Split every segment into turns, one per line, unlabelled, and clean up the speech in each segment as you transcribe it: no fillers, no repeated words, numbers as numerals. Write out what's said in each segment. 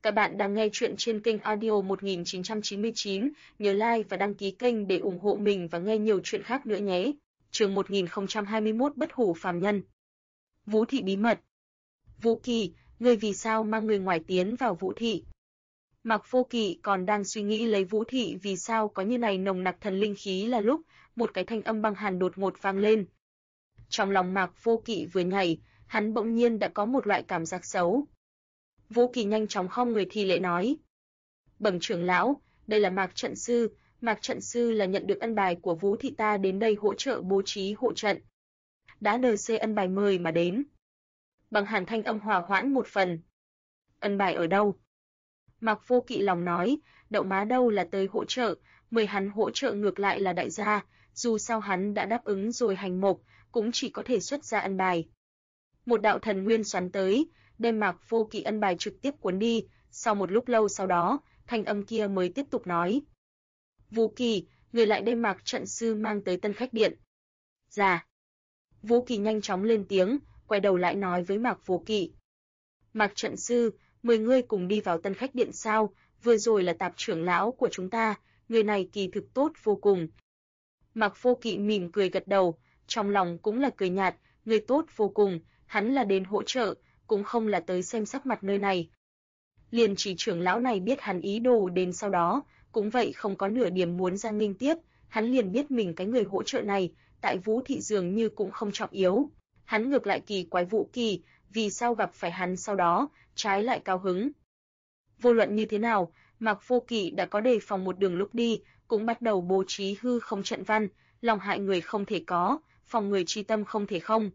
Các bạn đang nghe chuyện trên kênh audio 1999, nhớ like và đăng ký kênh để ủng hộ mình và nghe nhiều chuyện khác nữa nhé. Chương 1021 Bất hủ phàm nhân. Vũ thị bí mật. Vũ Kỳ, ngươi vì sao mang người ngoài tiến vào Vũ thị? Mạc Vô Kỵ còn đang suy nghĩ lấy Vũ thị vì sao có như này nồng nặc thần linh khí là lúc một cái thanh âm băng hàn đột ngột vang lên. Trong lòng Mạc Vô Kỵ vừa nhảy, hắn bỗng nhiên đã có một loại cảm giác xấu. Vũ Kỳ nhanh chóng khom người thi lễ nói: "Bẩm trưởng lão, đây là Mạc trận sư, Mạc trận sư là nhận được ân bài của Vũ thị ta đến đây hỗ trợ bố trí hộ trận. Đã NC ân bài mời mà đến." Bằng hàn thanh âm hòa hoãn một phần. "Ân bài ở đâu?" Mạc Vô Kỵ lòng nói, đậu má đâu là tới hỗ trợ, mời hắn hỗ trợ ngược lại là đại gia, dù sao hắn đã đáp ứng rồi hành mộc, cũng chỉ có thể xuất ra ân bài. Một đạo thần nguyên xoắn tới, đem Mạc Vô Kỵ ân bài trực tiếp cuốn đi, sau một lúc lâu sau đó, thanh âm kia mới tiếp tục nói: "Vũ Kỳ, người lại đem Mạc trận sư mang tới Tân Khách Điện." "Dạ." Vũ Kỳ nhanh chóng lên tiếng, quay đầu lại nói với Mạc Vô Kỵ: "Mạc trận sư, mời ngươi cùng đi vào Tân Khách Điện sao, vừa rồi là tạp trưởng lão của chúng ta, người này kỳ thực tốt vô cùng." Mạc Vô Kỵ mỉm cười gật đầu, trong lòng cũng là cười nhạt, người tốt vô cùng, hắn là đến hỗ trợ, cũng không là tới xem sắc mặt nơi này. Liền chỉ trưởng lão này biết hắn ý đồ đến sau đó, cũng vậy không có nửa điểm muốn ra nghênh tiếp, hắn liền biết mình cái người hỗ trợ này, tại Vũ thị dường như cũng không trọng yếu. Hắn ngược lại kỳ quái Vũ Kỳ, vì sao gặp phải hắn sau đó, trái lại cao hứng. Vô luận như thế nào, Mạc Vô Kỵ đã có đề phòng một đường lúc đi, cũng bắt đầu bố trí hư không trận văn, lòng hại người không thể có, phòng người chi tâm không thể không.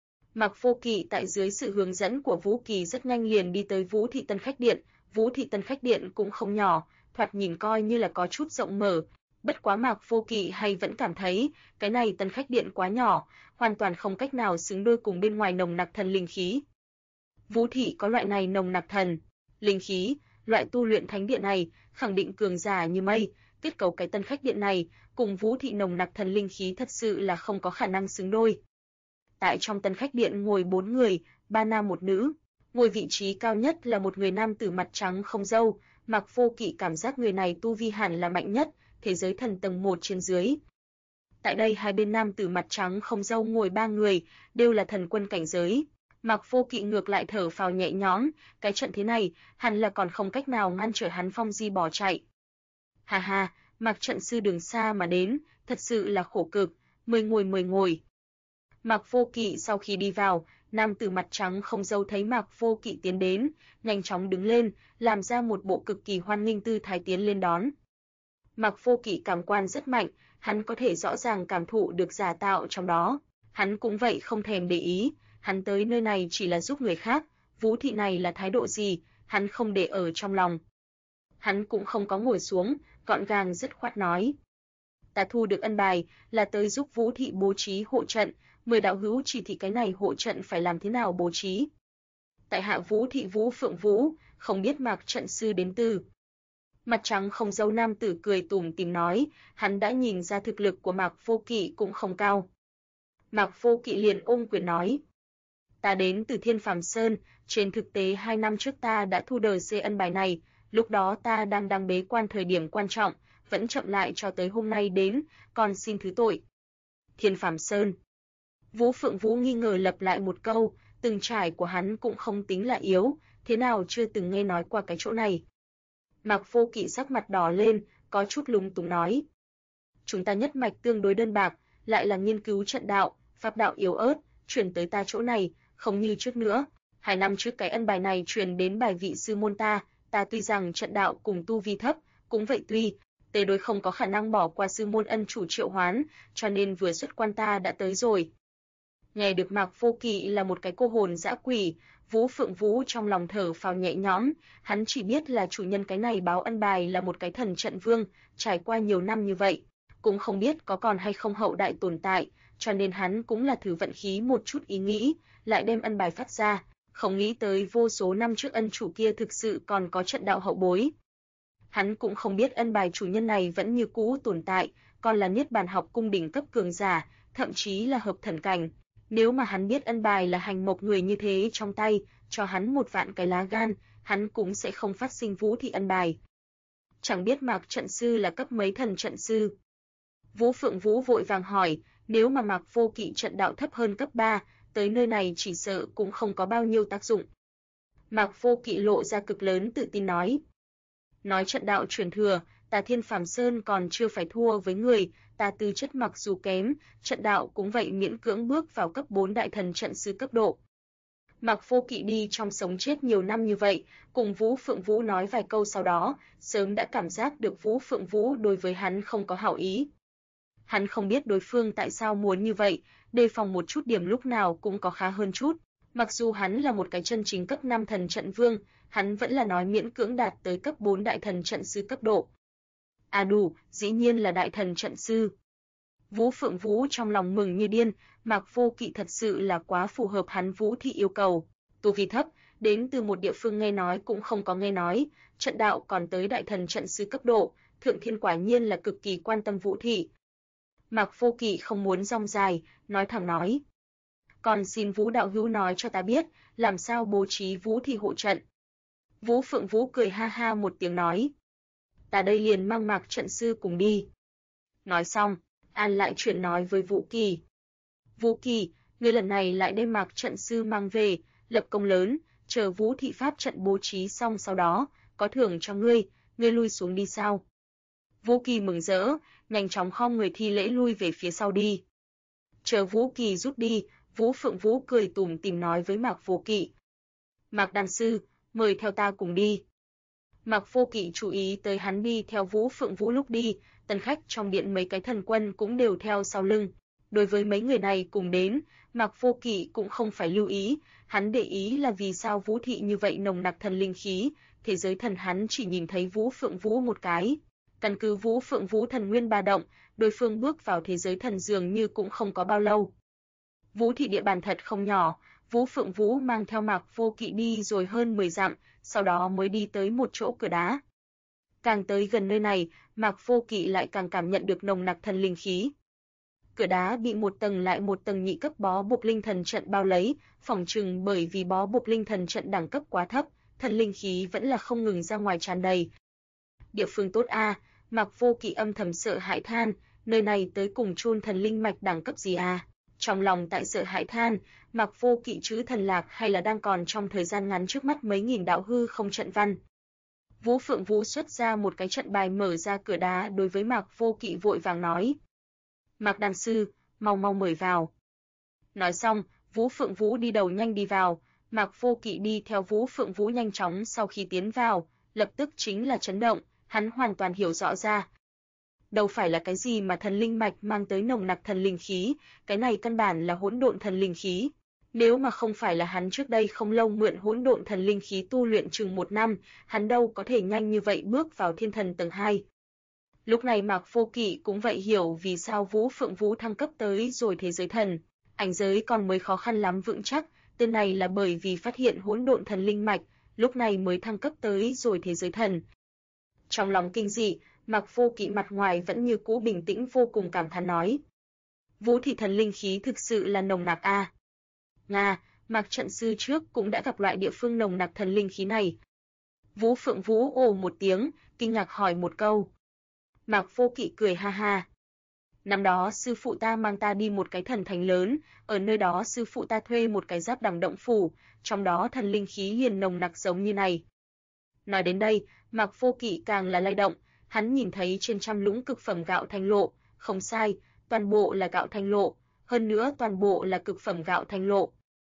Mạc Vô Kỵ tại dưới sự hướng dẫn của Vũ Kỳ rất nhanh liền đi tới Vũ thị Tân Khách Điện. Vũ thị Tân Khách Điện cũng không nhỏ, thoạt nhìn coi như là có chút rộng mở. Bất quá Mạc Vô Kỵ hay vẫn cảm thấy cái này Tân Khách Điện quá nhỏ, hoàn toàn không cách nào xứng đôi cùng bên ngoài nồng nặc thần linh khí. Vũ thị có loại này nồng nặc thần linh khí, loại tu luyện thánh điện này khẳng định cường giả như mây. Kết cấu cái Tân Khách Điện này cùng Vũ thị nồng nặc thần linh khí thật sự là không có khả năng xứng đôi. Tại trong Tân Khách Điện ngồi 4 người, 3 nam một nữ. Ngồi vị trí cao nhất là một người nam tử mặt trắng không râu, Mạc Vô Kỵ cảm giác người này tu vi hẳn là mạnh nhất, thế giới thần tầng 1 trên dưới. Tại đây hai bên nam tử mặt trắng không râu ngồi 3 người, đều là thần quân cảnh giới. Mạc Vô Kỵ ngược lại thở phào nhẹ nhõm, cái trận thế này, hẳn là còn không cách nào ngăn trở hắn phong di bỏ chạy. Ha ha, Mạc trận sư đường xa mà đến, thật sự là khổ cực, mời ngồi. Mạc Vô Kỵ sau khi đi vào, nam tử mặt trắng không râu thấy Mạc Vô Kỵ tiến đến, nhanh chóng đứng lên, làm ra một bộ cực kỳ hoan nghênh tư thái tiến lên đón. Mạc Vô Kỵ cảm quan rất mạnh, hắn có thể rõ ràng cảm thụ được giả tạo trong đó. Hắn cũng vậy không thèm để ý, hắn tới nơi này chỉ là giúp người khác, Vũ thị này là thái độ gì, hắn không để ở trong lòng. Hắn cũng không có ngồi xuống, gọn gàng dứt khoát nói: "Ta thu được ân bài, là tới giúp Vũ thị bố trí hộ trận, mời đạo hữu chỉ thị cái này hộ trận phải làm thế nào bố trí." Tại hạ Vũ thị Vũ Phượng Vũ, không biết Mạc trận sư đến từ. Mặt trắng không râu nam tử cười tủm tỉm nói, hắn đã nhìn ra thực lực của Mạc Vô Kỵ cũng không cao. Mạc Vô Kỵ liền ôm quyền nói: "Ta đến từ Thiên Phàm Sơn, trên thực tế 2 năm trước ta đã thu đời xê ân bài này, lúc đó ta đang bế quan thời điểm quan trọng, vẫn chậm lại cho tới hôm nay đến, còn xin thứ tội." Thiên Phàm Sơn. Vũ Phượng Vũ nghi ngờ lặp lại một câu, từng trải của hắn cũng không tính là yếu, thế nào chưa từng nghe nói qua cái chỗ này. Mạc Vô Kỵ sắc mặt đỏ lên, có chút lúng túng nói: "Chúng ta nhất mạch tương đối đơn bạc, lại là nghiên cứu trận đạo, pháp đạo yếu ớt, chuyển tới ta chỗ này, không như trước nữa. 2 năm trước cái ân bài này truyền đến bài vị sư môn ta tuy rằng trận đạo cùng tu vi thấp, cũng vậy tuyệt đối không có khả năng bỏ qua sư môn ân chủ triệu hoán, cho nên vừa xuất quan ta đã tới rồi." Nghe được Mạc Vô Kỵ là một cái cô hồn dã quỷ, Vũ Phượng Vũ trong lòng thở phào nhẹ nhõm, hắn chỉ biết là chủ nhân cái này báo ân bài là một cái thần trận vương, trải qua nhiều năm như vậy, cũng không biết có còn hay không hậu đại tồn tại, cho nên hắn cũng là thử vận khí một chút ý nghĩ, lại đem ân bài phát ra, không nghĩ tới vô số năm trước ân chủ kia thực sự còn có trận đạo hậu bối. Hắn cũng không biết ân bài chủ nhân này vẫn như cũ tồn tại, còn là Niết Bàn học cung đỉnh cấp cường giả, thậm chí là hợp thần cảnh. Nếu mà hắn biết ân bài là hành mộc người như thế trong tay, cho hắn 1 vạn cái lá gan, hắn cũng sẽ không phát sinh Vũ Thị ân bài. Chẳng biết Mạc trận sư là cấp mấy thần trận sư? Vũ Phượng Vũ vội vàng hỏi, nếu mà Mạc Vô Kỵ trận đạo thấp hơn cấp 3, tới nơi này chỉ sợ cũng không có bao nhiêu tác dụng. Mạc Vô Kỵ lộ ra cực lớn tự tin nói trận đạo truyền thừa, ta Thiên Phàm Sơn còn chưa phải thua với người, ta tư chất mặc dù kém, trận đạo cũng vậy miễn cưỡng bước vào cấp 4 đại thần trận sư cấp độ. Mạc Vô Kỵ đi trong sống chết nhiều năm như vậy, cùng Vũ Phượng Vũ nói vài câu sau đó, sớm đã cảm giác được Vũ Phượng Vũ đối với hắn không có hảo ý. Hắn không biết đối phương tại sao muốn như vậy, đề phòng một chút điểm lúc nào cũng có khá hơn chút. Mặc dù hắn là một cái chân chính cấp 5 thần trận vương, hắn vẫn là nói miễn cưỡng đạt tới cấp 4 đại thần trận sư cấp độ. À đủ, dĩ nhiên là đại thần trận sư. Vũ Phượng Vũ trong lòng mừng như điên, Mạc Vô Kỵ thật sự là quá phù hợp hắn Vũ Thị yêu cầu. Tu vi thấp, đến từ một địa phương nghe nói cũng không có nghe nói, trận đạo còn tới đại thần trận sư cấp độ, Thượng Thiên quả nhiên là cực kỳ quan tâm Vũ Thị. Mạc Vô Kỵ không muốn rong dài, nói thẳng nói. Còn xin Vũ đạo hữu nói cho ta biết, làm sao bố trí Vũ Thị hộ trận. Vũ Phượng Vũ cười ha ha một tiếng nói. Ta đây liền mang Mạc trận sư cùng đi. Nói xong, An lại chuyển nói với Vũ Kỳ. Vũ Kỳ, ngươi lần này lại đem Mạc trận sư mang về, lập công lớn, chờ Vũ Thị pháp trận bố trí xong sau đó, có thưởng cho ngươi lui xuống đi sao? Vũ Kỳ mừng rỡ, nhanh chóng khom người thi lễ lui về phía sau đi. Chờ Vũ Kỳ rút đi, Vũ Phượng Vũ cười tủm tỉm nói với Mạc Vô Kỵ. Mạc đan sư, mời theo ta cùng đi. Mạc Vô Kỵ chú ý tới hắn đi theo Vũ Phượng Vũ lúc đi, tân khách trong điện mấy cái thần quân cũng đều theo sau lưng. Đối với mấy người này cùng đến, Mạc Vô Kỵ cũng không phải lưu ý, hắn để ý là vì sao Vũ Thị như vậy nồng nặc thần linh khí, thế giới thần hắn chỉ nhìn thấy Vũ Phượng Vũ một cái. Căn cứ Vũ Phượng Vũ thần nguyên ba động, đối phương bước vào thế giới thần dường như cũng không có bao lâu. Vũ Thị địa bàn thật không nhỏ, Vũ Phượng Vũ mang theo Mạc Vô Kỵ đi rồi hơn 10 dặm, sau đó mới đi tới một chỗ cửa đá. Càng tới gần nơi này, Mạc Vô Kỵ lại càng cảm nhận được nồng nặc thần linh khí. Cửa đá bị một tầng lại một tầng nhị cấp bó buộc linh thần trận bao lấy, phỏng chừng bởi vì bó buộc linh thần trận đẳng cấp quá thấp, thần linh khí vẫn là không ngừng ra ngoài tràn đầy. Địa phương tốt a, Mạc Vô Kỵ âm thầm sợ hãi than, nơi này tới cùng chôn thần linh mạch đẳng cấp gì a? Trong lòng tại sợ hãi than, Mạc Vô Kỵ chữ thần lạc hay là đang còn trong thời gian ngắn trước mắt mấy nghìn đạo hư không trận văn. Vũ Phượng Vũ xuất ra một cái trận bài mở ra cửa đá đối với Mạc Vô Kỵ vội vàng nói. Mạc đan sư, mau mau mời vào. Nói xong, Vũ Phượng Vũ đi đầu nhanh đi vào, Mạc Vô Kỵ đi theo Vũ Phượng Vũ nhanh chóng sau khi tiến vào, lập tức chính là chấn động, hắn hoàn toàn hiểu rõ ra. Đâu phải là cái gì mà thần linh mạch mang tới nồng nặc thần linh khí, cái này căn bản là hỗn độn thần linh khí. Nếu mà không phải là hắn trước đây không lâu mượn hỗn độn thần linh khí tu luyện chừng 1 năm, hắn đâu có thể nhanh như vậy bước vào thiên thần tầng 2. Lúc này Mạc Vô Kỵ cũng vậy hiểu vì sao Vũ Phượng Vũ thăng cấp tới rồi thế giới thần, ảnh giới còn mới khó khăn lắm vững chắc, tên này là bởi vì phát hiện hỗn độn thần linh mạch, lúc này mới thăng cấp tới rồi thế giới thần. Trong lòng kinh dị, Mạc Vô Kỵ mặt ngoài vẫn như cũ bình tĩnh vô cùng cảm thán nói. Vũ Thị thần linh khí thực sự là nồng nặc a. Nga, Mạc trận sư trước cũng đã gặp loại địa phương nồng nặc thần linh khí này. Vũ Phượng Vũ ồ một tiếng, kinh ngạc hỏi một câu. Mạc Vô Kỵ cười ha ha. Năm đó sư phụ ta mang ta đi một cái thần thành lớn, ở nơi đó sư phụ ta thuê một cái giáp đằng động phủ, trong đó thần linh khí liền nồng nặc giống như này. Nói đến đây, Mạc Vô Kỵ càng là lay động, hắn nhìn thấy trên trăm lũng cực phẩm gạo thanh lộ, không sai, toàn bộ là gạo thanh lộ, hơn nữa toàn bộ là cực phẩm gạo thanh lộ.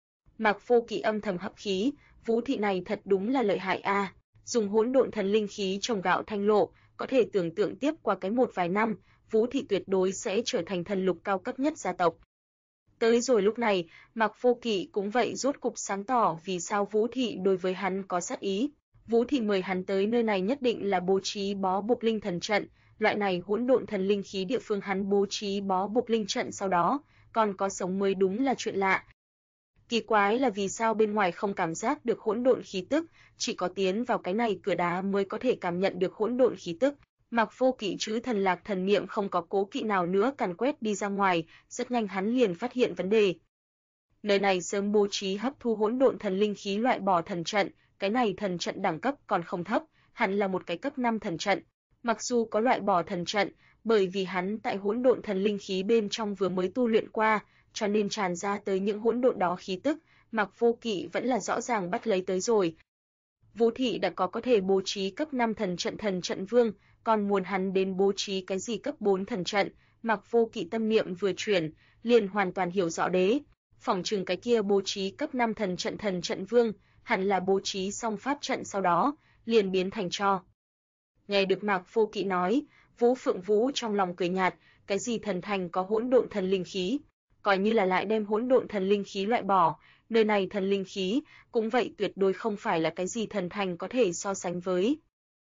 Mạc Vô Kỵ âm thầm hấp khí, Vũ Thị này thật đúng là lợi hại a, dùng hỗn độn thần linh khí trồng gạo thanh lộ, có thể tưởng tượng tiếp qua cái một vài năm, Vũ Thị tuyệt đối sẽ trở thành thần lục cao cấp nhất gia tộc. Tới rồi lúc này, Mạc Vô Kỵ cũng vậy rốt cục sáng tỏ vì sao Vũ Thị đối với hắn có sát ý. Vũ Thị mời hắn tới nơi này nhất định là bố trí bó buộc linh thần trận, loại này hỗn độn thần linh khí địa phương hắn bố trí bó buộc linh trận sau đó, còn có sống mới đúng là chuyện lạ. Kỳ quái là vì sao bên ngoài không cảm giác được hỗn độn khí tức, chỉ có tiến vào cái này cửa đá mới có thể cảm nhận được hỗn độn khí tức. Mạc Vô Kỵ chữ thần lạc thần niệm không có cố kỵ nào nữa càn quét đi ra ngoài, rất nhanh hắn liền phát hiện vấn đề. Nơi này sớm bố trí hấp thu hỗn độn thần linh khí loại bỏ thần trận, cái này thần trận đẳng cấp còn không thấp, hẳn là một cái cấp 5 thần trận. Mặc dù có loại bỏ thần trận, bởi vì hắn tại hỗn độn thần linh khí bên trong vừa mới tu luyện qua, cho nên tràn ra tới những hỗn độn đó khí tức, Mạc Vô Kỵ vẫn là rõ ràng bắt lấy tới rồi. Vũ Thị đã có thể bố trí cấp 5 thần trận vương, còn muốn hắn đến bố trí cái gì cấp 4 thần trận, Mạc Vô Kỵ tâm niệm vừa chuyển, liền hoàn toàn hiểu rõ đế. Phỏng chừng cái kia bố trí cấp 5 thần trận vương, hẳn là bố trí xong pháp trận sau đó, liền biến thành tro. Nghe được Mạc Vô Kỵ nói, Vũ Phượng Vũ trong lòng cười nhạt, cái gì thần thành có hỗn độn thần linh khí, coi như là lại đem hỗn độn thần linh khí loại bỏ, nơi này thần linh khí cũng vậy tuyệt đối không phải là cái gì thần thành có thể so sánh với.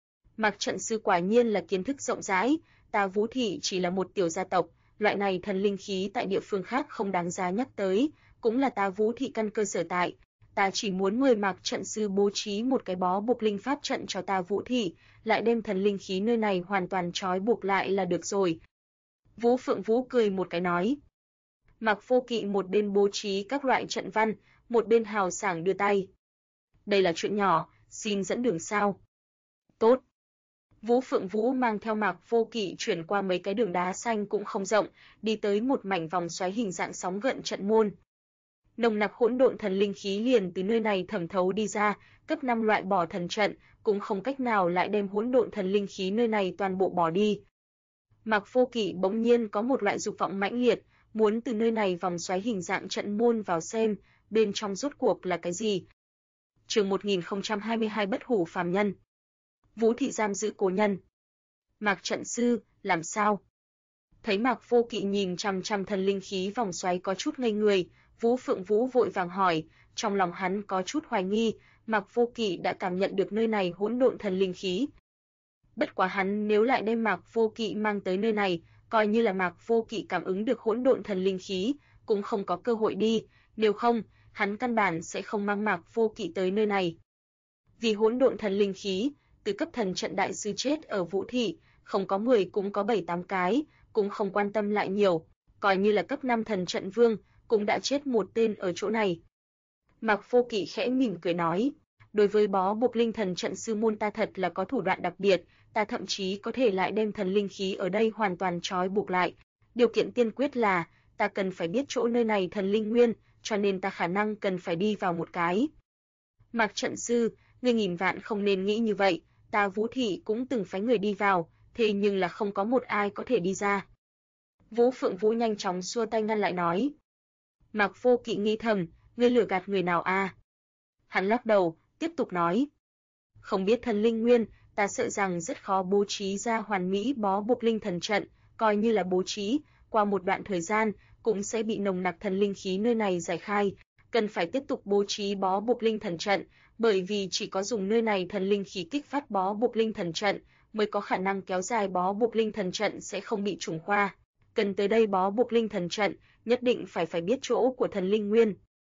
Mạc trận sư quả nhiên là kiến thức rộng rãi, ta Vũ Thị chỉ là một tiểu gia tộc, loại này thần linh khí tại địa phương khác không đáng giá nhắc tới, cũng là ta Vũ Thị căn cơ sở tại. Ta chỉ muốn mời Mạc trận sư bố trí một cái bó buộc linh pháp trận cho ta Vũ Thị, lại đem thần linh khí nơi này hoàn toàn trói buộc lại là được rồi. Vũ Phượng Vũ cười một cái nói. Mạc Vô Kỵ một bên bố trí các loại trận văn, một bên hào sảng đưa tay. Đây là chuyện nhỏ, xin dẫn đường sao? Tốt. Vũ Phượng Vũ mang theo Mạc Vô Kỵ chuyển qua mấy cái đường đá xanh cũng không rộng, đi tới một mảnh vòng xoáy hình dạng sóng gợn trận môn. Nồng nặc hỗn độn thần linh khí liền từ nơi này thẩm thấu đi ra, cấp 5 loại bỏ thần trận, cũng không cách nào lại đem hỗn độn thần linh khí nơi này toàn bộ bỏ đi. Mạc Vô Kỵ bỗng nhiên có một loại dục vọng mãnh liệt, muốn từ nơi này vòng xoáy hình dạng trận môn vào xem, bên trong rốt cuộc là cái gì. Chương 1022 Bất hủ phàm nhân. Vũ Thị giam giữ cố nhân. Mạc trận sư, làm sao? Thấy Mạc Vô Kỵ nhìn chằm chằm thần linh khí vòng xoáy có chút ngây người, Vũ Phượng Vũ vội vàng hỏi, trong lòng hắn có chút hoài nghi, Mạc Vô Kỵ đã cảm nhận được nơi này hỗn độn thần linh khí. Bất quá hắn nếu lại đem Mạc Vô Kỵ mang tới nơi này, coi như là Mạc Vô Kỵ cảm ứng được hỗn độn thần linh khí, cũng không có cơ hội đi, nếu không, hắn căn bản sẽ không mang Mạc Vô Kỵ tới nơi này. Vì hỗn độn thần linh khí, từ cấp thần trận đại sư chết ở Vũ Thị, không có 10 cũng có 7-8 cái, cũng không quan tâm lại nhiều, coi như là cấp 5 thần trận vương, cũng đã chết một tên ở chỗ này. Mạc Vô Kỵ khẽ mỉm cười nói, đối với bó buộc linh thần trận sư môn ta thật là có thủ đoạn đặc biệt, ta thậm chí có thể lại đem thần linh khí ở đây hoàn toàn trói buộc lại. Điều kiện tiên quyết là, ta cần phải biết chỗ nơi này thần linh nguyên, cho nên ta khả năng cần phải đi vào một cái. Mạc trận sư, ngươi nghìn vạn không nên nghĩ như vậy, ta Vũ Thị cũng từng phái người đi vào, thế nhưng là không có một ai có thể đi ra. Vũ Phượng Vũ nhanh chóng xua tay ngăn lại nói. Mạc Vô Kỵ nghĩ thầm, ngươi lừa gạt người nào à? Hắn lắc đầu, tiếp tục nói. Không biết thần linh nguyên, ta sợ rằng rất khó bố trí ra hoàn mỹ bó buộc linh thần trận, coi như là bố trí, qua một đoạn thời gian, cũng sẽ bị nồng nặc thần linh khí nơi này giải khai, cần phải tiếp tục bố trí bó buộc linh thần trận, bởi vì chỉ có dùng nơi này thần linh khí kích phát bó buộc linh thần trận, mới có khả năng kéo dài bó buộc linh thần trận sẽ không bị trùng khoa. Cần tới đây bó buộc linh thần trận, nhất định phải biết chỗ của thần linh nguyên.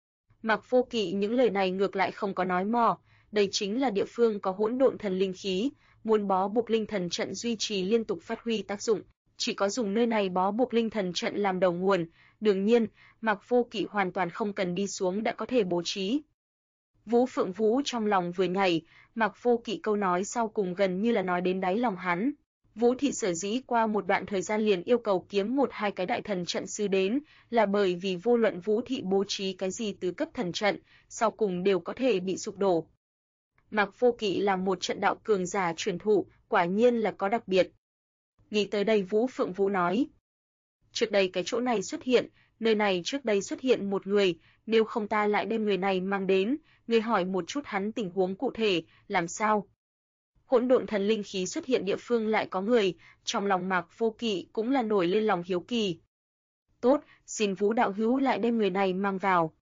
Mạc Vô Kỵ những lời này ngược lại không có nói mò, đây chính là địa phương có hỗn độn thần linh khí, muốn bó buộc linh thần trận duy trì liên tục phát huy tác dụng, chỉ có dùng nơi này bó buộc linh thần trận làm đầu nguồn, đương nhiên, Mạc Vô Kỵ hoàn toàn không cần đi xuống đã có thể bố trí. Vũ Phượng Vũ trong lòng vừa nhảy, Mạc Vô Kỵ câu nói sau cùng gần như là nói đến đáy lòng hắn. Vũ Thị sở dĩ qua một đoạn thời gian liền yêu cầu kiếm 1-2 cái đại thần trận sư đến, là bởi vì vô luận Vũ Thị bố trí cái gì tứ cấp thần trận, sau cùng đều có thể bị sụp đổ. Mạc Vô Kỵ là một trận đạo cường giả truyền thụ, quả nhiên là có đặc biệt. Nghĩ tới đây Vũ Phượng Vũ nói. Trước đây cái chỗ này xuất hiện, nơi này trước đây xuất hiện một người, nếu không ta lại đem người này mang đến, ngươi hỏi một chút hắn tình huống cụ thể, làm sao? Hỗn độn thần linh khí xuất hiện địa phương lại có người, trong lòng Mạc Vô Kỵ cũng là nổi lên lòng hiếu kỳ. Tốt, xin Vũ đạo hữu lại đem người này mang vào.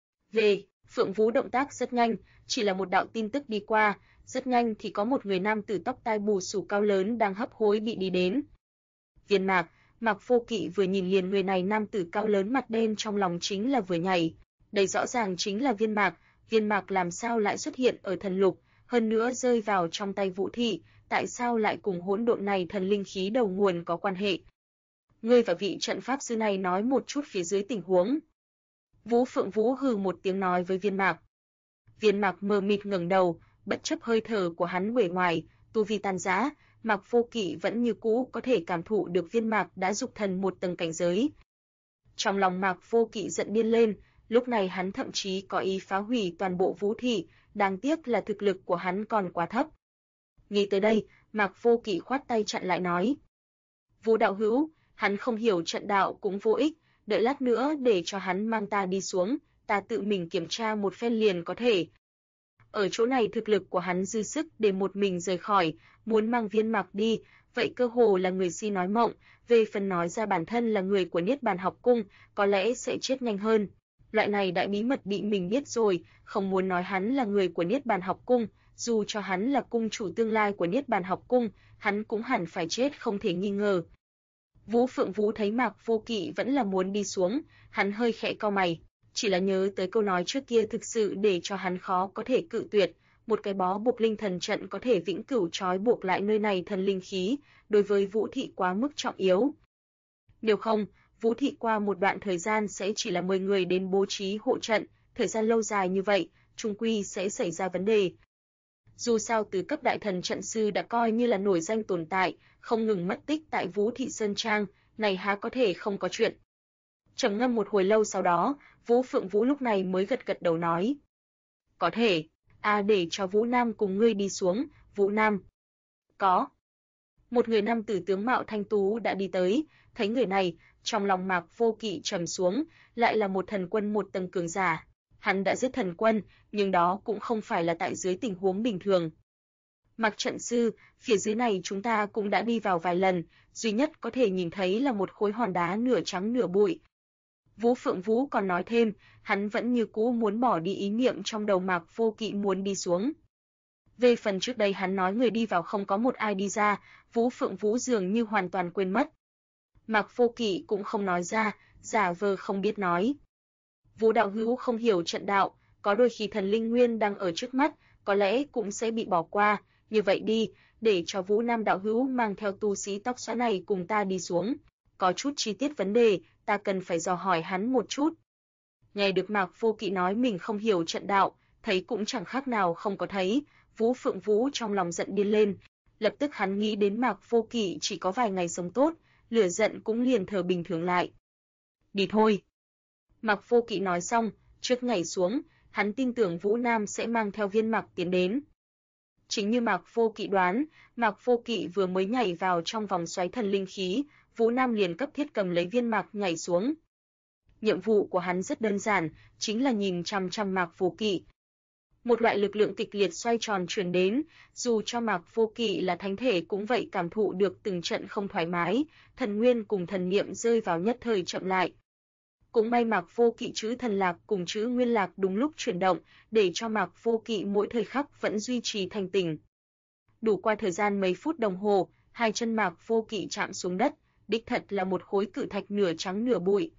Về, Phượng Vũ động tác rất nhanh, chỉ là một đạo tin tức đi qua, rất nhanh thì có một người nam tử tóc tai bù xù cao lớn đang hấp hối bị đi đến. Viên Mạc, Mạc Vô Kỵ vừa nhìn liền người này nam tử cao lớn mặt đen trong lòng chính là vừa nhảy. Đây rõ ràng chính là Viên Mạc làm sao lại xuất hiện ở thần lục, hơn nữa rơi vào trong tay Vũ Thị, tại sao lại cùng hỗn độn này thần linh khí đầu nguồn có quan hệ? Ngươi và vị trận pháp sư này nói một chút phía dưới tình huống. Vũ Phượng Vũ hừ một tiếng nói với Viên Mạc. Viên Mạc mờ mịt ngẩng đầu, Bất chấp hơi thở của hắn uể oải, tu vi tan rã, Mạc Vô Kỵ vẫn như cũ có thể cảm thụ được viên mạc đã dục thần một tầng cảnh giới. Trong lòng Mạc Vô Kỵ giận điên lên, lúc này hắn thậm chí có ý phá hủy toàn bộ Vũ thị, đáng tiếc là thực lực của hắn còn quá thấp. Nghĩ tới đây, Mạc Vô Kỵ khoát tay chặn lại nói: Vũ đạo hữu, hắn không hiểu trận đạo cũng vô ích, đợi lát nữa để cho hắn mang ta đi xuống, ta tự mình kiểm tra một phen liền có thể. Ở chỗ này thực lực của hắn dư sức để một mình rời khỏi, muốn mang viên mạc đi, vậy cơ hồ là người si nói mộng, về phần nói ra bản thân là người của Niết Bàn học cung, có lẽ sẽ chết nhanh hơn. Loại này đại bí mật bị mình biết rồi, không muốn nói hắn là người của Niết Bàn học cung, dù cho hắn là cung chủ tương lai của Niết Bàn học cung, hắn cũng hẳn phải chết không thể nghi ngờ. Vũ Phượng Vũ thấy Mạc Vô Kỵ vẫn là muốn đi xuống, hắn hơi khẽ cau mày, chỉ là nhớ tới câu nói trước kia thực sự để cho hắn khó có thể cự tuyệt, một cái bó buộc linh thần trận có thể vĩnh cửu trói buộc lại nơi này thần linh khí, đối với Vũ thị quá mức trọng yếu. Nếu không, Vũ thị qua một đoạn thời gian sẽ chỉ là 10 người đến bố trí hộ trận, thời gian lâu dài như vậy, chung quy sẽ xảy ra vấn đề. Dù sao từ cấp đại thần trận sư đã coi như là nổi danh tồn tại, không ngừng mất tích tại Vũ thị Sơn Trang, này há có thể không có chuyện. Trầm ngâm một hồi lâu sau đó, Vũ Phượng Vũ lúc này mới gật gật đầu nói: Có thể, để cho Vũ Nam cùng ngươi đi xuống, Vũ Nam. Có. Một người nam tử tướng mạo thanh tú đã đi tới, thấy người này, trong lòng Mạc Vô Kỵ trầm xuống, lại là một thần quân một tầng cường giả. Hắn đã giết thần quân, nhưng đó cũng không phải là tại dưới tình huống bình thường. Mạc trận sư, phía dưới này chúng ta cũng đã đi vào vài lần, duy nhất có thể nhìn thấy là một khối hòn đá nửa trắng nửa bụi. Vũ Phượng Vũ còn nói thêm, hắn vẫn như cũ muốn bỏ đi ý niệm trong đầu Mạc Vô Kỵ muốn đi xuống. Về phần trước đây hắn nói người đi vào không có một ai đi ra, Vũ Phượng Vũ dường như hoàn toàn quên mất. Mạc Vô Kỵ cũng không nói ra, giả vờ không biết nói. Vũ đạo hữu không hiểu trận đạo, có đôi khi thần linh nguyên đang ở trước mắt, có lẽ cũng sẽ bị bỏ qua, như vậy đi, để cho Vũ Nam đạo hữu mang theo tu sĩ tóc xóa này cùng ta đi xuống. Có chút chi tiết vấn đề, ta cần phải dò hỏi hắn một chút. Nghe được Mạc Vô Kỵ nói mình không hiểu trận đạo, thấy cũng chẳng khác nào không có thấy, Vũ Phượng Vũ trong lòng giận điên lên, lập tức hắn nghĩ đến Mạc Vô Kỵ chỉ có vài ngày sống tốt, lửa giận cũng liền thở bình thường lại. Đi thôi. Mạc Vô Kỵ nói xong, trước nhảy xuống, hắn tin tưởng Vũ Nam sẽ mang theo viên mạc tiến đến. Chính như Mạc Vô Kỵ đoán, Mạc Vô Kỵ vừa mới nhảy vào trong vòng xoáy thần linh khí, Vũ Nam liền cấp thiết cầm lấy viên mạc nhảy xuống. Nhiệm vụ của hắn rất đơn giản, chính là nhìn chằm chằm Mạc Vô Kỵ. Một loại lực lượng kịch liệt xoay tròn truyền đến, dù cho Mạc Vô Kỵ là thánh thể cũng vậy cảm thụ được từng trận không thoải mái, thần nguyên cùng thần niệm rơi vào nhất thời chậm lại. Cũng may Mạc Vô Kỵ chữ thần lạc cùng chữ nguyên lạc đúng lúc chuyển động, để cho Mạc Vô Kỵ mỗi thời khắc vẫn duy trì thanh tỉnh. Đủ qua thời gian mấy phút đồng hồ, hai chân Mạc Vô Kỵ chạm xuống đất, đích thật là một khối cự thạch nửa trắng nửa bụi.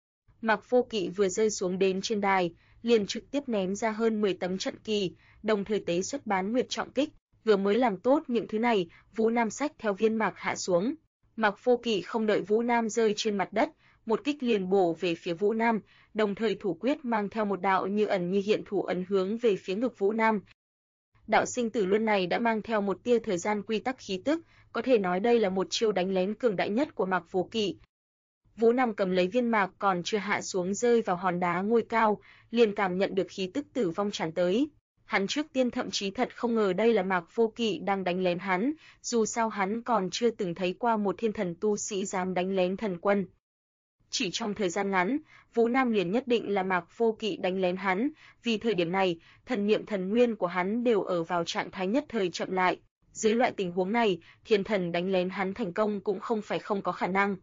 Mạc Vô Kỵ vừa rơi xuống đến trên đài, liền trực tiếp ném ra hơn 10 tấm trận kỳ, đồng thời tế xuất bán nguyệt trọng kích, vừa mới làm tốt những thứ này, Vũ Nam xách theo viên mạc hạ xuống. Mạc Vô Kỵ không đợi Vũ Nam rơi trên mặt đất, một kích liền bổ về phía Vũ Nam, đồng thời thủ quyết mang theo một đạo như ẩn như hiện thủ ấn hướng về phía ngực Vũ Nam. Đạo sinh tử luân này đã mang theo một tia thời gian quy tắc khí tức, có thể nói đây là một chiêu đánh lén cường đại nhất của Mạc Vô Kỵ. Vũ Nam cầm lấy viên mạc còn chưa hạ xuống rơi vào hòn đá ngôi cao, liền cảm nhận được khí tức tử vong tràn tới. Hắn trước tiên thậm chí thật không ngờ đây là Mạc Vô Kỵ đang đánh lén hắn, dù sao hắn còn chưa từng thấy qua một thiên thần tu sĩ dám đánh lén thần quân. Chỉ trong thời gian ngắn, Vũ Nam liền nhất định là Mạc Vô Kỵ đánh lén hắn, vì thời điểm này, thần niệm thần nguyên của hắn đều ở vào trạng thái nhất thời chậm lại. Dưới loại tình huống này, thiên thần đánh lén hắn thành công cũng không phải không có khả năng.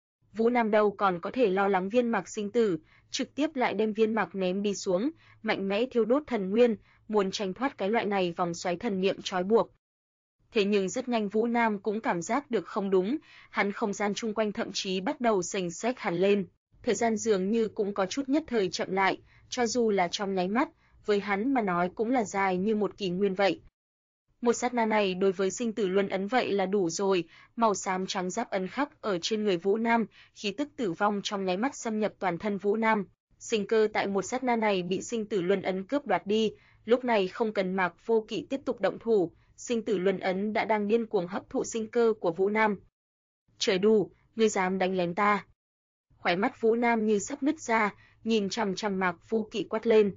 Vũ Nam đâu còn có thể lo lắng viên mạc sinh tử, trực tiếp lại đem viên mạc ném đi xuống, mạnh mẽ thiêu đốt thần nguyên, muốn tránh thoát cái loại này vòng xoáy thần niệm trói buộc. Thế nhưng rất nhanh Vũ Nam cũng cảm giác được không đúng, hắn không gian chung quanh thậm chí bắt đầu sềnh xếch hẳn lên, thời gian dường như cũng có chút nhất thời chậm lại, cho dù là trong nháy mắt, với hắn mà nói cũng là dài như một kỷ nguyên vậy. Một sát na này đối với sinh tử luân ấn vậy là đủ rồi, màu xám trắng giáp ấn khắc ở trên người Vũ Nam, khí tức tử vong trong nháy mắt xâm nhập toàn thân Vũ Nam. Sinh cơ tại một sát na này bị sinh tử luân ấn cướp đoạt đi, Lúc này không cần Mạc Vô Kỵ tiếp tục động thủ, sinh tử luân ấn đã đang điên cuồng hấp thụ sinh cơ của Vũ Nam. Trời đù, ngươi dám đánh lén ta? Khóe mắt Vũ Nam như sắp nứt ra, nhìn chằm chằm Mạc Vô Kỵ quát lên.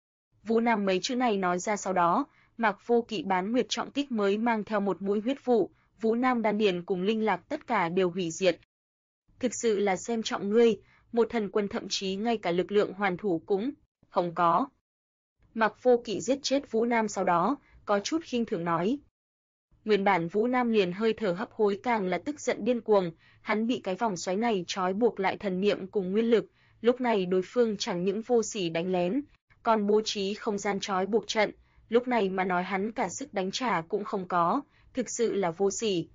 Vũ Nam mấy chữ này nói ra sau đó, Mạc Vô Kỵ bán nguyệt trọng kích mới mang theo một mũi huyết vụ, Vũ Nam đan điền cùng linh lạc tất cả đều hủy diệt. Thực sự là xem trọng ngươi, một thần quân thậm chí ngay cả lực lượng hoàn thủ cũng không có. Mạc Vô Kỵ giết chết Vũ Nam sau đó, có chút khinh thường nói. Nguyên bản Vũ Nam liền hơi thở hấp hối càng là tức giận điên cuồng, hắn bị cái vòng xoáy này trói buộc lại thần niệm cùng nguyên lực, lúc này đối phương chẳng những vô sỉ đánh lén, còn bố trí không gian trói buộc trận, lúc này mà nói hắn cả sức đánh trả cũng không có, thực sự là vô sỉ.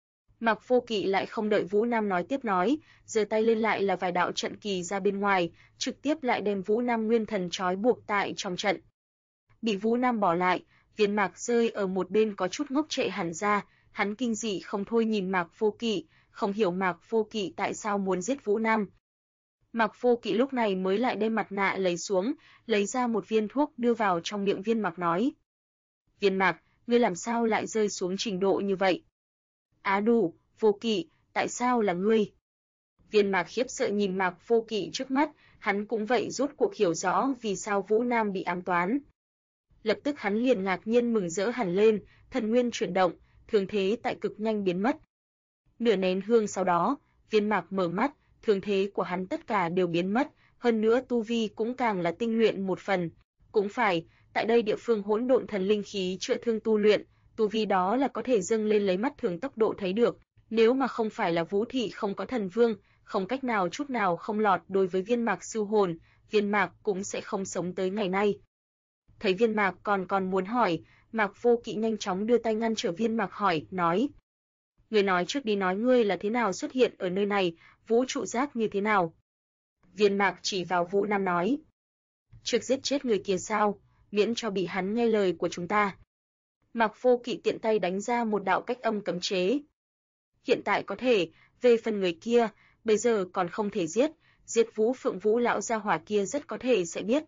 Mạc Vô Kỵ lại không đợi Vũ Nam nói tiếp nói, giơ tay lên lại là vài đạo trận kỳ ra bên ngoài, trực tiếp lại đem Vũ Nam nguyên thần trói buộc tại trong trận. Bị Vũ Nam bỏ lại, Viên Mạc rơi ở một bên có chút ngốc trệ hẳn ra, hắn kinh dị không thôi nhìn Mạc Vô Kỵ, không hiểu Mạc Vô Kỵ tại sao muốn giết Vũ Nam. Mạc Vô Kỵ lúc này mới lại đem mặt nạ lấy xuống, lấy ra một viên thuốc đưa vào trong miệng Viên Mạc nói. Viên Mạc, ngươi làm sao lại rơi xuống trình độ như vậy? Á đủ, Vô Kỵ, tại sao là ngươi? Viên Mạc khiếp sợ nhìn Mạc Vô Kỵ trước mắt, hắn cũng vậy rốt cuộc hiểu rõ vì sao Vũ Nam bị ám toán. Lập tức hắn liền ngạc nhiên mừng rỡ hẳn lên, thần nguyên chuyển động, thương thế tại cực nhanh biến mất. Nửa nén hương sau đó, Viên Mạc mở mắt, thương thế của hắn tất cả đều biến mất, hơn nữa tu vi cũng càng là tinh luyện một phần. Cũng phải, tại đây địa phương hỗn độn thần linh khí chữa thương tu luyện, tu vi đó là có thể dâng lên lấy mắt thường tốc độ thấy được, nếu mà không phải là Vũ thị không có thần vương, không cách nào chút nào không lọt đối với Viên Mạc siêu hồn, Viên Mạc cũng sẽ không sống tới ngày nay. Thấy Viên Mạc còn muốn hỏi, Mạc Vô Kỵ nhanh chóng đưa tay ngăn trở Viên Mạc hỏi, nói: "Ngươi nói trước đi, nói ngươi là thế nào xuất hiện ở nơi này, vũ trụ giác như thế nào?" Viên Mạc chỉ vào Vũ Nam nói: "Trước giết chết người kia sao, miễn cho bị hắn nghe lời của chúng ta." Mạc Vô Kỵ tiện tay đánh ra một đạo cách âm cấm chế. "Hiện tại có thể, về phần người kia, bây giờ còn không thể giết, giết Vũ Phượng Vũ lão gia hỏa kia rất có thể sẽ biết.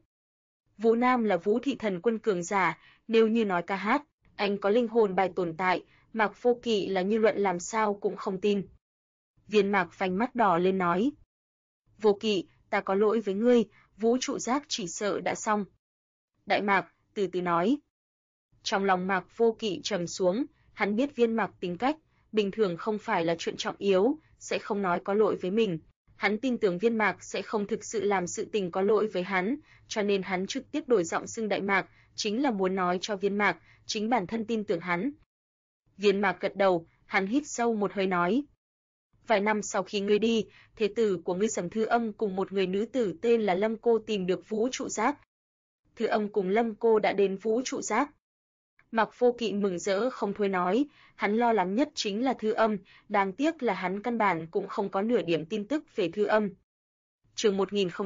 Vũ Nam là Vũ thị thần quân cường giả, nếu như nói ca hát, anh có linh hồn bài tồn tại, Mạc Vô Kỵ là như luận làm sao cũng không tin." Viên Mạc vành mắt đỏ lên nói: "Vô Kỵ, ta có lỗi với ngươi, vũ trụ giác chỉ sợ đã xong." Đại Mạc từ từ nói. Trong lòng Mạc Vô Kỵ trầm xuống, hắn biết Viên Mạc tính cách, bình thường không phải là chuyện trọng yếu, sẽ không nói có lỗi với mình. Hắn tin tưởng Viên Mạc sẽ không thực sự làm sự tình có lỗi với hắn, cho nên hắn trực tiếp đổi giọng xưng Đại Mạc, chính là muốn nói cho Viên Mạc, chính bản thân tin tưởng hắn. Viên Mạc gật đầu, hắn hít sâu một hơi nói: "Vài năm sau khi ngươi đi, thế tử của ngươi Sầm Thư Âm cùng một người nữ tử tên là Lâm Cô tìm được vũ trụ giác. Thư Âm cùng Lâm Cô đã đến vũ trụ giác." Mạc Vô Kỵ mừng rỡ không thôi nói, hắn lo lắng nhất chính là Thư Âm, đáng tiếc là hắn căn bản cũng không có nửa điểm tin tức về Thư Âm. Chương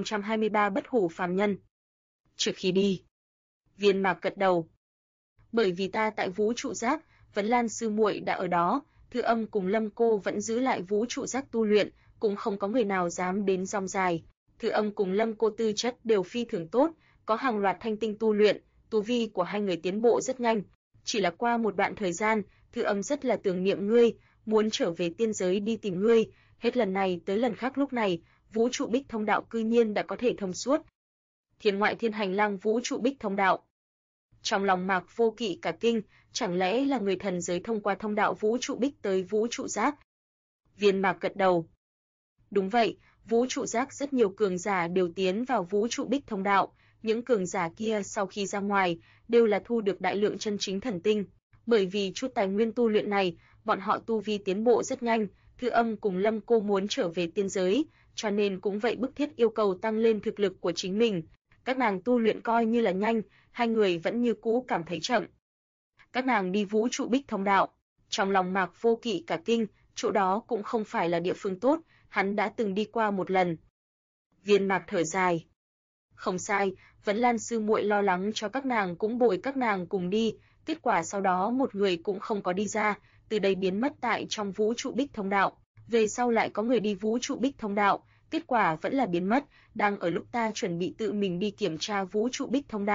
1023 Bất hủ phàm nhân. Trước khi đi, Viên Mạc gật đầu. Bởi vì ta tại vũ trụ giác, Vấn Lan sư muội đã ở đó, Thư Âm cùng Lâm Cô vẫn giữ lại vũ trụ giác tu luyện, cũng không có người nào dám đến rong dài. Thư Âm cùng Lâm Cô tư chất đều phi thường tốt, có hàng loạt thanh tinh tu luyện, tu vi của hai người tiến bộ rất nhanh. Chỉ là qua một đoạn thời gian, Thư Âm rất là tưởng niệm ngươi, muốn trở về tiên giới đi tìm ngươi, hết lần này tới lần khác lúc này, vũ trụ bích thông đạo cư nhiên đã có thể thông suốt. Thiên ngoại thiên hành lang vũ trụ bích thông đạo. Trong lòng Mạc Vô Kỵ cả kinh, chẳng lẽ là người thần giới thông qua thông đạo vũ trụ bích tới vũ trụ giác? Viên Mạc gật đầu. Đúng vậy, vũ trụ giác rất nhiều cường giả đều tiến vào vũ trụ bích thông đạo, những cường giả kia sau khi ra ngoài đều là thu được đại lượng chân chính thần tinh, bởi vì chút tài nguyên tu luyện này, bọn họ tu vi tiến bộ rất nhanh, Thư Âm cùng Lâm Cô muốn trở về tiên giới, cho nên cũng vậy bức thiết yêu cầu tăng lên thực lực của chính mình. Các nàng tu luyện coi như là nhanh, hai người vẫn như cũ cảm thấy chậm. Các nàng đi vũ trụ bích thông đạo, trong lòng Mạc Vô Kỵ cả kinh, chỗ đó cũng không phải là địa phương tốt, hắn đã từng đi qua một lần. Viên Mạc thở dài. Không sai, Vấn Lan sư muội lo lắng cho các nàng cũng bồi các nàng cùng đi, kết quả sau đó một người cũng không có đi ra, từ đây biến mất tại trong vũ trụ bích thông đạo. Về sau lại có người đi vũ trụ bích thông đạo, kết quả vẫn là biến mất, đang ở lúc ta chuẩn bị tự mình đi kiểm tra vũ trụ bích thông đạo,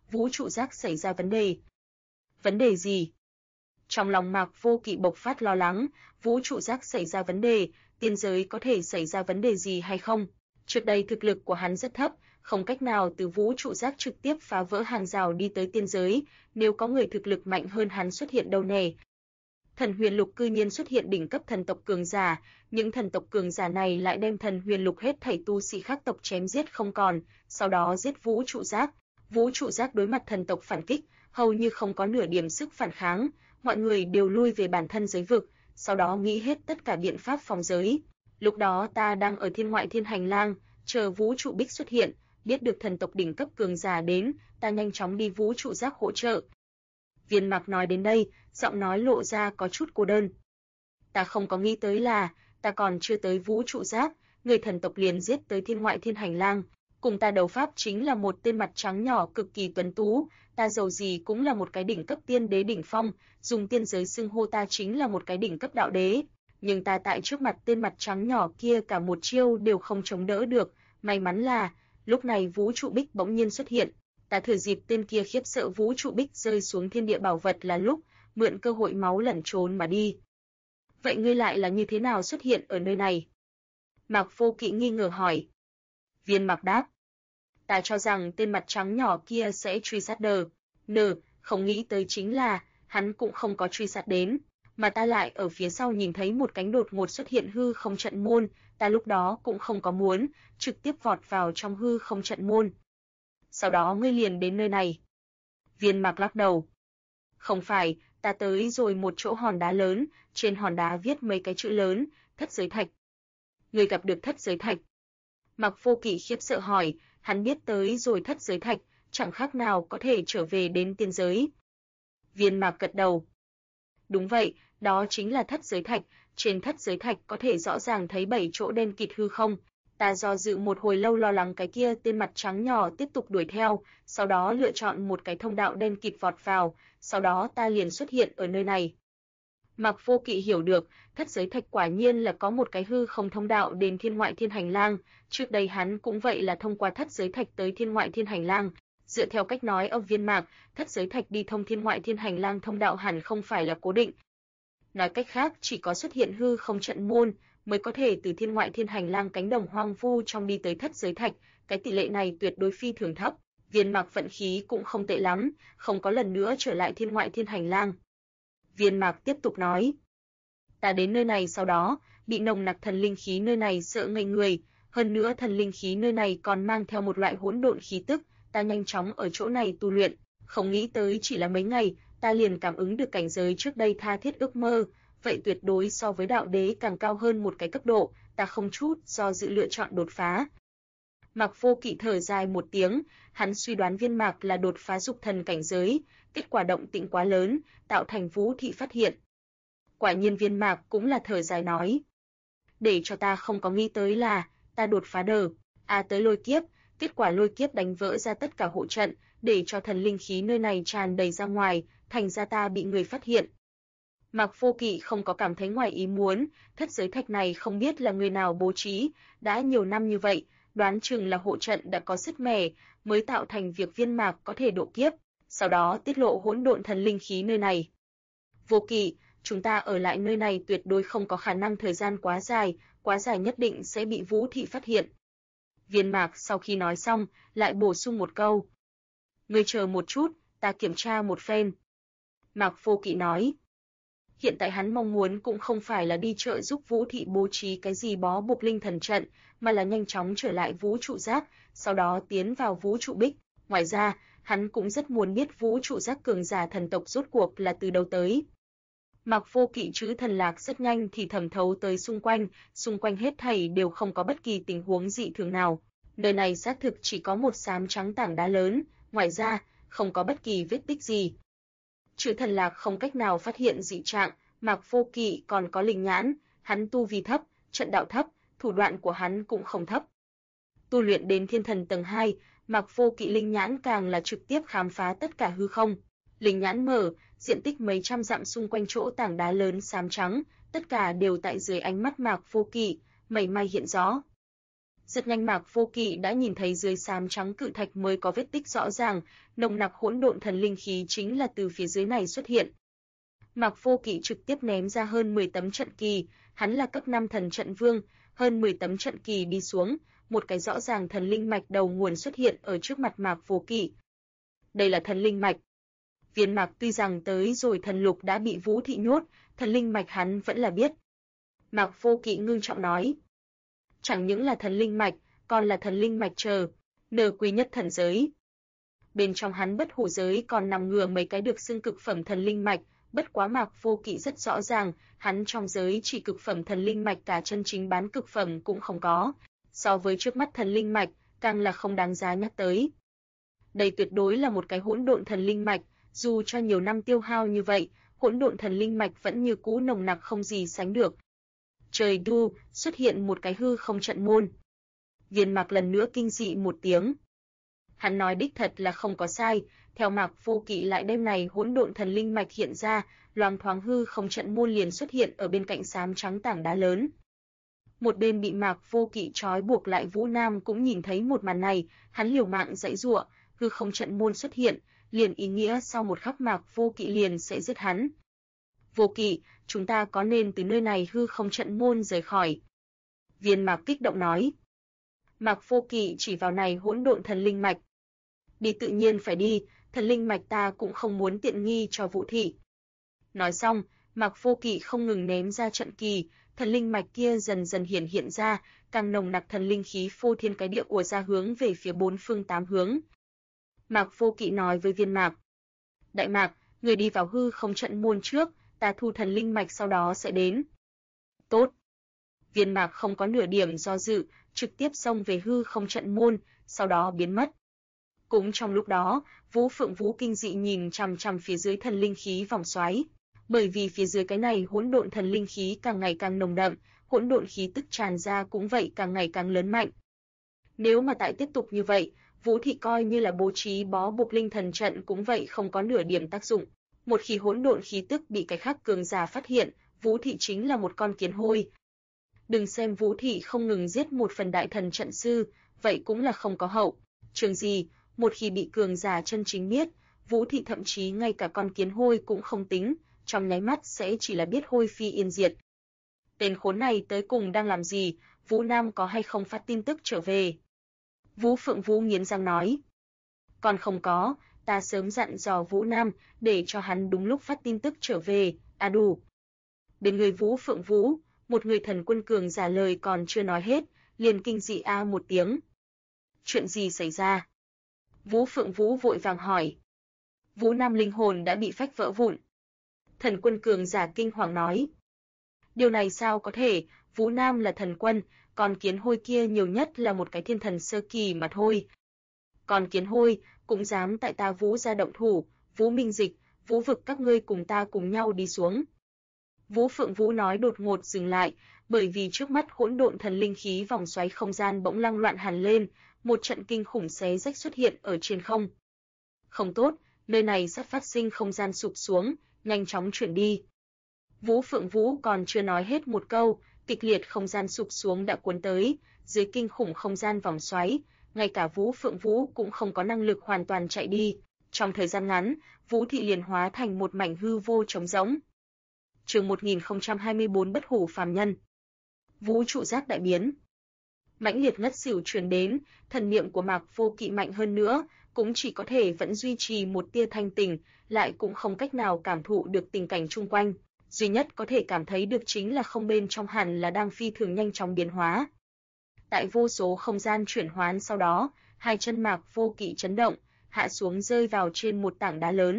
vũ trụ giác xảy ra vấn đề. Vấn đề gì? Trong lòng Mạc Vô Kỵ bộc phát lo lắng, vũ trụ giác xảy ra vấn đề, tiên giới có thể xảy ra vấn đề gì hay không? Trước đây thực lực của hắn rất thấp, không cách nào từ vũ trụ giác trực tiếp phá vỡ hàng rào đi tới tiên giới, nếu có người thực lực mạnh hơn hắn xuất hiện đâu nè. Thần Huyền Lục cư nhiên xuất hiện đỉnh cấp thần tộc cường giả, những thần tộc cường giả này lại đem Thần Huyền Lục hết thảy tu sĩ khác tộc chém giết không còn, sau đó giết vũ trụ giác. Vũ trụ giác đối mặt thần tộc phản kích, hầu như không có nửa điểm sức phản kháng, mọi người đều lui về bản thân giới vực, sau đó nghĩ hết tất cả biện pháp phòng giới. Lúc đó ta đang ở thiên ngoại thiên hành lang, chờ vũ trụ bích xuất hiện, biết được thần tộc đỉnh cấp cường giả đến, ta nhanh chóng đi vũ trụ giác hỗ trợ. Viên Mạc nói đến đây, giọng nói lộ ra có chút cô đơn. Ta không có nghĩ tới là, ta còn chưa tới vũ trụ giác, người thần tộc liền giết tới thiên ngoại thiên hành lang. Cùng ta đấu pháp chính là một tên mặt trắng nhỏ cực kỳ tuấn tú, ta dầu gì cũng là một cái đỉnh cấp tiên đế đỉnh phong, dùng tiên giới xưng hô ta chính là một cái đỉnh cấp đạo đế. Nhưng ta tại trước mặt tên mặt trắng nhỏ kia cả một chiêu đều không chống đỡ được, may mắn là, lúc này vũ trụ bích bỗng nhiên xuất hiện. Ta thừa dịp tên kia khiếp sợ vũ trụ bích rơi xuống thiên địa bảo vật là lúc, mượn cơ hội máu lẩn trốn mà đi. Vậy ngươi lại là như thế nào xuất hiện ở nơi này? Mạc Vô Kỵ nghi ngờ hỏi. Viên Mạc đáp. Ta cho rằng tên mặt trắng nhỏ kia sẽ truy sát không nghĩ tới chính là, hắn cũng không có truy sát đến, mà ta lại ở phía sau nhìn thấy một cánh đột ngột xuất hiện hư không trận môn, ta lúc đó cũng không có muốn, trực tiếp vọt vào trong hư không trận môn. Sau đó ngươi liền đến nơi này. Viên Mạc lắc đầu. Không phải, ta tới rồi một chỗ hòn đá lớn, trên hòn đá viết mấy cái chữ lớn, Thất Giới Thạch. Ngươi gặp được Thất Giới Thạch? Mạc Vô Kỵ khiếp sợ hỏi, hắn biết tới rồi Thất Giới Thạch, chẳng khác nào có thể trở về đến tiên giới. Viên Mạc gật đầu. Đúng vậy, đó chính là Thất Giới Thạch, trên Thất Giới Thạch có thể rõ ràng thấy 7 chỗ đen kịt hư không. Ta do dự một hồi lâu lo lắng cái kia tên mặt trắng nhỏ tiếp tục đuổi theo, sau đó lựa chọn một cái thông đạo đen kịt vọt vào, sau đó ta liền xuất hiện ở nơi này. Mạc Vô Kỵ hiểu được, Thất Giới Thạch quả nhiên là có một cái hư không thông đạo đến thiên ngoại thiên hành lang, trước đây hắn cũng vậy là thông qua Thất Giới Thạch tới thiên ngoại thiên hành lang. Dựa theo cách nói ở Viên Mạc, Thất Giới Thạch đi thông thiên ngoại thiên hành lang thông đạo hẳn không phải là cố định. Nói cách khác, chỉ có xuất hiện hư không trận môn mới có thể từ thiên ngoại thiên hành lang cánh đồng hoang vu trong đi tới Thất Giới Thạch, cái tỷ lệ này tuyệt đối phi thường thấp. Viên Mạc vận khí cũng không tệ lắm, không có lần nữa trở lại thiên ngoại thiên hành lang. Viên Mạc tiếp tục nói, ta đến nơi này sau đó, bị nồng nặc thần linh khí nơi này sợ ngây người, hơn nữa thần linh khí nơi này còn mang theo một loại hỗn độn khí tức, ta nhanh chóng ở chỗ này tu luyện, không nghĩ tới chỉ là mấy ngày, ta liền cảm ứng được cảnh giới trước đây tha thiết ước mơ, vậy tuyệt đối so với đạo đế càng cao hơn một cái cấp độ, ta không chút do dự lựa chọn đột phá. Mạc Vô Kỵ thở dài một tiếng, hắn suy đoán Viên Mạc là đột phá dục thần cảnh giới, kết quả động tĩnh quá lớn, tạo thành Vũ Thị phát hiện. Quả nhiên Viên Mạc cũng là thở dài nói. Để cho ta không có nghĩ tới là, ta đột phá tới lôi kiếp, kết quả lôi kiếp đánh vỡ ra tất cả hộ trận, để cho thần linh khí nơi này tràn đầy ra ngoài, thành ra ta bị người phát hiện. Mạc Vô Kỵ không có cảm thấy ngoài ý muốn, Thất Giới Thạch này không biết là người nào bố trí, đã nhiều năm như vậy, đoán chừng là hộ trận đã có sức mẻ, mới tạo thành việc Viên Mạc có thể độ kiếp, sau đó tiết lộ hỗn độn thần linh khí nơi này. Vô Kỵ, chúng ta ở lại nơi này tuyệt đối không có khả năng thời gian quá dài nhất định sẽ bị Vũ Thị phát hiện. Viên Mạc sau khi nói xong, lại bổ sung một câu. Ngươi chờ một chút, ta kiểm tra một phen. Mạc Vô Kỵ nói. Hiện tại hắn mong muốn cũng không phải là đi trợ giúp Vũ Thị bố trí cái gì bó buộc linh thần trận, mà là nhanh chóng trở lại vũ trụ giác, sau đó tiến vào vũ trụ bích. Ngoài ra, hắn cũng rất muốn biết vũ trụ giác cường giả thần tộc rốt cuộc là từ đâu tới. Mạc Vô Kỵ chữ thần lạc rất nhanh thì thẩm thấu tới xung quanh hết thảy đều không có bất kỳ tình huống dị thường nào. Nơi này xác thực chỉ có một xám trắng tảng đá lớn, ngoài ra, không có bất kỳ vết tích gì. Chữ thần lạc không cách nào phát hiện dị trạng, Mạc Vô Kỵ còn có linh nhãn, hắn tu vi thấp, trận đạo thấp, thủ đoạn của hắn cũng không thấp. Tu luyện đến thiên thần tầng 2, Mạc Vô Kỵ linh nhãn càng là trực tiếp khám phá tất cả hư không. Linh nhãn mở, diện tích mấy trăm dặm xung quanh chỗ tảng đá lớn xám trắng, tất cả đều tại dưới ánh mắt Mạc Vô Kỵ, mảy may hiện rõ. Rất nhanh Mạc Vô Kỵ đã nhìn thấy dưới xám trắng cự thạch mới có vết tích rõ ràng, nồng nặc hỗn độn thần linh khí chính là từ phía dưới này xuất hiện. Mạc Vô Kỵ trực tiếp ném ra hơn 10 tấm trận kỳ, hắn là cấp 5 thần trận vương, hơn 10 tấm trận kỳ đi xuống, một cái rõ ràng thần linh mạch đầu nguồn xuất hiện ở trước mặt Mạc Vô Kỵ. Đây là thần linh mạch. Viên Mạc tuy rằng tới rồi thần lục đã bị Vũ Thị nhốt, thần linh mạch hắn vẫn là biết. Mạc Vô Kỵ ngưng trọng nói, chẳng những là thần linh mạch, còn là thần linh mạch nở quý nhất thần giới. Bên trong hắn bất hủ giới còn nằm ngừa mấy cái được xưng cực phẩm thần linh mạch, bất quá Mạc Vô Kỵ rất rõ ràng, hắn trong giới chỉ cực phẩm thần linh mạch cả chân chính bán cực phẩm cũng không có, so với trước mắt thần linh mạch, càng là không đáng giá nhắc tới. Đây tuyệt đối là một cái hỗn độn thần linh mạch, dù cho nhiều năm tiêu hao như vậy, hỗn độn thần linh mạch vẫn như cũ nồng nặc không gì sánh được. Trời đu, xuất hiện một cái hư không trận môn. Viên Mạc lần nữa kinh dị một tiếng. Hắn nói đích thật là không có sai, theo Mạc Vô Kỵ lại đêm này hỗn độn thần linh mạch hiện ra, loáng thoáng hư không trận môn liền xuất hiện ở bên cạnh xám trắng tảng đá lớn. Một bên bị Mạc Vô Kỵ trói buộc lại Vũ Nam cũng nhìn thấy một màn này, hắn liều mạng giãy giụa, hư không trận môn xuất hiện, liền ý nghĩa sau một khắc Mạc Vô Kỵ liền sẽ giết hắn. Vô Kỵ, chúng ta có nên từ nơi này hư không trận môn rời khỏi? Viên Mạc kích động nói. Mạc Vô Kỵ chỉ vào này hỗn độn thần linh mạch. Đi tự nhiên phải đi, thần linh mạch ta cũng không muốn tiện nghi cho Vũ Thị. Nói xong, Mạc Vô Kỵ không ngừng ném ra trận kỳ, thần linh mạch kia dần dần hiện ra, càng nồng nặc thần linh khí phô thiên cái địa ùa ra hướng về phía bốn phương tám hướng. Mạc Vô Kỵ nói với Viên Mạc. Đại Mạc, người đi vào hư không trận môn trước, ta thu thần linh mạch sau đó sẽ đến. Tốt. Viên Mạc không có nửa điểm do dự, trực tiếp xông về hư không trận môn, sau đó biến mất. Cũng trong lúc đó, Vũ Phượng Vũ kinh dị nhìn chằm chằm phía dưới thần linh khí vòng xoáy, bởi vì phía dưới cái này hỗn độn thần linh khí càng ngày càng nồng đậm, hỗn độn khí tức tràn ra cũng vậy càng ngày càng lớn mạnh. Nếu mà tại tiếp tục như vậy, Vũ Thị coi như là bố trí bó buộc linh thần trận cũng vậy không có nửa điểm tác dụng. Một khi hỗn độn khí tức bị cái khác cường giả phát hiện, Vũ Thị chính là một con kiến hôi. Đừng xem Vũ Thị không ngừng giết một phần đại thần trận sư, vậy cũng là không có hậu trường gì, một khi bị cường giả chân chính biết, Vũ Thị thậm chí ngay cả con kiến hôi cũng không tính, trong nháy mắt sẽ chỉ là biết hôi phi yên diệt. Tên khốn này tới cùng đang làm gì, Vũ Nam có hay không phát tin tức trở về? Vũ Phượng Vũ nghiến răng nói. Còn không có, ta sớm dặn dò Vũ Nam, để cho hắn đúng lúc phát tin tức trở về, đủ. Bên người Vũ Phượng Vũ, một người thần quân cường giả lời còn chưa nói hết, liền kinh dị một tiếng. Chuyện gì xảy ra? Vũ Phượng Vũ vội vàng hỏi. Vũ Nam linh hồn đã bị phách vỡ vụn. Thần quân cường giả kinh hoàng nói. Điều này sao có thể, Vũ Nam là thần quân, còn kiến hôi kia nhiều nhất là một cái thiên thần sơ kỳ mà thôi. Còn kiến hôi, cũng dám tại ta Vũ gia động thủ, Vũ Minh Dịch, Vũ Vực các ngươi cùng ta cùng nhau đi xuống. Vũ Phượng Vũ nói đột ngột dừng lại, bởi vì trước mắt hỗn độn thần linh khí vòng xoáy không gian bỗng lăng loạn hẳn lên, một trận kinh khủng xé rách xuất hiện ở trên không. Không tốt, nơi này sắp phát sinh không gian sụp xuống, nhanh chóng chuyển đi. Vũ Phượng Vũ còn chưa nói hết một câu, kịch liệt không gian sụp xuống đã cuốn tới, dưới kinh khủng không gian vòng xoáy, ngay cả Vũ Phượng Vũ cũng không có năng lực hoàn toàn chạy đi. Trong thời gian ngắn, Vũ Thị liền hóa thành một mảnh hư vô trống rỗng. Chương 1024 Bất hủ phàm nhân. Vũ trụ giác đại biến. Mãnh liệt ngất xỉu truyền đến, thần niệm của Mạc Vô Kỵ mạnh hơn nữa, cũng chỉ có thể vẫn duy trì một tia thanh tỉnh, lại cũng không cách nào cảm thụ được tình cảnh chung quanh, duy nhất có thể cảm thấy được chính là không bên trong hẳn là đang phi thường nhanh chóng biến hóa. Tại vô số không gian chuyển hoán sau đó, hai chân Mạc Vô Kỵ chấn động, hạ xuống rơi vào trên một tảng đá lớn.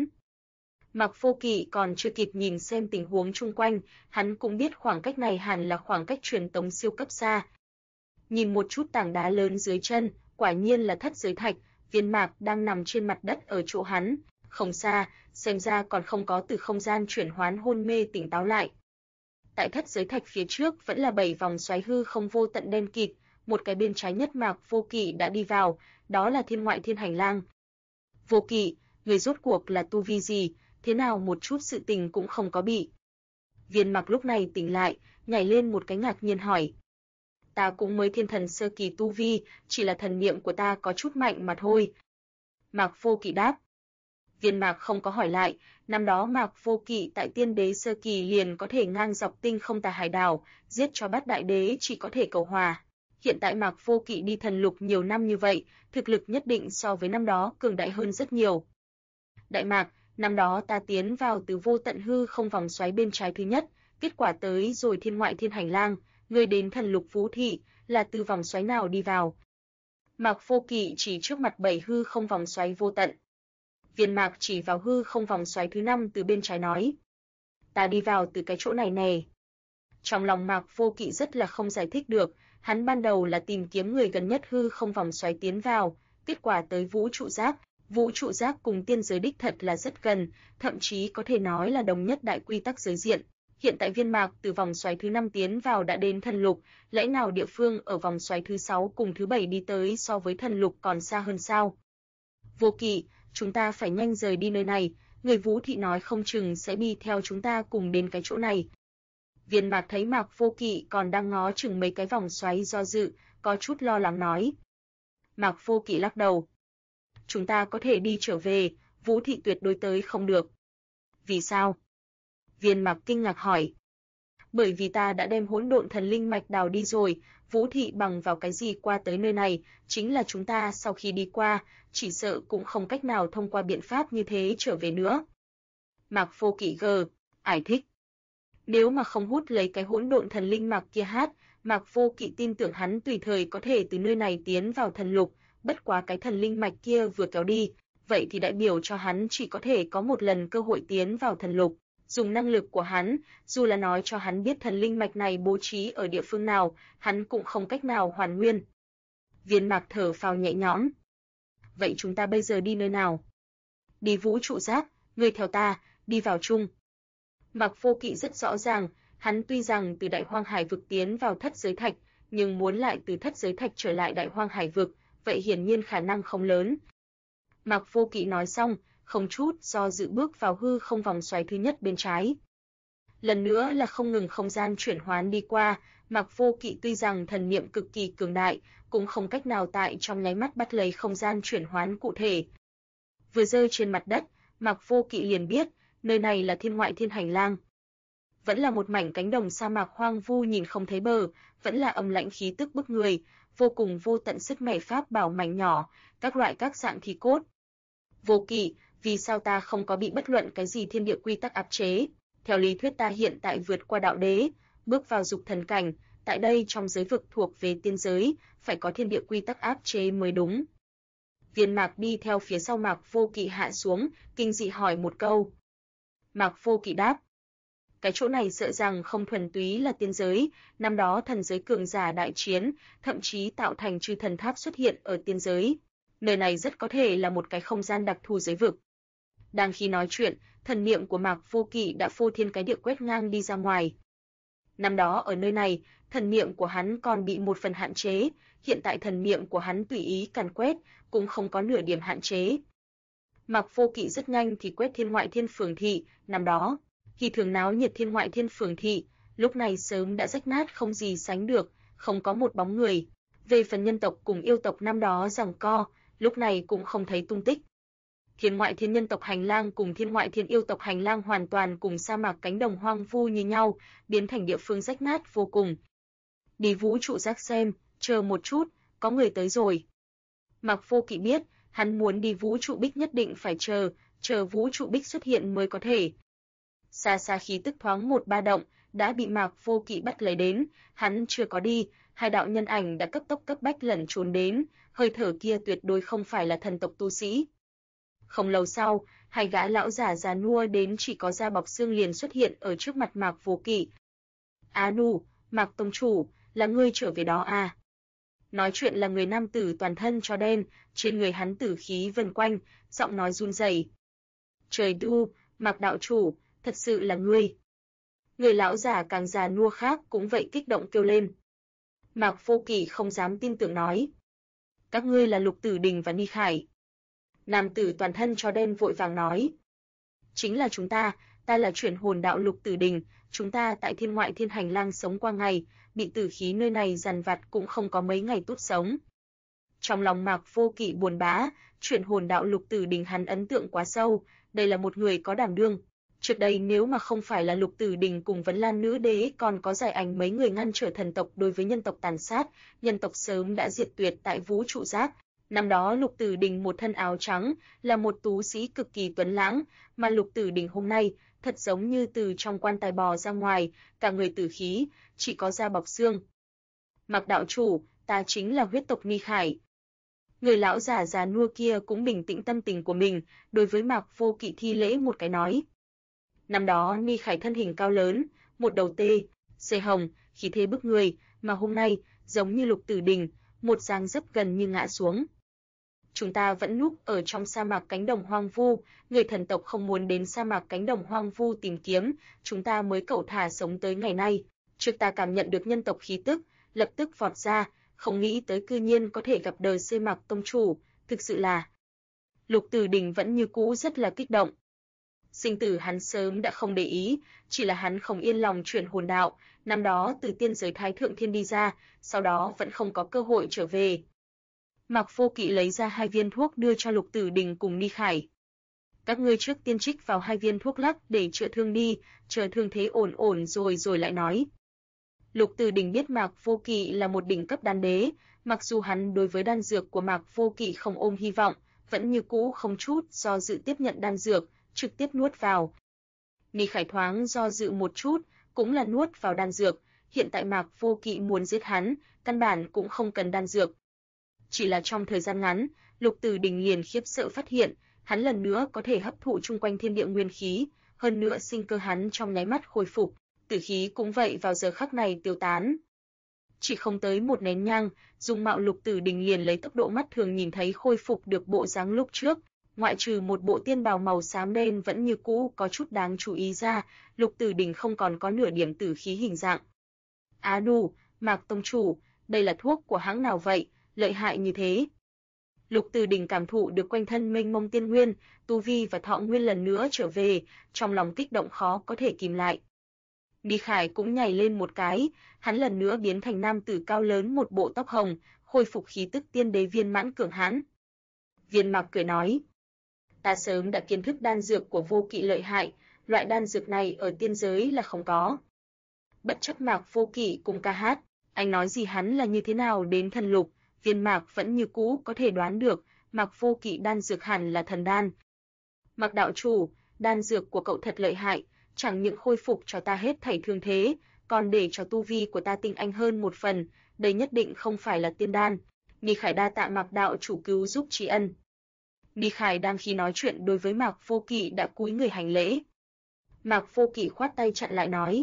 Mạc Vô Kỵ còn chưa kịp nhìn xem tình huống chung quanh, hắn cũng biết khoảng cách này hẳn là khoảng cách truyền tống siêu cấp xa. Nhìn một chút tảng đá lớn dưới chân, quả nhiên là thất giới thạch, Viên Mạc đang nằm trên mặt đất ở chỗ hắn, không xa, xem ra còn không có từ không gian chuyển hoán hôn mê tỉnh táo lại. Tại thất giới thạch phía trước vẫn là 7 vòng xoáy hư không vô tận đen kịt, một cái bên trái nhất Mạc Vô Kỵ đã đi vào, đó là thiên ngoại thiên hành lang. Vô Kỵ, người rốt cuộc là tu vi gì, thế nào một chút sự tình cũng không có bị. Viên Mạc lúc này tỉnh lại, nhảy lên một cái ngạc nhiên hỏi. Ta cũng mới thiên thần sơ kỳ tu vi, chỉ là thần niệm của ta có chút mạnh mà thôi. Mạc Vô Kỵ đáp. Viên Mạc không có hỏi lại, năm đó Mạc Vô Kỵ tại tiên đế sơ kỳ liền có thể ngang dọc tinh không tà hải đảo, giết cho Bát đại đế chỉ có thể cầu hòa. Hiện tại Mạc Vô Kỵ đi thần lục nhiều năm như vậy, thực lực nhất định so với năm đó cường đại hơn rất nhiều. Đại Mạc, năm đó ta tiến vào từ vô tận hư không vòng xoáy bên trái thứ nhất, kết quả tới rồi thiên ngoại thiên hành lang, ngươi đến thần lục Vũ Thị, là từ vòng xoáy nào đi vào? Mạc Vô Kỵ chỉ trước mặt 7 hư không vòng xoáy vô tận. Viên Mạc chỉ vào hư không vòng xoáy thứ 5 từ bên trái nói. Ta đi vào từ cái chỗ này nè. Trong lòng Mạc Vô Kỵ rất là không giải thích được, hắn ban đầu là tìm kiếm người gần nhất hư không vòng xoáy tiến vào, kết quả tới vũ trụ giác cùng tiên giới đích thật là rất gần, thậm chí có thể nói là đồng nhất đại quy tắc giới diện. Hiện tại Viên Mạc từ vòng xoáy thứ 5 tiến vào đã đến thần lục, lẽ nào địa phương ở vòng xoáy thứ 6 cùng thứ 7 đi tới so với thần lục còn xa hơn sao? Vô Kỵ, chúng ta phải nhanh rời đi nơi này, người Vũ Thị nói không chừng sẽ đi theo chúng ta cùng đến cái chỗ này. Viên Mạc thấy Mạc Vô Kỵ còn đang ngó chừng mấy cái vòng xoáy do dự, có chút lo lắng nói. Mạc Vô Kỵ lắc đầu. Chúng ta có thể đi trở về, Vũ Thị tuyệt đối tới không được. Vì sao? Viên Mạc kinh ngạc hỏi. Bởi vì ta đã đem hỗn độn thần linh mạch đào đi rồi, Vũ Thị bằng vào cái gì qua tới nơi này, chính là chúng ta sau khi đi qua, chỉ sợ cũng không cách nào thông qua biện pháp như thế trở về nữa. Mạc Vô Kỵ ải thích. Nếu mà không hút lấy cái hỗn độn thần linh mạch kia hát, Mạc Vô Kỵ tin tưởng hắn tùy thời có thể từ nơi này tiến vào thần lục, bất quá cái thần linh mạch kia vừa kéo đi, vậy thì đại biểu cho hắn chỉ có thể có một lần cơ hội tiến vào thần lục. Dùng năng lực của hắn, dù là nói cho hắn biết thần linh mạch này bố trí ở địa phương nào, hắn cũng không cách nào hoàn nguyên. Viên Mạc thở phào nhẹ nhõm. Vậy chúng ta bây giờ đi nơi nào? Đi vũ trụ giác, ngươi theo ta, đi vào chung. Mạc Vô Kỵ rất rõ ràng, hắn tuy rằng từ Đại Hoang Hải vực tiến vào Thất Giới Thạch, nhưng muốn lại từ Thất Giới Thạch trở lại Đại Hoang Hải vực, vậy hiển nhiên khả năng không lớn. Mạc Vô Kỵ nói xong, không chút do dự bước vào hư không vòng xoáy thứ nhất bên trái. Lần nữa là không ngừng không gian chuyển hoán đi qua, Mạc Vô Kỵ tuy rằng thần niệm cực kỳ cường đại, cũng không cách nào tại trong nháy mắt bắt lấy không gian chuyển hoán cụ thể. Vừa rơi trên mặt đất, Mạc Vô Kỵ liền biết, nơi này là thiên ngoại thiên hành lang. Vẫn là một mảnh cánh đồng sa mạc hoang vu nhìn không thấy bờ, vẫn là âm lãnh khí tức bức người, vô cùng vô tận sức mẻ pháp bảo mảnh nhỏ, các loại các dạng thi cốt. Vô Kỵ, vì sao ta không có bị bất luận cái gì thiên địa quy tắc áp chế? Theo lý thuyết ta hiện tại vượt qua đạo đế, bước vào dục thần cảnh, tại đây trong giới vực thuộc về tiên giới, phải có thiên địa quy tắc áp chế mới đúng. Viên Mạc đi theo phía sau Mạc Vô Kỵ hạ xuống, kinh dị hỏi một câu. Mạc Vô Kỵ đáp. Cái chỗ này sợ rằng không thuần túy là tiên giới, năm đó thần giới cường giả đại chiến, thậm chí tạo thành chư thần tháp xuất hiện ở tiên giới. Nơi này rất có thể là một cái không gian đặc thù giới vực. Đang khi nói chuyện, thần niệm của Mạc Vô Kỵ đã phô thiên cái địa quét ngang đi ra ngoài. Năm đó ở nơi này, thần niệm của hắn còn bị một phần hạn chế, hiện tại thần niệm của hắn tùy ý càn quét, cũng không có nửa điểm hạn chế. Mạc Vô Kỵ rất nhanh thì quét thiên ngoại thiên phường thị, năm đó, khi thường náo nhiệt thiên ngoại thiên phường thị, lúc này sớm đã rách nát không gì sánh được, không có một bóng người. Về phần nhân tộc cùng yêu tộc năm đó giằng co, lúc này cũng không thấy tung tích. Thiên ngoại thiên nhân tộc hành lang cùng thiên ngoại thiên yêu tộc hành lang hoàn toàn cùng sa mạc cánh đồng hoang vu như nhau, biến thành địa phương rách nát vô cùng. Đi vũ trụ giác xem, chờ một chút, có người tới rồi. Mạc Vô Kỵ biết, hắn muốn đi vũ trụ bích nhất định phải chờ vũ trụ bích xuất hiện mới có thể. Xa xa khí tức thoáng một ba động, đã bị Mạc Vô Kỵ bắt lấy đến, hắn chưa có đi, hai đạo nhân ảnh đã cấp tốc cấp bách lẩn trốn đến, hơi thở kia tuyệt đối không phải là thần tộc tu sĩ. Không lâu sau, hai gã lão giả già nua đến chỉ có da bọc xương liền xuất hiện ở trước mặt Mạc Vô Kỵ. Nu, Mạc tông chủ, là ngươi trở về đó à? Nói chuyện là người nam tử toàn thân cho đen, trên người hắn tử khí vần quanh, giọng nói run rẩy. Trời đu, Mạc đạo chủ, thật sự là ngươi. Người lão giả càng già nua khác cũng vậy kích động kêu lên. Mạc Vô Kỵ không dám tin tưởng nói. Các ngươi là Lục Tử Đình và Ni Khải. Nam tử toàn thân cho đen vội vàng nói. Chính là chúng ta, ta là chuyển hồn đạo Lục Tử Đình, chúng ta tại thiên ngoại thiên hành lang sống qua ngày, bị tử khí nơi này dằn vặt cũng không có mấy ngày tốt sống. Trong lòng Mạc Vô Kỵ buồn bã, chuyển hồn đạo Lục Tử Đình hắn ấn tượng quá sâu, đây là một người có đảm đương. Trước đây nếu mà không phải là Lục Tử Đình cùng Vấn Lan Nữ Đế còn có giải ảnh mấy người ngăn trở thần tộc đối với nhân tộc tàn sát, nhân tộc sớm đã diệt tuyệt tại vũ trụ giác. Năm đó Lục Tử Đình một thân áo trắng, là một tú sĩ cực kỳ tuấn lãng, mà Lục Tử Đình hôm nay thật giống như từ trong quan tài bò ra ngoài, cả người tử khí, chỉ có da bọc xương. Mạc đạo chủ, ta chính là huyết tộc Ni Khải. Người lão giả già nua kia cũng bình tĩnh tâm tình của mình, đối với Mạc Vô Kỵ thi lễ một cái nói. Năm đó Ni Khải thân hình cao lớn, một đầu tê, xê hồng, khí thế bức người, mà hôm nay, giống như Lục Tử Đình, một dáng dấp gần như ngã xuống. Chúng ta vẫn núp ở trong sa mạc cánh đồng hoang vu, người thần tộc không muốn đến sa mạc cánh đồng hoang vu tìm kiếm, chúng ta mới cẩu thả sống tới ngày nay. Trước ta cảm nhận được nhân tộc khí tức, lập tức vọt ra, không nghĩ tới cư nhiên có thể gặp đời C Mạc tông chủ, thực sự là. Lục Tử Đình vẫn như cũ rất là kích động. Sinh tử hắn sớm đã không để ý, chỉ là hắn không yên lòng chuyển hồn đạo, năm đó từ tiên giới Thái Thượng Thiên đi ra, sau đó vẫn không có cơ hội trở về. Mạc Vô Kỵ lấy ra 2 viên thuốc đưa cho Lục Tử Đình cùng Ni Khải. Các ngươi trước tiên trích vào 2 viên thuốc lắc để chữa thương đi, chờ thương thế ổn rồi lại nói. Lục Tử Đình biết Mạc Vô Kỵ là một đỉnh cấp đan đế, mặc dù hắn đối với đan dược của Mạc Vô Kỵ không ôm hy vọng, vẫn như cũ không chút do dự tiếp nhận đan dược, trực tiếp nuốt vào. Ni Khải thoáng do dự một chút, cũng là nuốt vào đan dược, hiện tại Mạc Vô Kỵ muốn giết hắn, căn bản cũng không cần đan dược. Chỉ là trong thời gian ngắn, Lục Tử Đình liền khiếp sợ phát hiện, hắn lần nữa có thể hấp thụ chung quanh thiên địa nguyên khí, hơn nữa sinh cơ hắn trong nháy mắt khôi phục, tử khí cũng vậy vào giờ khắc này tiêu tán. Chỉ không tới một nén nhang, dung mạo Lục Tử Đình liền lấy tốc độ mắt thường nhìn thấy khôi phục được bộ dáng lúc trước, ngoại trừ một bộ tiên bào màu xám đen vẫn như cũ có chút đáng chú ý ra, Lục Tử Đình không còn có nửa điểm tử khí hình dạng. Á đù, Mạc tông chủ, đây là thuốc của hãng nào vậy, lợi hại như thế? Lục Tử Đình cảm thụ được quanh thân mênh mông tiên nguyên, tu vi và thọ nguyên lần nữa trở về, trong lòng kích động khó có thể kìm lại. Ni Khải cũng nhảy lên một cái, hắn lần nữa biến thành nam tử cao lớn một bộ tóc hồng, khôi phục khí tức tiên đế viên mãn cường hãn. Viên Mạc cười nói, ta sớm đã kiến thức đan dược của Vô Kỵ lợi hại, loại đan dược này ở tiên giới là không có. Bất chấp Mạc Vô Kỵ cùng ca hát, anh nói gì hắn là như thế nào đến thần lục, Viên Mạc vẫn như cũ có thể đoán được, Mạc Vô Kỵ đan dược hẳn là thần đan. Mạc đạo chủ, đan dược của cậu thật lợi hại, chẳng những khôi phục cho ta hết thảy thương thế, còn để cho tu vi của ta tinh anh hơn một phần, đây nhất định không phải là tiên đan. Ni Khải đa tạ Mạc đạo chủ cứu giúp tri ân. Ni Khải đang khi nói chuyện đối với Mạc Vô Kỵ đã cúi người hành lễ. Mạc Vô Kỵ khoát tay chặn lại nói,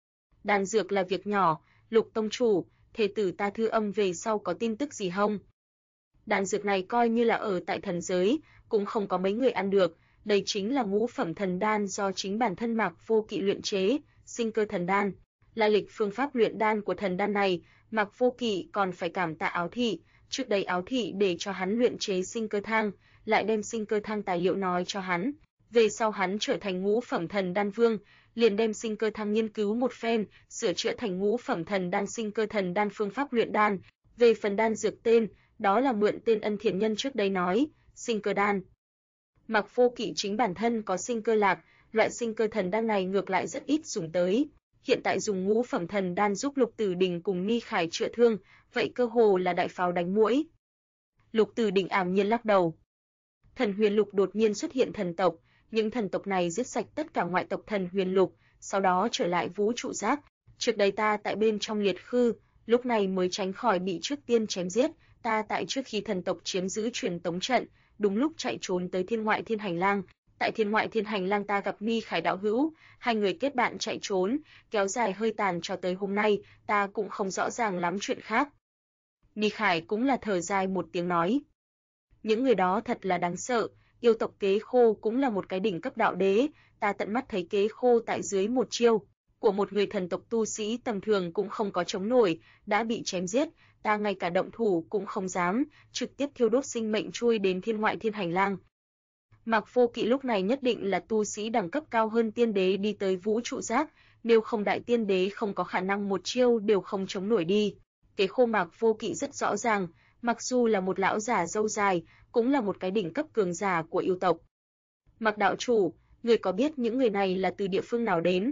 đan dược là việc nhỏ, Lục tông chủ, thê tử ta thư âm về sau có tin tức gì không? Đan dược này coi như là ở tại thần giới, cũng không có mấy người ăn được, đây chính là ngũ phẩm thần đan do chính bản thân Mạc Vô Kỵ luyện chế, sinh cơ thần đan. Là lịch phương pháp luyện đan của thần đan này, Mạc Vô Kỵ còn phải cảm tạ Áo Thị, trước đây Áo Thị để cho hắn luyện chế sinh cơ thang, lại đem sinh cơ thang tài liệu nói cho hắn. Về sau hắn trở thành ngũ phẩm thần đan vương, liền đem sinh cơ thang nghiên cứu một phen, sửa chữa thành ngũ phẩm thần đan sinh cơ thần đan phương pháp luyện đan. Về phần đan dược tên, đó là mượn tên Ân Thiện Nhân trước đây nói, sinh cơ đan. Mạc Vô Kỵ chính bản thân có sinh cơ lạc, loại sinh cơ thần đan này ngược lại rất ít dùng tới. Hiện tại dùng ngũ phẩm thần đan giúp Lục Tử Đình cùng Ni Khải chữa thương, vậy cơ hồ là đại pháo đánh muỗi. Lục Tử Đình ảm nhiên lắc đầu. Thần Huyền Lục đột nhiên xuất hiện thần tộc, những thần tộc này giết sạch tất cả ngoại tộc Thần Huyền Lục, sau đó trở lại vũ trụ giác. Trước đây ta tại bên trong liệt khư, lúc này mới tránh khỏi bị trước tiên chém giết, ta tại trước khi thần tộc chiếm giữ truyền tống trận, đúng lúc chạy trốn tới thiên ngoại thiên hành lang. Tại thiên ngoại thiên hành lang ta gặp Ni Khải đạo hữu, hai người kết bạn chạy trốn, kéo dài hơi tàn cho tới hôm nay, ta cũng không rõ ràng lắm chuyện khác. Ni Khải cũng là thở dài một tiếng nói. Những người đó thật là đáng sợ, yêu tộc Kế Khô cũng là một cái đỉnh cấp đạo đế, ta tận mắt thấy Kế Khô tại dưới một chiêu của một người thần tộc tu sĩ tầm thường cũng không có chống nổi, đã bị chém giết, ta ngay cả động thủ cũng không dám, trực tiếp thiêu đốt sinh mệnh chui đến thiên ngoại thiên hành lang. Mạc Vô Kỵ lúc này nhất định là tu sĩ đẳng cấp cao hơn tiên đế đi tới vũ trụ giác, nếu không đại tiên đế không có khả năng một chiêu đều không chống nổi đi. Kế khô Mạc Vô Kỵ rất rõ ràng, mặc dù là một lão giả râu dài, cũng là một cái đỉnh cấp cường giả của yêu tộc. Mạc đạo chủ, người có biết những người này là từ địa phương nào đến?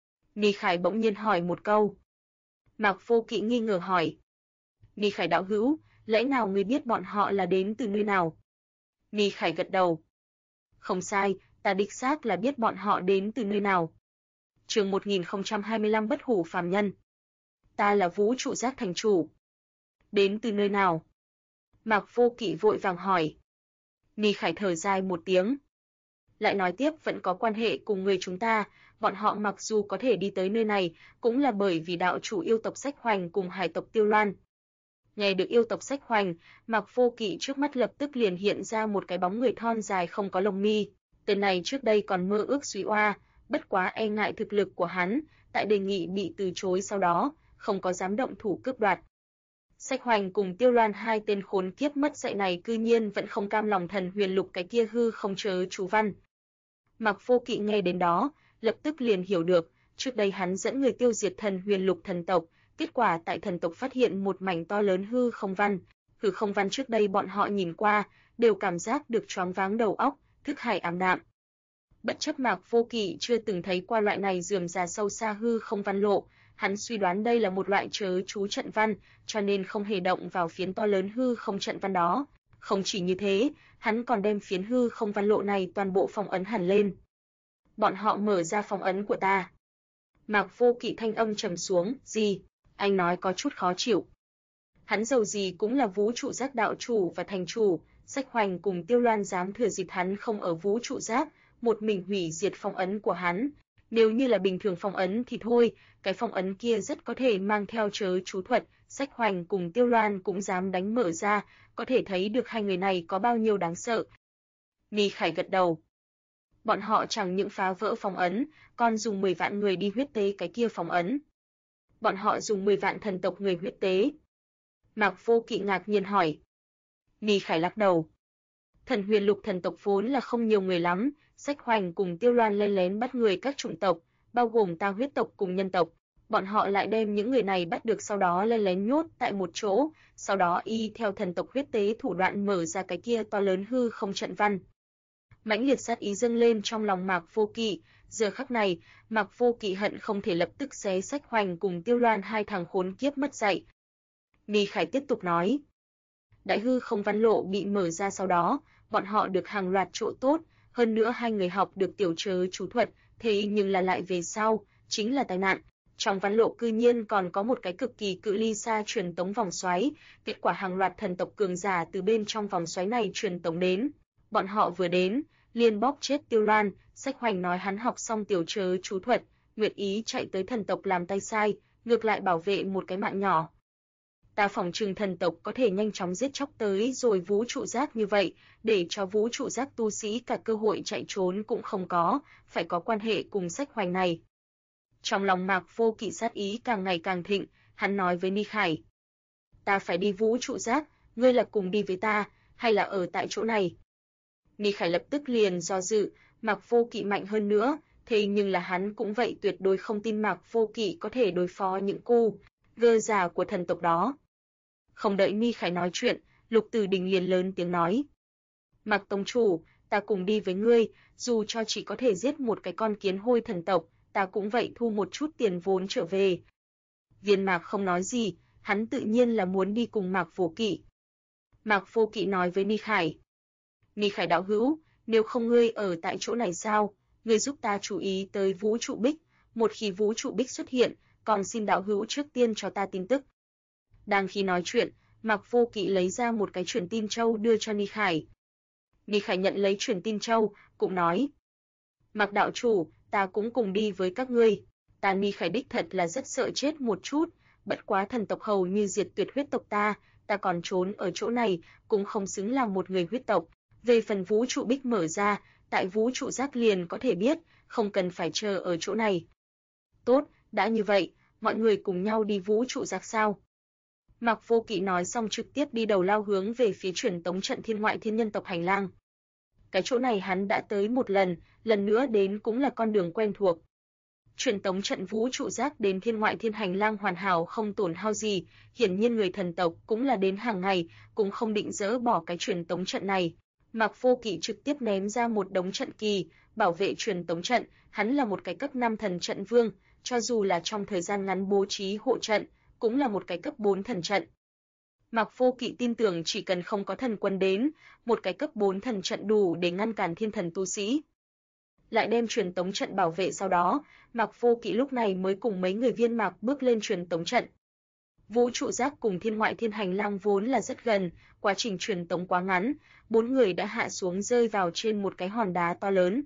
Ni Khải bỗng nhiên hỏi một câu. Mạc Vô Kỵ nghi ngờ hỏi. Ni Khải đạo hữu, lẽ nào người biết bọn họ là đến từ nơi nào? Ni Khải gật đầu. Không sai, ta đích xác là biết bọn họ đến từ nơi nào. Chương 1025 Bất hủ phàm nhân. Ta là vũ trụ giác thành chủ. Đến từ nơi nào? Mạc Vô Kỵ vội vàng hỏi. Ni Khải thở dài một tiếng. Lại nói tiếp vẫn có quan hệ cùng người chúng ta, bọn họ mặc dù có thể đi tới nơi này, cũng là bởi vì đạo chủ yêu tộc Sách Hoành cùng hải tộc Tiêu Loan. Nghe được yêu tộc Sách Hoành, Mạc Vô Kỵ trước mắt lập tức liền hiện ra một cái bóng người thon dài không có lông mi. Tên này trước đây còn mơ ước suy oa, bất quá e ngại thực lực của hắn, tại đề nghị bị từ chối sau đó, không có dám động thủ cướp đoạt. Sách Hoành cùng Tiêu Loan hai tên khốn kiếp mất dạy này cư nhiên vẫn không cam lòng thần huyền lục cái kia hư không chớ chú văn. Mạc Vô Kỵ nghe đến đó, lập tức liền hiểu được, trước đây hắn dẫn người tiêu diệt thần huyền lục thần tộc, kết quả tại thần tộc phát hiện một mảnh to lớn hư không văn. Hư không văn trước đây bọn họ nhìn qua, đều cảm giác được choáng váng đầu óc, thức hải ảm đạm. Bất chấp Mạc Vô Kỵ chưa từng thấy qua loại này rườm rà sâu xa hư không văn lộ, hắn suy đoán đây là một loại chớ chú trận văn, cho nên không hề động vào phiến to lớn hư không trận văn đó. Không chỉ như thế, hắn còn đem phiến hư không văn lộ này toàn bộ phong ấn hẳn lên. Bọn họ mở ra phong ấn của ta. Mạc Vô Kỵ thanh âm trầm xuống, gì? Anh nói có chút khó chịu. Hắn dầu gì cũng là vũ trụ giác đạo chủ và thành chủ, Sách Hoành cùng Tiêu Loan dám thừa dịp hắn không ở vũ trụ giác, một mình hủy diệt phong ấn của hắn. Nếu như là bình thường phong ấn thì thôi, cái phong ấn kia rất có thể mang theo chớ chú thuật, Sách Hoành cùng Tiêu Loan cũng dám đánh mở ra, có thể thấy được hai người này có bao nhiêu đáng sợ. Ni Khải gật đầu. Bọn họ chẳng những phá vỡ phong ấn, còn dùng 10 vạn người đi huyết tế cái kia phong ấn. Bọn họ dùng 10 vạn thần tộc người huyết tế. Mạc Vô Kỵ ngạc nhiên hỏi. Ni Khải lắc đầu. Thần huyền lục thần tộc vốn là không nhiều người lắm, Sách Hoành cùng Tiêu Loan lén lén bắt người các chủng tộc, bao gồm ta huyết tộc cùng nhân tộc. Bọn họ lại đem những người này bắt được sau đó lén lén nhốt tại một chỗ, sau đó y theo thần tộc huyết tế thủ đoạn mở ra cái kia to lớn hư không trận văn. Mãnh liệt sát ý dâng lên trong lòng Mạc Vô Kỵ, giờ khắc này, Mạc Vô Kỵ hận không thể lập tức xé Sách Hoành cùng Tiêu Loan hai thằng khốn kiếp mất dạy. Ni Khải tiếp tục nói. Đại hư không văn lộ bị mở ra sau đó, bọn họ được hàng loạt chỗ tốt, hơn nữa hai người học được tiểu chớ chú thuật, thế nhưng là lại về sau, chính là tai nạn. Trong văn lộ cư nhiên còn có một cái cực kỳ cự ly xa truyền tống vòng xoáy, kết quả hàng loạt thần tộc cường giả từ bên trong vòng xoáy này truyền tống đến. Bọn họ vừa đến, liền bóp chết Tiêu Loan, Sách Hoành nói hắn học xong tiểu chớ chú thuật, nguyện ý chạy tới thần tộc làm tay sai, ngược lại bảo vệ một cái mạng nhỏ. Ta phỏng chừng thần tộc có thể nhanh chóng giết chóc tới rồi vũ trụ giác như vậy, để cho vũ trụ giác tu sĩ cả cơ hội chạy trốn cũng không có, phải có quan hệ cùng Sách Hoành này. Trong lòng Mạc Vô Kỵ sát ý càng ngày càng thịnh, hắn nói với Ni Khải. Ta phải đi vũ trụ giác, ngươi là cùng đi với ta, hay là ở tại chỗ này? Ni Khải lập tức liền do dự, Mạc Vô Kỵ mạnh hơn nữa, thế nhưng là hắn cũng vậy tuyệt đối không tin Mạc Vô Kỵ có thể đối phó những cu gơ già của thần tộc đó. Không đợi Ni Khải nói chuyện, Lục Tử Đình liền lớn tiếng nói. Mạc tông chủ, ta cùng đi với ngươi, dù cho chỉ có thể giết một cái con kiến hôi thần tộc, ta cũng vậy thu một chút tiền vốn trở về. Viên Mạc không nói gì, hắn tự nhiên là muốn đi cùng Mạc Vô Kỵ. Mạc Vô Kỵ nói với Ni Khải. Ni Khải đạo hữu, nếu không ngươi ở tại chỗ này sao, ngươi giúp ta chú ý tới vũ trụ bích, một khi vũ trụ bích xuất hiện, còn xin đạo hữu trước tiên cho ta tin tức. Đang khi nói chuyện, Mạc Vô Kỵ lấy ra một cái truyền tin châu đưa cho Ni Khải. Ni Khải nhận lấy truyền tin châu, cũng nói. Mạc đạo chủ, ta cũng cùng đi với các ngươi. Ta Ni Khải đích thật là rất sợ chết một chút, bất quá thần tộc hầu như diệt tuyệt huyết tộc ta còn trốn ở chỗ này, cũng không xứng làm một người huyết tộc. Về phần vũ trụ bích mở ra, tại vũ trụ giác liền có thể biết, không cần phải chờ ở chỗ này. Tốt, đã như vậy, mọi người cùng nhau đi vũ trụ giác sao? Mạc Vô Kỵ nói xong trực tiếp đi đầu lao hướng về phía truyền tống trận thiên ngoại thiên nhân tộc hành lang. Cái chỗ này hắn đã tới một lần nữa đến cũng là con đường quen thuộc. Truyền tống trận vũ trụ giác đến thiên ngoại thiên hành lang hoàn hảo không tổn hao gì, hiển nhiên người thần tộc cũng là đến hàng ngày, cũng không định dỡ bỏ cái truyền tống trận này. Mạc Vô Kỵ trực tiếp ném ra một đống trận kỳ, bảo vệ truyền tống trận, hắn là một cái cấp 5 thần trận vương, cho dù là trong thời gian ngắn bố trí hộ trận, cũng là một cái cấp 4 thần trận. Mạc Vô Kỵ tin tưởng chỉ cần không có thần quân đến, một cái cấp 4 thần trận đủ để ngăn cản thiên thần tu sĩ. Lại đem truyền tống trận bảo vệ sau đó, Mạc Vô Kỵ lúc này mới cùng mấy người viên mạc bước lên truyền tống trận. Vũ trụ giác cùng thiên ngoại thiên hành lang vốn là rất gần, quá trình truyền tống quá ngắn, 4 người đã hạ xuống rơi vào trên một cái hòn đá to lớn.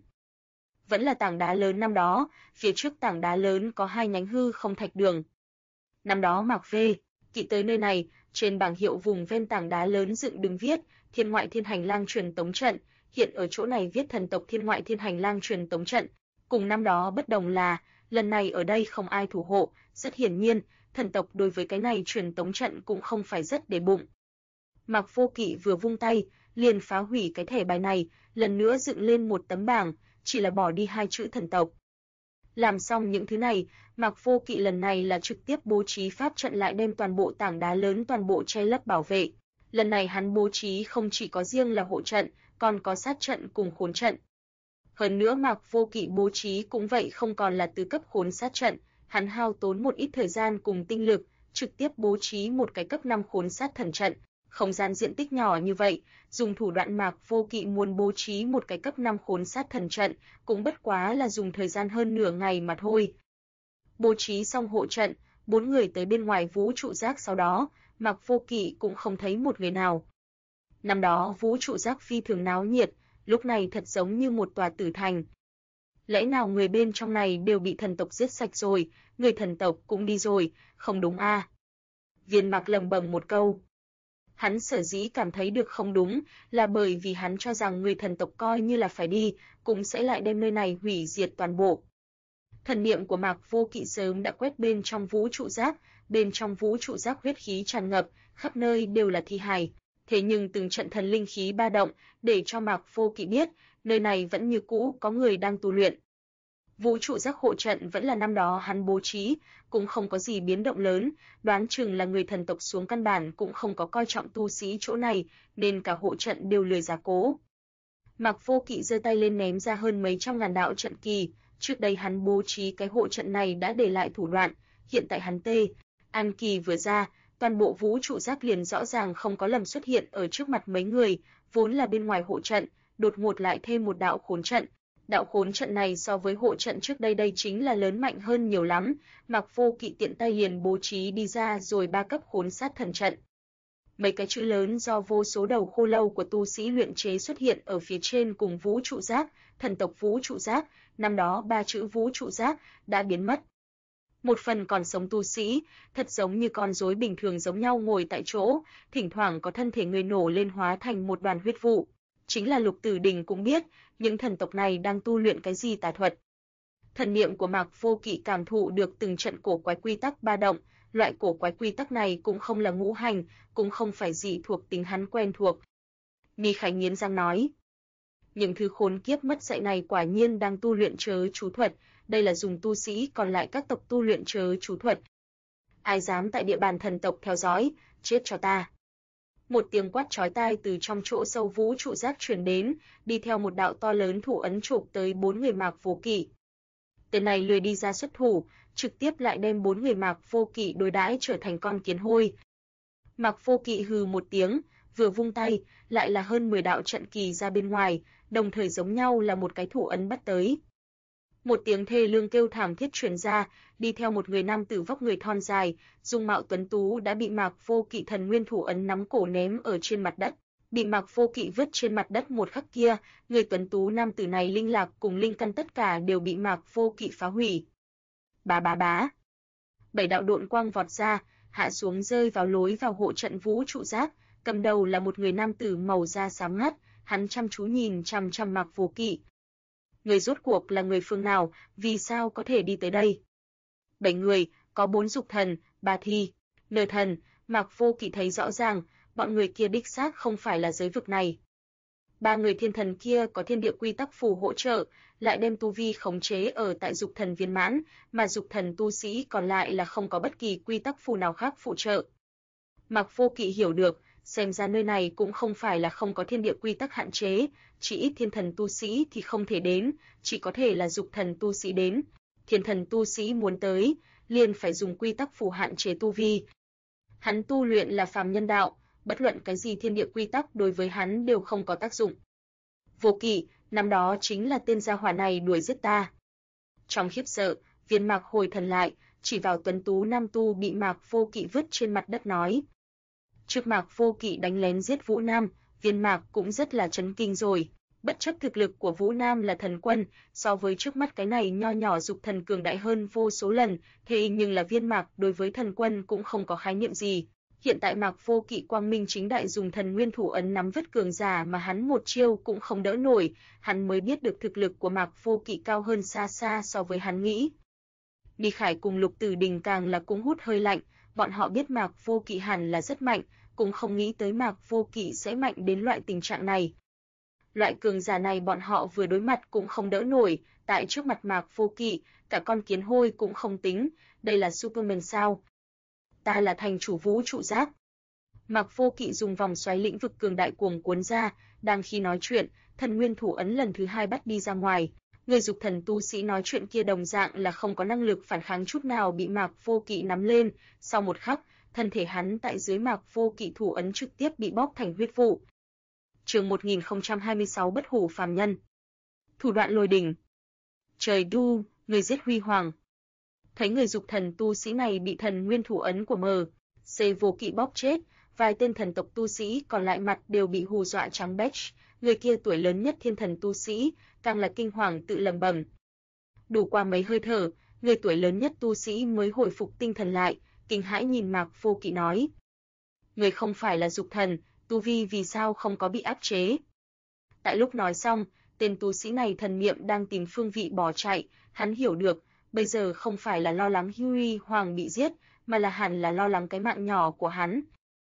Vẫn là tảng đá lớn năm đó, phía trước tảng đá lớn có 2 nhánh hư không thạch đường. Năm đó Mạc Kỵ tới nơi này, trên bảng hiệu vùng ven tảng đá lớn dựng đứng viết thiên ngoại thiên hành lang truyền tống trận, hiện ở chỗ này viết thần tộc thiên ngoại thiên hành lang truyền tống trận. Cùng năm đó bất đồng là, lần này ở đây không ai thủ hộ, rất hiển nhiên, thần tộc đối với cái này truyền tống trận cũng không phải rất để bụng. Mạc Vô Kỵ vừa vung tay, liền phá hủy cái thẻ bài này, lần nữa dựng lên một tấm bảng, chỉ là bỏ đi 2 chữ thần tộc. Làm xong những thứ này, Mạc Vô Kỵ lần này là trực tiếp bố trí pháp trận lại đem toàn bộ tảng đá lớn toàn bộ che lấp bảo vệ. Lần này hắn bố trí không chỉ có riêng là hộ trận, còn có sát trận cùng khốn trận. Hơn nữa Mạc Vô Kỵ bố trí cũng vậy không còn là tứ cấp khốn sát trận, hắn hao tốn một ít thời gian cùng tinh lực, trực tiếp bố trí một cái cấp 5 khốn sát thần trận. Không gian diện tích nhỏ như vậy, dùng thủ đoạn Mạc Vô Kỵ muốn bố trí một cái cấp 5 khốn sát thần trận, cũng bất quá là dùng thời gian hơn nửa ngày mà thôi. Bố trí xong hộ trận, 4 người tới bên ngoài vũ trụ giác sau đó, Mạc Vô Kỵ cũng không thấy một người nào. Năm đó vũ trụ giác phi thường náo nhiệt, lúc này thật giống như một tòa tử thành. Lẽ nào người bên trong này đều bị thần tộc giết sạch rồi, người thần tộc cũng đi rồi, không đúng a? Viên Mạc lẩm bẩm một câu. Hắn sở dĩ cảm thấy được không đúng, là bởi vì hắn cho rằng người thần tộc coi như là phải đi, cũng sẽ lại đem nơi này hủy diệt toàn bộ. Thần niệm của Mạc Vô Kỵ sớm đã quét bên trong vũ trụ giác, bên trong vũ trụ giác huyết khí tràn ngập, khắp nơi đều là thi hài. Thế nhưng từng trận thần linh khí ba động, để cho Mạc Vô Kỵ biết, nơi này vẫn như cũ có người đang tu luyện. Vũ trụ giác hộ trận vẫn là năm đó hắn bố trí, cũng không có gì biến động lớn, đoán chừng là người thần tộc xuống căn bản cũng không có coi trọng tu sĩ chỗ này, nên cả hộ trận đều lười gia cố. Mạc Vô Kỵ giơ tay lên ném ra hơn mấy trăm ngàn đạo trận kỳ, trước đây hắn bố trí cái hộ trận này đã để lại thủ đoạn, hiện tại hắn an kỳ vừa ra, toàn bộ vũ trụ giác liền rõ ràng không có lầm xuất hiện ở trước mặt mấy người, vốn là bên ngoài hộ trận, đột ngột lại thêm một đạo khốn trận. Đạo khốn trận này so với hộ trận trước đây chính là lớn mạnh hơn nhiều lắm, Mạc Vô Kỵ tiện tay liền bố trí đi ra rồi 3 cấp khốn sát thần trận. Mấy cái chữ lớn do vô số đầu khô lâu của tu sĩ luyện chế xuất hiện ở phía trên cùng vũ trụ giác, thần tộc vũ trụ giác, năm đó 3 chữ vũ trụ giác đã biến mất. Một phần còn sống tu sĩ, thật giống như con rối bình thường giống nhau ngồi tại chỗ, thỉnh thoảng có thân thể người nổ lên hóa thành một đoàn huyết vụ. Chính là Lục Tử Đình cũng biết, những thần tộc này đang tu luyện cái gì tà thuật. Thần niệm của Mạc Vô Kỵ cảm thụ được từng trận cổ quái quy tắc ba động, loại cổ quái quy tắc này cũng không là ngũ hành, cũng không phải gì thuộc tính hắn quen thuộc. Ni Khánh nghiến răng nói, những thứ khốn kiếp mất dạy này quả nhiên đang tu luyện chớ chú thuật, đây là dùng tu sĩ còn lại các tộc tu luyện chớ chú thuật. Ai dám tại địa bàn thần tộc theo dõi, chết cho ta. Một tiếng quát chói tai từ trong chỗ sâu vũ trụ giác truyền đến, đi theo một đạo to lớn thủ ấn chụp tới 4 người Mạc Vô Kỵ. Tên này lười đi ra xuất thủ, trực tiếp lại đem 4 người Mạc Vô Kỵ đối đãi trở thành con kiến hôi. Mạc Vô Kỵ hừ một tiếng, vừa vung tay, lại là hơn 10 đạo trận kỳ ra bên ngoài, đồng thời giống nhau là một cái thủ ấn bắt tới. Một tiếng thê lương kêu thảm thiết truyền ra, đi theo một người nam tử vóc người thon dài, dung mạo tuấn tú đã bị Mạc Vô Kỵ thần nguyên thủ ấn nắm cổ ném ở trên mặt đất. Bị Mạc Vô Kỵ vứt trên mặt đất một khắc kia, người tuấn tú nam tử này linh lạc cùng linh căn tất cả đều bị Mạc Vô Kỵ phá hủy. Bá bá bá. 7 đạo độn quang vọt ra, hạ xuống rơi vào lối vào hộ trận vũ trụ giác, cầm đầu là một người nam tử màu da xám ngắt, hắn chăm chú nhìn chằm chằm Mạc Vô Kỵ. Người rốt cuộc là người phương nào, vì sao có thể đi tới đây? 7 người, có 4 dục thần, 3 thi, nơ thần, Mạc Vô Kỵ thấy rõ ràng, bọn người kia đích xác không phải là giới vực này. Ba người thiên thần kia có thiên địa quy tắc phù hỗ trợ, lại đem tu vi khống chế ở tại dục thần viên mãn, mà dục thần tu sĩ còn lại là không có bất kỳ quy tắc phù nào khác phụ trợ. Mạc Vô Kỵ hiểu được, xem ra nơi này cũng không phải là không có thiên địa quy tắc hạn chế, chỉ ít thiên thần tu sĩ thì không thể đến, chỉ có thể là dục thần tu sĩ đến. Thiên thần tu sĩ muốn tới, liền phải dùng quy tắc phù hạn chế tu vi. Hắn tu luyện là phàm nhân đạo, bất luận cái gì thiên địa quy tắc đối với hắn đều không có tác dụng. Vô Kỵ, năm đó chính là tên gia hỏa này đuổi giết ta. Trong khiếp sợ, Viên Mạc hồi thần lại, chỉ vào tuấn tú nam tu bị Mạc Vô Kỵ vứt trên mặt đất nói. Trước Mạc Vô Kỵ đánh lén giết Vũ Nam, Viên Mạc cũng rất là chấn kinh rồi. Bất chấp thực lực của Vũ Nam là thần quân, so với trước mắt cái này nho nhỏ dục thần cường đại hơn vô số lần, thế nhưng là Viên Mạc đối với thần quân cũng không có khái niệm gì. Hiện tại Mạc Vô Kỵ quang minh chính đại dùng thần nguyên thủ ấn nắm vứt cường giả mà hắn một chiêu cũng không đỡ nổi, hắn mới biết được thực lực của Mạc Vô Kỵ cao hơn xa xa so với hắn nghĩ. Đi Khải cùng Lục Tử Đình càng là cũng hút hơi lạnh, bọn họ biết Mạc Vô Kỵ hẳn là rất mạnh, cũng không nghĩ tới Mạc Vô Kỵ sẽ mạnh đến loại tình trạng này. Loại cường giả này bọn họ vừa đối mặt cũng không đỡ nổi, tại trước mặt Mạc Vô Kỵ, cả con kiến hôi cũng không tính, đây là Superman sao? Ta là thành chủ vũ trụ giác. Mạc Vô Kỵ dùng vòng xoáy lĩnh vực cường đại cuồng cuốn ra, đang khi nói chuyện, thần nguyên thủ ấn lần thứ hai bắt đi ra ngoài. Người dục thần tu sĩ nói chuyện kia đồng dạng là không có năng lực phản kháng chút nào bị Mạc Vô Kỵ nắm lên, sau một khắc, thân thể hắn tại dưới Mạc Vô Kỵ thủ ấn trực tiếp bị bóp thành huyết vụ. Chương 1026 Bất hủ phàm nhân. Thủ đoạn lôi đỉnh. Trời đu, người giết huy hoàng. Thấy người dục thần tu sĩ này bị thần nguyên thủ ấn của M.C. Vô Kỵ bóp chết, vài tên thần tộc tu sĩ còn lại mặt đều bị hù dọa trắng bệch, người kia tuổi lớn nhất thiên thần tu sĩ, càng là kinh hoàng tự lẩm bẩm. Đủ qua mấy hơi thở, người tuổi lớn nhất tu sĩ mới hồi phục tinh thần lại, kinh hãi nhìn Mạc Vô Kỵ nói: "Người không phải là dục thần, tu vi vì sao không có bị áp chế?" Tại lúc nói xong, tên tu sĩ này thần niệm đang tìm phương vị bỏ chạy, hắn hiểu được, bây giờ không phải là lo lắng Huy Hoàng bị giết, mà là hẳn là lo lắng cái mạng nhỏ của hắn.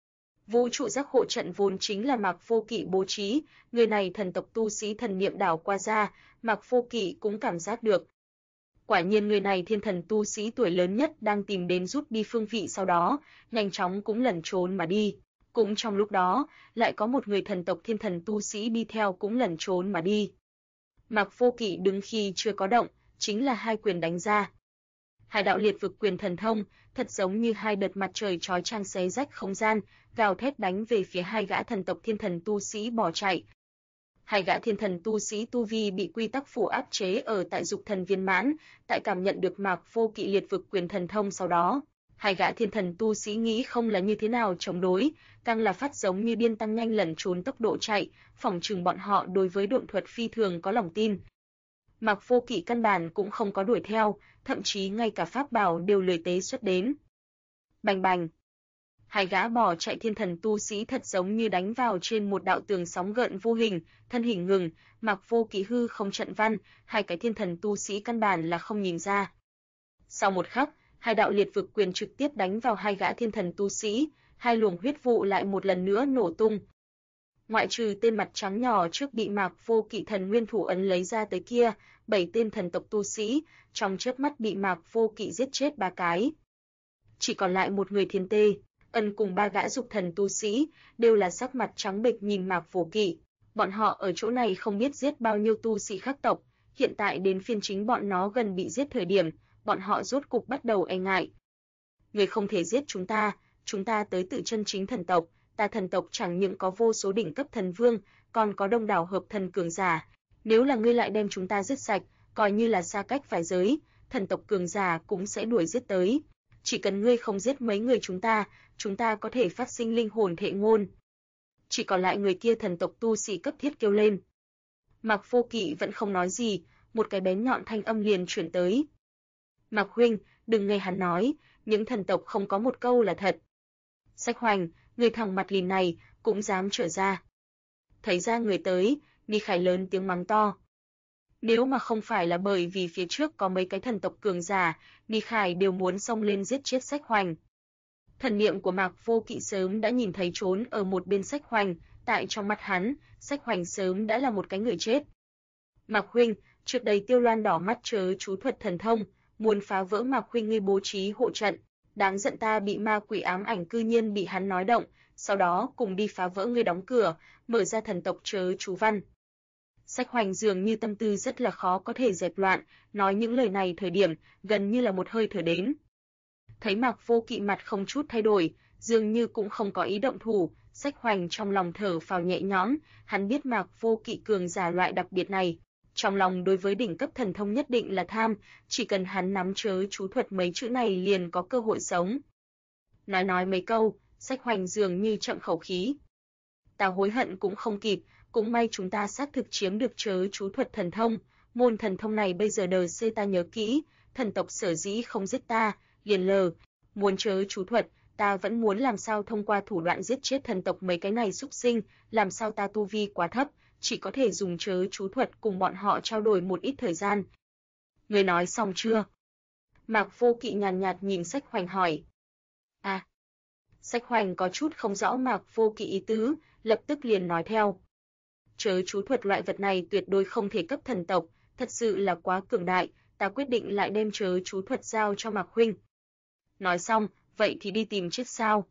Vũ trụ giác hộ trận vốn chính là Mạc Vô Kỵ bố trí, người này thần tộc tu sĩ thần niệm đảo qua ra, Mạc Vô Kỵ cũng cảm giác được. Quả nhiên người này thiên thần tu sĩ tuổi lớn nhất đang tìm đến rút đi phương vị, sau đó, nhanh chóng cũng lẩn trốn mà đi. Cũng trong lúc đó, lại có một người thần tộc thiên thần tu sĩ đi theo cũng lẩn trốn mà đi. Mạc Vô Kỵ đứng khi chưa có động, chính là hai quyền đánh ra. Hai đạo liệt vực quyền thần thông, thật giống như hai đợt mặt trời chói chang xé rách không gian, gào thét đánh về phía hai gã thần tộc thiên thần tu sĩ bỏ chạy. Hai gã thiên thần tu sĩ tu vi bị quy tắc phủ áp chế ở tại dục thần viên mãn, tại cảm nhận được Mạc Vô Kỵ liệt vực quyền thần thông sau đó, hai gã thiên thần tu sĩ nghĩ không là như thế nào chống đối, càng là phát giống như điên tăng nhanh lẩn trốn tốc độ chạy, phỏng chừng bọn họ đối với độn thuật phi thường có lòng tin. Mạc Vô Kỵ căn bản cũng không có đuổi theo, thậm chí ngay cả pháp bảo đều lười tế xuất đến. Bành bành. Hai gã bỏ chạy thiên thần tu sĩ thật giống như đánh vào trên một đạo tường sóng gợn vô hình, thân hình ngừng, Mạc Vô Kỵ hư không trận văn, hai cái thiên thần tu sĩ căn bản là không nhìn ra. Sau một khắc, hai đạo liệt vực quyền trực tiếp đánh vào hai gã thiên thần tu sĩ, hai luồng huyết vụ lại một lần nữa nổ tung. Ngoại trừ tên mặt trắng nhỏ trước bị Mạc Vô Kỵ thần nguyên thủ ấn lấy ra tới kia, 7 tên thần tộc tu sĩ, trong chớp mắt bị Mạc Vô Kỵ giết chết 3 cái. Chỉ còn lại một người thiên tê, Ân cùng 3 gã dục thần tu sĩ, đều là sắc mặt trắng bệch nhìn Mạc Vô Kỵ. Bọn họ ở chỗ này không biết giết bao nhiêu tu sĩ khác tộc, hiện tại đến phiên chính bọn nó gần bị giết thời điểm, bọn họ rốt cục bắt đầu e ngại. Người không thể giết chúng ta tới tự chân chính thần tộc, ta thần tộc chẳng những có vô số đỉnh cấp thần vương, còn có đông đảo hợp thần cường giả. Nếu là ngươi lại đem chúng ta giết sạch, coi như là xa cách vài giới, thần tộc cường giả cũng sẽ đuổi giết tới. Chỉ cần ngươi không giết mấy người chúng ta có thể phát sinh linh hồn thệ ngôn. Chỉ còn lại người kia thần tộc tu sĩ cấp thiết kêu lên. Mạc Vô Kỵ vẫn không nói gì, một cái bén nhọn thanh âm liền chuyển tới. Mạc huynh, đừng nghe hắn nói, những thần tộc không có một câu là thật. Sách Hoành, người thằng mặt lìn này, cũng dám trở ra. Thấy ra người tới, Ni Khải lớn tiếng mắng to. Nếu mà không phải là bởi vì phía trước có mấy cái thần tộc cường giả, Ni Khải đều muốn xông lên giết chết Sách Hoành. Thần niệm của Mạc Vô Kỵ sớm đã nhìn thấy trốn ở một bên Sách Hoành, tại trong mắt hắn, Sách Hoành sớm đã là một cái người chết. Mạc huynh, trước đây Tiêu Loan đỏ mắt chớ chú thuật thần thông, muốn phá vỡ Mạc huynh ngươi bố trí hộ trận, đáng giận ta bị ma quỷ ám ảnh cư nhiên bị hắn nói động, sau đó cùng đi phá vỡ ngươi đóng cửa, mở ra thần tộc chớ chú văn. Sách Hoành dường như tâm tư rất là khó có thể dẹp loạn, nói những lời này thời điểm, gần như là một hơi thở đến. Thấy Mạc Vô Kỵ mặt không chút thay đổi, dường như cũng không có ý động thủ, Sách Hoành trong lòng thở phào nhẹ nhõm, hắn biết Mạc Vô Kỵ cường giả loại đặc biệt này, trong lòng đối với đỉnh cấp thần thông nhất định là tham, chỉ cần hắn nắm chớ chú thuật mấy chữ này liền có cơ hội sống. Nói mấy câu, Sách Hoành dường như chậm khẩu khí. Ta hối hận cũng không kịp, cũng may chúng ta xác thực chiếm được chớ chú thuật thần thông, môn thần thông này bây giờ đời xê ta nhớ kỹ, thần tộc sở dĩ không giết ta, liền lờ, muốn chớ chú thuật, ta vẫn muốn làm sao thông qua thủ đoạn giết chết thần tộc mấy cái này súc sinh, làm sao ta tu vi quá thấp, chỉ có thể dùng chớ chú thuật cùng bọn họ trao đổi một ít thời gian. Ngươi nói xong chưa? Mạc Vô Kỵ nhàn nhạt nhìn Sách Hoành hỏi. À. Sách Hoành có chút không rõ Mạc Vô Kỵ ý tứ, lập tức liền nói theo. Chớ chú thuật loại vật này tuyệt đối không thể cấp thần tộc, thật sự là quá cường đại, ta quyết định lại đem chớ chú thuật giao cho Mạc huynh. Nói xong, vậy thì đi tìm chết sao?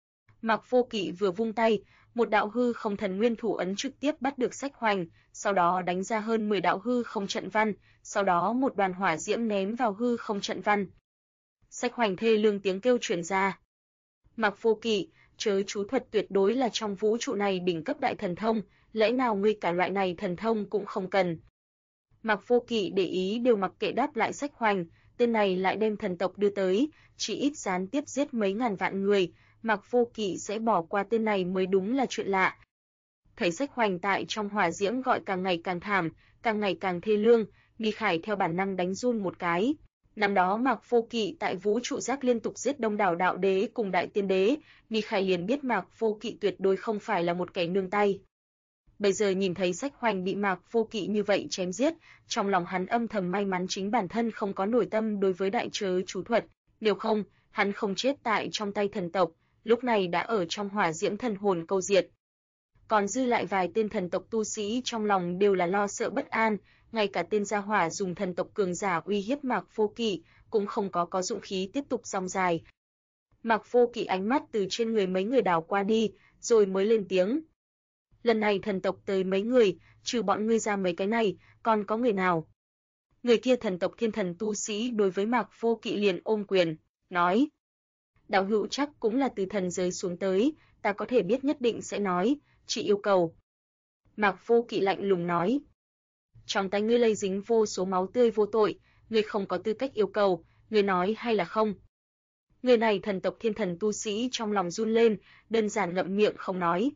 Mạc Vô Kỵ vừa vung tay, một đạo hư không thần nguyên thủ ấn trực tiếp bắt được Sách Hoành, sau đó đánh ra hơn 10 đạo hư không trận văn, sau đó một đoàn hỏa diễm ném vào hư không trận văn. Sách Hoành thê lương tiếng kêu truyền ra. Mạc Vô Kỵ, chớ chú thuật tuyệt đối là trong vũ trụ này đỉnh cấp đại thần thông, lẽ nào ngươi cả loại này thần thông cũng không cần? Mạc Vô Kỵ để ý đều mặc kệ đáp lại Sách Hoành, tên này lại đem thần tộc đưa tới, chỉ ít gián tiếp giết mấy ngàn vạn người, Mạc Vô Kỵ sẽ bỏ qua tên này mới đúng là chuyện lạ. Thấy Sách Hoành tại trong hỏa diễm gọi càng ngày càng thảm, càng ngày càng thê lương, Mi Khải theo bản năng đánh run một cái. Năm đó Mạc Vô Kỵ tại vũ trụ giác liên tục giết đông đảo đạo đế cùng đại tiên đế, Mi Khải liền biết Mạc Vô Kỵ tuyệt đối không phải là một kẻ nương tay. Bây giờ nhìn thấy Sách Hoành bị Mạc Vô Kỵ như vậy chém giết, trong lòng hắn âm thầm may mắn chính bản thân không có nổi tâm đối với đại chớ chú thuật, nếu không, hắn không chết tại trong tay thần tộc, lúc này đã ở trong hỏa diễm thần hồn câu diệt. Còn dư lại vài tên thần tộc tu sĩ trong lòng đều là lo sợ bất an, ngay cả tên gia hỏa dùng thần tộc cường giả uy hiếp Mạc Vô Kỵ cũng không có dũng khí tiếp tục dòng dài. Mạc Vô Kỵ ánh mắt từ trên người mấy người đảo qua đi, rồi mới lên tiếng. Lần này thần tộc tới mấy người, trừ bọn ngươi ra mấy cái này, còn có người nào? Người kia thần tộc thiên thần tu sĩ đối với Mạc Vô Kỵ liền ôm quyền, nói. Đạo hữu chắc cũng là từ thần giới xuống tới, ta có thể biết nhất định sẽ nói, chỉ yêu cầu. Mạc Vô Kỵ lạnh lùng nói. Trong tay ngươi lây dính vô số máu tươi vô tội, ngươi không có tư cách yêu cầu, ngươi nói hay là không? Người này thần tộc thiên thần tu sĩ trong lòng run lên, đơn giản ngậm miệng không nói.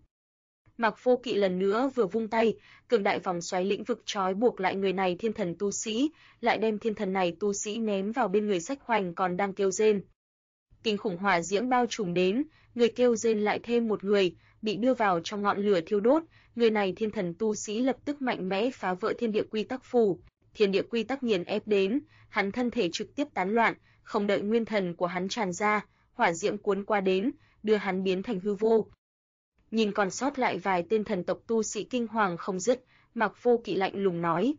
Mạc Vô Kỵ lần nữa vừa vung tay, cường đại vòng xoáy lĩnh vực trói buộc lại người này thiên thần tu sĩ, lại đem thiên thần này tu sĩ ném vào bên người Sách Hoành còn đang kêu rên. Kinh khủng hỏa diễm bao trùm đến, người kêu rên lại thêm một người, bị đưa vào trong ngọn lửa thiêu đốt, người này thiên thần tu sĩ lập tức mạnh mẽ phá vỡ thiên địa quy tắc phù, thiên địa quy tắc nghiền ép đến, hắn thân thể trực tiếp tán loạn, không đợi nguyên thần của hắn tràn ra, hỏa diễm cuốn qua đến, đưa hắn biến thành hư vô. Nhìn còn sót lại vài tên thần tộc tu sĩ kinh hoàng không dứt, Mạc Vô Kỵ lạnh lùng nói.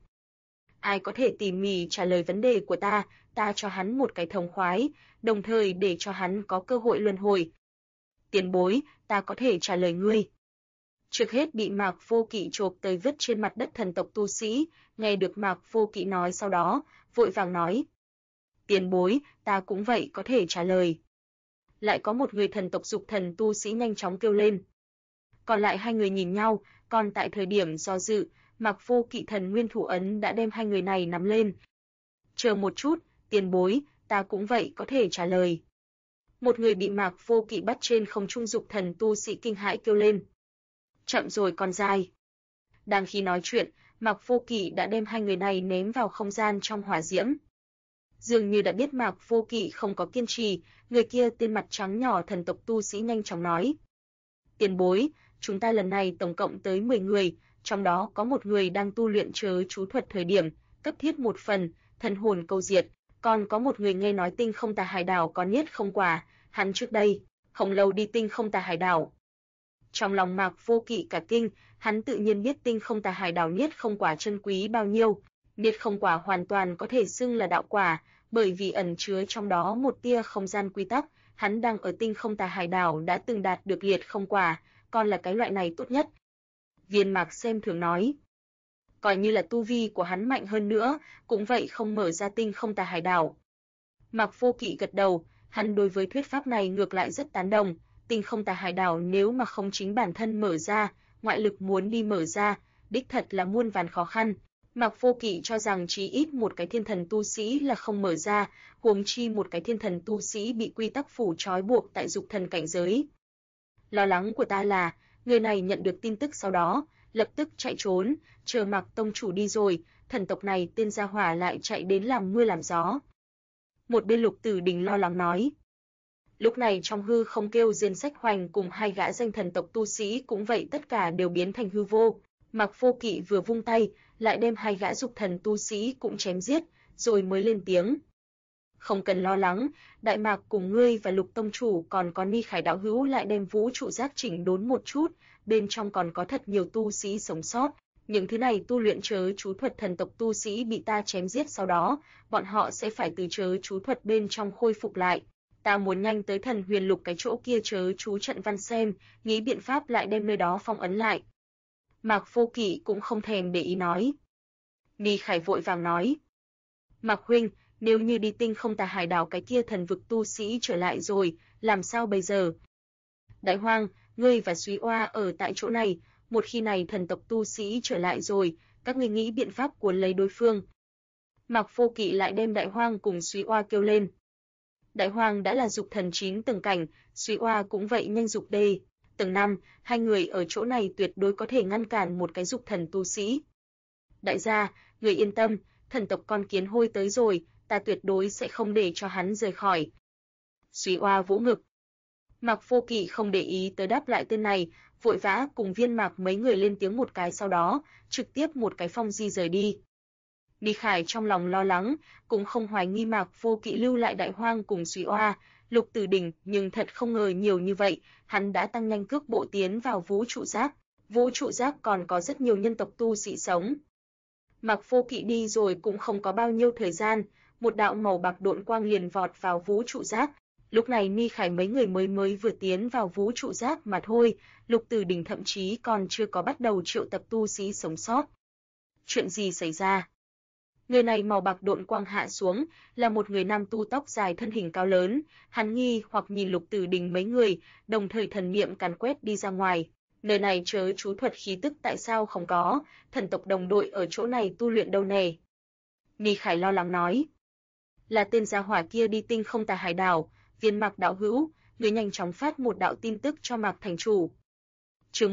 Ai có thể tỉ mỉ trả lời vấn đề của ta cho hắn một cái thống khoái, đồng thời để cho hắn có cơ hội luân hồi. Tiền bối, ta có thể trả lời ngươi. Trước hết bị Mạc Vô Kỵ chộp tới vứt trên mặt đất thần tộc tu sĩ, nghe được Mạc Vô Kỵ nói sau đó, vội vàng nói. Tiền bối, ta cũng vậy có thể trả lời. Lại có một người thần tộc dục thần tu sĩ nhanh chóng kêu lên. Còn lại hai người nhìn nhau, còn tại thời điểm do dự, Mạc Vô Kỵ thần nguyên thủ ấn đã đem hai người này nắm lên. Chờ một chút, tiền bối, ta cũng vậy có thể trả lời. Một người bị Mạc Vô Kỵ bắt trên không trung dục thần tu sĩ kinh hãi kêu lên. Chậm rồi con dai. Đang khi nói chuyện, Mạc Vô Kỵ đã đem hai người này ném vào không gian trong hỏa diễm. Dường như đã biết Mạc Vô Kỵ không có kiên trì, người kia tên mặt trắng nhỏ thần tộc tu sĩ nhanh chóng nói. Tiền bối, chúng ta lần này tổng cộng tới 10 người, trong đó có một người đang tu luyện chớ chú thuật thời điểm, cấp thiết một phần, thần hồn câu diệt, còn có một người nghe nói tinh không tà hải đảo có niết không quả, hắn trước đây, không lâu đi tinh không tà hải đảo. Trong lòng Mạc Vô Kỵ cả kinh, hắn tự nhiên biết Tinh Không Tà Hải Đảo niết không quả chân quý bao nhiêu. Niết không quả hoàn toàn có thể xưng là đạo quả, bởi vì ẩn chứa trong đó một tia không gian quy tắc, hắn đang ở Tinh Không Tà Hải Đảo đã từng đạt được liệt không quả, còn là cái loại này tốt nhất. Viên Mạc xem thường nói. Coi như là tu vi của hắn mạnh hơn nữa, cũng vậy không mở ra Tinh Không Tà Hải Đảo. Mạc Vô Kỵ gật đầu, hắn đối với thuyết pháp này ngược lại rất tán đồng. Tinh Không Tà Hải Đảo nếu mà không chính bản thân mở ra, ngoại lực muốn đi mở ra, đích thật là muôn vàn khó khăn. Mạc Vô Kỵ cho rằng chí ít một cái thiên thần tu sĩ là không mở ra, huống chi một cái thiên thần tu sĩ bị quy tắc phủ trói buộc tại dục thần cảnh giới. Lo lắng của ta là, người này nhận được tin tức sau đó, lập tức chạy trốn, chờ Mạc tông chủ đi rồi, thần tộc này tên gia hỏa lại chạy đến làm mưa làm gió. Một bên Lục Tử Đình lo lắng nói. Lúc này trong hư không kêu Diên Sách Hoành cùng hai gã danh thần tộc tu sĩ cũng vậy tất cả đều biến thành hư vô. Mạc Vô Kỵ vừa vung tay, lại đem hai gã dục thần tu sĩ cũng chém giết, rồi mới lên tiếng. Không cần lo lắng, Đại Mạc cùng ngươi và Lục tông chủ còn có Ni Khải đạo hữu lại đem vũ trụ giác chỉnh đốn một chút, bên trong còn có thật nhiều tu sĩ sống sót. Những thứ này tu luyện chớ chú thuật thần tộc tu sĩ bị ta chém giết sau đó, bọn họ sẽ phải từ chớ chú thuật bên trong khôi phục lại. Ta muốn nhanh tới Thần Huyền Lục cái chỗ kia chớ chú trận văn xem, nghĩ biện pháp lại đem nơi đó phong ấn lại. Mạc Vô Kỵ cũng không thèm để ý nói. Ni Khải vội vàng nói. Mạc huynh, nếu như đi Tinh Không Tà Hải Đảo cái kia thần vực tu sĩ trở lại rồi, làm sao bây giờ? Đại Hoang, ngươi và Súy Oa ở tại chỗ này, một khi này thần tộc tu sĩ trở lại rồi, các ngươi nghĩ biện pháp cuốn lấy đối phương. Mạc Vô Kỵ lại đem Đại Hoang cùng Súy Oa kêu lên. Đại Hoang đã là dục thần 9 tầng cảnh, Súy Oa cũng vậy nhanh dục đề. Tầng 5, hai người ở chỗ này tuyệt đối có thể ngăn cản một cái dục thần tu sĩ. Đại gia, người yên tâm, thần tộc con kiến hôi tới rồi, ta tuyệt đối sẽ không để cho hắn rời khỏi. Súy Oa vỗ ngực. Mạc Vô Kỵ không để ý tới đáp lại tên này, vội vã cùng Viên Mạc mấy người lên tiếng một cái sau đó, trực tiếp một cái phong di rời đi. Ni Khải trong lòng lo lắng, cũng không hoài nghi Mạc Vô Kỵ lưu lại Đại Hoang cùng Súy Oa, Lục Tử Đình, nhưng thật không ngờ nhiều như vậy, hắn đã tăng nhanh cước bộ tiến vào vũ trụ giác. Vũ trụ giác còn có rất nhiều nhân tộc tu sĩ sống. Mạc Vô Kỵ đi rồi cũng không có bao nhiêu thời gian, một đạo màu bạc độn quang liền vọt vào vũ trụ giác. Lúc này Ni Khải mấy người mới vừa tiến vào vũ trụ giác mà thôi, Lục Tử Đình thậm chí còn chưa có bắt đầu triệu tập tu sĩ sống sót. Chuyện gì xảy ra? Người này màu bạc độn quang hạ xuống, là một người nam tu tóc dài thân hình cao lớn, hắn nghi hoặc nhìn Lục Tử Đình mấy người, đồng thời thần niệm càn quét đi ra ngoài. Nơi này chớ chú thuật khí tức tại sao không có, thần tộc đồng đội ở chỗ này tu luyện đâu nè. Ni Khải lo lắng nói. Là tên gia hỏa kia đi Tinh Không Tà Hải Đảo, Viên Mạc đạo hữu, người nhanh chóng phát một đạo tin tức cho Mạc thành chủ. Chương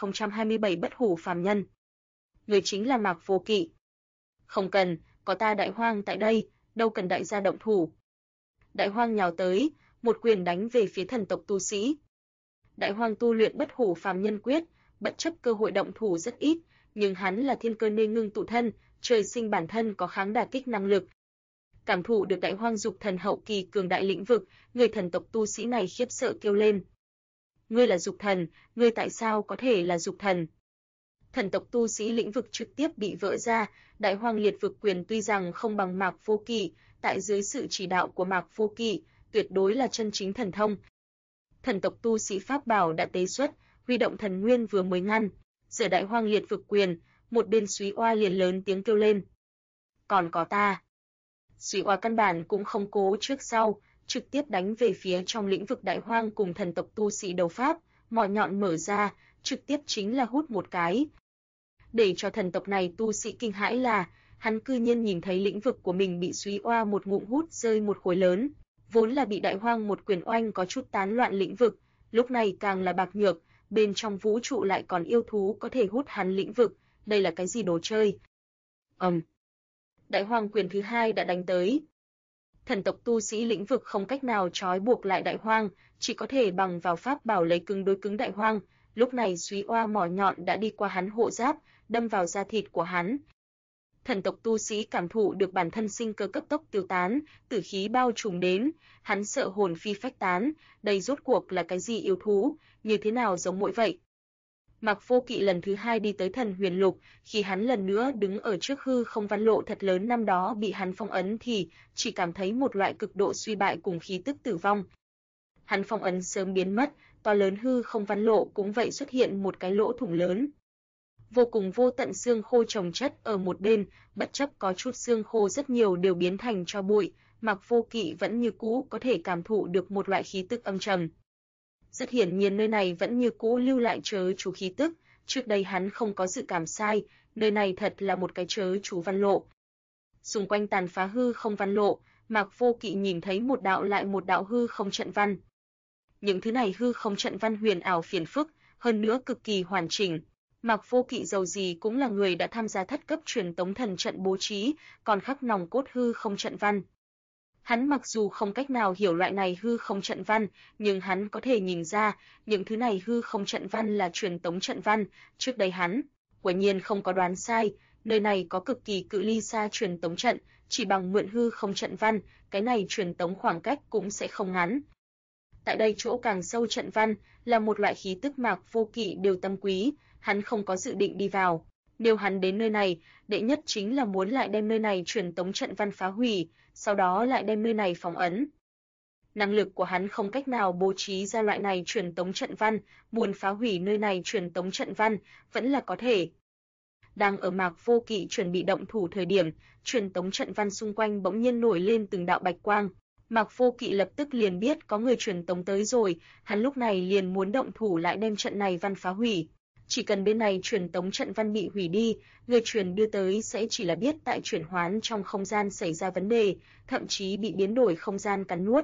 1027 Bất hủ phàm nhân. Người chính là Mạc Vô Kỵ. Không cần, có ta Đại Hoang tại đây, đâu cần đại gia động thủ. Đại Hoang nhào tới, một quyền đánh về phía thần tộc tu sĩ. Đại Hoang tu luyện Bất hủ phàm nhân quyết, bất chấp cơ hội động thủ rất ít, nhưng hắn là thiên cơ nên ngưng tụ thân, trời sinh bản thân có kháng đả kích năng lực. Cảm thụ được Đại Hoang dục thần hậu kỳ cường đại lĩnh vực, người thần tộc tu sĩ này khiếp sợ kêu lên. Ngươi là dục thần, ngươi tại sao có thể là dục thần? Thần tộc tu sĩ lĩnh vực trực tiếp bị vỡ ra, Đại Hoang liệt vực quyền tuy rằng không bằng Mạc Vô Kỵ, tại dưới sự chỉ đạo của Mạc Vô Kỵ, tuyệt đối là chân chính thần thông. Thần tộc tu sĩ pháp bảo đã tế xuất, huy động thần nguyên vừa mới ngăn, giờ Đại Hoang liệt vực quyền, một bên Súy Oa liền lớn tiếng kêu lên. Còn có ta. Súy Oa căn bản cũng không cố trước sau, trực tiếp đánh về phía trong lĩnh vực Đại Hoang cùng thần tộc tu sĩ đấu pháp, mỏ nhọn mở ra, trực tiếp chính là hút một cái. Để cho thần tộc này tu sĩ kinh hãi là, hắn cư nhiên nhìn thấy lĩnh vực của mình bị Súy Oa một ngụm hút rơi một khối lớn, vốn là bị Đại Hoang một quyền oanh có chút tán loạn lĩnh vực, lúc này càng là bạc nhược, bên trong vũ trụ lại còn yêu thú có thể hút hắn lĩnh vực, đây là cái gì đồ chơi? Đại Hoang quyền thứ hai đã đánh tới. Thần tộc tu sĩ lĩnh vực không cách nào trói buộc lại Đại Hoang, chỉ có thể bằng vào pháp bảo lấy cứng đối cứng Đại Hoang. Lúc này Súy Oa mỏ nhọn đã đi qua hắn hộ giáp, đâm vào da thịt của hắn. Thần tộc tu sĩ cảm thụ được bản thân sinh cơ cấp tốc tiêu tán, tử khí bao trùm đến, hắn sợ hồn phi phách tán, đây rốt cuộc là cái gì yêu thú, như thế nào giống muỗi vậy, Mạc Vô Kỵ lần thứ hai đi tới Thần Huyền Lục, khi hắn lần nữa đứng ở trước hư không văn lộ thật lớn năm đó bị hắn phong ấn thì chỉ cảm thấy một loại cực độ suy bại cùng khí tức tử vong. Hắn phong ấn sớm biến mất, to lớn hư không văn lộ cũng vậy xuất hiện một cái lỗ thủng lớn. Vô cùng vô tận xương khô chồng chất ở một bên, bất chấp có chút xương khô rất nhiều đều biến thành tro bụi, Mạc Vô Kỵ vẫn như cũ có thể cảm thụ được một loại khí tức âm trầm. Rất hiển nhiên nơi này vẫn như cũ lưu lại chớ chú khí tức, trước đây hắn không có dự cảm sai, nơi này thật là một cái chớ chú văn lộ. Xung quanh tàn phá hư không văn lộ, Mạc Vô Kỵ nhìn thấy một đạo lại một đạo hư không trận văn. Những thứ này hư không trận văn huyền ảo phiền phức, hơn nữa cực kỳ hoàn chỉnh. Mạc Vô Kỵ dầu gì cũng là người đã tham gia thất cấp truyền tống thần trận bố trí, còn khắc nòng cốt hư không trận văn. Hắn mặc dù không cách nào hiểu loại này hư không trận văn, nhưng hắn có thể nhìn ra, những thứ này hư không trận văn là truyền tống trận văn, trước đây hắn quả nhiên không có đoán sai, nơi này có cực kỳ cự ly xa truyền tống trận, chỉ bằng mượn hư không trận văn, cái này truyền tống khoảng cách cũng sẽ không ngắn. Tại đây chỗ càng sâu trận văn là một loại khí tức Mạc Vô Kỵ đều tâm quý, hắn không có dự định đi vào. Nếu hắn đến nơi này, đệ nhất chính là muốn lại đem nơi này truyền tống trận văn phá hủy, sau đó lại đem nơi này phong ấn. Năng lực của hắn không cách nào bố trí ra loại này truyền tống trận văn, muốn phá hủy nơi này truyền tống trận văn vẫn là có thể. Đang ở Mạc Vô Kỵ chuẩn bị động thủ thời điểm, truyền tống trận văn xung quanh bỗng nhiên nổi lên từng đạo bạch quang. Mạc Vô Kỵ lập tức liền biết có người truyền tống tới rồi, hắn lúc này liền muốn động thủ lại đem trận này văn phá hủy. Chỉ cần bên này truyền tống trận văn bị hủy đi, người truyền đưa tới sẽ chỉ là biết tại chuyển hoán trong không gian xảy ra vấn đề, thậm chí bị biến đổi không gian cắn nuốt.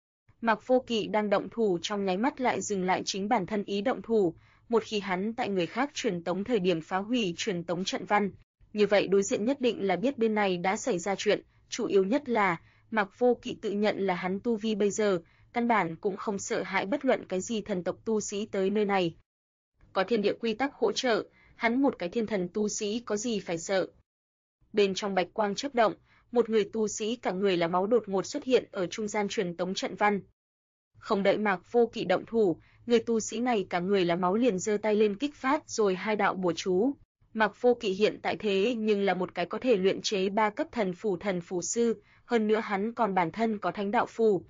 Mạc Vô Kỵ đang động thủ trong nháy mắt lại dừng lại chính bản thân ý động thủ, một khi hắn tại người khác truyền tống thời điểm phá hủy truyền tống trận văn, như vậy đối diện nhất định là biết bên này đã xảy ra chuyện, chủ yếu nhất là Mạc Vô Kỵ tự nhận là hắn tu vi bây giờ, căn bản cũng không sợ hãi bất luận cái gì thần tộc tu sĩ tới nơi này. Có thiên địa quy tắc hỗ trợ, hắn một cái thiên thần tu sĩ có gì phải sợ. Bên trong bạch quang chớp động, một người tu sĩ cả người là máu đột ngột xuất hiện ở trung gian truyền tống trận văn. Không đợi Mạc Vô Kỵ động thủ, người tu sĩ này cả người là máu liền giơ tay lên kích phát rồi hai đạo bùa chú. Mạc Vô Kỵ hiện tại thế nhưng là một cái có thể luyện chế 3 cấp thần phù sư, hơn nữa hắn còn bản thân có thánh đạo phù.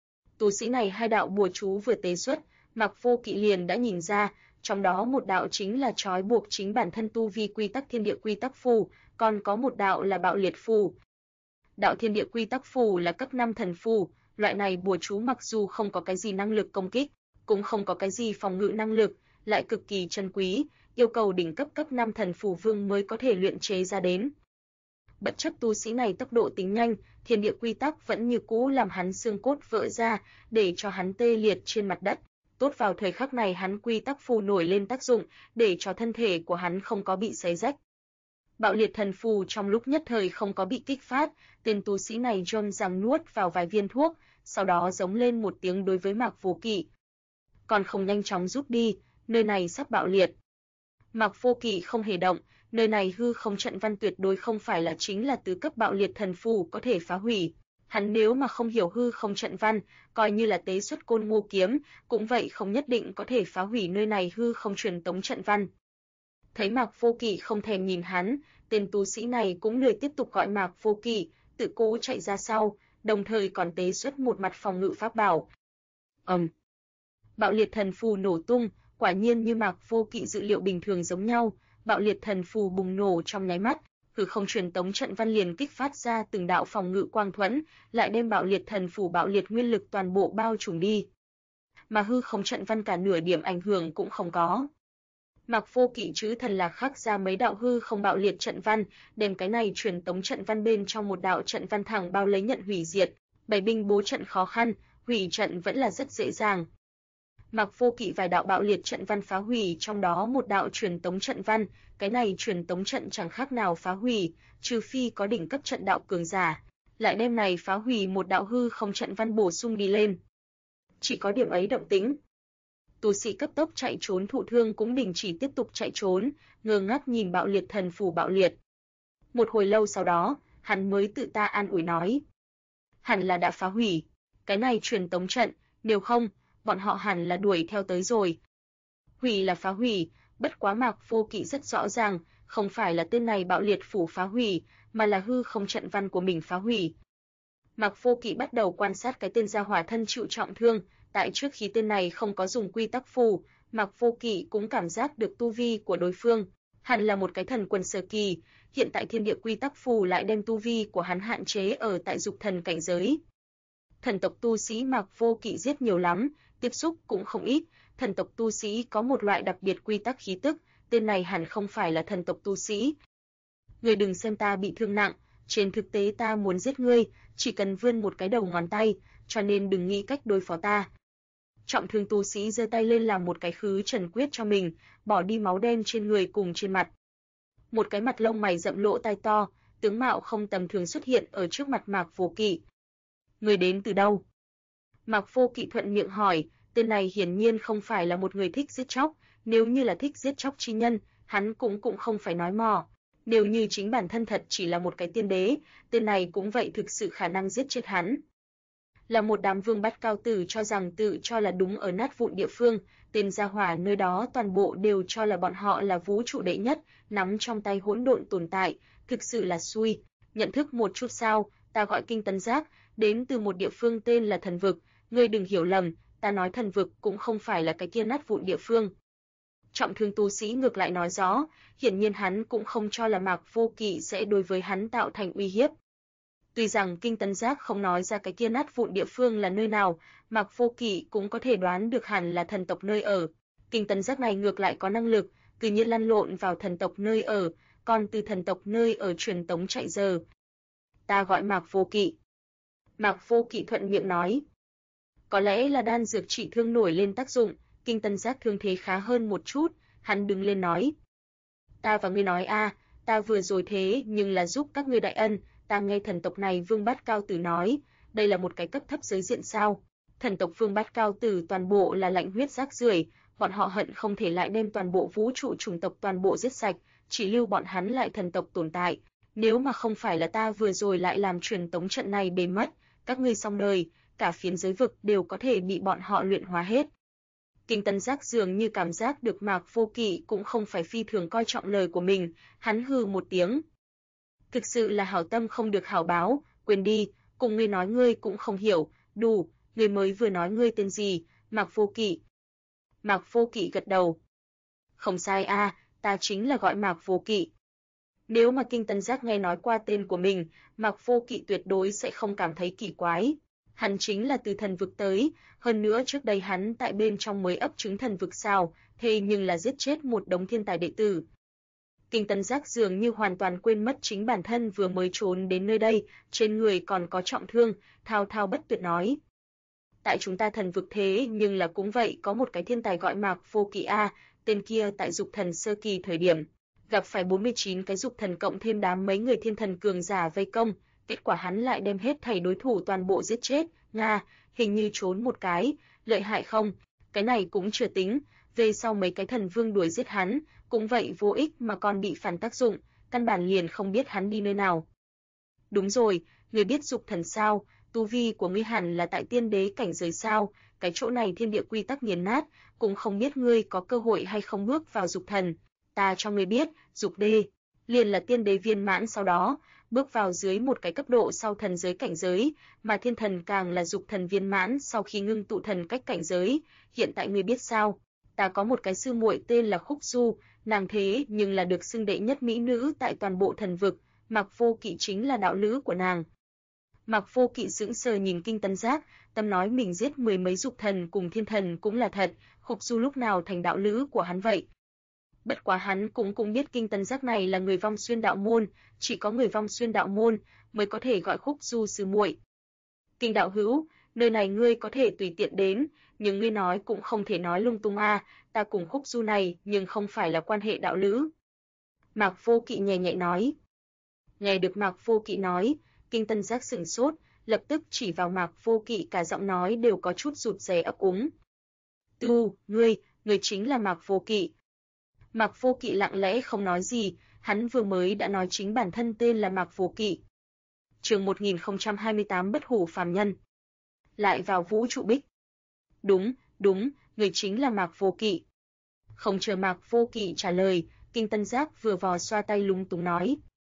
Tu sĩ này hai đạo bùa chú vừa tế xuất, Mạc Vô Kỵ liền đã nhìn ra, trong đó một đạo chính là trói buộc chính bản thân tu vi quy tắc thiên địa quy tắc phù, còn có một đạo là bạo liệt phù. Đạo thiên địa quy tắc phù là cấp 5 thần phù, loại này bùa chú mặc dù không có cái gì năng lực công kích, cũng không có cái gì phòng ngự năng lực, lại cực kỳ chân quý, yêu cầu đỉnh cấp 5 thần phù vương mới có thể luyện chế ra đến. Bất chấp tu sĩ này tốc độ tính nhanh, thiên địa quy tắc vẫn như cũ làm hắn xương cốt vỡ ra, để cho hắn tê liệt trên mặt đất. Tốt vào thời khắc này hắn quy tắc phù nổi lên tác dụng, để cho thân thể của hắn không có bị xé rách. Bạo liệt thần phù trong lúc nhất thời không có bị kích phát, tên tu sĩ này rôm ràng nuốt vào vài viên thuốc, sau đó giống lên một tiếng đối với Mạc Vô Kỵ. Còn không nhanh chóng rút đi, nơi này sắp bạo liệt. Mạc Vô Kỵ không hề động, nơi này hư không trận văn tuyệt đối không phải là chính là tứ cấp bạo liệt thần phù có thể phá hủy. Hắn nếu mà không hiểu hư không trận văn, coi như là tế xuất Côn Ngô kiếm, cũng vậy không nhất định có thể phá hủy nơi này hư không truyền tống trận văn. Thấy Mạc Vô Kỵ không thèm nhìn hắn, tên tu sĩ này cũng lười tiếp tục gọi Mạc Vô Kỵ, tự cố chạy ra sau, đồng thời còn tế xuất một mặt phòng ngự pháp bảo. Bạo liệt thần phù nổ tung, quả nhiên như Mạc Vô Kỵ dự liệu bình thường giống nhau, bạo liệt thần phù bùng nổ trong nháy mắt, hư không truyền tống trận văn liền kích phát ra từng đạo phòng ngự quang thuẫn, lại đem bạo liệt thần phù bạo liệt nguyên lực toàn bộ bao trùm đi. Mà hư không trận văn cả nửa điểm ảnh hưởng cũng không có. Mạc Vô Kỵ chữ thần là khắc ra mấy đạo hư không bạo liệt trận văn, đem cái này truyền tống trận văn bên trong một đạo trận văn thẳng bao lấy nhận hủy diệt, bảy binh bố trận khó khăn, hủy trận vẫn là rất dễ dàng. Mạc Vô Kỵ vài đạo bạo liệt trận văn phá hủy, trong đó một đạo truyền tống trận văn, cái này truyền tống trận chẳng khác nào phá hủy, trừ phi có đỉnh cấp trận đạo cường giả, lại đem này phá hủy một đạo hư không trận văn bổ sung đi lên. Chỉ có điểm ấy động tĩnh, tu sĩ cấp tốc chạy trốn thụ thương cũng đình chỉ tiếp tục chạy trốn, ngơ ngác nhìn bạo liệt thần phù bạo liệt. Một hồi lâu sau đó, hắn mới tự ta an ủi nói, hẳn là đã phá hủy cái này truyền tống trận, nếu không, bọn họ hẳn là đuổi theo tới rồi. Hủy là phá hủy, Bất quá Mạc Vô Kỵ rất rõ ràng, không phải là tên này bạo liệt phủ phá hủy, mà là hư không trận văn của mình phá hủy. Mạc Vô Kỵ bắt đầu quan sát cái tên gia hỏa thân chịu trọng thương, tại trước khi tên này không có dùng quy tắc phù, Mạc Vô Kỵ cũng cảm giác được tu vi của đối phương, hẳn là một cái thần quân sơ kỳ, hiện tại thiên địa quy tắc phù lại đem tu vi của hắn hạn chế ở tại dục thần cảnh giới. Thần tộc tu sĩ Mạc Vô Kỵ giết nhiều lắm, tiếp xúc cũng không ít, thần tộc tu sĩ có một loại đặc biệt quy tắc khí tức, tên này hẳn không phải là thần tộc tu sĩ. Ngươi đừng xem ta bị thương nặng, trên thực tế ta muốn giết ngươi, chỉ cần vươn một cái đầu ngón tay, cho nên đừng nghĩ cách đối phó ta. Trọng thương tu sĩ giơ tay lên làm một cái khứ trần quyết cho mình, bỏ đi máu đen trên người cùng trên mặt. Một cái mặt lông mày rậm lỗ tai to, tướng mạo không tầm thường xuất hiện ở trước mặt Mạc Vô Kỵ. Người đến từ đâu? Mạc Vô Kỵ thuận miệng hỏi, tên này hiển nhiên không phải là một người thích giết chóc, nếu như là thích giết chóc chi nhân, hắn cũng không phải nói mò. Nếu như chính bản thân thật chỉ là một cái tiên đế, tên này cũng vậy thực sự khả năng giết chết hắn. Là một đám vương bát cao tử cho rằng tự cho là đúng ở nát vụn địa phương, tên gia hỏa nơi đó toàn bộ đều cho là bọn họ là vũ trụ đệ nhất, nắm trong tay hỗn độn tồn tại, thực sự là xui. Nhận thức một chút sao, ta gọi Kinh Tấn Giác, đến từ một địa phương tên là Thần Vực, ngươi đừng hiểu lầm, ta nói Thần Vực cũng không phải là cái kia nát vụn địa phương. Trọng thương tu sĩ ngược lại nói rõ, hiển nhiên hắn cũng không cho là Mạc Vô Kỵ sẽ đối với hắn tạo thành uy hiếp. Tuy rằng Kinh Tấn Giác không nói ra cái kia nát vụn địa phương là nơi nào, Mạc Vô Kỵ cũng có thể đoán được hẳn là thần tộc nơi ở. Kinh Tấn Giác này ngược lại có năng lực, tự nhiên lăn lộn vào thần tộc nơi ở, còn từ thần tộc nơi ở truyền tống chạy giờ. Ta gọi Mạc Vô Kỵ. Mạc Vô Kỵ thuận miệng nói. Có lẽ là đan dược trị thương nổi lên tác dụng, Kinh Tấn Giác thương thế khá hơn một chút, hắn đứng lên nói. Ta và ngươi nói ta vừa rồi thế nhưng là giúp các ngươi đại ân, ta nghe thần tộc này Vương Bát Cao Tử nói, đây là một cái cấp thấp giới diện sao? Thần tộc Vương Bát Cao Tử toàn bộ là lạnh huyết rác rưởi, bọn họ hận không thể lại đem toàn bộ vũ trụ chủng tộc toàn bộ giết sạch, chỉ lưu bọn hắn lại thần tộc tồn tại. Nếu mà không phải là ta vừa rồi lại làm truyền tống trận này bế mất, các ngươi xong đời, cả phiến giới vực đều có thể bị bọn họ luyện hóa hết. Kinh Tấn Giác dường như cảm giác được Mạc Vô Kỵ cũng không phải phi thường coi trọng lời của mình, hắn hừ một tiếng. Thực sự là hảo tâm không được hảo báo, quên đi, cùng ngươi nói ngươi cũng không hiểu, đủ, ngươi mới vừa nói ngươi tên gì, Mạc Vô Kỵ. Mạc Vô Kỵ gật đầu. Không sai ta chính là gọi Mạc Vô Kỵ. Nếu mà Kinh Tấn Giác nghe nói qua tên của mình, Mạc Vô Kỵ tuyệt đối sẽ không cảm thấy kỳ quái. Hắn chính là từ thần vực tới, hơn nữa trước đây hắn tại bên trong mới ấp trứng thần vực sao, thế nhưng là giết chết một đống thiên tài đệ tử. Kinh Tấn Giác dường như hoàn toàn quên mất chính bản thân vừa mới trốn đến nơi đây, trên người còn có trọng thương, thao thao bất tuyệt nói. Tại chúng ta thần vực thế nhưng là cũng vậy có một cái thiên tài gọi Mạc Vô Kỵ tên kia tại dục thần sơ kỳ thời điểm, gặp phải 49 cái dục thần cộng thêm đám mấy người thiên thần cường giả vây công, kết quả hắn lại đem hết thảy đối thủ toàn bộ giết chết, hình như trốn một cái, lợi hại không? Cái này cũng chưa tính, về sau mấy cái thần vương đuổi giết hắn, cũng vậy vô ích mà còn bị phản tác dụng, căn bản liền không biết hắn đi nơi nào. Đúng rồi, ngươi biết dục thần sao? Tu vi của ngươi hẳn là tại tiên đế cảnh giới sao? Cái chỗ này thiên địa quy tắc nghiền nát, cũng không biết ngươi có cơ hội hay không bước vào dục thần. Ta cho ngươi biết, dục đê liền là tiên đế viên mãn, sau đó bước vào dưới một cái cấp độ sau thần giới cảnh giới, mà thiên thần càng là dục thần viên mãn sau khi ngưng tụ thần cách cảnh giới. Hiện tại ngươi biết sao? Ta có một cái sư muội tên là Khúc Du, nàng thế nhưng là được xưng đệ nhất mỹ nữ tại toàn bộ thần vực, Mạc Vô Kỵ chính là đạo lữ của nàng. Mạc Vô Kỵ sững sờ nhìn Kinh Tấn Giác, tâm nói mình giết mười mấy dục thần cùng thiên thần cũng là thật, Khúc Du lúc nào thành đạo lữ của hắn vậy? Bất quá hắn cũng biết Kinh Tấn Giác này là người vong xuyên đạo môn, chỉ có người vong xuyên đạo môn mới có thể gọi Khúc Du sư muội. Kinh đạo hữu, nơi này ngươi có thể tùy tiện đến, nhưng ngươi nói cũng không thể nói lung tung ta cùng Khúc Du này nhưng không phải là quan hệ đạo lữ. Mạc Vô Kỵ nhẹ nhẹ nói. Nghe được Mạc Vô Kỵ nói, Kinh Tấn Giác sửng sốt, lập tức chỉ vào Mạc Vô Kỵ, cả giọng nói đều có chút rụt rè ấp úng. Ngươi chính là Mạc Vô Kỵ. Mạc Vô Kỵ lặng lẽ không nói gì, hắn vừa mới đã nói chính bản thân tên là Mạc Vô Kỵ. Chương 1028 Bất hủ phàm nhân. Lại vào vũ trụ bích. Đúng, người chính là Mạc Vô Kỵ. Không chờ Mạc Vô Kỵ trả lời, Kinh Tân Giác vừa vò xoa tay lúng túng nói.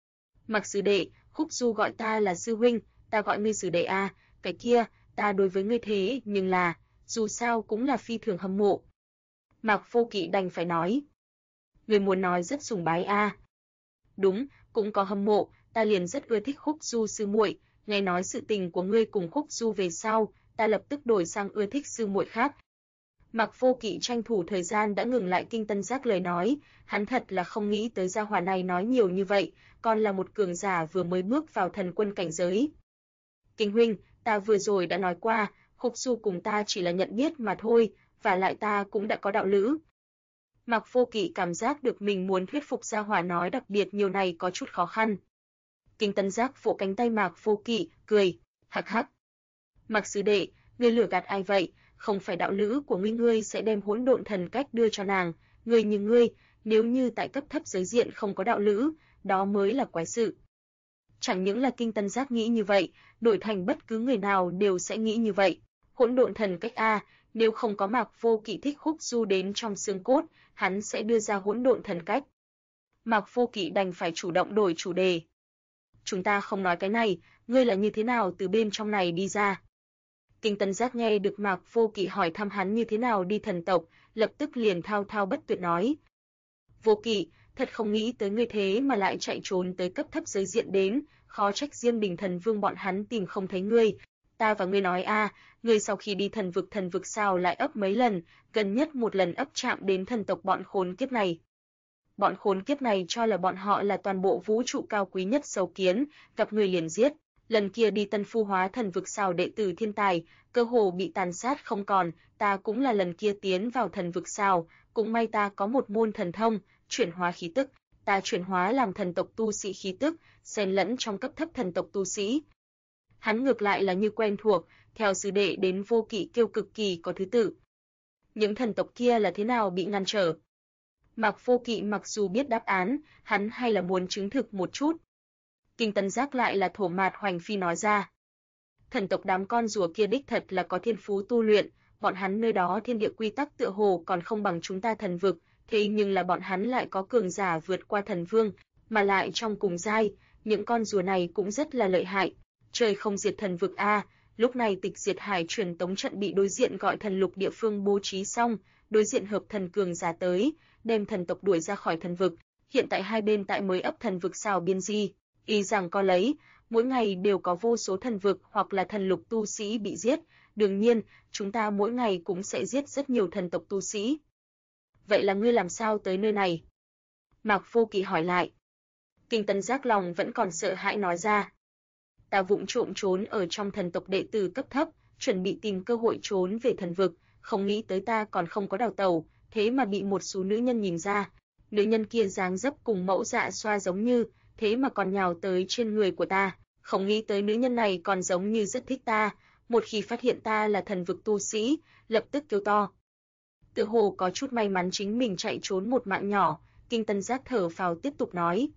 Mạc sư đệ, Khúc Du gọi ta là sư huynh, ta gọi ngươi sư đệ à, cái kia, ta đối với ngươi thế nhưng là, dù sao cũng là phi thường hâm mộ. Mạc Vô Kỵ đành phải nói. Ngươi muốn nói rất sùng bái à. Đúng, cũng có hâm mộ, ta liền rất ưa thích Khúc Du sư muội, nghe nói sự tình của ngươi cùng Khúc Du về sau, ta lập tức đổi sang ưa thích sư muội khác. Mạc Vô Kỵ tranh thủ thời gian đã ngừng lại Kinh Tân Giác lời nói, hắn thật là không nghĩ tới gia hỏa này nói nhiều như vậy, còn là một cường giả vừa mới bước vào thần quân cảnh giới. Kinh huynh, ta vừa rồi đã nói qua, Khúc Du cùng ta chỉ là nhận biết mà thôi, và lại ta cũng đã có đạo lữ. Mạc Vô Kỵ cảm giác được mình muốn thuyết phục gia hỏa nói đặc biệt nhiều này có chút khó khăn. Kinh Tân Giác vỗ cánh tay Mạc Vô Kỵ, cười, hắc hắc. Mạc sư đệ, ngươi lừa gạt ai vậy? Không phải đạo lữ của ngươi sẽ đem hỗn độn thần cách đưa cho nàng, ngươi như ngươi, nếu như tại cấp thấp giới diện không có đạo lữ, đó mới là quái sự. Chẳng những là Kinh Tân Giác nghĩ như vậy, đổi thành bất cứ người nào đều sẽ nghĩ như vậy. Hỗn độn thần cách a, nếu không có Mạc Vô Kỵ thích Khúc Du đến trong xương cốt, hắn sẽ đưa ra hỗn độn thần cách. Mạc Vô Kỵ đành phải chủ động đổi chủ đề. Chúng ta không nói cái này, ngươi là như thế nào từ bên trong này đi ra? Kinh Tân Giác nghe được Mạc Vô Kỵ hỏi thăm hắn như thế nào đi thần tộc, lập tức liền thao thao bất tuyệt nói. Vô Kỵ, thật không nghĩ tới ngươi thế mà lại chạy trốn tới cấp thấp giới diện đến, khó trách Diêm Đình Thần Vương bọn hắn tìm không thấy ngươi. Ta và ngươi nói a, ngươi sau khi đi thần vực sao lại ấp mấy lần, gần nhất một lần ấp chạm đến thần tộc bọn khốn kiếp này. Bọn khốn kiếp này cho là bọn họ là toàn bộ vũ trụ cao quý nhất sâu kiến, gặp người liền giết. Lần kia đi Tân Phu Hóa thần vực sao đệ tử thiên tài, cơ hồ bị tàn sát không còn, ta cũng là lần kia tiến vào thần vực sao, cũng may ta có một môn thần thông, chuyển hóa khí tức, ta chuyển hóa làm thần tộc tu sĩ khí tức, xen lẫn trong cấp thấp thần tộc tu sĩ. Hắn ngược lại là như quen thuộc, theo sư đệ đến Vô Kỵ kêu cực kỳ có thứ tự. Những thần tộc kia là thế nào bị ngăn trở? Mạc Vô Kỵ mặc dù biết đáp án, hắn hay là muốn chứng thực một chút. Kinh Tân Giác lại là thổ mạt hoành phi nói ra. Thần tộc đám con rùa kia đích thật là có thiên phú tu luyện, bọn hắn nơi đó thiên địa quy tắc tựa hồ còn không bằng chúng ta thần vực, thế nhưng là bọn hắn lại có cường giả vượt qua thần vương, mà lại trong cùng giai, những con rùa này cũng rất là lợi hại. Trời không diệt thần vực a, lúc này Tịch Diệt Hải truyền tống trận bị đối diện gọi thần lục địa phương bố trí xong, đối diện hợp thần cường giả tới, đem thần tộc đuổi ra khỏi thần vực, hiện tại hai bên tại mới ấp thần vực sao biên di. Y rằng có lấy, mỗi ngày đều có vô số thần vực hoặc là thần lục tu sĩ bị giết, đương nhiên, chúng ta mỗi ngày cũng sẽ giết rất nhiều thần tộc tu sĩ. Vậy là ngươi làm sao tới nơi này? Mạc Vô Kỵ hỏi lại. Kinh Tân Giác lòng vẫn còn sợ hãi nói ra. Ta vụng trộm trốn ở trong thần tộc đệ tử cấp thấp, chuẩn bị tìm cơ hội trốn về thần vực, không nghĩ tới ta còn không có đào tẩu, thế mà bị một số nữ nhân nhìn ra. Nữ nhân kia dáng dấp cùng mẫu Dạ Xoa giống như, thế mà còn nhào tới trên người của ta, không nghĩ tới nữ nhân này còn giống như rất thích ta, một khi phát hiện ta là thần vực tu sĩ, lập tức kêu to. Tựa hồ có chút may mắn chính mình chạy trốn một mạng nhỏ, Kinh Tân Giác thở phào tiếp tục nói.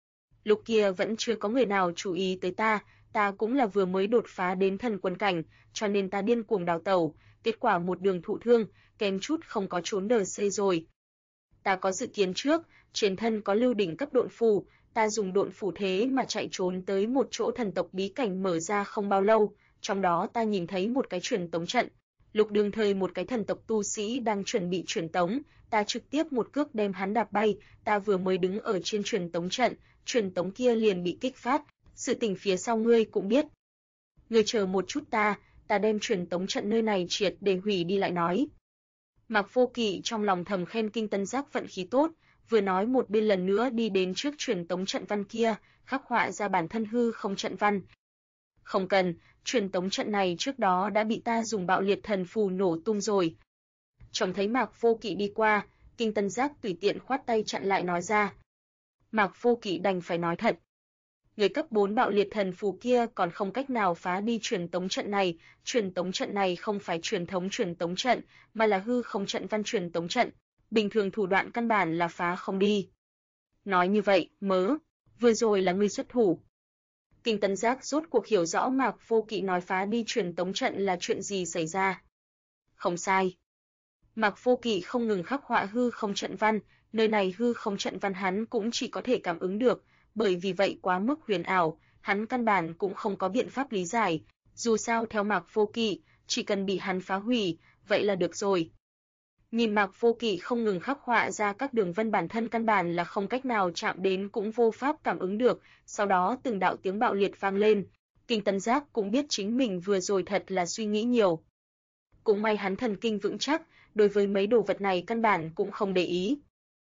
Lúc kia vẫn chưa có người nào chú ý tới ta cũng là vừa mới đột phá đến thần quân cảnh, cho nên ta điên cuồng đào tẩu, kết quả một đường thụ thương, kém chút không có trốn đờ xây rồi. Ta có dự kiến trước, trên thân có lưu đỉnh cấp độn phù, ta dùng độn phù thế mà chạy trốn tới một chỗ thần tộc bí cảnh mở ra không bao lâu, trong đó ta nhìn thấy một cái truyền tống trận. Lục đường thời một cái thần tộc tu sĩ đang chuẩn bị truyền tống, ta trực tiếp một cước đem hắn đạp bay, ta vừa mới đứng ở trên truyền tống trận, truyền tống kia liền bị kích phát, sự tình phía sau ngươi cũng biết. Ngươi chờ một chút ta đem truyền tống trận nơi này triệt để hủy đi lại nói. Mạc Vô Kỵ trong lòng thầm khen Kinh Tân Giác vận khí tốt, vừa nói một bên lần nữa đi đến trước truyền tống trận văn kia, khắc họa ra bản thân hư không trận văn. Không cần, truyền tống trận này trước đó đã bị ta dùng bạo liệt thần phù nổ tung rồi. Trông thấy Mạc Vô Kỵ đi qua, Kinh Tân Giác tùy tiện khoát tay chặn lại nói ra. Mạc Vô Kỵ đành phải nói thật. Người cấp 4 bạo liệt thần phù kia còn không cách nào phá đi truyền tống trận này không phải truyền thống truyền tống trận, mà là hư không trận văn truyền tống trận, bình thường thủ đoạn căn bản là phá không đi. Nói như vậy, vừa rồi là ngươi xuất thủ. Kinh Tân Giác rốt cuộc hiểu rõ Mạc Vô Kỵ nói phá đi truyền tống trận là chuyện gì xảy ra. Không sai. Mạc Vô Kỵ không ngừng khắc họa hư không trận văn, nơi này hư không trận văn hắn cũng chỉ có thể cảm ứng được, bởi vì vậy quá mức huyền ảo, hắn căn bản cũng không có biện pháp lý giải. Dù sao theo Mạc Vô Kỵ, chỉ cần bị hắn phá hủy, vậy là được rồi. Nhìn Mạc Vô Kỵ không ngừng khắc họa ra các đường vân bản thân căn bản là không cách nào chạm đến cũng vô pháp cảm ứng được, sau đó từng đạo tiếng bạo liệt vang lên. Kinh Tân Giác cũng biết chính mình vừa rồi thật là suy nghĩ nhiều. Cũng may hắn thần kinh vững chắc, đối với mấy đồ vật này căn bản cũng không để ý.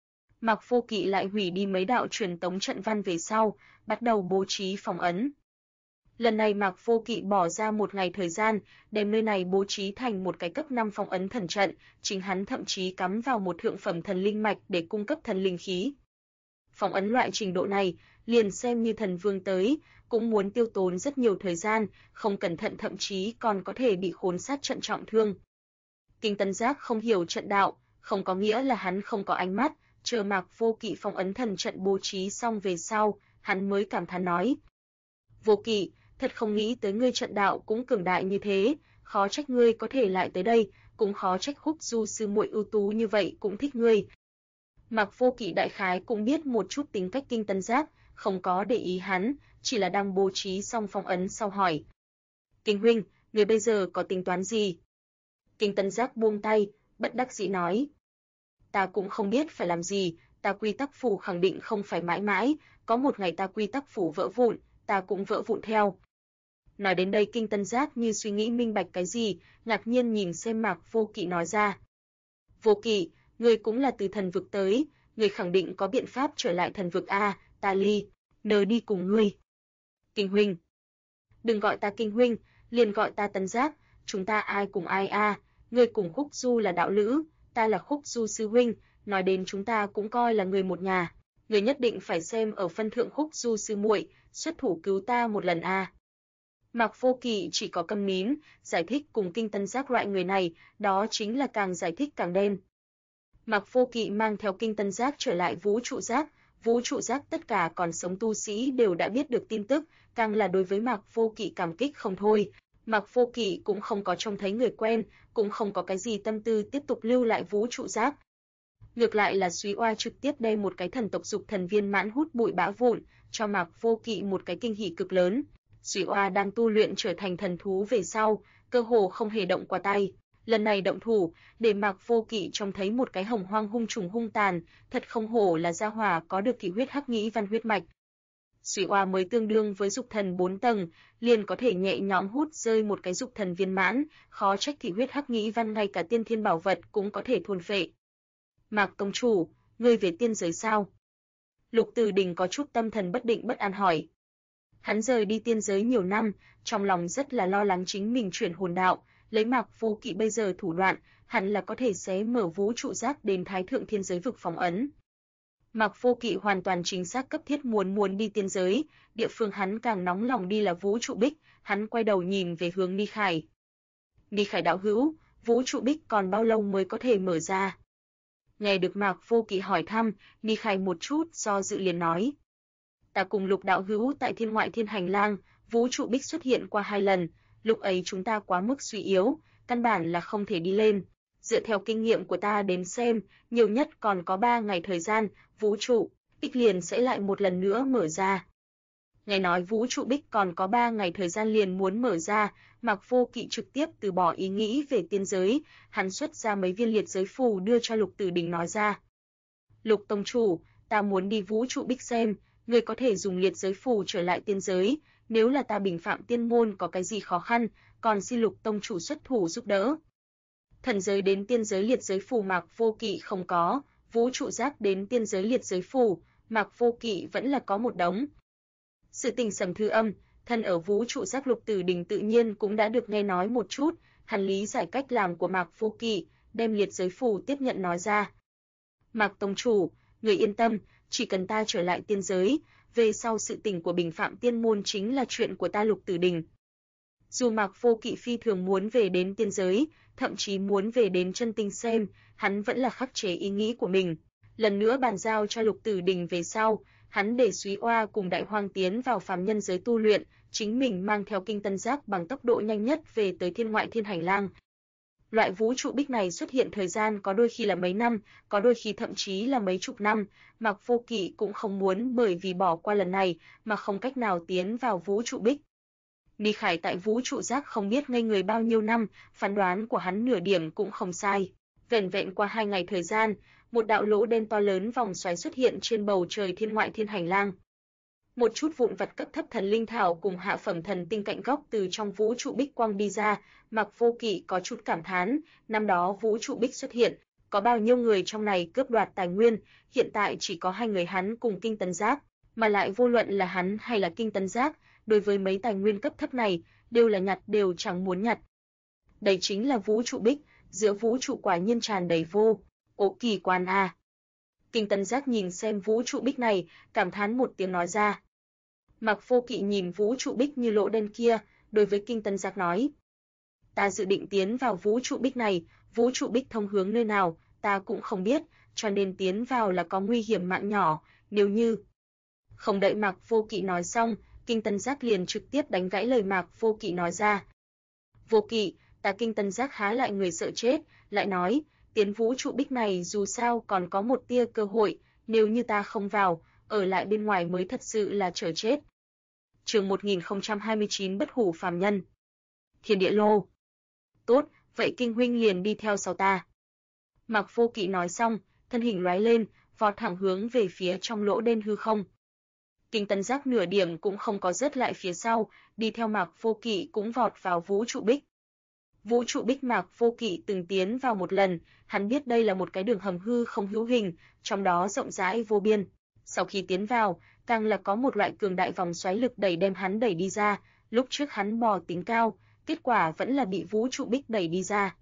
Mạc Vô Kỵ lại hủy đi mấy đạo truyền tống trận văn về sau, bắt đầu bố trí phong ấn. Lần này Mạc Vô Kỵ bỏ ra một ngày thời gian, đem nơi này bố trí thành một cái cấp 5 phong ấn thần trận, chính hắn thậm chí cắm vào một thượng phẩm thần linh mạch để cung cấp thần linh khí. Phong ấn loại trình độ này, liền xem như thần vương tới, cũng muốn tiêu tốn rất nhiều thời gian, không cẩn thận thậm chí còn có thể bị khốn sát trận trọng thương. Kinh Tân Giác không hiểu trận đạo, không có nghĩa là hắn không có ánh mắt, chờ Mạc Vô Kỵ phong ấn thần trận bố trí xong về sau, hắn mới cảm thán nói: "Vô Kỵ, thật không nghĩ tới ngươi trận đạo cũng cường đại như thế, khó trách ngươi có thể lại tới đây, cũng khó trách Khúc Du sư muội ưu tú như vậy cũng thích ngươi." Mạc Vô Kỵ đại khái cũng biết một chút tính cách Kinh Tân Giác, không có để ý hắn, chỉ là đang bố trí xong phong ấn sau hỏi: "Kinh huynh, ngươi bây giờ có tính toán gì?" Kinh Tân Giác buông tay, bất đắc dĩ nói: "Ta cũng không biết phải làm gì, ta quy tắc phủ khẳng định không phải mãi mãi, có một ngày ta quy tắc phủ vỡ vụn, ta cũng vỡ vụn theo." Nói đến đây Kinh Tân Giác như suy nghĩ minh bạch cái gì, ngạc nhiên nhìn xem Mạc Vô Kỵ nói ra: "Vô Kỵ, ngươi cũng là từ thần vực tới, ngươi khẳng định có biện pháp trở lại thần vực a, ta nờ đi cùng ngươi." "Kinh huynh." "Đừng gọi ta Kinh huynh, liền gọi ta Tân Giác, chúng ta ai cùng ai a, ngươi cùng Khúc Du là đạo lữ, ta là Khúc Du sư huynh, nói đến chúng ta cũng coi là người một nhà, ngươi nhất định phải xem ở phân thượng Khúc Du sư muội, xuất thủ cứu ta một lần a." Mạc Vô Kỵ chỉ có câm nín, giải thích cùng Kinh Tân Giác loại người này, đó chính là càng giải thích càng đen. Mạc Vô Kỵ mang theo Kinh Tân Giác trở lại vũ trụ giác tất cả còn sống tu sĩ đều đã biết được tin tức, càng là đối với Mạc Vô Kỵ cảm kích không thôi. Mạc Vô Kỵ cũng không có trông thấy người quen, cũng không có cái gì tâm tư tiếp tục lưu lại vũ trụ giác. Ngược lại là Súy Oa trực tiếp đem một cái thần tộc dục thần viên mãn hút bụi bã vụn, cho Mạc Vô Kỵ một cái kinh hỉ cực lớn. Súy Oa đang tu luyện trở thành thần thú về sau, cơ hồ không hề động qua tay. Lần này động thủ, để Mạc Vô Kỵ trông thấy một cái hồng hoang hung trùng hung tàn, thật không hổ là gia hỏa có được thị huyết hắc nghĩ văn huyết mạch. Súy Oa mới tương đương với dục thần 4 tầng, liền có thể nhẹ nhõm hút rơi một cái dục thần viên mãn, khó trách thị huyết hắc nghĩ văn ngay cả tiên thiên bảo vật cũng có thể thôn phệ. "Mạc tông chủ, ngươi về tiên giới sao?" Lục Từ Đình có chút tâm thần bất định bất an hỏi. Hắn rời đi tiên giới nhiều năm, trong lòng rất là lo lắng chính mình chuyển hồn đạo, lấy Mạc Vô Kỵ bây giờ thủ đoạn, hẳn là có thể xé mở vũ trụ giác đến Thái Thượng Thiên Giới vực phong ấn. Mạc Vô Kỵ hoàn toàn chính xác cấp thiết muốn đi tiên giới, địa phương hắn càng nóng lòng đi là vũ trụ bích, hắn quay đầu nhìn về hướng Ni Khải. "Ni Khải đạo hữu, vũ trụ bích còn bao lâu mới có thể mở ra?" Nghe được Mạc Vô Kỵ hỏi thăm, Ni Khải một chút do dự liền nói: "Ta cùng Lục đạo hữu tại thiên ngoại thiên hành lang, vũ trụ bích xuất hiện qua 2 lần, lúc ấy chúng ta quá mức suy yếu, căn bản là không thể đi lên. Dựa theo kinh nghiệm của ta đến xem, nhiều nhất còn có 3 ngày thời gian, vũ trụ bích liền sẽ lại một lần nữa mở ra." Nghe nói vũ trụ bích còn có 3 ngày thời gian liền muốn mở ra, Mạc Vô Kỵ trực tiếp từ bỏ ý nghĩ về tiên giới, hắn xuất ra mấy viên liệt giới phù đưa cho Lục Từ Đình nói ra: "Lục tông chủ, ta muốn đi vũ trụ bích xem, người có thể dùng liệt giới phù trở lại tiên giới, nếu là ta bình phạm tiên môn có cái gì khó khăn, còn xin Lục tông chủ xuất thủ giúp đỡ." Thần giới đến tiên giới liệt giới phù Mạc Vô Kỵ không có, vũ trụ giác đến tiên giới liệt giới phù, Mạc Vô Kỵ vẫn là có một đống. Sự tình Sầm Thư Âm, thân ở vũ trụ giác Lục Tử Đình tự nhiên cũng đã được nghe nói một chút, hắn lý giải cách làm của Mạc Vô Kỵ, đem liệt giới phù tiếp nhận nói ra: "Mạc tông chủ, người yên tâm, chỉ cần ta trở lại tiên giới, về sau sự tình của bình phạm tiên môn chính là chuyện của ta Lục Tử Đình." Dù Mạc Vô Kỵ phi thường muốn về đến tiên giới, thậm chí muốn về đến chân tinh xem, hắn vẫn là khắc chế ý nghĩ của mình. Lần nữa bàn giao cho Lục Tử Đình về sau, hắn để Súy Oa cùng Đại Hoang tiến vào phàm nhân giới tu luyện, chính mình mang theo Kinh Tân Giác bằng tốc độ nhanh nhất về tới thiên ngoại thiên hành lang. Loại vũ trụ bích này xuất hiện thời gian có đôi khi là mấy năm, có đôi khi thậm chí là mấy chục năm. Mạc Vô Kỵ cũng không muốn bởi vì bỏ qua lần này mà không cách nào tiến vào vũ trụ bích. Ni Khải tại vũ trụ giác không biết ngây người bao nhiêu năm, phán đoán của hắn nửa điểm cũng không sai. Vẻn vẹn qua 2 ngày thời gian, một đạo lỗ đen to lớn vòng xoáy xuất hiện trên bầu trời thiên ngoại thiên hành lang. Một chút vụn vặt cấp thấp thần linh thảo cùng hạ phẩm thần tinh cạnh góc từ trong vũ trụ bích quang đi ra, Mạc Vô Kỵ có chút cảm thán, năm đó vũ trụ bích xuất hiện, có bao nhiêu người trong này cướp đoạt tài nguyên, hiện tại chỉ có 2 người hắn cùng Kinh Tấn Giác, mà lại vô luận là hắn hay là Kinh Tấn Giác, đối với mấy tài nguyên cấp thấp này, đều là nhặt đều chẳng muốn nhặt. Đây chính là vũ trụ bích, giữa vũ trụ quả nhiên tràn đầy vô kỳ quan a. Kinh Tấn Giác nhìn xem vũ trụ bích này, cảm thán một tiếng nói ra. Mạc Vô Kỵ nhìn vũ trụ bích như lỗ đen kia, đối với Kinh Tấn Giác nói: "Ta dự định tiến vào vũ trụ bích này, vũ trụ bích thông hướng nơi nào, ta cũng không biết, cho nên tiến vào là có nguy hiểm mạng nhỏ, nếu như..." Không đợi Mạc Vô Kỵ nói xong, Kinh Tấn Giác liền trực tiếp đánh gãy lời Mạc Vô Kỵ nói ra. "Vô Kỵ, ta Kinh Tấn Giác há lại người sợ chết, lại nói, tiến vũ trụ bích này dù sao còn có một tia cơ hội, nếu như ta không vào, ở lại bên ngoài mới thật sự là chờ chết." Chương 1029 Bất hủ phàm nhân. Thiên địa lô. "Tốt, vậy Kinh huynh liền đi theo sau ta." Mạc Vô Kỵ nói xong, thân hình lóe lên, vọt thẳng hướng về phía trong lỗ đen hư không. Kinh Tấn Giác nửa điểm cũng không có rớt lại phía sau, đi theo Mạc Vô Kỵ cũng vọt vào vũ trụ bích. Vũ trụ bích Mạc Vô Kỵ từng tiến vào một lần, hắn biết đây là một cái đường hầm hư không hữu hình, trong đó rộng rãi vô biên. Sau khi tiến vào, càng là có một loại cường đại vòng xoáy lực đẩy đem hắn đẩy đi ra, lúc trước hắn bò tính cao, kết quả vẫn là bị vũ trụ bích đẩy đi ra.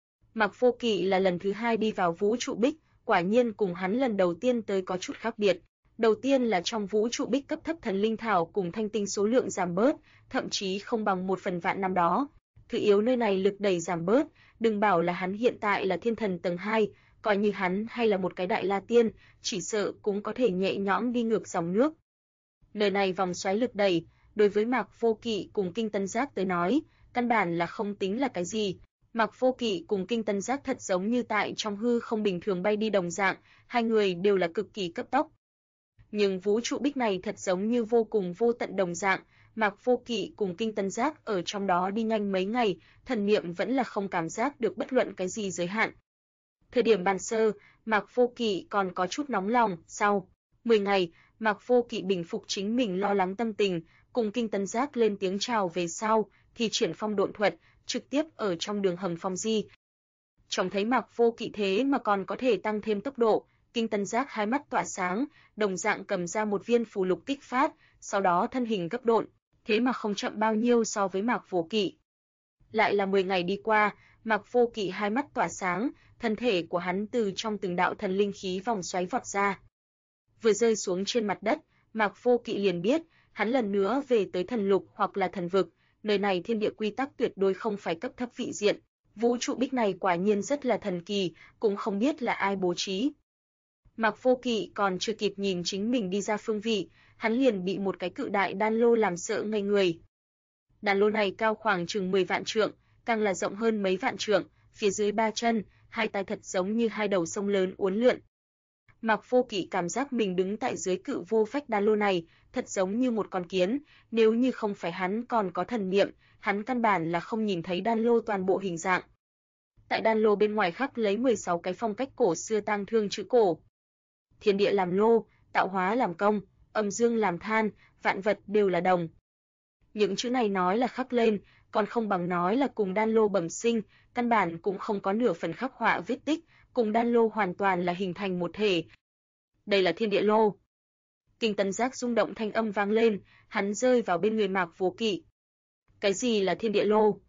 Mạc Vô Kỵ là lần thứ 2 đi vào vũ trụ bích, quả nhiên cùng hắn lần đầu tiên tới có chút khác biệt. Đầu tiên là trong vũ trụ bích cấp thấp thần linh thảo cùng thanh tinh số lượng giảm bớt, thậm chí không bằng 1/1000 năm đó. Thứ yếu nơi này lực đẩy giảm bớt, đừng bảo là hắn hiện tại là thiên thần tầng 2, coi như hắn hay là một cái đại la tiên, chỉ sợ cũng có thể nhẹ nhõm đi ngược dòng nước. Nơi này vòng xoáy lực đẩy, đối với Mạc Vô Kỵ cùng Kinh Tấn Giác tới nói, căn bản là không tính là cái gì. Mạc Vô Kỵ cùng Kinh Tấn Giác thật giống như tại trong hư không bình thường bay đi đồng dạng, hai người đều là cực kỳ cấp tốc. Nhưng vũ trụ bích này thật giống như vô cùng vô tận đồng dạng, Mạc Vô Kỵ cùng Kinh Tấn Giác ở trong đó đi nhanh mấy ngày, thần niệm vẫn là không cảm giác được bất luận cái gì giới hạn. Thời điểm ban sơ, Mạc Vô Kỵ còn có chút nóng lòng, sau 10 ngày, Mạc Vô Kỵ bình phục chính mình lo lắng tâm tình, cùng Kinh Tấn Giác lên tiếng chào về sau, thì triển phong độn thuật, trực tiếp ở trong đường hầm phong di. Trông thấy Mạc Vô Kỵ thế mà còn có thể tăng thêm tốc độ, Kinh Tấn Giác hai mắt tỏa sáng, đồng dạng cầm ra một viên phù lục kích phát, sau đó thân hình gấp độn, thế mà không chậm bao nhiêu so với Mạc Vô Kỵ. Lại là 10 ngày đi qua, Mạc Vô Kỵ hai mắt tỏa sáng, thân thể của hắn từ trong từng đạo thần linh khí vòng xoáy vọt ra. Vừa rơi xuống trên mặt đất, Mạc Vô Kỵ liền biết, hắn lần nữa về tới thần lục hoặc là thần vực, nơi này thiên địa quy tắc tuyệt đối không phải cấp thấp vị diện. Vũ trụ bích này quả nhiên rất là thần kỳ, cũng không biết là ai bố trí. Mạc Vô Kỵ còn chưa kịp nhìn chính mình đi ra phương vị, hắn liền bị một cái cự đại đan lô làm sợ ngây người. Đan lô này cao khoảng chừng 10 vạn trượng, càng là rộng hơn mấy vạn trượng, phía dưới 3 chân, hai tay thật giống như hai đầu sông lớn uốn lượn. Mạc Vô Kỵ cảm giác mình đứng tại dưới cự vô phách đan lô này, thật giống như một con kiến, nếu như không phải hắn còn có thần niệm, hắn căn bản là không nhìn thấy đan lô toàn bộ hình dạng. Tại đan lô bên ngoài khắc lấy 16 cái phong cách cổ xưa tang thương chữ cổ. Thiên địa làm lô, tạo hóa làm công, âm dương làm than, vạn vật đều là đồng. Những chữ này nói là khắc lên, còn không bằng nói là cùng đan lô bẩm sinh, căn bản cũng không có nửa phần khắc họa vết tích, cùng đan lô hoàn toàn là hình thành một thể. Đây là thiên địa lô. Kinh Tấn Giác rung động thanh âm vang lên, hắn rơi vào bên người Mạc Vô Kỵ. Cái gì là thiên địa lô?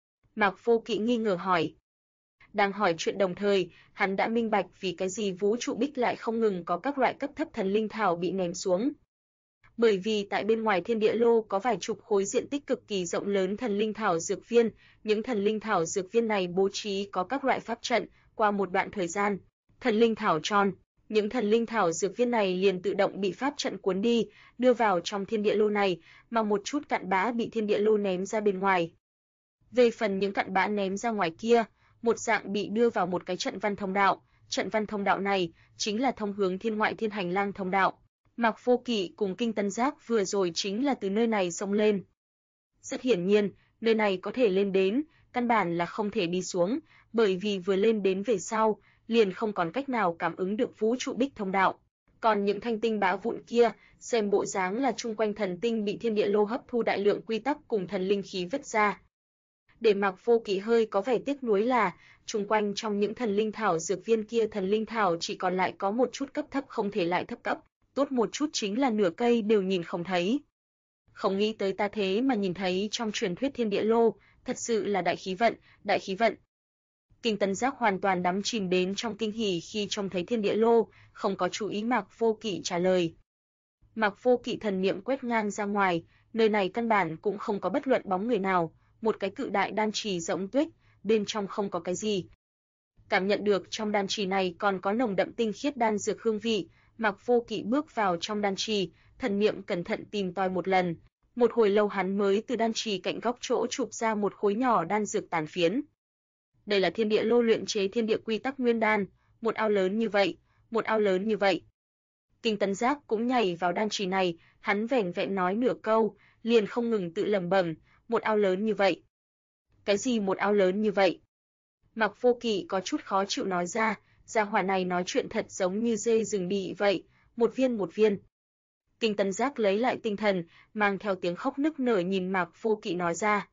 Mạc Vô Kỵ nghi ngờ hỏi. Đang hỏi chuyện đồng thời, hắn đã minh bạch vì cái gì vũ trụ bích lại không ngừng có các loại cấp thấp thần linh thảo bị ném xuống. Bởi vì tại bên ngoài thiên địa lô có vài chục khối diện tích cực kỳ rộng lớn thần linh thảo dược viên, những thần linh thảo dược viên này bố trí có các loại pháp trận, qua một đoạn thời gian, thần linh thảo tròn, những thần linh thảo dược viên này liền tự động bị pháp trận cuốn đi, đưa vào trong thiên địa lô này, mà một chút cặn bã bị thiên địa lô ném ra bên ngoài. Về phần những cặn bã ném ra ngoài kia, một dạng bị đưa vào một cái trận văn thông đạo. Trận văn thông đạo này chính là thông hướng thiên ngoại thiên hành lang thông đạo. Mạc Vô Kỵ cùng Kinh Tân Giác vừa rồi chính là từ nơi này xông lên. Rất hiển nhiên, nơi này có thể lên đến, căn bản là không thể đi xuống, bởi vì vừa lên đến về sau, liền không còn cách nào cảm ứng được vũ trụ bích thông đạo. Còn những thanh tinh bá vụn kia, xem bộ dáng là chung quanh thần tinh bị thiên địa lô hấp thu đại lượng quy tắc cùng thần linh khí vứt ra. Để Mạc Vô Kỵ hơi có vẻ tiếc nuối là, chung quanh trong những thần linh thảo dược viên kia thần linh thảo chỉ còn lại có một chút cấp thấp không thể lại thấp cấp, tốt một chút chính là nửa cây đều nhìn không thấy. Không nghĩ tới ta thế mà nhìn thấy trong truyền thuyết thiên địa lô, thật sự là đại khí vận, đại khí vận. Kinh Tân Giác hoàn toàn đắm chìm đến trong kinh hỉ khi trông thấy thiên địa lô, không có chú ý Mạc Vô Kỵ trả lời. Mạc Vô Kỵ thần niệm quét ngang ra ngoài, nơi này căn bản cũng không có bất luận bóng người nào, một cái cự đại đan trì rỗng tuếch, bên trong không có cái gì. Cảm nhận được trong đan trì này còn có nồng đậm tinh khiết đan dược hương vị, Mạc Vô Kỵ bước vào trong đan trì, thần niệm cẩn thận tìm tòi một lần. Một hồi lâu hắn mới từ đan trì cạnh góc chỗ chụp ra một khối nhỏ đan dược tàn phiến. Đây là thiên địa lô luyện chế thiên địa quy tắc nguyên đan, một ao lớn như vậy, một ao lớn như vậy. Kinh Tân Giác cũng nhảy vào đan trì này, hắn vẻn vẹn nói nửa câu, liền không ngừng tự lẩm bẩm, một ao lớn như vậy. Cái gì một ao lớn như vậy? Mạc Vô Kỵ có chút khó chịu nói ra, gia hỏa này nói chuyện thật giống như dê rừng bị vậy, một viên một viên. Kinh Tân Giác lấy lại tinh thần, mang theo tiếng khóc nức nở nhìn Mạc Vô Kỵ nói ra.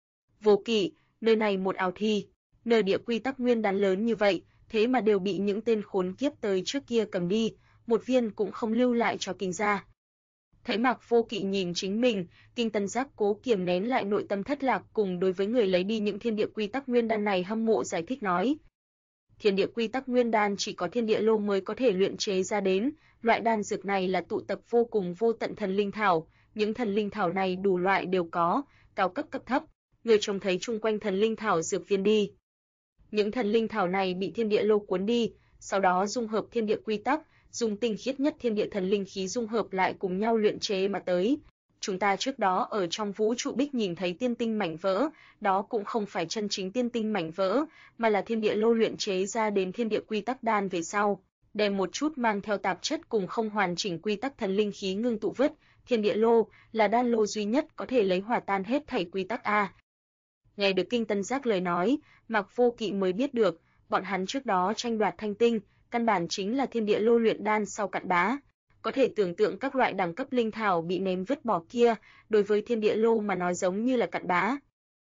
Vô Kỵ, nơi này một ao thi, nơi địa quy tắc nguyên đan lớn như vậy, thế mà đều bị những tên khốn kiếp tới trước kia cầm đi, một viên cũng không lưu lại cho Kinh gia. Thấy Mạc Vô Kỵ nhìn chính mình, Kinh Tân Giác cố kiềm nén lại nội tâm thất lạc cùng đối với người lấy đi những thiên địa quy tắc nguyên đan này hâm mộ giải thích nói. Thiên địa quy tắc nguyên đan chỉ có thiên địa lô mới có thể luyện chế ra đến, loại đan dược này là tụ tập vô cùng vô tận thần linh thảo, những thần linh thảo này đủ loại đều có, cao cấp cấp thấp, người trông thấy chung quanh thần linh thảo dược viên đi. Những thần linh thảo này bị thiên địa lô cuốn đi, sau đó dung hợp thiên địa quy tắc, dùng tinh khiết nhất thiên địa thần linh khí dung hợp lại cùng nhau luyện chế mà tới. Chúng ta trước đó ở trong vũ trụ bích nhìn thấy tiên tinh mảnh vỡ, đó cũng không phải chân chính tiên tinh mảnh vỡ, mà là thiên địa lô luyện chế ra đến thiên địa quy tắc đan về sau, đem một chút mang theo tạp chất cùng không hoàn chỉnh quy tắc thần linh khí ngưng tụ vứt, thiên địa lô là đan lô duy nhất có thể lấy hòa tan hết thảy quy tắc a. Nghe được Kinh Tân Giác lời nói, Mạc Vô Kỵ mới biết được, bọn hắn trước đó tranh đoạt thanh tinh, căn bản chính là thiên địa lô luyện đan sau cặn bã. Có thể tưởng tượng các loại đẳng cấp linh thảo bị ném vứt bỏ kia, đối với thiên địa lô mà nói giống như là cặn bã.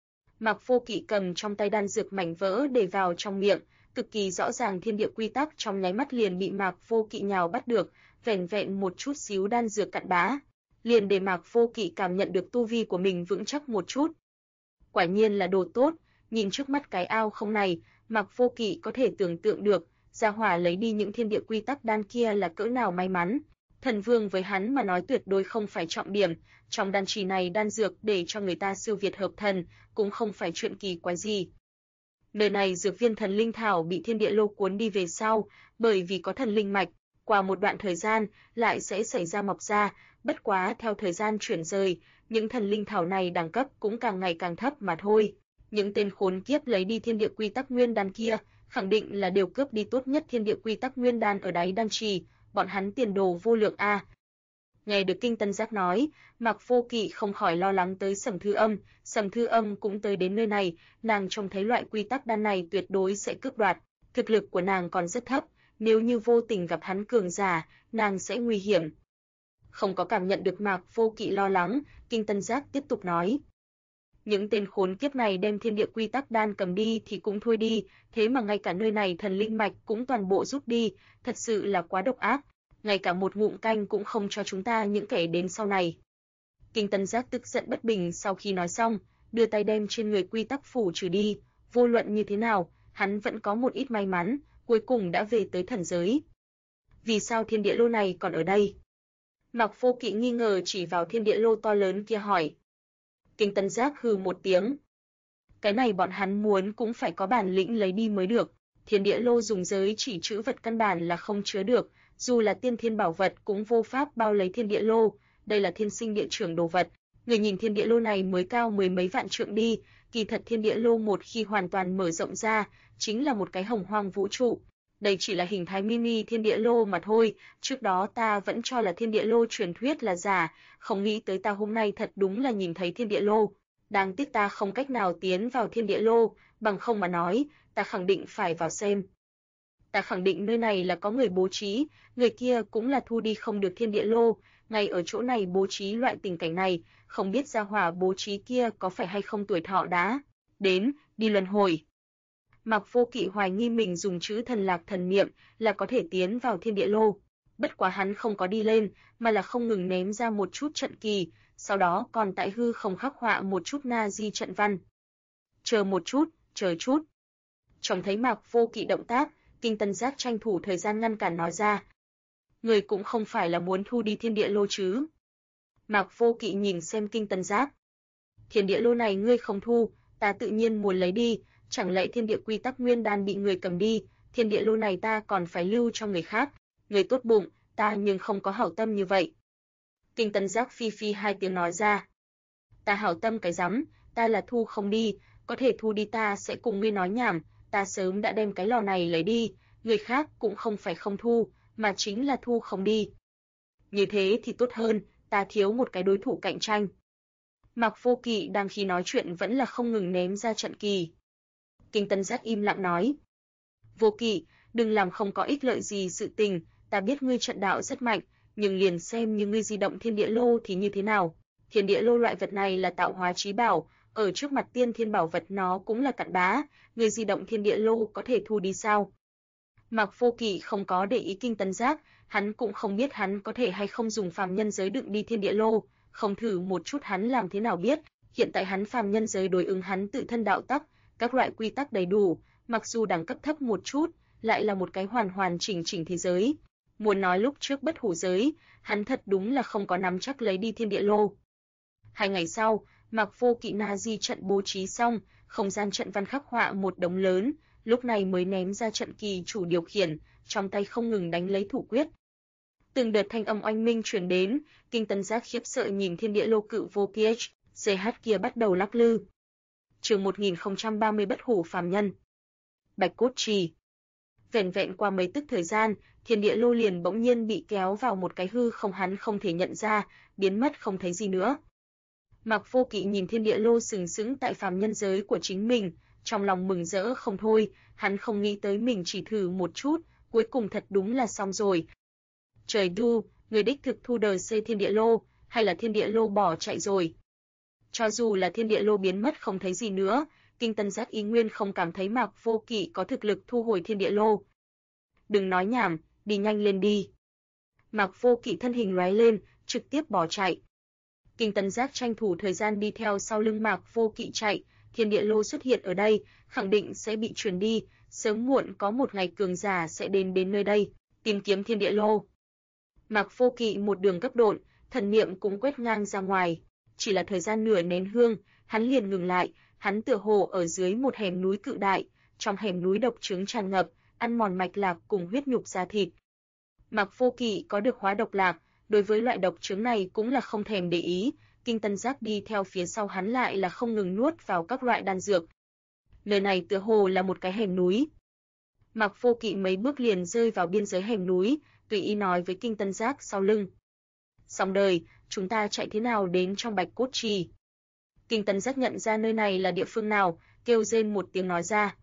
Mạc Vô Kỵ cầm trong tay đan dược mảnh vỡ để vào trong miệng, cực kỳ rõ ràng thiên địa quy tắc trong nháy mắt liền bị Mạc Vô Kỵ nhào bắt được, vẻn vẹn một chút xíu đan dược cặn bã, liền để Mạc Vô Kỵ cảm nhận được tu vi của mình vững chắc một chút. Quả nhiên là đồ tốt, nhìn trước mắt cái ao không này, Mạc Vô Kỵ có thể tưởng tượng được, gia hỏa lấy đi những thiên địa quy tắc đan kia là cỡ nào may mắn. Thần vương với hắn mà nói tuyệt đối không phải trọng điểm, trong đan trì này đan dược để cho người ta siêu việt hợp thần, cũng không phải chuyện kỳ quái gì. Nơi này dược viên thần linh thảo bị thiên địa lô cuốn đi về sau, bởi vì có thần linh mạch, qua một đoạn thời gian lại sẽ xảy ra mọc ra, bất quá theo thời gian chuyển rời, những thần linh thảo này đẳng cấp cũng càng ngày càng thấp mà thôi. Những tên khốn kiếp lấy đi thiên địa quy tắc nguyên đan kia, khẳng định là đều cướp đi tốt nhất thiên địa quy tắc nguyên đan ở đáy đan trì, bọn hắn tiền đồ vô lượng a. Nghe được Kinh Tân Giác nói, Mạc Vô Kỵ không khỏi lo lắng tới Sầm Thư Âm cũng tới đến nơi này, nàng trông thấy loại quy tắc đan này tuyệt đối sẽ cướp đoạt, thực lực của nàng còn rất thấp, nếu như vô tình gặp hắn cường giả, nàng sẽ nguy hiểm. Không có cảm nhận được Mạc Vô Kỵ lo lắng, Kinh Tân Giác tiếp tục nói. Những tên khốn kiếp này đem thiên địa quy tắc đan cầm đi thì cũng thôi đi, thế mà ngay cả nơi này thần linh mạch cũng toàn bộ rút đi, thật sự là quá độc ác, ngay cả một ngụm canh cũng không cho chúng ta những kẻ đến sau này. Kinh Tân Giác tức giận bất bình sau khi nói xong, đưa tay đem trên người quy tắc phủ trừ đi, vô luận như thế nào, hắn vẫn có một ít may mắn, cuối cùng đã về tới thần giới. Vì sao thiên địa lô này còn ở đây? Mạc Vô Kỵ nghi ngờ chỉ vào thiên địa lô to lớn kia hỏi. Kinh Tân Giác hừ một tiếng. Cái này bọn hắn muốn cũng phải có bản lĩnh lấy đi mới được, thiên địa lô dùng giới chỉ trữ vật căn bản là không chứa được, dù là tiên thiên bảo vật cũng vô pháp bao lấy thiên địa lô, đây là thiên sinh địa trưởng đồ vật, người nhìn thiên địa lô này mới cao mười mấy vạn trượng đi, Kỳ thật thiên địa lô một khi hoàn toàn mở rộng ra, chính là một cái hồng hoang vũ trụ. Đây chỉ là hình thái mini thiên địa lô mà thôi, trước đó ta vẫn cho là thiên địa lô truyền thuyết là giả, không nghĩ tới ta hôm nay thật đúng là nhìn thấy thiên địa lô. Đáng tiếc ta không cách nào tiến vào thiên địa lô, bằng không mà nói, ta khẳng định phải vào xem. Ta khẳng định nơi này là có người bố trí, người kia cũng là thu đi không được thiên địa lô, ngay ở chỗ này bố trí loại tình cảnh này, không biết gia hỏa bố trí kia có phải hay không tuổi thọ đã đến, đi luân hồi. Mạc Vô Kỵ hoài nghi mình dùng chữ thần lạc thần niệm là có thể tiến vào thiên địa lô. Bất quá hắn không có đi lên, mà là không ngừng ném ra một chút trận kỳ, sau đó còn tại hư không khắc họa một chút na di trận văn. Chờ một chút, chờ chút. Trông thấy Mạc Vô Kỵ động tác, Kinh Tân Giác tranh thủ thời gian ngăn cản nói ra. Người cũng không phải là muốn thu đi thiên địa lô chứ. Mạc Vô Kỵ nhìn xem Kinh Tân Giác. Thiên địa lô này ngươi không thu, ta tự nhiên muốn lấy đi, chẳng lẽ thiên địa quy tắc nguyên đan bị người cầm đi, thiên địa lô này ta còn phải lưu cho người khác, người tốt bụng, ta nhưng không có hảo tâm như vậy. Kinh Tân Giác phi phi hai tiếng nói ra. Ta hảo tâm cái rắm, ta là thu không đi, có thể thu đi ta sẽ cùng ngươi nói nhảm, ta sớm đã đem cái lò này lấy đi, người khác cũng không phải không thu, mà chính là thu không đi. Như thế thì tốt hơn, ta thiếu một cái đối thủ cạnh tranh. Mạc Vô Kỵ đang khi nói chuyện vẫn là không ngừng ném ra trận kỳ. Kinh Tân Giác im lặng nói. Vô Kỵ, đừng làm không có ích lợi gì sự tình, ta biết ngươi trận đạo rất mạnh, nhưng liền xem như ngươi di động thiên địa lô thì như thế nào. Thiên địa lô loại vật này là tạo hóa chí bảo, ở trước mặt tiên thiên bảo vật nó cũng là cặn bã, ngươi di động thiên địa lô có thể thu đi sao? Mạc Vô Kỵ không có để ý Kinh Tân Giác, hắn cũng không biết hắn có thể hay không dùng phàm nhân giới đựng đi thiên địa lô, không thử một chút hắn làm thế nào biết, hiện tại hắn phàm nhân giới đối ứng hắn tự thân đạo tắc, các loại quy tắc đầy đủ, mặc dù đẳng cấp thấp một chút, lại là một cái hoàn hoàn chỉnh chỉnh thế giới. Muốn nói lúc trước bất hủ giới, hắn thật đúng là không có nắm chắc lấy đi thiên địa lô. 2 ngày sau, Mạc Vô Kỵ na di trận bố trí xong, không gian trận văn khắc họa một đống lớn, lúc này mới ném ra trận kỳ chủ điều khiển, trong tay không ngừng đánh lấy thủ quyết. Từng đợt thanh âm oanh minh truyền đến, Kinh Tân Giác khiếp sợ nhìn thiên địa lô cự vô CH kia bắt đầu lắc lư. Chương 1030 bất hủ phàm nhân. Bạch cốt trì. Vẻn vẹn qua mấy tức thời gian, thiên địa lô liền bỗng nhiên bị kéo vào một cái hư không hắn không thể nhận ra, biến mất không thấy gì nữa. Mạc Vô Kỵ nhìn thiên địa lô sừng sững tại phàm nhân giới của chính mình, trong lòng mừng rỡ không thôi, hắn không nghĩ tới mình chỉ thử một chút, cuối cùng thật đúng là xong rồi. Trời đu, người đích thực thu đời xây thiên địa lô, hay là thiên địa lô bỏ chạy rồi? Cho dù là thiên địa lô biến mất không thấy gì nữa, Kinh Tân Giác ý nguyên không cảm thấy Mạc Vô Kỵ có thực lực thu hồi thiên địa lô. Đừng nói nhảm, đi nhanh lên đi. Mạc Vô Kỵ thân hình lóe lên, trực tiếp bỏ chạy. Kinh Tân Giác tranh thủ thời gian đi theo sau lưng Mạc Vô Kỵ chạy, thiên địa lô xuất hiện ở đây, khẳng định sẽ bị truyền đi, sớm muộn có một ngày cường giả sẽ đến nơi đây, tìm kiếm thiên địa lô. Mạc Vô Kỵ một đường cấp độn, thần niệm cũng quét ngang ra ngoài, chỉ là thời gian nửa nén hương, hắn liền ngừng lại, hắn tựa hồ ở dưới một hẻm núi cự đại, trong hẻm núi độc trướng tràn ngập, ăn mòn mạch lạc cùng huyết nhục da thịt. Mạc Vô Kỵ có được hóa độc lạc, đối với loại độc trướng này cũng là không thèm để ý, Kinh Tân Giác đi theo phía sau hắn lại là không ngừng nuốt vào các loại đan dược. Nơi này tựa hồ là một cái hẻm núi. Mạc Vô Kỵ mấy bước liền rơi vào biên giới hẻm núi, tùy ý nói với Kinh Tân Giác sau lưng. Xong đời, chúng ta chạy thế nào đến trong Bạch Cốt Trì? Kinh Tân Giác nhận ra nơi này là địa phương nào, kêu rên một tiếng nói ra.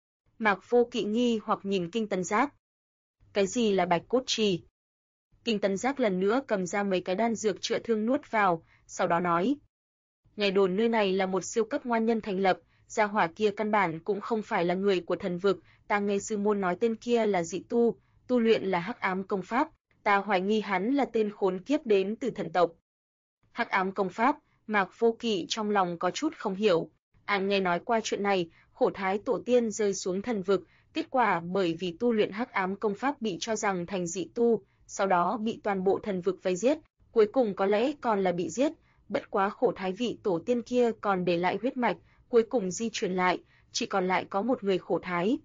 Mạc Vô Kỵ nghi hoặc nhìn Kinh Tân Giác. Cái gì là Bạch Cốt Trì? Kinh Tân Giác lần nữa cầm ra mấy cái đan dược chữa thương nuốt vào, sau đó nói. Nghe đồn nơi này là một siêu cấp ngoan nhân thành lập, gia hỏa kia căn bản cũng không phải là người của thần vực, ta nghe sư môn nói tên kia là dị tu, tu luyện là hắc ám công pháp, ta hoài nghi hắn là tên khốn kiếp đến từ thần tộc. Hắc ám công pháp, Mạc Vô Kỵ trong lòng có chút không hiểu, nghe nói qua chuyện này, Khổ Thái tổ tiên rơi xuống thần vực, kết quả bởi vì tu luyện hắc ám công pháp bị cho rằng thành dị tu, sau đó bị toàn bộ thần vực vây giết, cuối cùng có lẽ còn là bị giết, bất quá Khổ Thái vị tổ tiên kia còn để lại huyết mạch, cuối cùng di truyền lại, chỉ còn lại có một người Khổ Thái.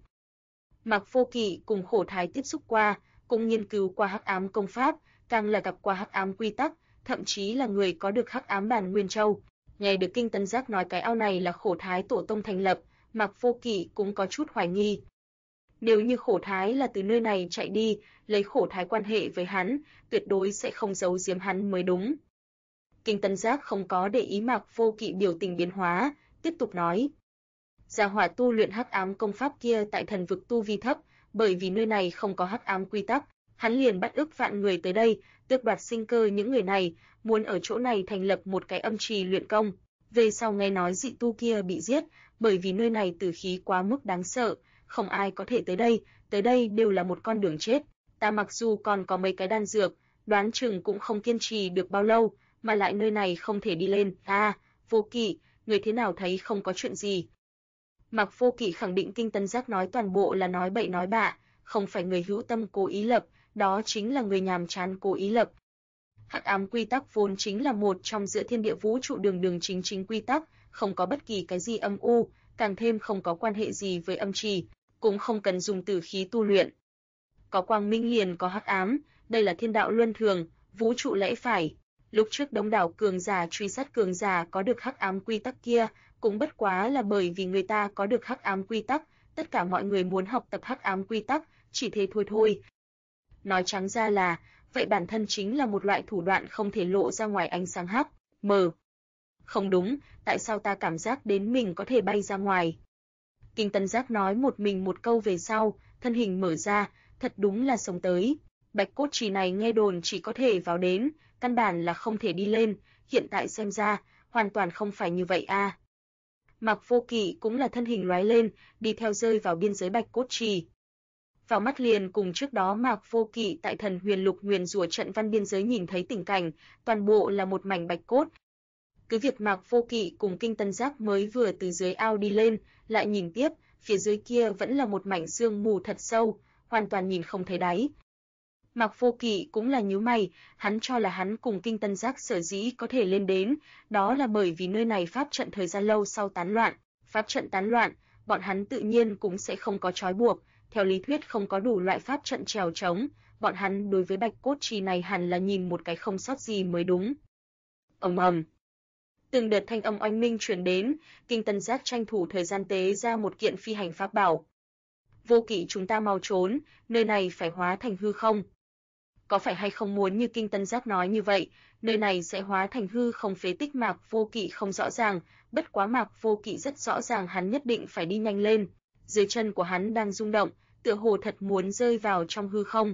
Mạc Vô Kỵ cùng Khổ Thái tiếp xúc qua, cũng nghiên cứu qua hắc ám công pháp, càng là gặp qua hắc ám quy tắc, thậm chí là người có được hắc ám bản nguyên châu. Nghe được Kinh Tân Giác nói cái ao này là Khổ Thái tổ tông thành lập, Mạc Vô Kỵ cũng có chút hoài nghi. Nếu như Khổ Thái là từ nơi này chạy đi, lấy Khổ Thái quan hệ với hắn, tuyệt đối sẽ không giấu giếm hắn mới đúng. Kinh Tân Giác không có để ý Mạc Vô Kỵ biểu tình biến hóa, tiếp tục nói: Gia hỏa tu luyện hắc ám công pháp kia tại thần vực tu vi thấp, bởi vì nơi này không có hắc ám quy tắc, hắn liền bắt ức vạn người tới đây, tước đoạt sinh cơ những người này, muốn ở chỗ này thành lập một cái âm trì luyện công. Về sau nghe nói dị tu kia bị giết, bởi vì nơi này tử khí quá mức đáng sợ, không ai có thể tới đây đều là một con đường chết. Ta mặc dù còn có mấy cái đan dược, đoán chừng cũng không kiên trì được bao lâu, mà lại nơi này không thể đi lên. Vô Kỵ, người thế nào thấy không có chuyện gì? Mạc Vô Kỵ khẳng định Kinh Tân Giác nói toàn bộ là nói bậy nói bạ, không phải người hữu tâm cố ý lập, đó chính là người nhàm chán cố ý lập. Hắc ám quy tắc vốn chính là một trong giữa thiên địa vũ trụ đường chính quy tắc, không có bất kỳ cái gì âm u, càng thêm không có quan hệ gì với âm trì, cũng không cần dùng tử khí tu luyện. Có quang minh liền có hắc ám, đây là thiên đạo luân thường, vũ trụ lẽ phải. Lúc trước đông đảo cường giả truy sát cường giả có được hắc ám quy tắc kia, cũng bất quá là bởi vì người ta có được hắc ám quy tắc, tất cả mọi người muốn học tập hắc ám quy tắc, chỉ thế thôi. Nói trắng ra là, vậy bản thân chính là một loại thủ đoạn không thể lộ ra ngoài ánh sáng hắc, mờ. Không đúng, tại sao ta cảm giác đến mình có thể bay ra ngoài? Kinh Tân Giác nói một mình một câu về sau, thân hình mở ra, thật đúng là sống tới. Bạch cốt trì này nghe đồn chỉ có thể vào đến, căn bản là không thể đi lên, hiện tại xem ra, hoàn toàn không phải như vậy a. Mạc Vô Kỵ cũng là thân hình lóe lên, đi theo rơi vào biên giới Bạch cốt trì. Vào mắt liền cùng trước đó Mạc Vô Kỵ tại Thần Huyền Lục nguyền rủa trận văn biên giới nhìn thấy tình cảnh, toàn bộ là một mảnh bạch cốt. Cứ việc Mạc Vô Kỵ cùng Kinh Tân Giác mới vừa từ dưới ao đi lên, lại nhìn tiếp, phía dưới kia vẫn là một mảnh sương mù thật sâu, hoàn toàn nhìn không thấy đáy. Mạc Vô Kỵ cũng là nhíu mày, hắn cho là hắn cùng Kinh Tân Giác sở dĩ có thể lên đến, đó là bởi vì nơi này pháp trận thời gian lâu sau tán loạn, pháp trận tán loạn, bọn hắn tự nhiên cũng sẽ không có trói buộc, theo lý thuyết không có đủ loại pháp trận trèo trống, bọn hắn đối với Bạch cốt trì này hẳn là nhìn một cái không sót gì mới đúng. Ầm ầm. Từng đợt thanh âm oanh minh truyền đến, Kinh Tân Giác tranh thủ thời gian tế ra một kiện phi hành pháp bảo. Vô Kỵ, chúng ta mau trốn, nơi này phải hóa thành hư không. Có phải hay không muốn như Kinh Tân Giác nói như vậy, nơi này sẽ hóa thành hư không phế tích? Mạc Vô Kỵ không rõ ràng, bất quá Mạc Vô Kỵ rất rõ ràng hắn nhất định phải đi nhanh lên. Dưới chân của hắn đang rung động, tựa hồ thật muốn rơi vào trong hư không.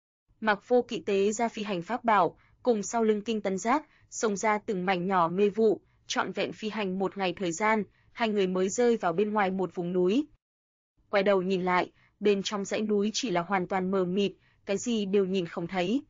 Mạc Vô Kỵ tế ra phi hành pháp bảo, cùng sau lưng Kinh Tân Giác, xông ra từng mảnh nhỏ mê vụ, trọn vẹn phi hành một ngày thời gian, hai người mới rơi vào bên ngoài một vùng núi. Quay đầu nhìn lại, bên trong dãy núi chỉ là hoàn toàn mờ mịt, cái gì đều nhìn không thấy.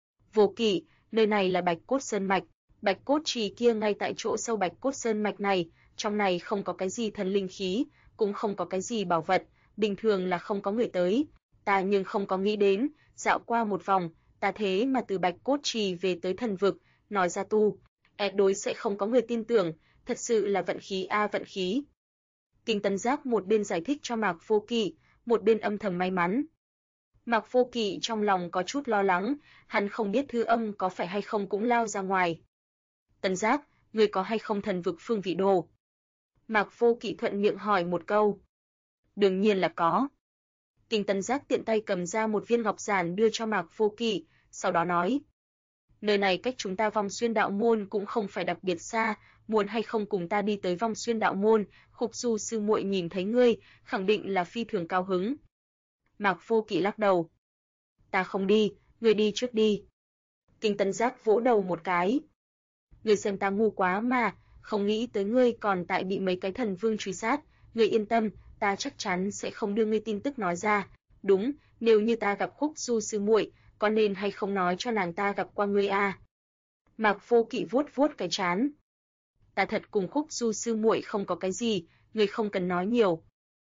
Vô Kỵ, nơi này là Bạch Cốt Sơn Mạch, Bạch Cốt Trì kia ngay tại chỗ sâu Bạch Cốt Sơn Mạch này, trong này không có cái gì thần linh khí, cũng không có cái gì bảo vật, bình thường là không có người tới. Ta nhưng không có nghĩ đến, dạo qua một vòng, ta thế mà từ Bạch Cốt Trì về tới thần vực, nói ra tu, đối sẽ không có người tin tưởng, thật sự là vận khí a, vận khí. Kinh Tân Giác một bên giải thích cho Mạc Vô Kỵ, một bên âm thầm may mắn. Mạc Vô Kỵ trong lòng có chút lo lắng, hắn không biết Thư Âm có phải hay không cũng lao ra ngoài. Tân Giác, ngươi có hay không thần vực phương vị đồ? Mạc Vô Kỵ thuận miệng hỏi một câu. Đương nhiên là có. Kinh Tân Giác tiện tay cầm ra một viên ngọc giản đưa cho Mạc Vô Kỵ, sau đó nói. Nơi này cách chúng ta Vong Xuyên Đạo Môn cũng không phải đặc biệt xa, muốn hay không cùng ta đi tới Vong Xuyên Đạo Môn, Khúc Du sư muội nhìn thấy ngươi, khẳng định là phi thường cao hứng. Mạc Vô Kỵ lắc đầu. Ta không đi, ngươi đi trước đi. Kinh Tân Giác vỗ đầu một cái. Ngươi xem ta ngu quá mà, không nghĩ tới ngươi còn tại bị mấy cái thần vương truy sát, ngươi yên tâm, ta chắc chắn sẽ không đưa ngươi tin tức nói ra. Đúng, nếu như ta gặp Khúc Du sư muội, có nên hay không nói cho nàng ta gặp qua ngươi a? Mạc Vô Kỵ vuốt vuốt cái trán. Ta thật cùng Khúc Du sư muội không có cái gì, ngươi không cần nói nhiều.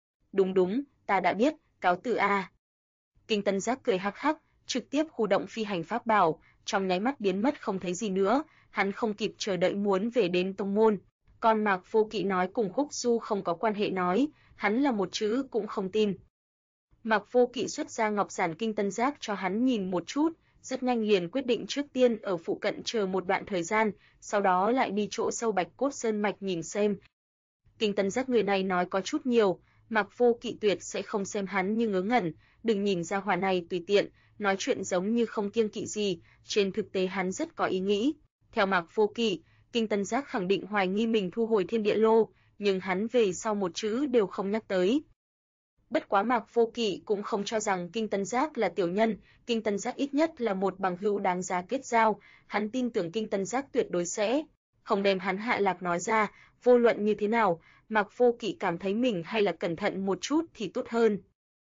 Đúng, ta đã biết, cáo từ a. Kinh Tân Giác cười hắc hắc, trực tiếp khu động phi hành pháp bảo, trong nháy mắt biến mất không thấy gì nữa, hắn không kịp chờ đợi muốn về đến tông môn. Còn Mạc Vô Kỵ nói cùng Khúc Du không có quan hệ nói, hắn là một chữ cũng không tin. Mạc Vô Kỵ xuất ra ngọc giản Kinh Tân Giác cho hắn nhìn một chút, rất nhanh liền quyết định trước tiên ở phụ cận chờ một đoạn thời gian, sau đó lại đi chỗ sâu Bạch Cốt Sơn Mạch nhìn xem. Kinh Tân Giác người này nói có chút nhiều, Mạc Vô Kỵ tuyệt sẽ không xem hắn như ngớ ngẩn, đừng nhìn ra hỏa này tùy tiện, nói chuyện giống như không kiêng kỵ gì, trên thực tế hắn rất có ý nghĩ. Theo Mạc Vô Kỵ, Kinh Tân Giác khẳng định hoài nghi mình thu hồi thiên địa lô, nhưng hắn về sau một chữ đều không nhắc tới. Bất quá Mạc Vô Kỵ cũng không cho rằng Kinh Tân Giác là tiểu nhân, Kinh Tân Giác ít nhất là một bằng hữu đáng giá kết giao, hắn tin tưởng Kinh Tân Giác tuyệt đối sẽ không đem hắn hạ lạc nói ra, vô luận như thế nào, Mạc Vô Kỵ cảm thấy mình hay là cẩn thận một chút thì tốt hơn.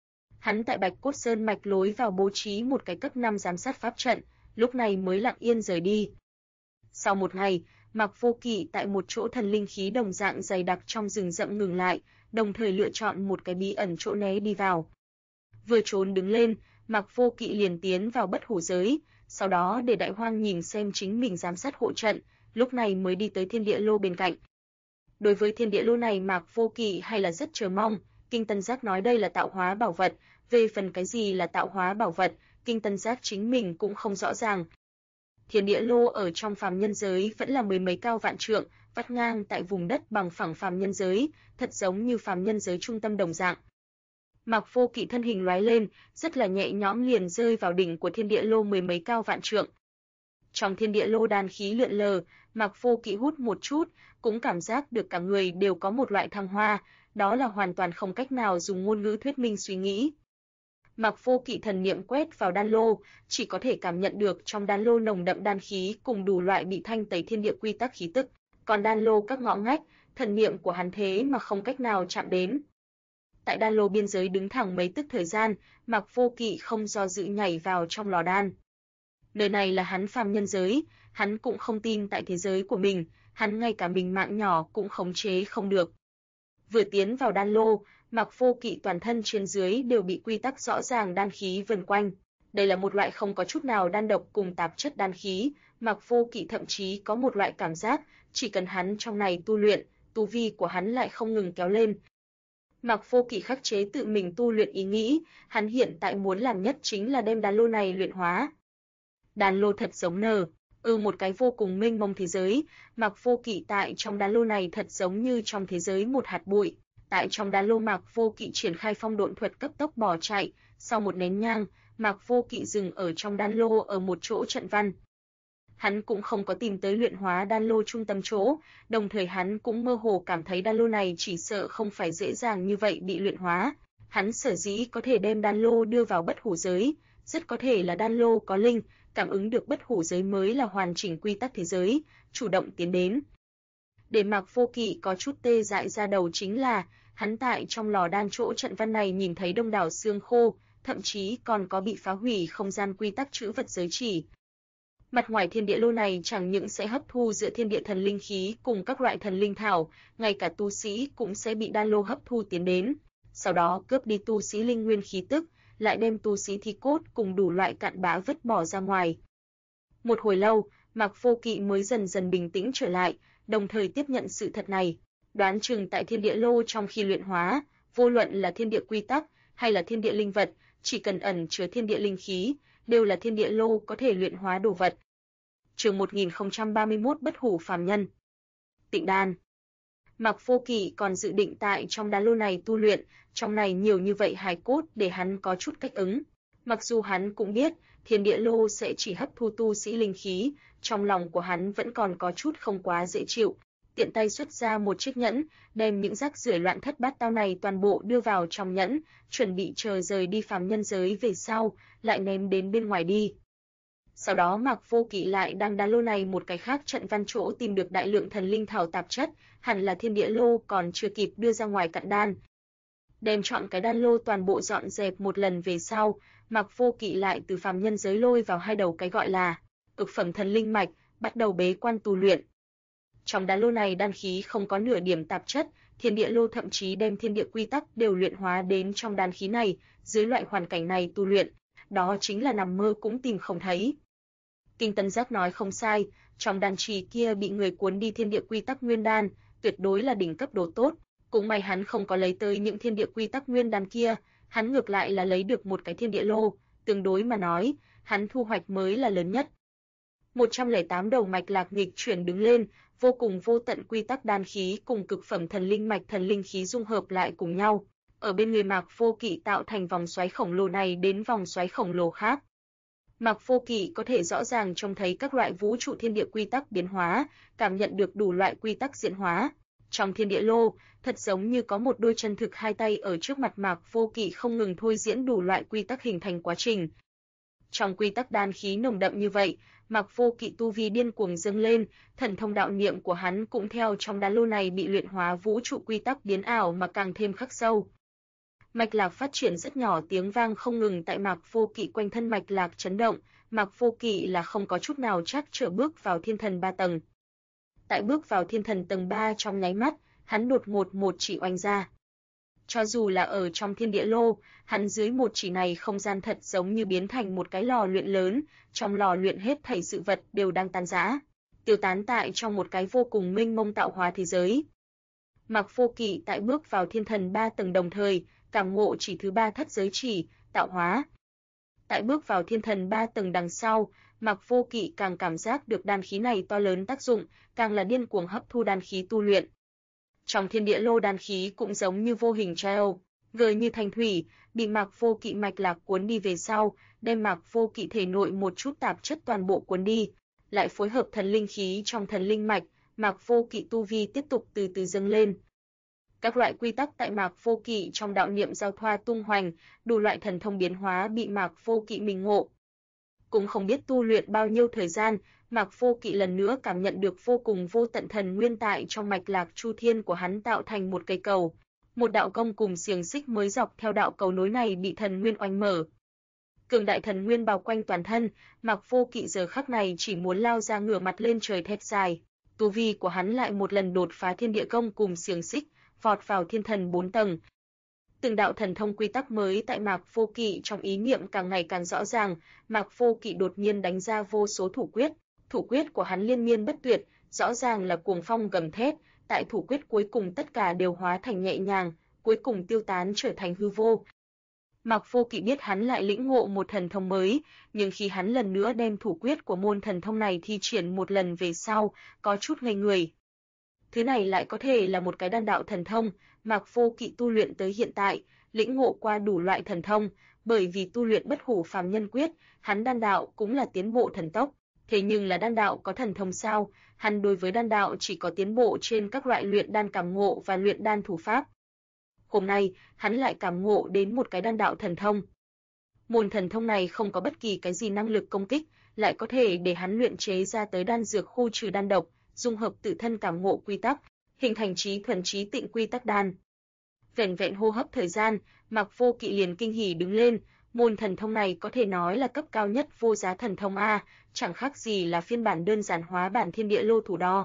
Hắn tại Bạch Cốt Sơn mạch lối vào bố trí một cái cấp 5 giám sát pháp trận, lúc này mới lặng yên rời đi. Sau một ngày, Mạc Vô Kỵ tại một chỗ thần linh khí đồng dạng dày đặc trong rừng rậm ngừng lại, đồng thời lựa chọn một cái bí ẩn chỗ né đi vào. Vừa trốn đứng lên, Mạc Vô Kỵ liền tiến vào bất hủ giới, sau đó để Đại Hoang nhìn xem chính mình giám sát hộ trận, lúc này mới đi tới thiên địa lô bên cạnh. Đối với thiên địa lô này Mạc Vô Kỵ hay là rất chờ mong, Kinh Tân Giác nói đây là tạo hóa bảo vật, về phần cái gì là tạo hóa bảo vật, Kinh Tân Giác chính mình cũng không rõ ràng. Thiên địa lô ở trong phàm nhân giới vẫn là mười mấy cao vạn trượng, vắt ngang tại vùng đất bằng phẳng phàm nhân giới, thật giống như phàm nhân giới trung tâm đồng dạng. Mạc Vô Kỵ thân hình lóe lên, rất là nhẹ nhõm liền rơi vào đỉnh của thiên địa lô mười mấy cao vạn trượng. Trong thiên địa lô đan khí lượn lờ, Mạc Vô Kỵ hút một chút, cũng cảm giác được cả người đều có một loại thăng hoa, đó là hoàn toàn không cách nào dùng ngôn ngữ thuyết minh suy nghĩ. Mạc Vô Kỵ thần niệm quét vào đan lô, chỉ có thể cảm nhận được trong đan lô nồng đậm đan khí cùng đủ loại bị thanh tẩy thiên địa quy tắc khí tức, còn đan lô các ngõ ngách, thần niệm của hắn thế mà không cách nào chạm đến. Tại đan lô biên giới đứng thẳng mấy tức thời gian, Mạc Vô Kỵ không do dự nhảy vào trong lò đan. Nơi này là hắn phàm nhân giới, hắn cũng không tin tại thế giới của mình, hắn ngay cả mình mạng nhỏ cũng khống chế không được. Vừa tiến vào đan lô, Mạc Vô Kỵ toàn thân trên dưới đều bị quy tắc rõ ràng đan khí vần quanh. Đây là một loại không có chút nào đan độc cùng tạp chất đan khí, Mạc Vô Kỵ thậm chí có một loại cảm giác, chỉ cần hắn trong này tu luyện, tu vi của hắn lại không ngừng kéo lên. Mạc Vô Kỵ khắc chế tự mình tu luyện ý nghĩ, hắn hiện tại muốn làm nhất chính là đem đan lô này luyện hóa. Đan lô thật giống một cái vô cùng mênh mông thế giới, Mạc Vô Kỵ tại trong đan lô này thật giống như trong thế giới một hạt bụi. Tại trong đan lô Mạc Vô Kỵ triển khai phong độn thuật cấp tốc bỏ chạy, sau một nén nhang, Mạc Vô Kỵ dừng ở trong đan lô ở một chỗ trận văn. Hắn cũng không có tìm tới luyện hóa đan lô trung tâm chỗ, đồng thời hắn cũng mơ hồ cảm thấy đan lô này chỉ sợ không phải dễ dàng như vậy bị luyện hóa. Hắn sở dĩ có thể đem đan lô đưa vào bất hủ giới, rất có thể là đan lô có linh, cảm ứng được bất hủ giới mới là hoàn chỉnh quy tắc thế giới, chủ động tiến đến. Để Mạc Vô Kỵ có chút tê dại ra đầu chính là, hắn tại trong lò đan chỗ trận văn này nhìn thấy đông đảo xương khô, thậm chí còn có bị phá hủy không gian quy tắc trữ vật giới chỉ. Mặt ngoài thiên địa lô này chẳng những sẽ hấp thu giữa thiên địa thần linh khí cùng các loại thần linh thảo, ngay cả tu sĩ cũng sẽ bị đan lô hấp thu tiến đến, sau đó cướp đi tu sĩ linh nguyên khí tức, lại đem tu sĩ thi cốt cùng đủ loại cặn bã vứt bỏ ra ngoài. Một hồi lâu, Mạc Vô Kỵ mới dần dần bình tĩnh trở lại, đồng thời tiếp nhận sự thật này, đoán chừng tại thiên địa lô trong khi luyện hóa, vô luận là thiên địa quy tắc hay là thiên địa linh vật, chỉ cần ẩn chứa thiên địa linh khí, đều là thiên địa lô có thể luyện hóa đồ vật. Chương 1031 Bất hủ phàm nhân. Tịnh đan. Mạc Vô Kỵ còn dự định tại trong đan lô này tu luyện, trong này nhiều như vậy hài cốt để hắn có chút cách ứng. Mặc dù hắn cũng biết, thiên địa lô sẽ chỉ hấp thu tu sĩ linh khí, trong lòng của hắn vẫn còn có chút không quá dễ chịu. Tiện tay xuất ra một chiếc nhẫn, đem những rác rưởi loạn thất bát tao này toàn bộ đưa vào trong nhẫn, chuẩn bị chờ rời đi phàm nhân giới về sau, lại ném đến bên ngoài đi. Sau đó Mạc Vô Kỵ lại đang đan lô này một cái khác trận văn chỗ tìm được đại lượng thần linh thảo tạp chất, hẳn là thiên địa lô còn chưa kịp đưa ra ngoài cặn đan. Đem chọn cái đan lô toàn bộ dọn dẹp một lần về sau, Mạc Vô Kỵ lại từ phàm nhân giới lôi vào hai đầu cái gọi là cực phẩm thần linh mạch, bắt đầu bế quan tu luyện. Trong đan lô này đan khí không có nửa điểm tạp chất, thiên địa lô thậm chí đem thiên địa quy tắc đều luyện hóa đến trong đan khí này, dưới loại hoàn cảnh này tu luyện, đó chính là nằm mơ cũng tìm không thấy. Kinh Tân Giác nói không sai, trong đan trì kia bị người cuốn đi thiên địa quy tắc nguyên đan, tuyệt đối là đỉnh cấp đồ tốt, cũng may hắn không có lấy tới những thiên địa quy tắc nguyên đan kia, hắn ngược lại là lấy được một cái thiên địa lô, Tương đối mà nói, hắn thu hoạch mới là lớn nhất. 108 đầu mạch lạc nghịch chuyển đứng lên, vô cùng vô tận quy tắc đan khí cùng cực phẩm thần linh mạch thần linh khí dung hợp lại cùng nhau, ở bên người Mạc Vô Kỵ tạo thành vòng xoáy khổng lồ này đến vòng xoáy khổng lồ khác. Mạc Vô Kỵ có thể rõ ràng trông thấy các loại vũ trụ thiên địa quy tắc biến hóa, cảm nhận được đủ loại quy tắc diễn hóa. Trong thiên địa lô, thật giống như có một đôi chân thực hai tay ở trước mặt Mạc Vô Kỵ không ngừng thôi diễn đủ loại quy tắc hình thành quá trình. Trong quy tắc đan khí nồng đậm như vậy, Mạc Vô Kỵ tu vi điên cuồng dâng lên, thần thông đạo niệm của hắn cũng theo trong đan lô này bị luyện hóa vũ trụ quy tắc biến ảo mà càng thêm khắc sâu. Mạch lạc phát triển rất nhỏ, tiếng vang không ngừng tại Mạc Vô Kỵ quanh thân mạch lạc chấn động, Mạc Vô Kỵ là không có chút nào trắc trở bước vào thiên thần 3 tầng. Tại bước vào thiên thần tầng 3 trong nháy mắt, hắn đột ngột một chỉ oanh ra. Cho dù là ở trong thiên địa lô, hắn dưới một chỉ này không gian thật giống như biến thành một cái lò luyện lớn, trong lò luyện hết thảy sự vật đều đang tan rã, tiêu tán tại trong một cái vô cùng mênh mông tạo hóa thế giới. Mạc Vô Kỵ tại bước vào thiên thần 3 tầng đồng thời, cảm ngộ chỉ thứ 3 thất giới chỉ, tạo hóa. Tại bước vào thiên thần 3 tầng đằng sau, Mạc Vô Kỵ càng cảm giác được đan khí này to lớn tác dụng, càng là điên cuồng hấp thu đan khí tu luyện. Trong thiên địa lô đan khí cũng giống như vô hình treo, gợi như thành thủy, bị Mạc Vô Kỵ mạch lạc cuốn đi về sau, đem Mạc Vô Kỵ thể nội một chút tạp chất toàn bộ cuốn đi, lại phối hợp thần linh khí trong thần linh mạch, Mạc Vô Kỵ tu vi tiếp tục từ từ dâng lên. Các loại quy tắc tại Mạc Vô Kỵ trong đạo niệm giao thoa tung hoành, đủ loại thần thông biến hóa bị Mạc Vô Kỵ minh ngộ. Cũng không biết tu luyện bao nhiêu thời gian, Mạc Vô Kỵ lần nữa cảm nhận được vô cùng vô tận thần nguyên tại trong mạch lạc chu thiên của hắn tạo thành một cây cầu. Một đạo công cùng xiềng xích mới dọc theo đạo cầu nối này bị thần nguyên oanh mở. Cường đại thần nguyên bao quanh toàn thân, Mạc Vô Kỵ giờ khắc này chỉ muốn lao ra ngửa mặt lên trời thét dài. Tu vi của hắn lại một lần đột phá thiên địa công cùng xiềng xích, vọt vào thiên thần 4 tầng. Từng đạo thần thông quy tắc mới tại Mạc Vô Kỵ trong ý niệm càng ngày càng rõ ràng, Mạc Vô Kỵ đột nhiên đánh ra vô số thủ quyết của hắn liên miên bất tuyệt, rõ ràng là cuồng phong gầm thét, tại thủ quyết cuối cùng tất cả đều hóa thành nhẹ nhàng, cuối cùng tiêu tán trở thành hư vô. Mạc Vô Kỵ biết hắn lại lĩnh ngộ một thần thông mới, nhưng khi hắn lần nữa đem thủ quyết của môn thần thông này thi triển một lần về sau, có chút ngây người. Thứ này lại có thể là một cái đan đạo thần thông, Mạc Vô Kỵ tu luyện tới hiện tại, lĩnh ngộ qua đủ loại thần thông, bởi vì tu luyện bất hủ phàm nhân quyết, hắn đan đạo cũng là tiến bộ thần tốc, thế nhưng là đan đạo có thần thông sao? Hắn đối với đan đạo chỉ có tiến bộ trên các loại luyện đan cảm ngộ và luyện đan thủ pháp. Hôm nay, hắn lại cảm ngộ đến một cái đan đạo thần thông. Môn thần thông này không có bất kỳ cái gì năng lực công kích, lại có thể để hắn luyện chế ra tới đan dược khu trừ đan độc, dung hợp tự thân cảm ngộ quy tắc, hình thành trí thuần trí tịnh quy tắc đan. Vẻn vẹn hô hấp thời gian, Mạc Vô Kỵ liền kinh hỉ đứng lên, môn thần thông này có thể nói là cấp cao nhất vô giá thần thông a, chẳng khác gì là phiên bản đơn giản hóa bản thiên địa lô thủ đo.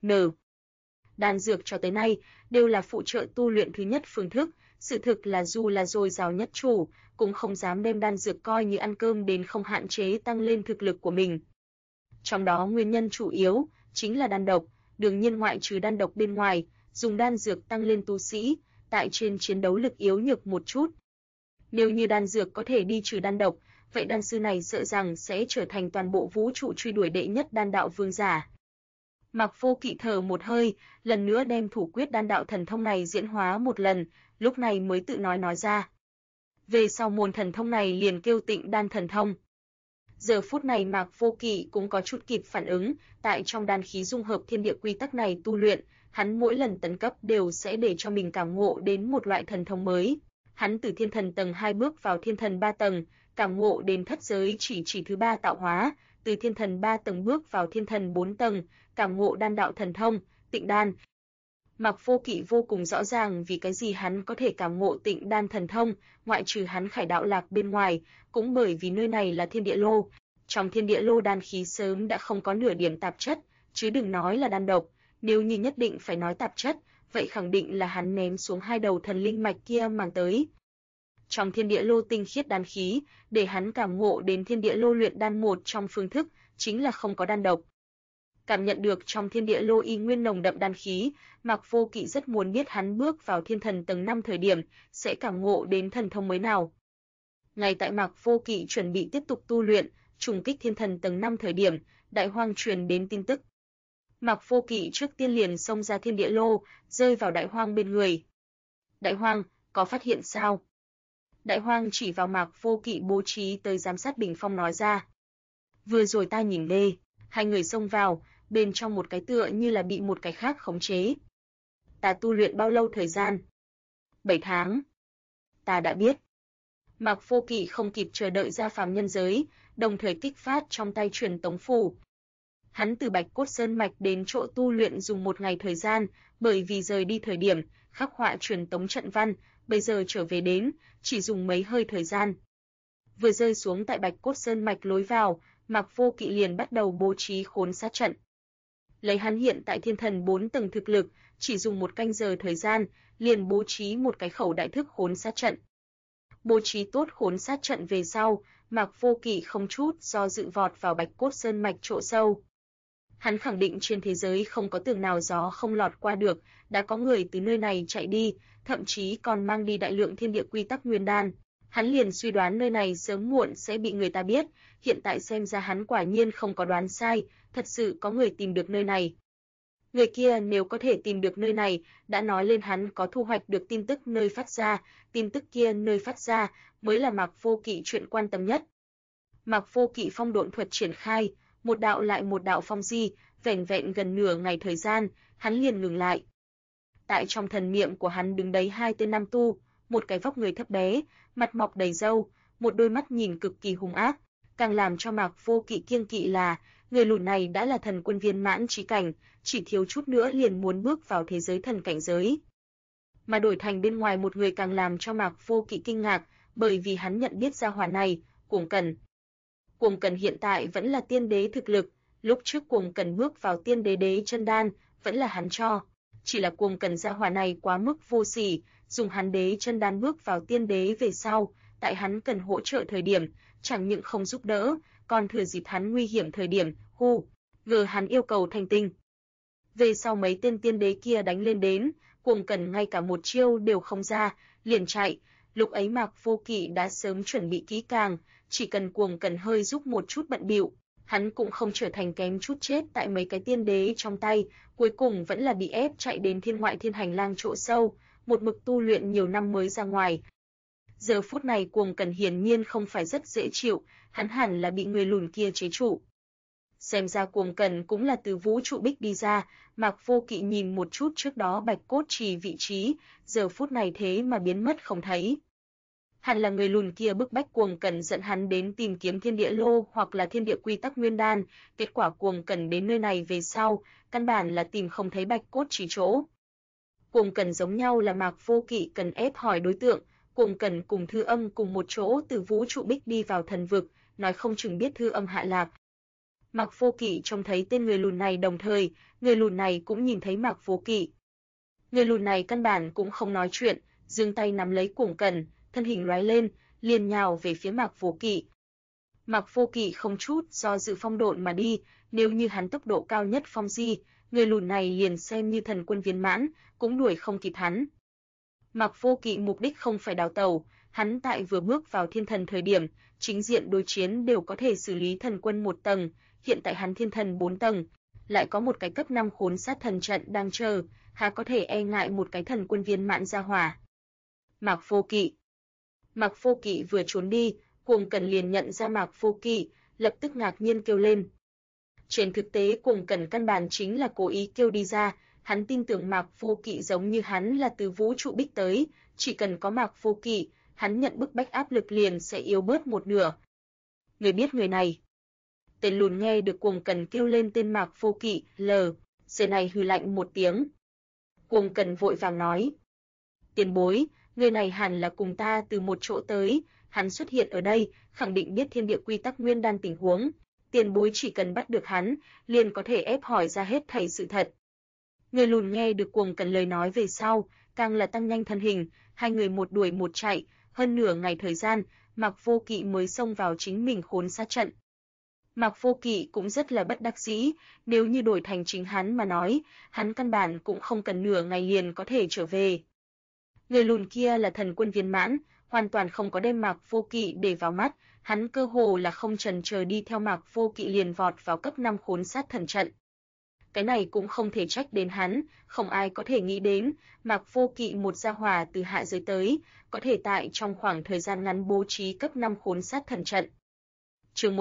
Đan dược cho tới nay đều là phụ trợ tu luyện thứ nhất phương thức, sự thực là dù là dồi dào nhất chủ, cũng không dám đem đan dược coi như ăn cơm đến không hạn chế tăng lên thực lực của mình. Trong đó nguyên nhân chủ yếu chính là đan độc, đương nhiên ngoại trừ đan độc bên ngoài, dùng đan dược tăng lên tu sĩ, tại trên chiến đấu lực yếu nhược một chút. Nếu như đan dược có thể đi trừ đan độc, vậy đan sư này sợ rằng sẽ trở thành toàn bộ vũ trụ truy đuổi đệ nhất đan đạo vương giả. Mạc Vô Kỵ thở một hơi, lần nữa đem thủ quyết đan đạo thần thông này diễn hóa một lần, lúc này mới tự nói ra. Về sau môn thần thông này liền kêu Tịnh Đan thần thông. Giờ phút này Mạc Vô Kỵ cũng có chút kịp phản ứng, tại trong đan khí dung hợp thiên địa quy tắc này tu luyện, hắn mỗi lần tấn cấp đều sẽ để cho mình cảm ngộ đến một loại thần thông mới. Hắn từ thiên thần tầng 2 bước vào thiên thần 3 tầng, cảm ngộ đến thất giới chỉ thứ 3 tạo hóa, từ thiên thần 3 tầng bước vào thiên thần 4 tầng, cảm ngộ đan đạo thần thông, Tịnh Đan. Mạc Vô Kỵ vô cùng rõ ràng vì cái gì hắn có thể cảm ngộ Tịnh Đan thần thông, ngoại trừ hắn Khải Đạo Lạc bên ngoài, cũng bởi vì nơi này là thiên địa lô. Trong thiên địa lô đan khí sớm đã không có nửa điểm tạp chất, chứ đừng nói là đan độc, nếu như nhất định phải nói tạp chất, vậy khẳng định là hắn ném xuống 2 đầu thần linh mạch kia mang tới. Trong thiên địa lô tinh khiết đan khí, để hắn cảm ngộ đến thiên địa lô luyện đan một trong phương thức, chính là không có đan độc. Cảm nhận được trong thiên địa lô y nguyên nồng đậm đan khí, Mạc Vô Kỵ rất muốn biết hắn bước vào thiên thần tầng 5 thời điểm sẽ cảm ngộ đến thần thông mới nào. Ngay tại Mạc Vô Kỵ chuẩn bị tiếp tục tu luyện, trùng kích thiên thần tầng 5 thời điểm, Đại Hoang truyền đến tin tức. Mạc Vô Kỵ trước tiên liền xông ra thiên địa lô, rơi vào Đại Hoang bên người. Đại Hoang, có phát hiện sao? Đại Hoang chỉ vào Mạc Vô Kỵ bố trí tới giám sát bình phong nói ra. Vừa rồi ta nhìn lê, hai người xông vào, bên trong một cái tựa như là bị một cái khác khống chế. Ta tu luyện bao lâu thời gian? 7 tháng. Ta đã biết. Mạc Vô Kỵ không kịp chờ đợi ra phàm nhân giới, đồng thời kích phát trong tay truyền tống phù. Hắn từ Bạch Cốt Sơn Mạch đến chỗ tu luyện dùng 1 ngày thời gian, bởi vì rời đi thời điểm, khắc họa truyền tống trận văn, bây giờ trở về đến, chỉ dùng mấy hơi thời gian. Vừa rơi xuống tại Bạch Cốt Sơn Mạch lối vào, Mạc Vô Kỵ liền bắt đầu bố trí khốn sát trận. Lấy hắn hiện tại thiên thần 4 tầng thực lực, chỉ dùng 1 canh giờ thời gian, liền bố trí một cái khẩu đại thức khốn sát trận. Bố trí tốt khốn sát trận về sau, Mạc Vô Kỵ không chút do dự vọt vào Bạch Cốt Sơn Mạch chỗ sâu. Hắn khẳng định trên thế giới không có tường nào gió không lọt qua được, đã có người từ nơi này chạy đi, thậm chí còn mang đi đại lượng thiên địa quy tắc nguyên đan. Hắn liền suy đoán nơi này sớm muộn sẽ bị người ta biết, hiện tại xem ra hắn quả nhiên không có đoán sai, thật sự có người tìm được nơi này. Người kia nếu có thể tìm được nơi này, đã nói lên hắn có thu hoạch được tin tức nơi phát ra, tin tức kia nơi phát ra mới là Mạc Vô Kỵ chuyện quan tâm nhất. Mạc Vô Kỵ phong độn thuật triển khai, một đạo lại một đạo phong di, vẻn vẹn gần nửa ngày thời gian, hắn liền ngừng lại. Tại trong thần niệm của hắn đứng đấy 2 tên nam tu, một cái vóc người thấp bé, mặt mọc đầy râu, một đôi mắt nhìn cực kỳ hung ác, càng làm cho Mạc Vô Kỵ kiêng kỵ là, người lùn này đã là thần quân viên mãn chí cảnh, chỉ thiếu chút nữa liền muốn bước vào thế giới thần cảnh giới. Mà đổi thành bên ngoài một người càng làm cho Mạc Vô Kỵ kinh ngạc, bởi vì hắn nhận biết ra hỏa này, Cuồng Cẩn. Cuồng Cẩn hiện tại vẫn là tiên đế thực lực, lúc trước Cuồng Cẩn bước vào tiên đế đế chân đan, vẫn là hắn cho. Chỉ là Cuồng Cẩn gia hỏa này quá mức vô sỉ, dùng hắn đế chân đan bước vào tiên đế về sau, tại hắn cần hỗ trợ thời điểm, chẳng những không giúp đỡ, còn thừa dịp hắn nguy hiểm thời điểm, hắn yêu cầu thành tinh. Về sau mấy tên tiên đế kia đánh lên đến, Cuồng Cẩn ngay cả một chiêu đều không ra, liền chạy. Lúc ấy Mạc Vô Kỵ đã sớm chuẩn bị kỹ càng, chỉ cần Cuồng Cẩn hơi giúp một chút bận bịu, hắn cũng không trở thành kém chút chết tại mấy cái tiên đế trong tay, cuối cùng vẫn là bị ép chạy đến thiên ngoại thiên hành lang chỗ sâu, một mực tu luyện nhiều năm mới ra ngoài. Giờ phút này Cuồng Cẩn hiển nhiên không phải rất dễ chịu, hắn hẳn là bị người lùn kia chế trụ. Xem ra Cuồng Cẩn cũng là từ vũ trụ bích đi ra, Mạc Vô Kỵ nhìn một chút trước đó Bạch Cốt Trì vị trí, giờ phút này thế mà biến mất không thấy. Hẳn là người lùn kia bức bách Cuồng Cẩn dẫn hắn đến tìm kiếm thiên địa lô hoặc là thiên địa quy tắc nguyên đan, kết quả Cuồng Cẩn đến nơi này về sau, căn bản là tìm không thấy Bạch Cốt Trì chỗ. Cuồng Cẩn giống nhau là Mạc Vô Kỵ cần ép hỏi đối tượng, Cuồng Cẩn cùng Thư Âm cùng một chỗ từ vũ trụ bích đi vào thần vực, nói không chừng biết Thư Âm hạ lạc. Mạc Vô Kỵ trông thấy tên người lùn này đồng thời, người lùn này cũng nhìn thấy Mạc Vô Kỵ. Người lùn này căn bản cũng không nói chuyện, giương tay nắm lấy Cuồng Cẩn, thân hình lóe lên, liền nhào về phía Mạc Vô Kỵ. Mạc Vô Kỵ không chút do dự phong độn mà đi, nếu như hắn tốc độ cao nhất phong di, người lùn này liền xem như thần quân viên mãn, cũng đuổi không kịp hắn. Mạc Vô Kỵ mục đích không phải đào tẩu, hắn tại vừa bước vào thiên thần thời điểm, chính diện đối chiến đều có thể xử lý thần quân 1 tầng, hiện tại hắn thiên thần 4 tầng, lại có một cái cấp 5 khốn sát thần trận đang chờ, há có thể e ngại một cái thần quân viên mãn ra hỏa. Mạc Vô Kỵ vừa trốn đi, Cuồng Cẩn liền nhận ra Mạc Vô Kỵ, lập tức ngạc nhiên kêu lên. Trên thực tế Cuồng Cẩn căn bản chính là cố ý kêu đi ra, hắn tin tưởng Mạc Vô Kỵ giống như hắn là từ vũ trụ bích tới, chỉ cần có Mạc Vô Kỵ, hắn nhận bức bách áp lực liền sẽ yếu bớt một nửa. Người biết người này. Tên lùn nghe được Cuồng Cẩn kêu lên tên Mạc Vô Kỵ, giờ này hừ lạnh một tiếng. Cuồng Cẩn vội vàng nói. Tiền bối, người này hẳn là cùng ta từ một chỗ tới, hắn xuất hiện ở đây, khẳng định biết thiên địa quy tắc nguyên đan tình huống. Tiền bối chỉ cần bắt được hắn, liền có thể ép hỏi ra hết thảy sự thật. Người lùn nghe được Cuồng Cẩn lời nói về sau, càng là tăng nhanh thân hình, hai người một đuổi một chạy, hơn nửa ngày thời gian, Mạc Vô Kỵ mới xông vào chính mình khốn sát trận. Mạc Vô Kỵ cũng rất là bất đắc dĩ, nếu như đổi thành chính hắn mà nói, hắn căn bản cũng không cần nửa ngày liền có thể trở về. Người lùn kia là thần quân viên mãn, hoàn toàn không có đem Mạc Vô Kỵ để vào mắt, hắn cơ hồ là không chần chờ đi theo Mạc Vô Kỵ liền vọt vào cấp 5 khốn sát thần trận. Cái này cũng không thể trách đến hắn, không ai có thể nghĩ đến, Mạc Vô Kỵ một gia hỏa từ hạ giới tới, có thể tại trong khoảng thời gian ngắn bố trí cấp 5 khốn sát thần trận. Chương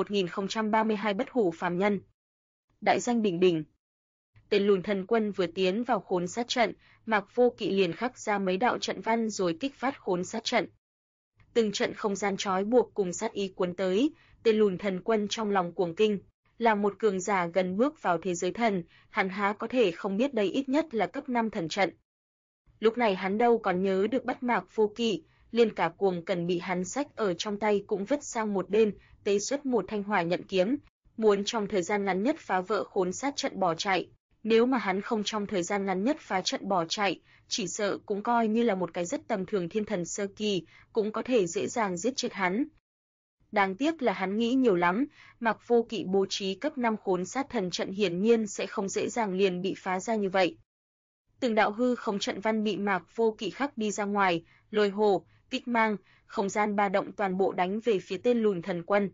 1032 Bất hủ phàm nhân. Đại danh đỉnh đỉnh. Tên lùn thần quân vừa tiến vào khốn sát trận, Mạc Vô Kỵ liền khắc ra mấy đạo trận văn rồi kích phát khốn sát trận. Từng trận không gian trói buộc cùng sát ý cuốn tới, tên lùn thần quân trong lòng cuồng kinh, là một cường giả gần bước vào thế giới thần, hắn há có thể không biết đây ít nhất là cấp 5 thần trận. Lúc này hắn đâu còn nhớ được bắt Mạc Vô Kỵ, liền cả cuồng cần bị hắn xách ở trong tay cũng vứt sang một bên, tế xuất một thanh hỏa nhận kiếm, muốn trong thời gian ngắn nhất phá vỡ khốn sát trận bỏ chạy. Nếu mà hắn không trong thời gian ngắn nhất phá trận bỏ chạy, chỉ sợ cũng coi như là một cái rất tầm thường thiên thần sơ kỳ, cũng có thể dễ dàng giết chết hắn. Đáng tiếc là hắn nghĩ nhiều lắm, Mạc Vô Kỵ bố trí cấp 5 khốn sát thần trận hiển nhiên sẽ không dễ dàng liền bị phá ra như vậy. Từng đạo hư không trận văn bị Mạc Vô Kỵ khắc đi ra ngoài, lôi hồ, kích mang, không gian ba động toàn bộ đánh về phía tên lùn thần quân.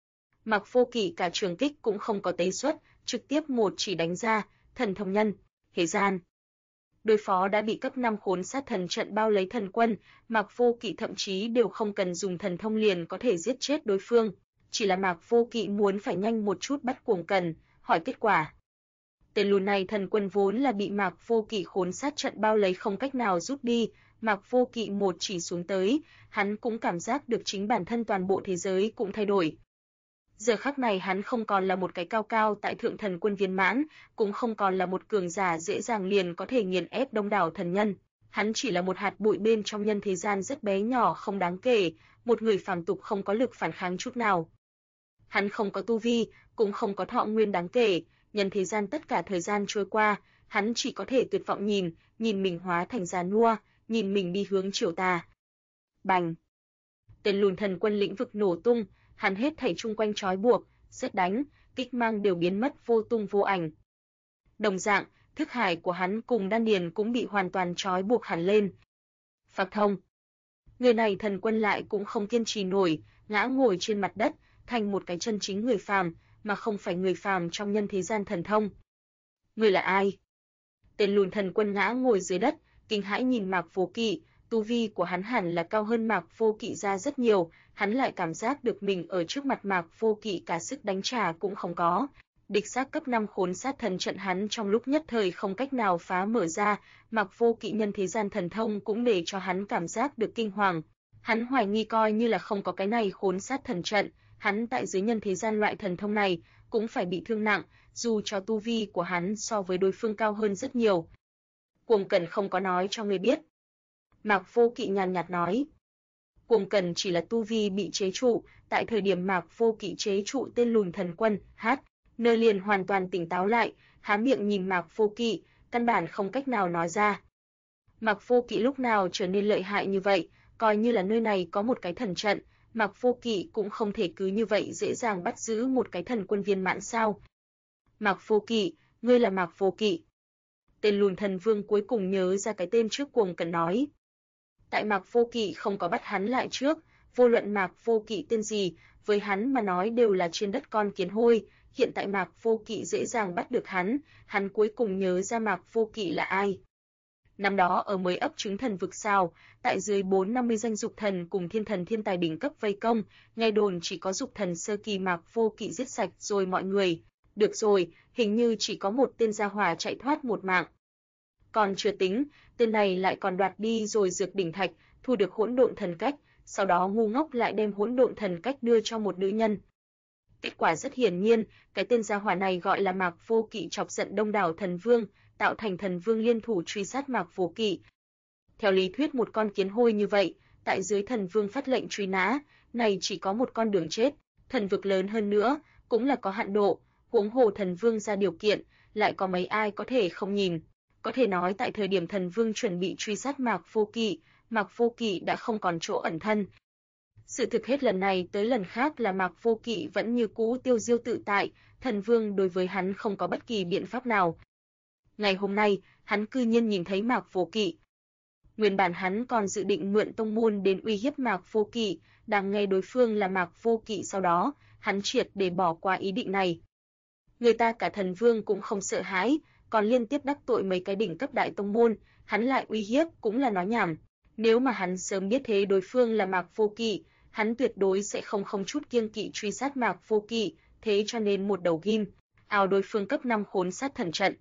Mạc Vô Kỵ cả trường kích cũng không có tế xuất, trực tiếp một chỉ đánh ra, thần thông nhân, hề gian. Đối phó đã bị cấp 5 khốn sát thần trận bao lấy thần quân, Mạc Vô Kỵ thậm chí đều không cần dùng thần thông liền có thể giết chết đối phương, chỉ là Mạc Vô Kỵ muốn phải nhanh một chút bắt cuồng cần, hỏi kết quả. Tên lùn này thần quân vốn là bị Mạc Vô Kỵ khốn sát trận bao lấy không cách nào rút đi, Mạc Vô Kỵ một chỉ xuống tới, hắn cũng cảm giác được chính bản thân toàn bộ thế giới cũng thay đổi. Giờ khắc này hắn không còn là một cái cao cao tại thượng thần quân viên mãn, cũng không còn là một cường giả dễ dàng liền có thể nghiền ép đông đảo thần nhân. Hắn chỉ là một hạt bụi bên trong nhân thế gian rất bé nhỏ không đáng kể, một người phàm tục không có lực phản kháng chút nào. Hắn không có tu vi, cũng không có thọ nguyên đáng kể, nhân thế gian tất cả thời gian trôi qua, hắn chỉ có thể tuyệt vọng nhìn mình hóa thành già nua, nhìn mình đi hướng triều tà. Bành! Tên lùn thần quân lĩnh vực nổ tung, hắn hết thảy chung quanh trói buộc, sét đánh, kích mang đều biến mất vô tung vô ảnh. Đồng dạng, thức hải của hắn cùng đan điền cũng bị hoàn toàn trói buộc hẳn lên. Phạc thông. Người này thần quân lại cũng không kiên trì nổi, ngã ngồi trên mặt đất, thành một cái chân chính người phàm, mà không phải người phàm trong nhân thế gian thần thông. Người là ai? Tên lùn thần quân ngã ngồi dưới đất, kinh hãi nhìn Mạc Vô Kỵ, tu vi của hắn hẳn là cao hơn Mạc Vô Kỵ ra rất nhiều, hắn lại cảm giác được mình ở trước mặt Mạc Vô Kỵ cả sức đánh trả cũng không có. Địch sát cấp 5 khốn sát thần trận hắn trong lúc nhất thời không cách nào phá mở ra, Mạc Vô Kỵ nhân thế gian thần thông cũng để cho hắn cảm giác được kinh hoàng. Hắn hoài nghi coi như là không có cái này khốn sát thần trận, hắn tại dưới nhân thế gian loại thần thông này cũng phải bị thương nặng, dù cho tu vi của hắn so với đối phương cao hơn rất nhiều. Cuồng Cần không có nói cho ngươi biết. Mạc Vô Kỵ nhàn nhạt nói. Cuồng Cần chỉ là tu vi bị chế trụ, tại thời điểm Mạc Vô Kỵ chế trụ tên lùn thần quân, nơi liền hoàn toàn tỉnh táo lại, há miệng nhìn Mạc Vô Kỵ, căn bản không cách nào nói ra. Mạc Vô Kỵ lúc nào trở nên lợi hại như vậy, coi như là nơi này có một cái thần trận, Mạc Vô Kỵ cũng không thể cứ như vậy dễ dàng bắt giữ một cái thần quân viên mãn sao. Mạc Vô Kỵ, ngươi là Mạc Vô Kỵ. Tên lùn thần vương cuối cùng nhớ ra cái tên trước Cuồng Cần nói. Tại Mạc Vô Kỵ không có bắt hắn lại trước, vô luận Mạc Vô Kỵ tên gì, với hắn mà nói đều là trên đất con kiến hôi, hiện tại Mạc Vô Kỵ dễ dàng bắt được hắn cuối cùng nhớ ra Mạc Vô Kỵ là ai. Năm đó ở mới ấp trứng thần vực sao, tại dưới 450 danh dục thần cùng thiên thần thiên tài đỉnh cấp vây công, nghe đồn chỉ có dục thần sơ kỳ Mạc Vô Kỵ giết sạch rồi mọi người. Được rồi, hình như chỉ có một tên gia hỏa chạy thoát một mạng. Còn chưa tính, tên này lại còn đoạt đi rồi dược đỉnh thạch, thu được hỗn độn thần cách, sau đó ngu ngốc lại đem hỗn độn thần cách đưa cho một nữ nhân. Kết quả rất hiển nhiên, cái tên gia hỏa này gọi là Mạc Vô Kỵ chọc giận đông đảo thần vương, tạo thành thần vương liên thủ truy sát Mạc Vô Kỵ. Theo lý thuyết một con kiến hôi như vậy, tại dưới thần vương phát lệnh truy nã, này chỉ có một con đường chết, thần vực lớn hơn nữa, cũng là có hạn độ, huống hồ thần vương ra điều kiện, lại có mấy ai có thể không nhìn. Có thể nói tại thời điểm thần vương chuẩn bị truy sát Mạc Vô Kỵ đã không còn chỗ ẩn thân. Sự thực hết lần này tới lần khác là Mạc Vô Kỵ vẫn như cũ tiêu diêu tự tại, thần vương đối với hắn không có bất kỳ biện pháp nào. Ngày hôm nay, hắn cư nhiên nhìn thấy Mạc Vô Kỵ. Nguyên bản hắn còn dự định mượn tông môn đến uy hiếp Mạc Vô Kỵ, đang nghe đối phương là Mạc Vô Kỵ, sau đó, hắn triệt để bỏ qua ý định này. Người ta cả thần vương cũng không sợ hãi, còn liên tiếp đắc tội mấy cái đỉnh cấp đại tông môn, hắn lại uy hiếp cũng là nói nhảm. Nếu mà hắn sớm biết thế đối phương là Mạc Vô Kỵ, hắn tuyệt đối sẽ không chút kiêng kỵ truy sát Mạc Vô Kỵ, thế cho nên một đầu ghim, ào đối phương cấp 5 khốn sát thần trận.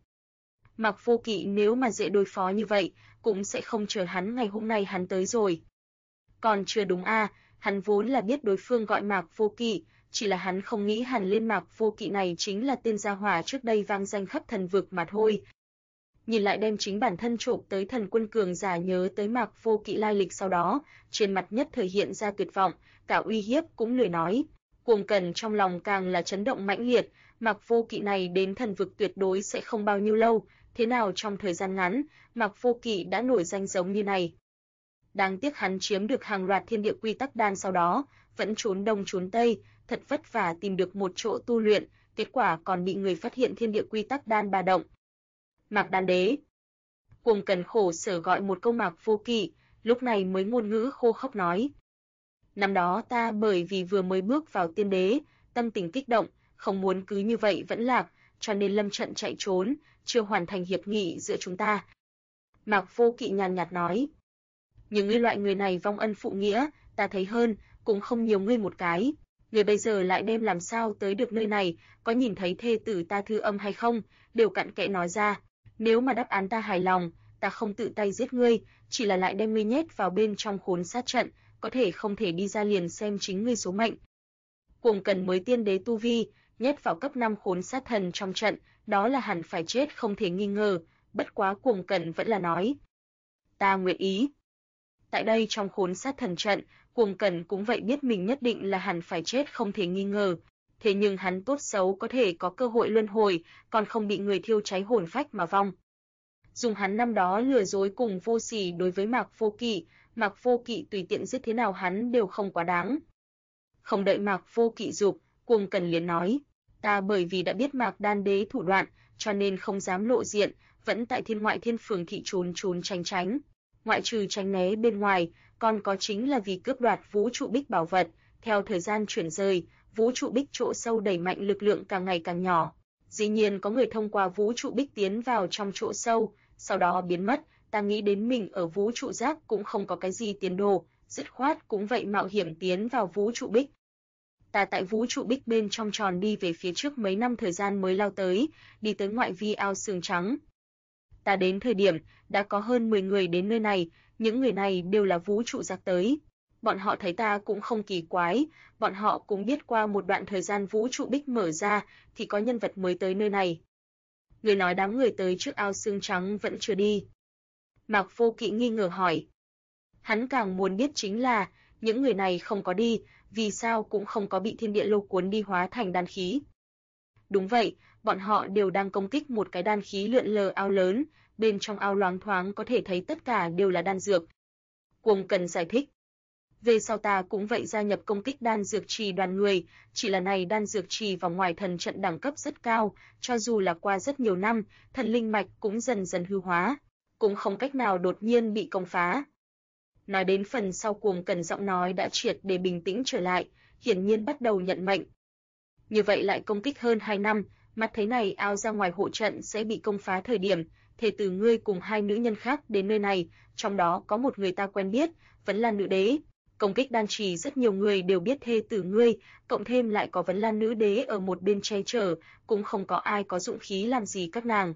Mạc Vô Kỵ nếu mà dễ đối phó như vậy, cũng sẽ không chờ hắn ngày hôm nay hắn tới rồi. Còn chưa đúng hắn vốn là biết đối phương gọi Mạc Vô Kỵ, chỉ là hắn không nghĩ hẳn lên Mạc Vô Kỵ này chính là tên gia hỏa trước đây vang danh khắp thần vực mà thôi. Nhìn lại đem chính bản thân trộm tới thần quân cường giả nhớ tới Mạc Vô Kỵ lai lịch, sau đó, trên mặt nhất thời hiện ra tuyệt vọng, cả uy hiếp cũng lười nói. Cuồng Cẩn trong lòng càng là chấn động mãnh liệt, Mạc Vô Kỵ này đến thần vực tuyệt đối sẽ không bao nhiêu lâu, thế nào trong thời gian ngắn, Mạc Vô Kỵ đã nổi danh giống như này. Đáng tiếc hắn chiếm được hàng loạt thiên địa quy tắc đan, sau đó vẫn trốn đông trốn tây, thật vất vả tìm được một chỗ tu luyện, kết quả còn bị người phát hiện thiên địa quy tắc đan ba động. Mạc Đan Đế. Cuồng Cẩn khổ sở gọi một câu Mạc Vô Kỵ, lúc này mới ngôn ngữ khô khốc nói: năm đó ta bởi vì vừa mới bước vào tiên đế, tâm tình kích động, không muốn cứ như vậy vẫn lạc, cho nên lâm trận chạy trốn, chưa hoàn thành hiệp nghị giữa chúng ta. Mạc Vô Kỵ nhàn nhạt nói: nhưng ngươi loại người này vong ân phụ nghĩa, ta thấy hơn, cũng không nhiều ngươi một cái. Ngươi bây giờ lại đem làm sao tới được nơi này, có nhìn thấy thê tử ta thư âm hay không, đều cặn kẽ nói ra. Nếu mà đáp án ta hài lòng, ta không tự tay giết ngươi, chỉ là lại đem ngươi nhét vào bên trong khốn sát trận, có thể không thể đi ra liền xem chính ngươi số mệnh. Cuồng Cẩn mới tiên đế tu vi, nhét vào cấp 5 khốn sát thần trong trận, đó là hẳn phải chết không thể nghi ngờ, bất quá Cuồng Cẩn vẫn là nói: ta nguyện ý. Tại đây trong khốn sát thần trận, Cuồng Cẩn cũng vậy biết mình nhất định là hẳn phải chết không thể nghi ngờ, thế nhưng hắn tốt xấu có thể có cơ hội luân hồi, còn không bị người thiêu cháy hồn phách mà vong. Dùng hắn năm đó lừa dối cùng vô sỉ đối với Mạc Vô Kỵ tùy tiện giết thế nào hắn đều không quá đáng. Không đợi Mạc Vô Kỵ giục, Cuồng Cẩn liền nói: ta bởi vì đã biết Mạc Đan Đế thủ đoạn, cho nên không dám lộ diện, vẫn tại thiên ngoại thiên phường thị trốn tránh. Ngoại trừ tránh né bên ngoài, còn có chính là vì cướp đoạt vũ trụ bích bảo vật. Theo thời gian chuyển rời, vũ trụ bích chỗ sâu đẩy mạnh lực lượng càng ngày càng nhỏ. Dĩ nhiên có người thông qua vũ trụ bích tiến vào trong chỗ sâu, sau đó biến mất. Ta nghĩ đến mình ở vũ trụ giác cũng không có cái gì tiền đồ, dứt khoát cũng vậy mạo hiểm tiến vào vũ trụ bích. Ta tại vũ trụ bích bên trong tròn đi về phía trước mấy năm thời gian mới lao tới, đi tới ngoại vi ao sương trắng. Ta đến thời điểm, đã có hơn 10 người đến nơi này, những người này đều là vũ trụ giác tới. Bọn họ thấy ta cũng không kỳ quái, bọn họ cũng biết qua một đoạn thời gian vũ trụ bích mở ra, thì có nhân vật mới tới nơi này. Người nói đám người tới trước ao sương trắng vẫn chưa đi. Mạc Vô Kỵ nghi ngờ hỏi. Hắn càng muốn biết chính là, những người này không có đi, vì sao cũng không có bị thiên địa lô cuốn đi hóa thành đan khí. Đúng vậy, bọn họ đều đang công kích một cái đan khí lượn lờ ao lớn, bên trong ao loáng thoáng có thể thấy tất cả đều là đan dược. Cuồng Cẩn giải thích. Về sau ta cũng vậy gia nhập công kích đan dược trì đoàn người, chỉ là này đan dược trì vòng ngoài thần trận đẳng cấp rất cao, cho dù là qua rất nhiều năm, thần linh mạch cũng dần dần hư hóa, cũng không cách nào đột nhiên bị công phá. Nói đến phần sau Cuồng Cẩn giọng nói đã triệt để bình tĩnh trở lại, hiển nhiên bắt đầu nhận mệnh. Như vậy lại công kích hơn 2 năm, mắt thấy này ao ra ngoài hộ trận sẽ bị công phá thời điểm, thê tử ngươi cùng 2 nữ nhân khác đến nơi này, trong đó có một người ta quen biết, Vấn Lan nữ đế. Công kích đan trì rất nhiều người đều biết thê tử ngươi, cộng thêm lại có Vấn Lan nữ đế ở một bên che chở, cũng không có ai có dũng khí làm gì các nàng.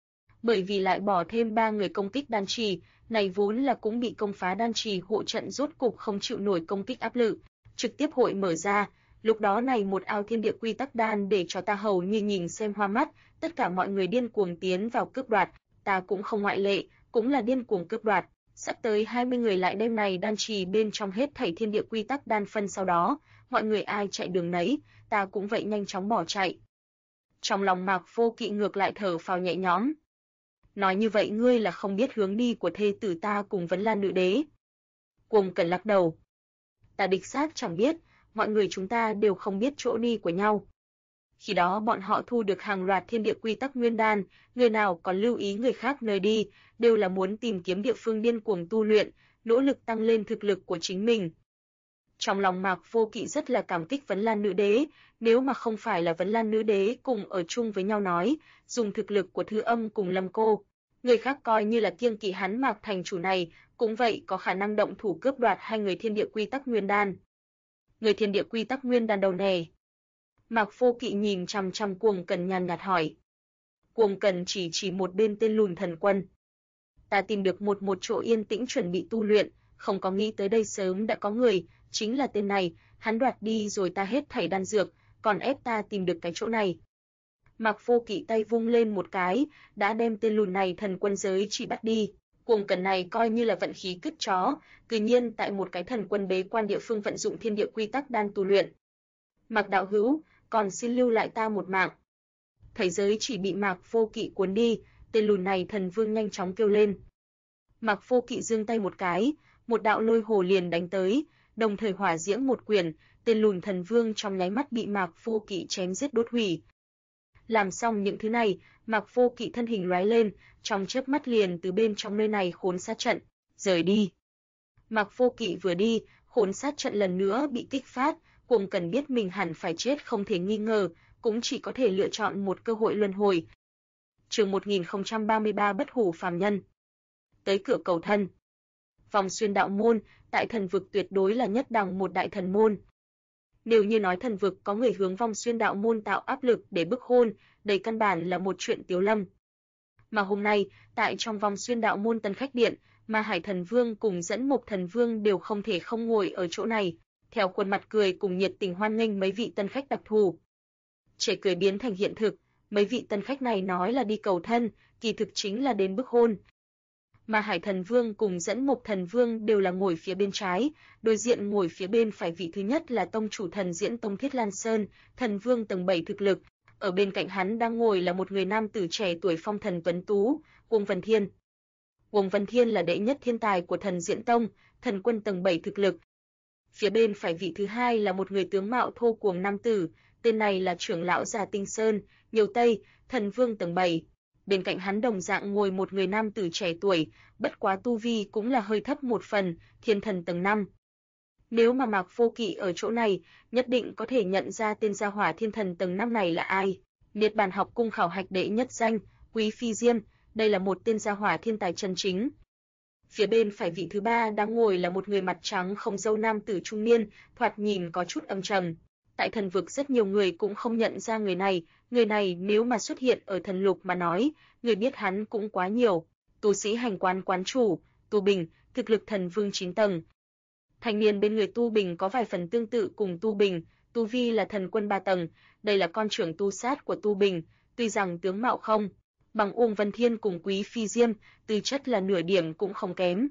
Bởi vì lại bỏ thêm 3 người công kích đan trì, này vốn là cũng bị công phá đan trì hộ trận rốt cục không chịu nổi công kích áp lực, trực tiếp hội mở ra. Lúc đó này một ao thiên địa quy tắc đan để cho ta hầu như nhìn xem hoa mắt, tất cả mọi người điên cuồng tiến vào cướp đoạt, ta cũng không ngoại lệ, cũng là điên cuồng cướp đoạt. Sắp tới 20 người lại đêm này đan trì bên trong hết thảy thiên địa quy tắc đan phân, sau đó, mọi người ai chạy đường nấy, ta cũng vậy nhanh chóng bỏ chạy. Trong lòng Mạc Vô Kỵ ngược lại thở phào nhẹ nhõm. Nói như vậy ngươi là không biết hướng đi của thê tử ta cùng Vấn Lan nữ đế. Cuồng Cẩn lắc đầu. Ta đích xác chẳng biết, mọi người chúng ta đều không biết chỗ đi của nhau. Khi đó bọn họ thu được hàng loạt thiên địa quy tắc nguyên đan, người nào còn lưu ý người khác nơi đi, đều là muốn tìm kiếm địa phương điên cuồng tu luyện, nỗ lực tăng lên thực lực của chính mình. Trong lòng Mạc Vô Kỵ rất là cảm kích Vấn Lan Nữ Đế, nếu mà không phải là Vấn Lan Nữ Đế cùng ở chung với nhau nói, dùng thực lực của Thư Âm cùng Lâm Cô, người khác coi như là kiêng kỵ hắn Mạc thành chủ này, cũng vậy có khả năng động thủ cướp đoạt hai người thiên địa quy tắc nguyên đan. Người thiên địa quy tắc nguyên đan đầu nè. Mạc Vô Kỵ nhìn chằm chằm Cuồng Cần nhàn nhạt hỏi. Cuồng Cần chỉ một bên tên Lùn Thần Quân. Ta tìm được một chỗ yên tĩnh chuẩn bị tu luyện, không có nghĩ tới đây sớm đã có người, chính là tên này, hắn đoạt đi rồi ta hết thảy đan dược, còn ép ta tìm được cái chỗ này. Mạc Vô Kỵ tay vung lên một cái, đã đem tên Lùn này thần quân giới chỉ bắt đi. Cuồng Cần này coi như là vận khí cứt chó, tự nhiên tại một cái thần quân bế quan địa phương vận dụng thiên địa quy tắc đan tu luyện. Mạc đạo hữu, còn xin lưu lại ta một mạng. Thấy giới chỉ bị Mạc Vô Kỵ cuốn đi, tên Lùn này thần vương nhanh chóng kêu lên. Mạc Vô Kỵ giương tay một cái, một đạo lôi hồ liền đánh tới, đồng thời hỏa diễm một quyền, tên Lùn thần vương trong nháy mắt bị Mạc Vô Kỵ chém giết đốt hủy. Làm xong những thứ này, Mạc Vô Kỵ thân hình lóe lên, trong chớp mắt liền từ bên trong nơi này khốn sát trận, rời đi. Mạc Vô Kỵ vừa đi, khốn sát trận lần nữa bị kích phát, Cuồng Cần biết mình hẳn phải chết không thể nghi ngờ, cũng chỉ có thể lựa chọn một cơ hội luân hồi. Chương 1033 Bất hủ phàm nhân. Tới cửa cầu thân. Vòng xuyên đạo môn, tại thần vực tuyệt đối là nhất đẳng một đại thần môn. Nếu như nói thần vực có người hướng Vong Xuyên đạo môn tạo áp lực để bức hôn, đây căn bản là một chuyện tiếu lâm. Mà hôm nay, tại trong Vong Xuyên đạo môn Tân Khách Điện, Ma Hải Thần Vương cùng Dẫn Mộc Thần Vương đều không thể không ngồi ở chỗ này, theo khuôn mặt cười cùng nhiệt tình hoan nghênh mấy vị tân khách đặc thù. Trẻ cười biến thành hiện thực, mấy vị tân khách này nói là đi cầu thân, kỳ thực chính là đến bức hôn. Mà Hải Thần Vương cùng Dẫn Mộc Thần Vương đều là ngồi phía bên trái, đối diện ngồi phía bên phải vị thứ nhất là tông chủ Thần Diễn Tông Thiết Lan Sơn, thần vương tầng 7 thực lực, ở bên cạnh hắn đang ngồi là một người nam tử trẻ tuổi phong thần tuấn tú, Uông Vân Thiên. Uông Vân Thiên là đệ nhất thiên tài của Thần Diễn Tông, thần quân tầng 7 thực lực. Phía bên phải vị thứ hai là một người tướng mạo thô cuồng nam tử, tên này là trưởng lão Già Tinh Sơn, Nhiều Tây, thần vương tầng 7. Bên cạnh hắn đồng dạng ngồi một người nam tử trẻ tuổi, bất quá tu vi cũng là hơi thấp một phần, thiên thần tầng 5. Nếu mà Mạc Vô Kỵ ở chỗ này, nhất định có thể nhận ra tên gia hỏa thiên thần tầng 5 này là ai. Niết Bàn học cung khảo hạch đệ nhất danh, Quý Phi Diêm, đây là một tên gia hỏa thiên tài chân chính. Phía bên phải vị thứ ba đang ngồi là một người mặt trắng không râu nam tử trung niên, thoạt nhìn có chút âm trầm. Tại thần vực rất nhiều người cũng không nhận ra người này nếu mà xuất hiện ở thần lục mà nói, người biết hắn cũng quá nhiều. Tu sĩ hành quán quán chủ, Tu Bình, thực lực thần vương 9 tầng. Thanh niên bên người Tu Bình có vài phần tương tự cùng Tu Bình, tu vi là thần quân 3 tầng, đây là con trưởng tu sát của Tu Bình, tuy rằng tướng mạo không bằng Uông Vân Thiên cùng Quý Phi Diêm, tư chất là nửa điểm cũng không kém.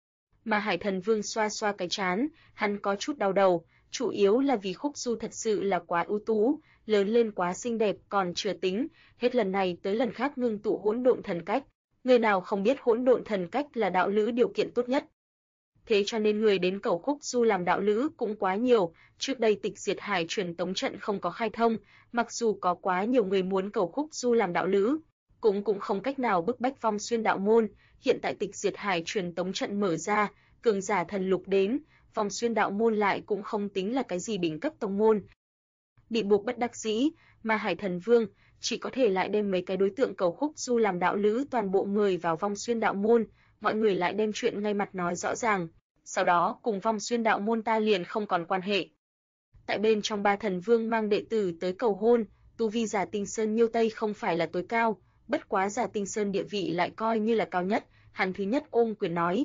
Mà Hải Thần Vương xoa xoa cái trán, hắn có chút đau đầu, chủ yếu là vì Khúc Du thật sự là quá ưu tú, lớn lên quá xinh đẹp còn chưa tính, hết lần này tới lần khác ngưng tụ hỗn độn thần cách, người nào không biết hỗn độn thần cách là đạo lữ điều kiện tốt nhất. Thế cho nên người đến cầu Khúc Du làm đạo lữ cũng quá nhiều, trước đây Tịch Diệt Hải truyền tống trận không có khai thông, mặc dù có quá nhiều người muốn cầu Khúc Du làm đạo lữ, cũng không cách nào bức bách Vong Xuyên đạo môn, hiện tại Tịch Diệt Hải truyền tống trận mở ra, cường giả thần lục đến, Vong Xuyên đạo môn lại cũng không tính là cái gì đỉnh cấp tông môn. Bị buộc bất đắc dĩ, mà Hải Thần Vương chỉ có thể lại đem mấy cái đối tượng cầu Khúc Du làm đạo lữ toàn bộ người vào Vong Xuyên đạo môn, mọi người lại đem chuyện ngay mặt nói rõ ràng, sau đó cùng Vong Xuyên đạo môn ta liền không còn quan hệ. Tại bên trong ba thần vương mang đệ tử tới cầu hôn, tu vi Già Tinh Sơn Nhiêu Tây không phải là tối cao, bất quá Già Tinh Sơn địa vị lại coi như là cao nhất, hắn thứ nhất ôm quyền nói.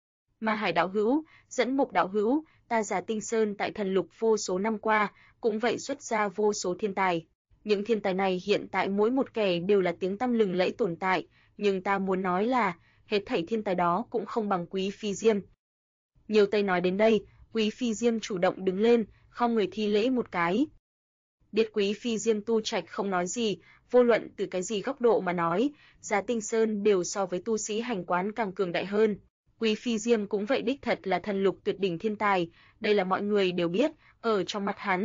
Mà Hải đạo hữu, Dẫn Mộc đạo hữu, ta Già Tinh Sơn tại thần lục vô số năm qua, cũng vậy xuất ra vô số thiên tài. Những thiên tài này hiện tại mỗi một kẻ đều là tiếng tăm lừng lẫy tồn tại, nhưng ta muốn nói là, hết thảy thiên tài đó cũng không bằng Quý Phi Diêm. Nhiều Tây nói đến đây, Quý Phi Diêm chủ động đứng lên, khom người thi lễ một cái. Biết Quý Phi Diêm tu trạch không nói gì, vô luận từ cái gì góc độ mà nói, Già Tinh Sơn đều so với tu sĩ hành quán càng cường đại hơn. Quý Phi Diêm cũng vậy đích thật là thần lục tuyệt đỉnh thiên tài, đây là mọi người đều biết, ở trong mặt hắn,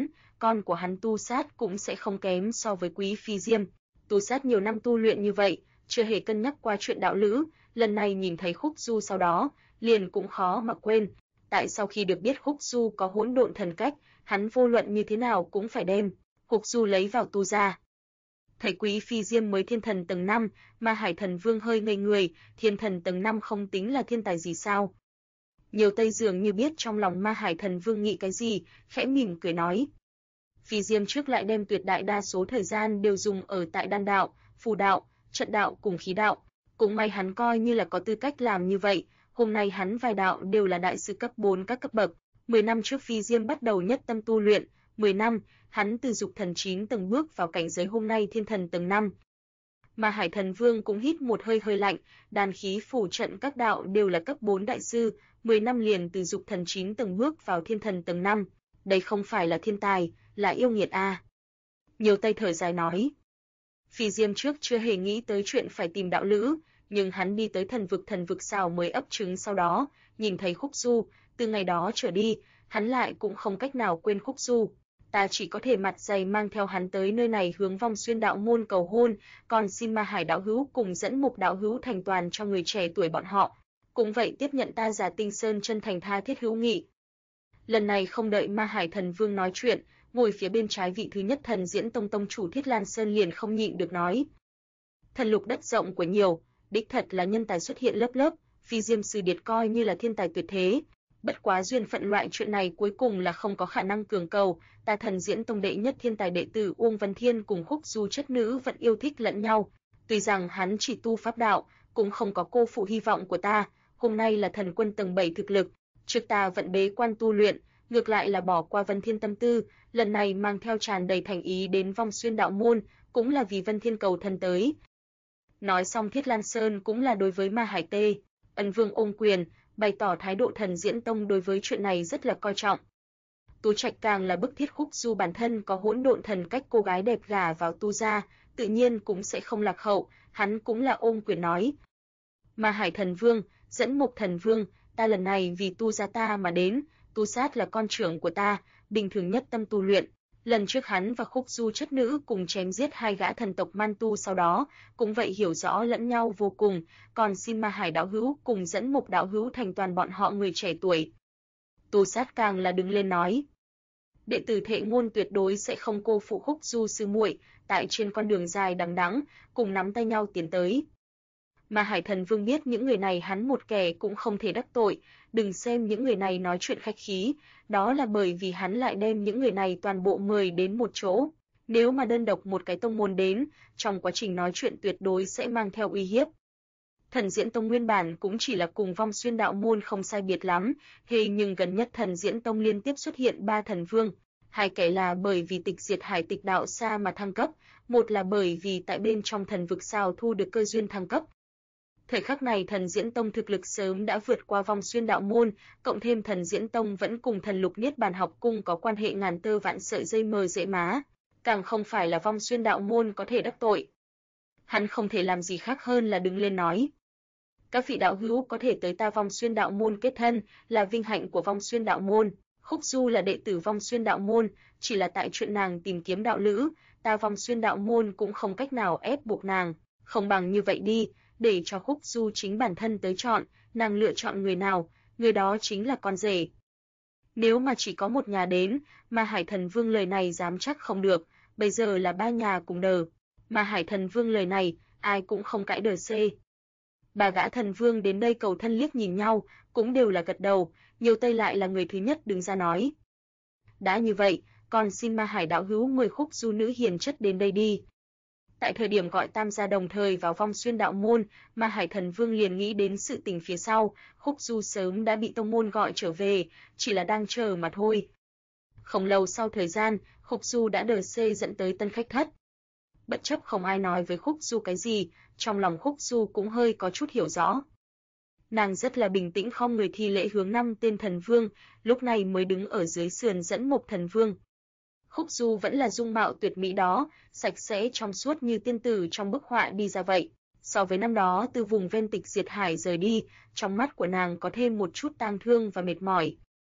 con của hắn Tu Sát cũng sẽ không kém so với Quý Phi Diêm. Tu Sát nhiều năm tu luyện như vậy, chưa hề cân nhắc qua chuyện đạo lữ, lần này nhìn thấy Khúc Du sau đó, liền cũng khó mà quên. Tại sau khi được biết Khúc Du có hỗn độn thần cách, hắn vô luận như thế nào cũng phải đem Khúc Du lấy vào tu gia. Thấy Quý Phi Diêm mới thiên thần tầng 5, mà Hải Thần Vương hơi ngây người, thiên thần tầng 5 không tính là thiên tài gì sao? Nhiều Tây dường như biết trong lòng Ma Hải Thần Vương nghĩ cái gì, khẽ mỉm cười nói. Phi Diêm trước lại đem tuyệt đại đa số thời gian đều dùng ở tại đan đạo, phù đạo, trận đạo cùng khí đạo. Cũng may hắn coi như là có tư cách làm như vậy, hôm nay hắn vài đạo đều là đại sư cấp 4 các cấp bậc. 10 năm trước Phi Diêm bắt đầu nhất tâm tu luyện, 10 năm, hắn từ dục thần 9 tầng bước vào cảnh giới hôm nay thiên thần tầng 5. Mà Hải Thần Vương cũng hít một hơi hơi lạnh, đàn khí phủ trận các đạo đều là cấp 4 đại sư, 10 năm liền từ dục thần 9 tầng bước vào thiên thần tầng 5. Đây không phải là thiên tài, là yêu nghiệt a. Nhiều Tây thở dài nói. Phi Diêm trước chưa hề nghĩ tới chuyện phải tìm đạo lữ, nhưng hắn đi tới thần vực sao mới ấp trứng sau đó, nhìn thấy Khúc Du, từ ngày đó trở đi, hắn lại cũng không cách nào quên Khúc Du. Ta chỉ có thể mặt dày mang theo hắn tới nơi này hướng Vong Xuyên đạo môn cầu hôn, còn xin Ma Hải đạo hữu cùng dẫn Mục đạo hữu thành toàn cho người trẻ tuổi bọn họ. Cũng vậy tiếp nhận ta Già Tinh Sơn chân thành tha thiết hữu nghị. Lần này không đợi Ma Hải Thần Vương nói chuyện, ngồi phía bên trái vị thứ nhất Thần Diễn Tông tông chủ Thiết Lan Sơn liền không nhịn được nói. Thần lục đất rộng của nhiều, đích thật là nhân tài xuất hiện lớp lớp, Phi Diêm Sư Điệt coi như là thiên tài tuyệt thế. Bất quá duyên phận loại chuyện này cuối cùng là không có khả năng cường cầu, ta Thần Diễn Tông đệ nhất thiên tài đệ tử Uông Vân Thiên cùng Khúc Du chất nữ vẫn yêu thích lẫn nhau. Tuy rằng hắn chỉ tu pháp đạo, cũng không có cô phụ hy vọng của ta, hôm nay là thần quân tầng 7 thực lực, trước ta vẫn bế quan tu luyện, ngược lại là bỏ qua Vân Thiên tâm tư, lần này mang theo tràn đầy thành ý đến Vong Xuyên đạo môn, cũng là vì Vân Thiên cầu thân tới. Nói xong Thiết Lan Sơn cũng là đối với Ma Hải Tê, Ân Vương ôm quyền, bày tỏ thái độ Thần Diễn Tông đối với chuyện này rất là coi trọng. Tu Trạch càng là bức thiết Khúc Du bản thân có hỗn độn thần cách cô gái đẹp gả vào tu gia, tự nhiên cũng sẽ không lạc hậu, hắn cũng là ôm quyền nói. Ma Hải Thần Vương, dẫn Mục Thần Vương, ta lần này vì tu gia ta mà đến, Tu Sát là con trưởng của ta, bình thường nhất tâm tu luyện. Lần trước hắn và Khúc Du chất nữ cùng chém giết hai gã thần tộc Man Tu sau đó, cũng vậy hiểu rõ lẫn nhau vô cùng, còn xin Ma Hải đạo hữu cùng dẫn Mục đạo hữu thành toàn bọn họ người trẻ tuổi. Tu Sát càng là đứng lên nói. Đệ tử Thệ Ngôn tuyệt đối sẽ không cô phụ Khúc Du sư muội, tại trên con đường dài đằng đẵng, cùng nắm tay nhau tiến tới. Mà Hải Thần Vương biết những người này hắn một kẻ cũng không thể đắc tội, đừng xem những người này nói chuyện khách khí, đó là bởi vì hắn lại đem những người này toàn bộ mời đến một chỗ. Nếu mà đơn độc một cái tông môn đến, trong quá trình nói chuyện tuyệt đối sẽ mang theo uy hiếp. Thần Diễn Tông nguyên bản cũng chỉ là cùng Vong Xuyên đạo môn không sai biệt lắm, nhưng gần nhất Thần Diễn Tông liên tiếp xuất hiện 3 thần vương. Hai kẻ là bởi vì tịch diệt hải tịch đạo xa mà thăng cấp, một là bởi vì tại bên trong thần vực sao thu được cơ duyên thăng cấp. Thời khắc này Thần Diễn Tông thực lực sớm đã vượt qua Vong Xuyên đạo môn, cộng thêm Thần Diễn Tông vẫn cùng Thần Lục Niết Bàn học cung có quan hệ ngàn tơ vạn sợi dây mờ dễ má, càng không phải là Vong Xuyên đạo môn có thể đắc tội. Hắn không thể làm gì khác hơn là đứng lên nói. Các vị đạo hữu có thể tới ta Vong Xuyên đạo môn kết thân, là vinh hạnh của Vong Xuyên đạo môn. Khúc Du là đệ tử Vong Xuyên đạo môn, chỉ là tại chuyện nàng tìm kiếm đạo lữ, ta Vong Xuyên đạo môn cũng không cách nào ép buộc nàng, không bằng như vậy đi, để cho Khúc Du chính bản thân tới chọn, nàng lựa chọn người nào, người đó chính là con rể. Nếu mà chỉ có một nhà đến, mà Hải Thần Vương lời này dám chắc không được, bây giờ là 3 nhà cùng đờ, mà Hải Thần Vương lời này, ai cũng không cãi đờ xê. 3 gã thần vương đến đây cầu thân liếc nhìn nhau, cũng đều là gật đầu, Nhiều Tây lại là người thứ nhất đứng ra nói. Đã như vậy, còn xin Ma Hải đạo hữu mời Khúc Du nữ hiền chất đến đây đi. Tại thời điểm gọi tam gia đồng thời vào Vong Xuyên đạo môn, Ma Hải Thần Vương liền nghĩ đến sự tình phía sau, Khúc Du sớm đã bị tông môn gọi trở về, chỉ là đang chờ mà thôi. Không lâu sau thời gian, Khúc Du đã đờ xê dẫn tới tân khách thất. Bất chấp không ai nói với Khúc Du cái gì, trong lòng Khúc Du cũng hơi có chút hiểu rõ. Nàng rất là bình tĩnh khom người thi lễ hướng 5 tên thần vương, lúc này mới đứng ở dưới sườn dẫn Mục Thần Vương. Khúc Du vẫn là dung mạo tuyệt mỹ đó, sạch sẽ trong suốt như tiên tử trong bức họa đi ra vậy. So với năm đó từ vùng ven tịch diệt hải rời đi, trong mắt của nàng có thêm một chút tang thương và mệt mỏi.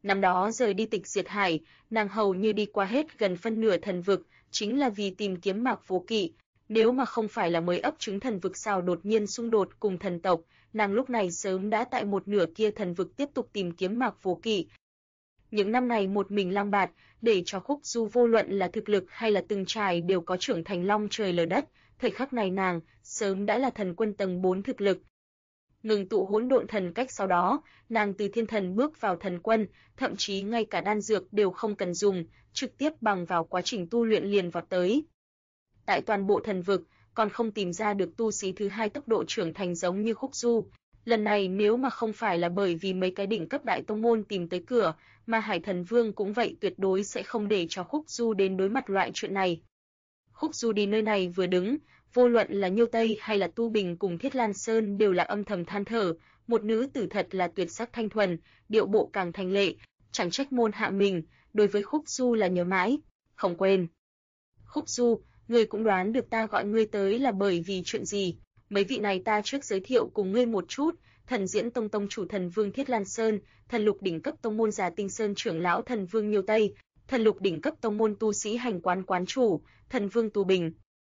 Năm đó rời đi tịch diệt hải, nàng hầu như đi qua hết gần phân nửa thần vực, chính là vì tìm kiếm Mạc Vô Kỵ. Nếu mà không phải là mới ấp trứng thần vực sao đột nhiên xung đột cùng thần tộc, nàng lúc này sớm đã tại một nửa kia thần vực tiếp tục tìm kiếm Mạc Vô Kỵ. Những năm này một mình lang bạt, để cho Khúc Du vô luận là thực lực hay là từng trải đều có trưởng thành long trời lở đất, thời khắc này nàng sớm đã là thần quân tầng 4 thực lực. Ngừng tụ hỗn độn thần cách sau đó, nàng từ thiên thần bước vào thần quân, thậm chí ngay cả đan dược đều không cần dùng, trực tiếp bằng vào quá trình tu luyện liền vọt tới. Tại toàn bộ thần vực, còn không tìm ra được tu sĩ thứ hai tốc độ trưởng thành giống như Khúc Du. Lần này nếu mà không phải là bởi vì mấy cái đỉnh cấp đại tông môn tìm tới cửa, mà Hải Thần Vương cũng vậy tuyệt đối sẽ không để cho Khúc Du đến đối mặt loại chuyện này. Khúc Du đi nơi này vừa đứng, vô luận là Nhiêu Tây hay là Tu Bình cùng Thiết Lan Sơn đều là âm thầm than thở, một nữ tử thật là tuyệt sắc thanh thuần, điệu bộ càng thanh lệ, chẳng trách môn hạ mình, đối với Khúc Du là nhớ mãi, không quên. Khúc Du, ngươi cũng đoán được ta gọi ngươi tới là bởi vì chuyện gì, mấy vị này ta trước giới thiệu cùng ngươi một chút, Thần Diễn Tông tông chủ Thần Vương Thiết Lan Sơn, Thần Lục đỉnh cấp tông môn Già Tinh Sơn trưởng lão Thần Vương Nhiêu Tây, Thần Lục đỉnh cấp tông môn tu sĩ Hành Quán quán chủ, Thần Vương Tu Bình.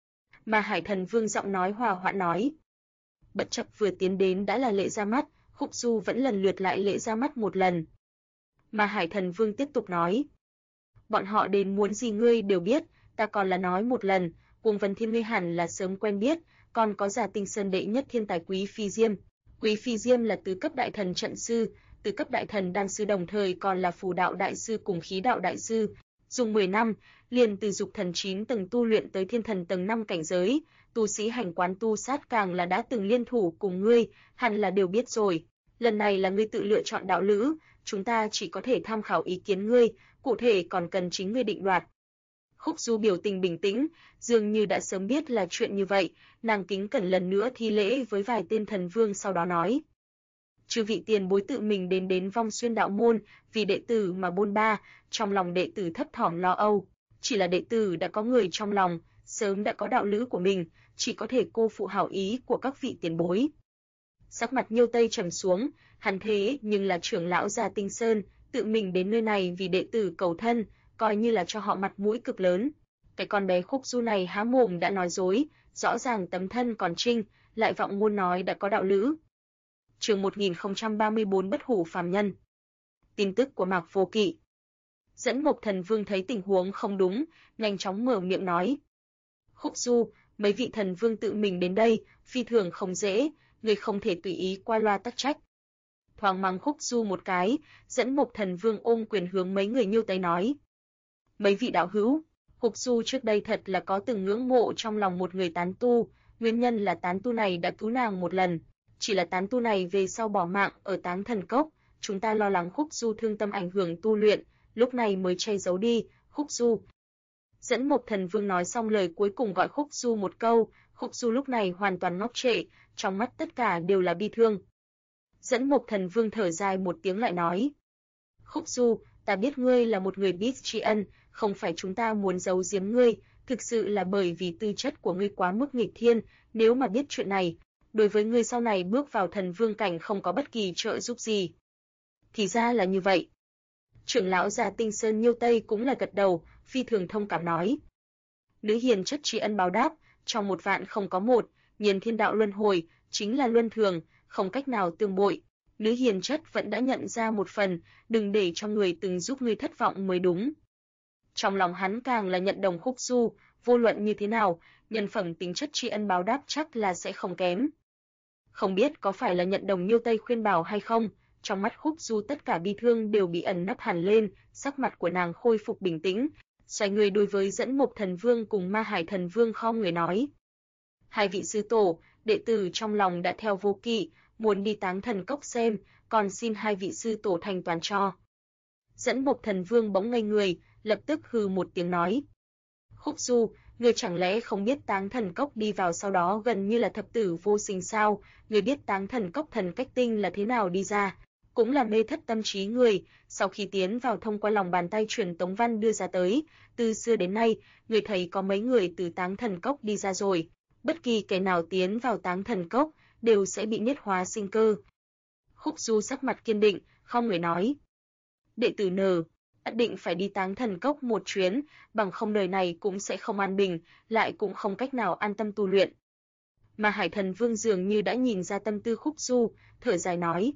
Mà Hải Thần Vương giọng nói hòa hoãn nói. Bất chấp vừa tiến đến đã là lệ ra mắt, Khúc Du vẫn lần lượt lại lệ ra mắt một lần. Mà Hải Thần Vương tiếp tục nói. Bọn họ đến muốn gì ngươi đều biết, ta còn là nói một lần, Cuồng Vân Thiên ngươi hẳn là sớm quen biết, còn có Già Tinh Sơn đệ nhất thiên tài Quý Phi Diêm. Quý Phi Diêm là tứ cấp đại thần trận sư, tứ cấp đại thần đan sư đồng thời còn là phù đạo đại sư cùng khí đạo đại sư. Dùng 10 năm, liền từ dục thần 9 tầng tu luyện tới thiên thần tầng 5 cảnh giới, tu sĩ Hành Quán tu sát càng là đã từng liên thủ cùng ngươi, hẳn là đều biết rồi. Lần này là ngươi tự lựa chọn đạo lữ, chúng ta chỉ có thể tham khảo ý kiến ngươi, cụ thể còn cần chính ngươi định đoạt. Khúc Du biểu tình bình tĩnh, dường như đã sớm biết là chuyện như vậy, nàng kính cẩn lần nữa thi lễ với vài tên thần vương sau đó nói. Chư vị tiền bối tự mình đến Vong Xuyên đạo môn, vì đệ tử mà bôn ba, trong lòng đệ tử thấp thỏm lo âu, chỉ là đệ tử đã có người trong lòng, sớm đã có đạo lữ của mình, chỉ có thể cô phụ hảo ý của các vị tiền bối. Sắc mặt Nhiêu Tây trầm xuống, hắn thế nhưng là trưởng lão Già Tinh Sơn, tự mình đến nơi này vì đệ tử cầu thân, coi như là cho họ mặt mũi cực lớn. Cái con bé Khúc Du này há mồm đã nói dối, rõ ràng tấm thân còn trinh, lại vọng ngôn nói đã có đạo lữ. Chương 1034 Bất hủ phàm nhân. Tin tức của Mạc Vô Kỵ. Dẫn Mộc Thần Vương thấy tình huống không đúng, nhanh chóng mở miệng nói. Khúc Du, mấy vị thần vương tự mình đến đây, phi thường không dễ, người không thể tùy ý qua loa tắc trách. Thoáng mắng Khúc Du một cái, Dẫn Mộc Thần Vương ôm quyền hướng mấy người Nhiêu Tây nói. Mấy vị đạo hữu, Khúc Du trước đây thật là có từng ngưỡng mộ trong lòng một người tán tu, nguyên nhân là tán tu này đã cứu nàng một lần. Chỉ là tán tu này về sau bỏ mạng ở Táng Thần Cốc, chúng ta lo lắng Khúc Du thương tâm ảnh hưởng tu luyện, lúc này mới che giấu đi, Khúc Du. Dẫn Mộc Thần Vương nói xong lời cuối cùng gọi Khúc Du một câu, Khúc Du lúc này hoàn toàn ngốc trệ, trong mắt tất cả đều là bi thương. Dẫn Mộc Thần Vương thở dài một tiếng lại nói. Khúc Du, ta biết ngươi là một người biết tri ân, không phải chúng ta muốn giấu giếm ngươi, thực sự là bởi vì tư chất của ngươi quá mức nghịch thiên, nếu mà biết chuyện này, đối với ngươi sau này bước vào thần vương cảnh không có bất kỳ trợ giúp gì. Thì ra là như vậy. Trưởng lão Già Tinh Sơn Nhiêu Tây cũng là gật đầu, phi thường thông cảm nói. Nữ hiền chất tri ân báo đáp, trong một vạn không có một, nhiên thiên đạo luân hồi, chính là luân thường, không cách nào tương bội. Nữ hiền chất vẫn đã nhận ra một phần, đừng để cho người từng giúp ngươi thất vọng mới đúng. Trong lòng hắn càng là nhận đồng Khúc Du, vô luận như thế nào, nhân phẩm tính chất tri ân báo đáp chắc là sẽ không kém. Không biết có phải là nhận đồng Nhiêu Tây khuyên bảo hay không, trong mắt Khúc Du tất cả bi thương đều bị ẩn nấp hẳn lên, sắc mặt của nàng khôi phục bình tĩnh, xoay người đối với Dẫn Mộc Thần Vương cùng Ma Hải Thần Vương khom người nói. Hai vị sư tổ, đệ tử trong lòng đã theo Vô Kỵ, muốn đi Táng Thần Cốc xem, còn xin hai vị sư tổ thành toàn cho. Dẫn Mộc Thần Vương bỗng ngây người, lập tức hừ một tiếng nói. Khúc Du, ngươi chẳng lẽ không biết Táng Thần Cốc đi vào sau đó gần như là thập tử vô sinh sao? Ngươi biết Táng Thần Cốc thần cách tinh là thế nào đi ra? Cũng là mê thất tâm trí người, sau khi tiến vào thông qua lòng bàn tay truyền tống văn đưa ra tới, từ xưa đến nay, người thấy có mấy người từ Táng Thần Cốc đi ra rồi, bất kỳ kẻ nào tiến vào Táng Thần Cốc đều sẽ bị niết hóa sinh cơ. Khúc Du sắc mặt kiên định, không người nói. đệ tử N, nhất định phải đi Táng Thần Cốc một chuyến, bằng không đời này cũng sẽ không an bình, lại cũng không cách nào an tâm tu luyện. Mà Hải Thần Vương dường như đã nhìn ra tâm tư Khúc Du, thở dài nói: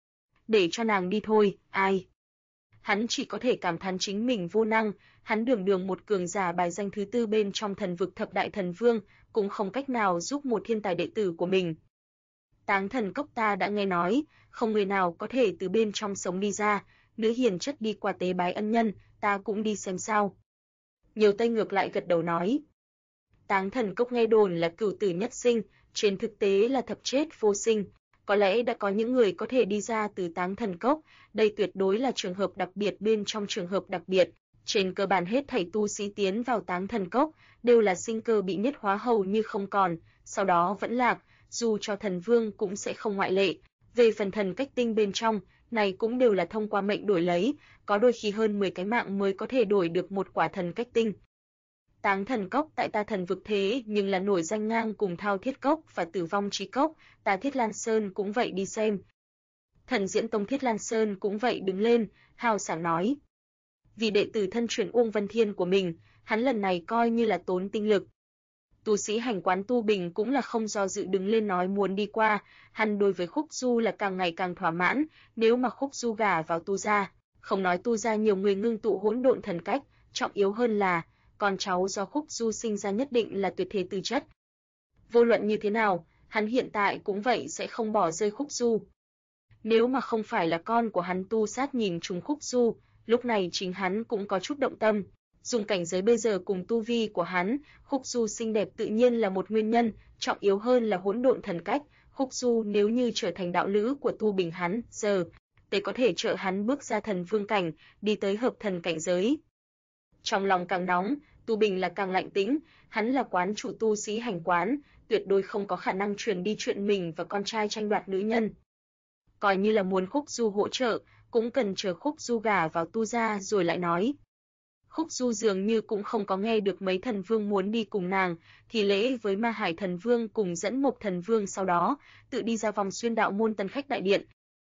để cho nàng đi thôi, ai? Hắn chỉ có thể cảm thán chính mình vô năng, hắn đường đường một cường giả bài danh thứ tư bên trong thần vực thập đại thần vương, cũng không cách nào giúp một thiên tài đệ tử của mình. Táng Thần Cốc ta đã nghe nói, không người nào có thể từ bên trong sống đi ra, nữ hiền chất đi qua tế bái ân nhân, ta cũng đi xem sao. Nhiều Tây ngược lại gật đầu nói. Táng Thần Cốc nghe đồn là cửu tử nhất sinh, trên thực tế là thập chết vô sinh. Có lẽ đã có những người có thể đi ra từ Táng Thần Cốc, đây tuyệt đối là trường hợp đặc biệt bên trong trường hợp đặc biệt. Trên cơ bản hết thảy tu sĩ tiến vào Táng Thần Cốc đều là sinh cơ bị nhất hóa hầu như không còn, sau đó vẫn lạc, dù cho thần vương cũng sẽ không ngoại lệ. Về phần thần cách tinh bên trong, này cũng đều là thông qua mệnh đổi lấy, có đôi khi hơn 10 cái mạng mới có thể đổi được một quả thần cách tinh. Táng Thần Cốc tại ta thần vực thế nhưng là nổi danh ngang cùng Thao Thiết Cốc và Tử Vong Chí Cốc, ta Thiết Lan Sơn cũng vậy đi xem. Thần Diễn Tông Thiết Lan Sơn cũng vậy đứng lên, hào sảng nói. Vì đệ tử thân truyền Uông Vân Thiên của mình, hắn lần này coi như là tốn tinh lực. Tu sĩ hành quán Tu Bình cũng là không do dự đứng lên nói muốn đi qua, hắn đối với Khúc Du là càng ngày càng thỏa mãn, nếu mà Khúc Du gả vào Tu gia, không nói Tu gia nhiều người ngưng tụ hỗn độn thần cách, trọng yếu hơn là con cháu do Khúc Du sinh ra nhất định là tuyệt thế tư chất. Vô luận như thế nào, hắn hiện tại cũng vậy sẽ không bỏ rơi Khúc Du. Nếu mà không phải là con của hắn tu sát nhìn trúng Khúc Du, lúc này chính hắn cũng có chút động tâm. Dùng cảnh giới bây giờ cùng tu vi của hắn, Khúc Du xinh đẹp tự nhiên là một nguyên nhân, trọng yếu hơn là hỗn độn thần cách. Khúc Du nếu như trở thành đạo lữ của Tu Bình hắn, giờ để có thể trợ hắn bước ra thần vương cảnh, đi tới hợp thần cảnh giới. Trong lòng càng nóng, Tu Bình là càng lạnh tĩnh, hắn là quán chủ tu sĩ hành quán, tuyệt đối không có khả năng truyền đi chuyện mình và con trai tranh đoạt nữ nhân. Coi như là muốn Khúc Du hỗ trợ, cũng cần chờ Khúc Du gả vào Tu gia rồi lại nói. Khúc Du dường như cũng không có nghe được mấy thần vương muốn đi cùng nàng, thì lễ với Ma Hải thần vương cùng Dẫn Mộc thần vương sau đó, tự đi ra vòng xuyên đạo môn tân khách đại điện.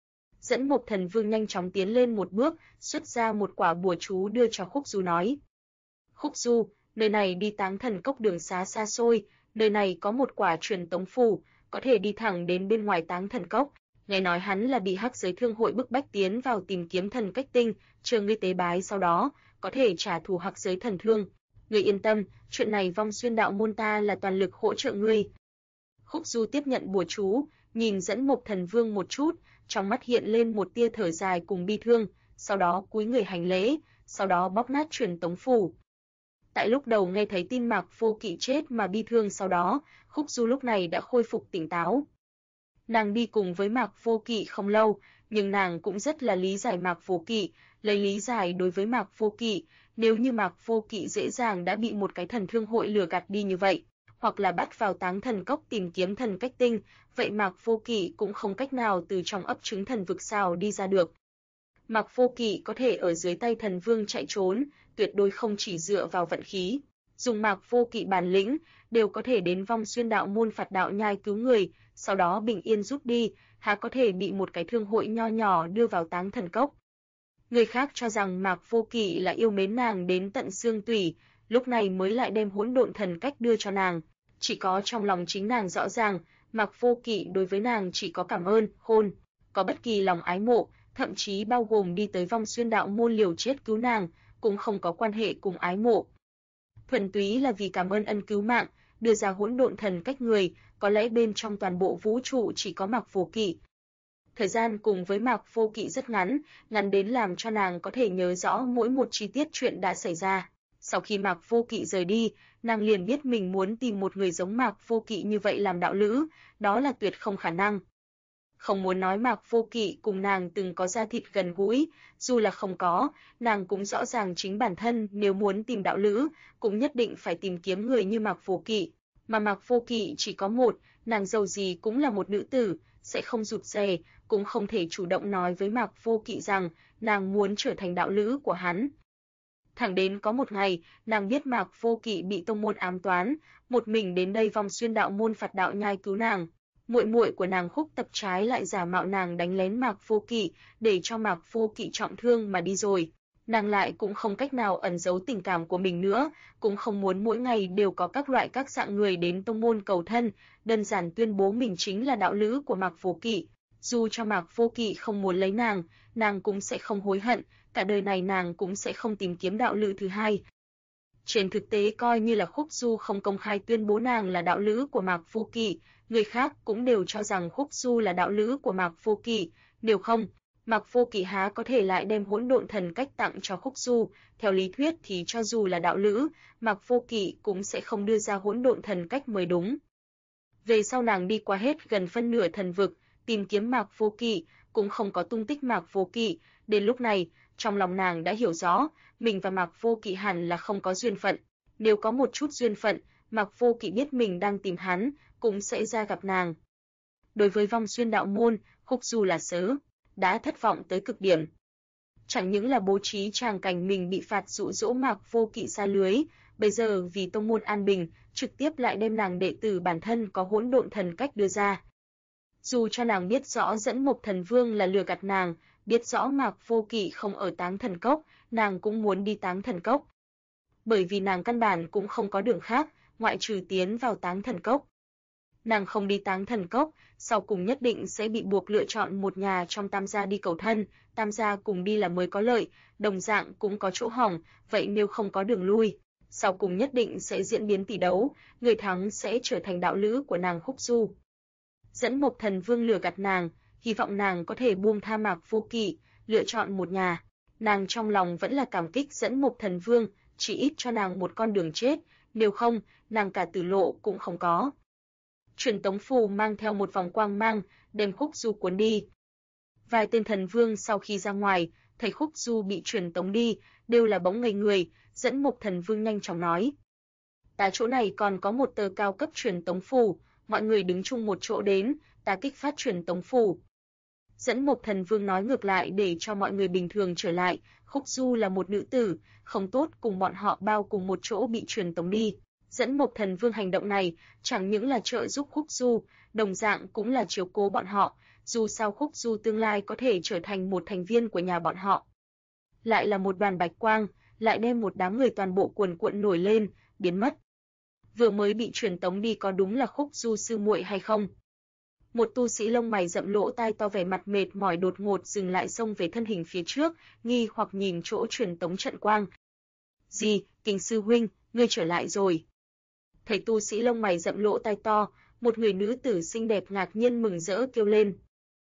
Dẫn Mộc thần vương nhanh chóng tiến lên một bước, xuất ra một quả bùa chú đưa cho Khúc Du nói. Khúc Du, nơi này đi Táng Thần Cốc đường xá xa xôi, nơi này có một quả truyền tống phù, có thể đi thẳng đến bên ngoài Táng Thần Cốc. Nghe nói hắn là bị Hắc Giới Thương hội bức bách tiến vào tìm kiếm thần cách tinh, chờ ngươi tế bái sau đó, có thể trả thù Hắc Giới Thần Thương. Ngươi yên tâm, chuyện này vong xuyên đạo môn ta là toàn lực hỗ trợ ngươi. Khúc Du tiếp nhận bùa chú, nhìn Dẫn Mộc thần vương một chút, trong mắt hiện lên một tia thở dài cùng bi thương, sau đó cúi người hành lễ, sau đó bóp nát truyền tống phù. Tại lúc đầu nghe thấy tin Mạc Vô Kỵ chết mà bi thương sau đó, Khúc Du lúc này đã khôi phục tỉnh táo. Nàng đi cùng với Mạc Vô Kỵ không lâu, nhưng nàng cũng rất là lý giải Mạc Vô Kỵ, lấy lý giải đối với Mạc Vô Kỵ, nếu như Mạc Vô Kỵ dễ dàng đã bị một cái thần thương hội lừa gạt đi như vậy, hoặc là bắt vào Táng Thần Cốc tìm kiếm thần cách tinh, vậy Mạc Vô Kỵ cũng không cách nào từ trong ấp trứng thần vực sao đi ra được. Mạc Vô Kỵ có thể ở dưới tay thần vương chạy trốn, tuyệt đối không chỉ dựa vào vận khí. Dùng Mạc Vô Kỵ bản lĩnh, đều có thể đến vong xuyên đạo môn phạt đạo nhai cứu người, sau đó bình yên rút đi, há có thể bị một cái thương hội nho nhỏ đưa vào Táng Thần Cốc. Người khác cho rằng Mạc Vô Kỵ là yêu mến nàng đến tận xương tủy, lúc này mới lại đem hỗn độn thần cách đưa cho nàng. Chỉ có trong lòng chính nàng rõ ràng, Mạc Vô Kỵ đối với nàng chỉ có cảm ơn, hôn, có bất kỳ lòng ái mộ, thậm chí bao gồm đi tới vong xuyên đạo môn liều chết cứu nàng, cũng không có quan hệ cùng ái mộ. Thuần túy là vì cảm ơn ân cứu mạng, đưa ra hỗn độn thần cách người, có lẽ bên trong toàn bộ vũ trụ chỉ có Mạc Vô Kỵ. Thời gian cùng với Mạc Vô Kỵ rất ngắn, ngắn đến làm cho nàng có thể nhớ rõ mỗi một chi tiết chuyện đã xảy ra. Sau khi Mạc Vô Kỵ rời đi, nàng liền biết mình muốn tìm một người giống Mạc Vô Kỵ như vậy làm đạo lữ, đó là tuyệt không khả năng. Không muốn nói Mạc Vô Kỵ cùng nàng từng có da thịt gần gũi, dù là không có, nàng cũng rõ ràng chính bản thân nếu muốn tìm đạo lữ, cũng nhất định phải tìm kiếm người như Mạc Vô Kỵ. Mà Mạc Vô Kỵ chỉ có một, nàng dầu gì cũng là một nữ tử, sẽ không rụt rè, cũng không thể chủ động nói với Mạc Vô Kỵ rằng nàng muốn trở thành đạo lữ của hắn. Thẳng đến có một ngày, nàng biết Mạc Vô Kỵ bị tông môn ám toán, một mình đến đây vòng xuyên đạo môn phạt đạo nhai cứu nàng. Muội muội của nàng Khúc Tập trái lại giả mạo nàng đánh lén Mạc Vô Kỵ, để cho Mạc Vô Kỵ trọng thương mà đi rồi. Nàng lại cũng không cách nào ẩn giấu tình cảm của mình nữa, cũng không muốn mỗi ngày đều có các dạng người đến tông môn cầu thân, đơn giản tuyên bố mình chính là đạo lữ của Mạc Vô Kỵ. Dù cho Mạc Vô Kỵ không muốn lấy nàng cũng sẽ không hối hận, cả đời này nàng cũng sẽ không tìm kiếm đạo lữ thứ hai. Trên thực tế coi như là Khúc Du không công khai tuyên bố nàng là đạo lữ của Mạc Vô Kỵ, người khác cũng đều cho rằng Khúc Du là đạo lữ của Mạc Vô Kỵ, nếu không, Mạc Vô Kỵ há có thể lại đem Hỗn Độn Thần Cách tặng cho Khúc Du, theo lý thuyết thì cho dù là đạo lữ, Mạc Vô Kỵ cũng sẽ không đưa ra Hỗn Độn Thần Cách mới đúng. Về sau nàng đi qua hết gần phân nửa thần vực, tìm kiếm Mạc Vô Kỵ, cũng không có tung tích Mạc Vô Kỵ, đến lúc này, trong lòng nàng đã hiểu rõ, mình và Mạc Vô Kỵ hẳn là không có duyên phận, nếu có một chút duyên phận, Mạc Vô Kỵ biết mình đang tìm hắn, cũng sẽ ra gặp nàng. Đối với Vong Xuyên đạo môn, Khúc Du là sớ, đã thất vọng tới cực điểm. Chẳng những là bố trí tràng cảnh mình bị phạt dụ dỗ Mạc Vô Kỵ xa lưới, bây giờ vì tông môn an bình, trực tiếp lại đem nàng đệ tử bản thân có Hỗn Độn Thần Cách đưa ra. Dù cho nàng biết rõ Dẫn Mộc Thần Vương là lừa gạt nàng, biết rõ Mạc Vô Kỵ không ở Táng Thần Cốc, nàng cũng muốn đi Táng Thần Cốc. Bởi vì nàng căn bản cũng không có đường khác, ngoại trừ tiến vào Táng Thần Cốc. Nàng không đi Táng Thần Cốc, sau cùng nhất định sẽ bị buộc lựa chọn một nhà trong Tam gia đi cầu thân, Tam gia cùng đi là mới có lợi, đồng dạng cũng có chỗ hỏng, vậy nếu không có đường lui, sau cùng nhất định sẽ diễn biến tỷ đấu, người thắng sẽ trở thành đạo lữ của nàng Khúc Du. Dẫn Mộc Thần Vương lừa gạt nàng, hy vọng nàng có thể buông tha Mạc Vô Kỵ, lựa chọn một nhà. Nàng trong lòng vẫn là cảm kích Dẫn Mộc Thần Vương, chỉ ít cho nàng một con đường chết, nếu không, nàng cả tử lộ cũng không có. Truyền tống phù mang theo một vòng quang mang, đem Khúc Du cuốn đi. Vài tên thần vương sau khi ra ngoài, thấy Khúc Du bị truyền tống đi, đều là bỗng ngây người, Dẫn Mộc Thần Vương nhanh chóng nói: "Ta chỗ này còn có một tờ cao cấp truyền tống phù, mọi người đứng chung một chỗ đến, ta kích phát truyền tống phù." Dẫn Mộc Thần Vương nói ngược lại để cho mọi người bình thường trở lại, Khúc Du là một nữ tử, không tốt cùng bọn họ bao cùng một chỗ bị truyền tống đi. Dẫn Mộc Thần Vương hành động này chẳng những là trợ giúp Khúc Du, đồng dạng cũng là chiếu cố bọn họ, dù sao Khúc Du tương lai có thể trở thành một thành viên của nhà bọn họ. Lại là một đoàn bạch quang, lại đem một đám người toàn bộ cuồn cuộn nổi lên, biến mất. Vừa mới bị truyền tống đi có đúng là Khúc Du sư muội hay không? Một tu sĩ lông mày rậm lỗ tai to vẻ mặt mệt mỏi đột ngột dừng lại xông về thân hình phía trước, nghi hoặc nhìn chỗ truyền tống trận quang. "Gì, Kình sư huynh, ngươi trở lại rồi." Thấy tu sĩ lông mày rậm lỗ tai to, một người nữ tử xinh đẹp ngạc nhiên mừng rỡ kêu lên.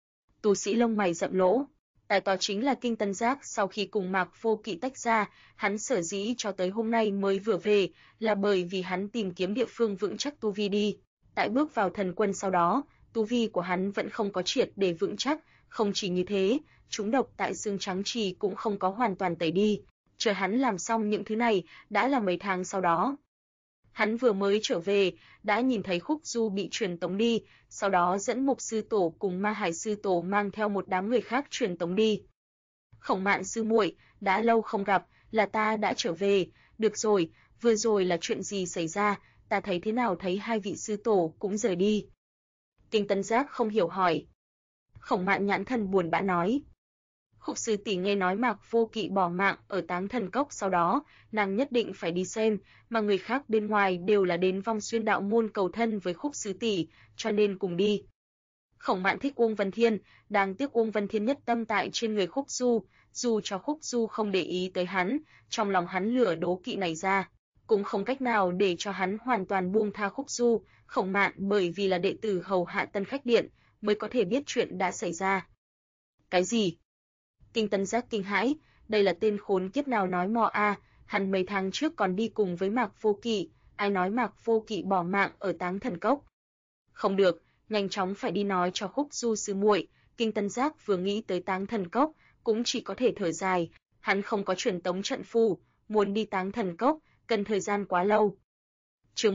Tu sĩ lông mày rậm lỗ tai to chính là Kinh Tân Giác, sau khi cùng Mạc Vô Kỵ tách ra, hắn sở dĩ cho tới hôm nay mới vừa về, là bởi vì hắn tìm kiếm địa phương vững chắc tu vi đi. Tại bước vào thần quân sau đó, tu vi của hắn vẫn không có triệt để vững chắc, không chỉ như thế, trúng độc tại xương trắng trì cũng không có hoàn toàn tẩy đi. Chờ hắn làm xong những thứ này, đã là mấy tháng sau đó. Hắn vừa mới trở về, đã nhìn thấy Khúc Du bị truyền tống đi, sau đó dẫn Mục sư tổ cùng Ma Hải sư tổ mang theo một đám người khác truyền tống đi. "Khổng Mạn sư muội, đã lâu không gặp, là ta đã trở về, được rồi, vừa rồi là chuyện gì xảy ra, ta thấy thế nào thấy hai vị sư tổ cũng rời đi?" Kinh Tân Giác không hiểu hỏi. Khổng Mạn nhãn thần buồn bã nói: "Khúc sư tỷ nghe nói Mạc Vô Kỵ bỏ mạng ở Táng Thần Cốc, sau đó, nàng nhất định phải đi xem, mà người khác bên ngoài đều là đến Vong Xuyên đạo môn cầu thân với Khúc sư tỷ, cho nên cùng đi." Khổng Mạn thích Uông Vân Thiên, đáng tiếc Uông Vân Thiên nhất tâm tại trên người Khúc Du, dù cho Khúc Du không để ý tới hắn, trong lòng hắn lửa đố kỵ này ra, cũng không cách nào để cho hắn hoàn toàn buông tha Khúc Du. Khổng Mạn bởi vì là đệ tử hầu hạ Tân Khách Điện, mới có thể biết chuyện đã xảy ra. "Cái gì?" Kinh Tân Giác kinh hãi, đây là tên khốn kiếp nào nói mò a, hắn mấy tháng trước còn đi cùng với Mạc Vô Kỵ, ai nói Mạc Vô Kỵ bỏ mạng ở Táng Thần Cốc? Không được, nhanh chóng phải đi nói cho Khúc Du sư muội. Kinh Tân Giác vừa nghĩ tới Táng Thần Cốc, cũng chỉ có thể thở dài, hắn không có truyền tống trận phù, muốn đi Táng Thần Cốc, cần thời gian quá lâu. Chương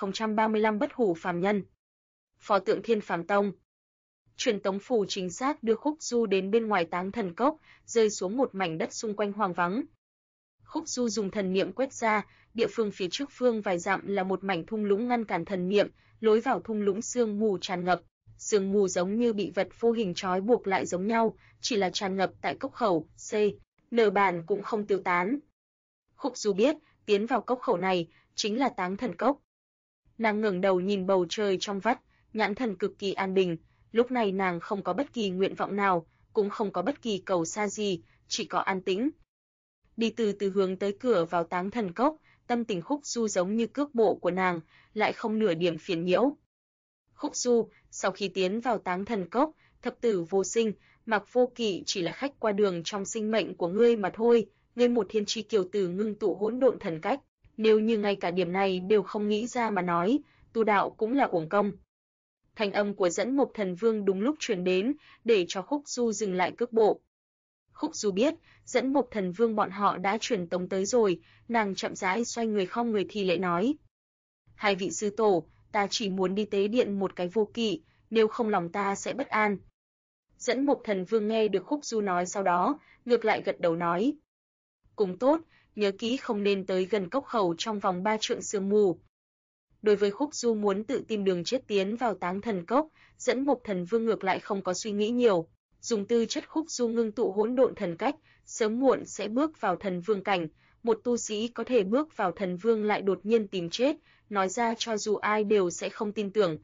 1035 Bất hủ phàm nhân. Pho tượng Thiên Phàm Tông. Truyền tống phù chính xác đưa Khúc Du đến bên ngoài Táng Thần Cốc, rơi xuống một mảnh đất xung quanh hoang vắng. Khúc Du dùng thần niệm quét ra, địa phương phía trước phương vài dặm là một mảnh thung lũng ngăn cản thần niệm, lối vào thung lũng sương mù tràn ngập, sương mù giống như bị vật vô hình trói buộc lại giống nhau, chỉ là tràn ngập tại cốc khẩu, N bản cũng không tiêu tán. Khúc Du biết, tiến vào cốc khẩu này chính là Táng Thần Cốc. Nàng ngẩng đầu nhìn bầu trời trong vắt, nhãn thần cực kỳ an bình, lúc này nàng không có bất kỳ nguyện vọng nào, cũng không có bất kỳ cầu xa gì, chỉ có an tĩnh. Đi từ từ hướng tới cửa vào Táng Thần Cốc, tâm tình Khúc Du giống như cước bộ của nàng, lại không nửa điểm phiền nhiễu. Khúc Du, sau khi tiến vào Táng Thần Cốc, thập tử vô sinh, Mạc Vô Kỵ chỉ là khách qua đường trong sinh mệnh của ngươi mà thôi, ngươi một thiên tri kiều tử ngưng tụ hỗn độn thần cách, nếu như ngay cả điểm này đều không nghĩ ra mà nói, tu đạo cũng là uổng công. Thanh âm của Dẫn Mộc Thần Vương đúng lúc truyền đến, để cho Khúc Du dừng lại cước bộ. Khúc Du biết, Dẫn Mộc Thần Vương bọn họ đã truyền tống tới rồi, nàng chậm rãi xoay người khom người thi lễ nói: "Hai vị sư tổ, ta chỉ muốn đi tế điện một cái Vô Kỵ, nếu không lòng ta sẽ bất an." Dẫn Mộc Thần Vương nghe được Khúc Du nói sau đó, ngược lại gật đầu nói: "Cũng tốt, nhớ kỹ không nên tới gần cốc khẩu trong vòng 3 trượng sương mù." Đối với Khúc Du muốn tự tìm đường chết tiến vào Táng Thần Cốc, Dẫn Mộc Thần Vương ngược lại không có suy nghĩ nhiều, dùng tư chất Khúc Du ngưng tụ hỗn độn thần cách, sớm muộn sẽ bước vào thần vương cảnh, một tu sĩ có thể bước vào thần vương lại đột nhiên tìm chết, nói ra cho dù ai đều sẽ không tin tưởng.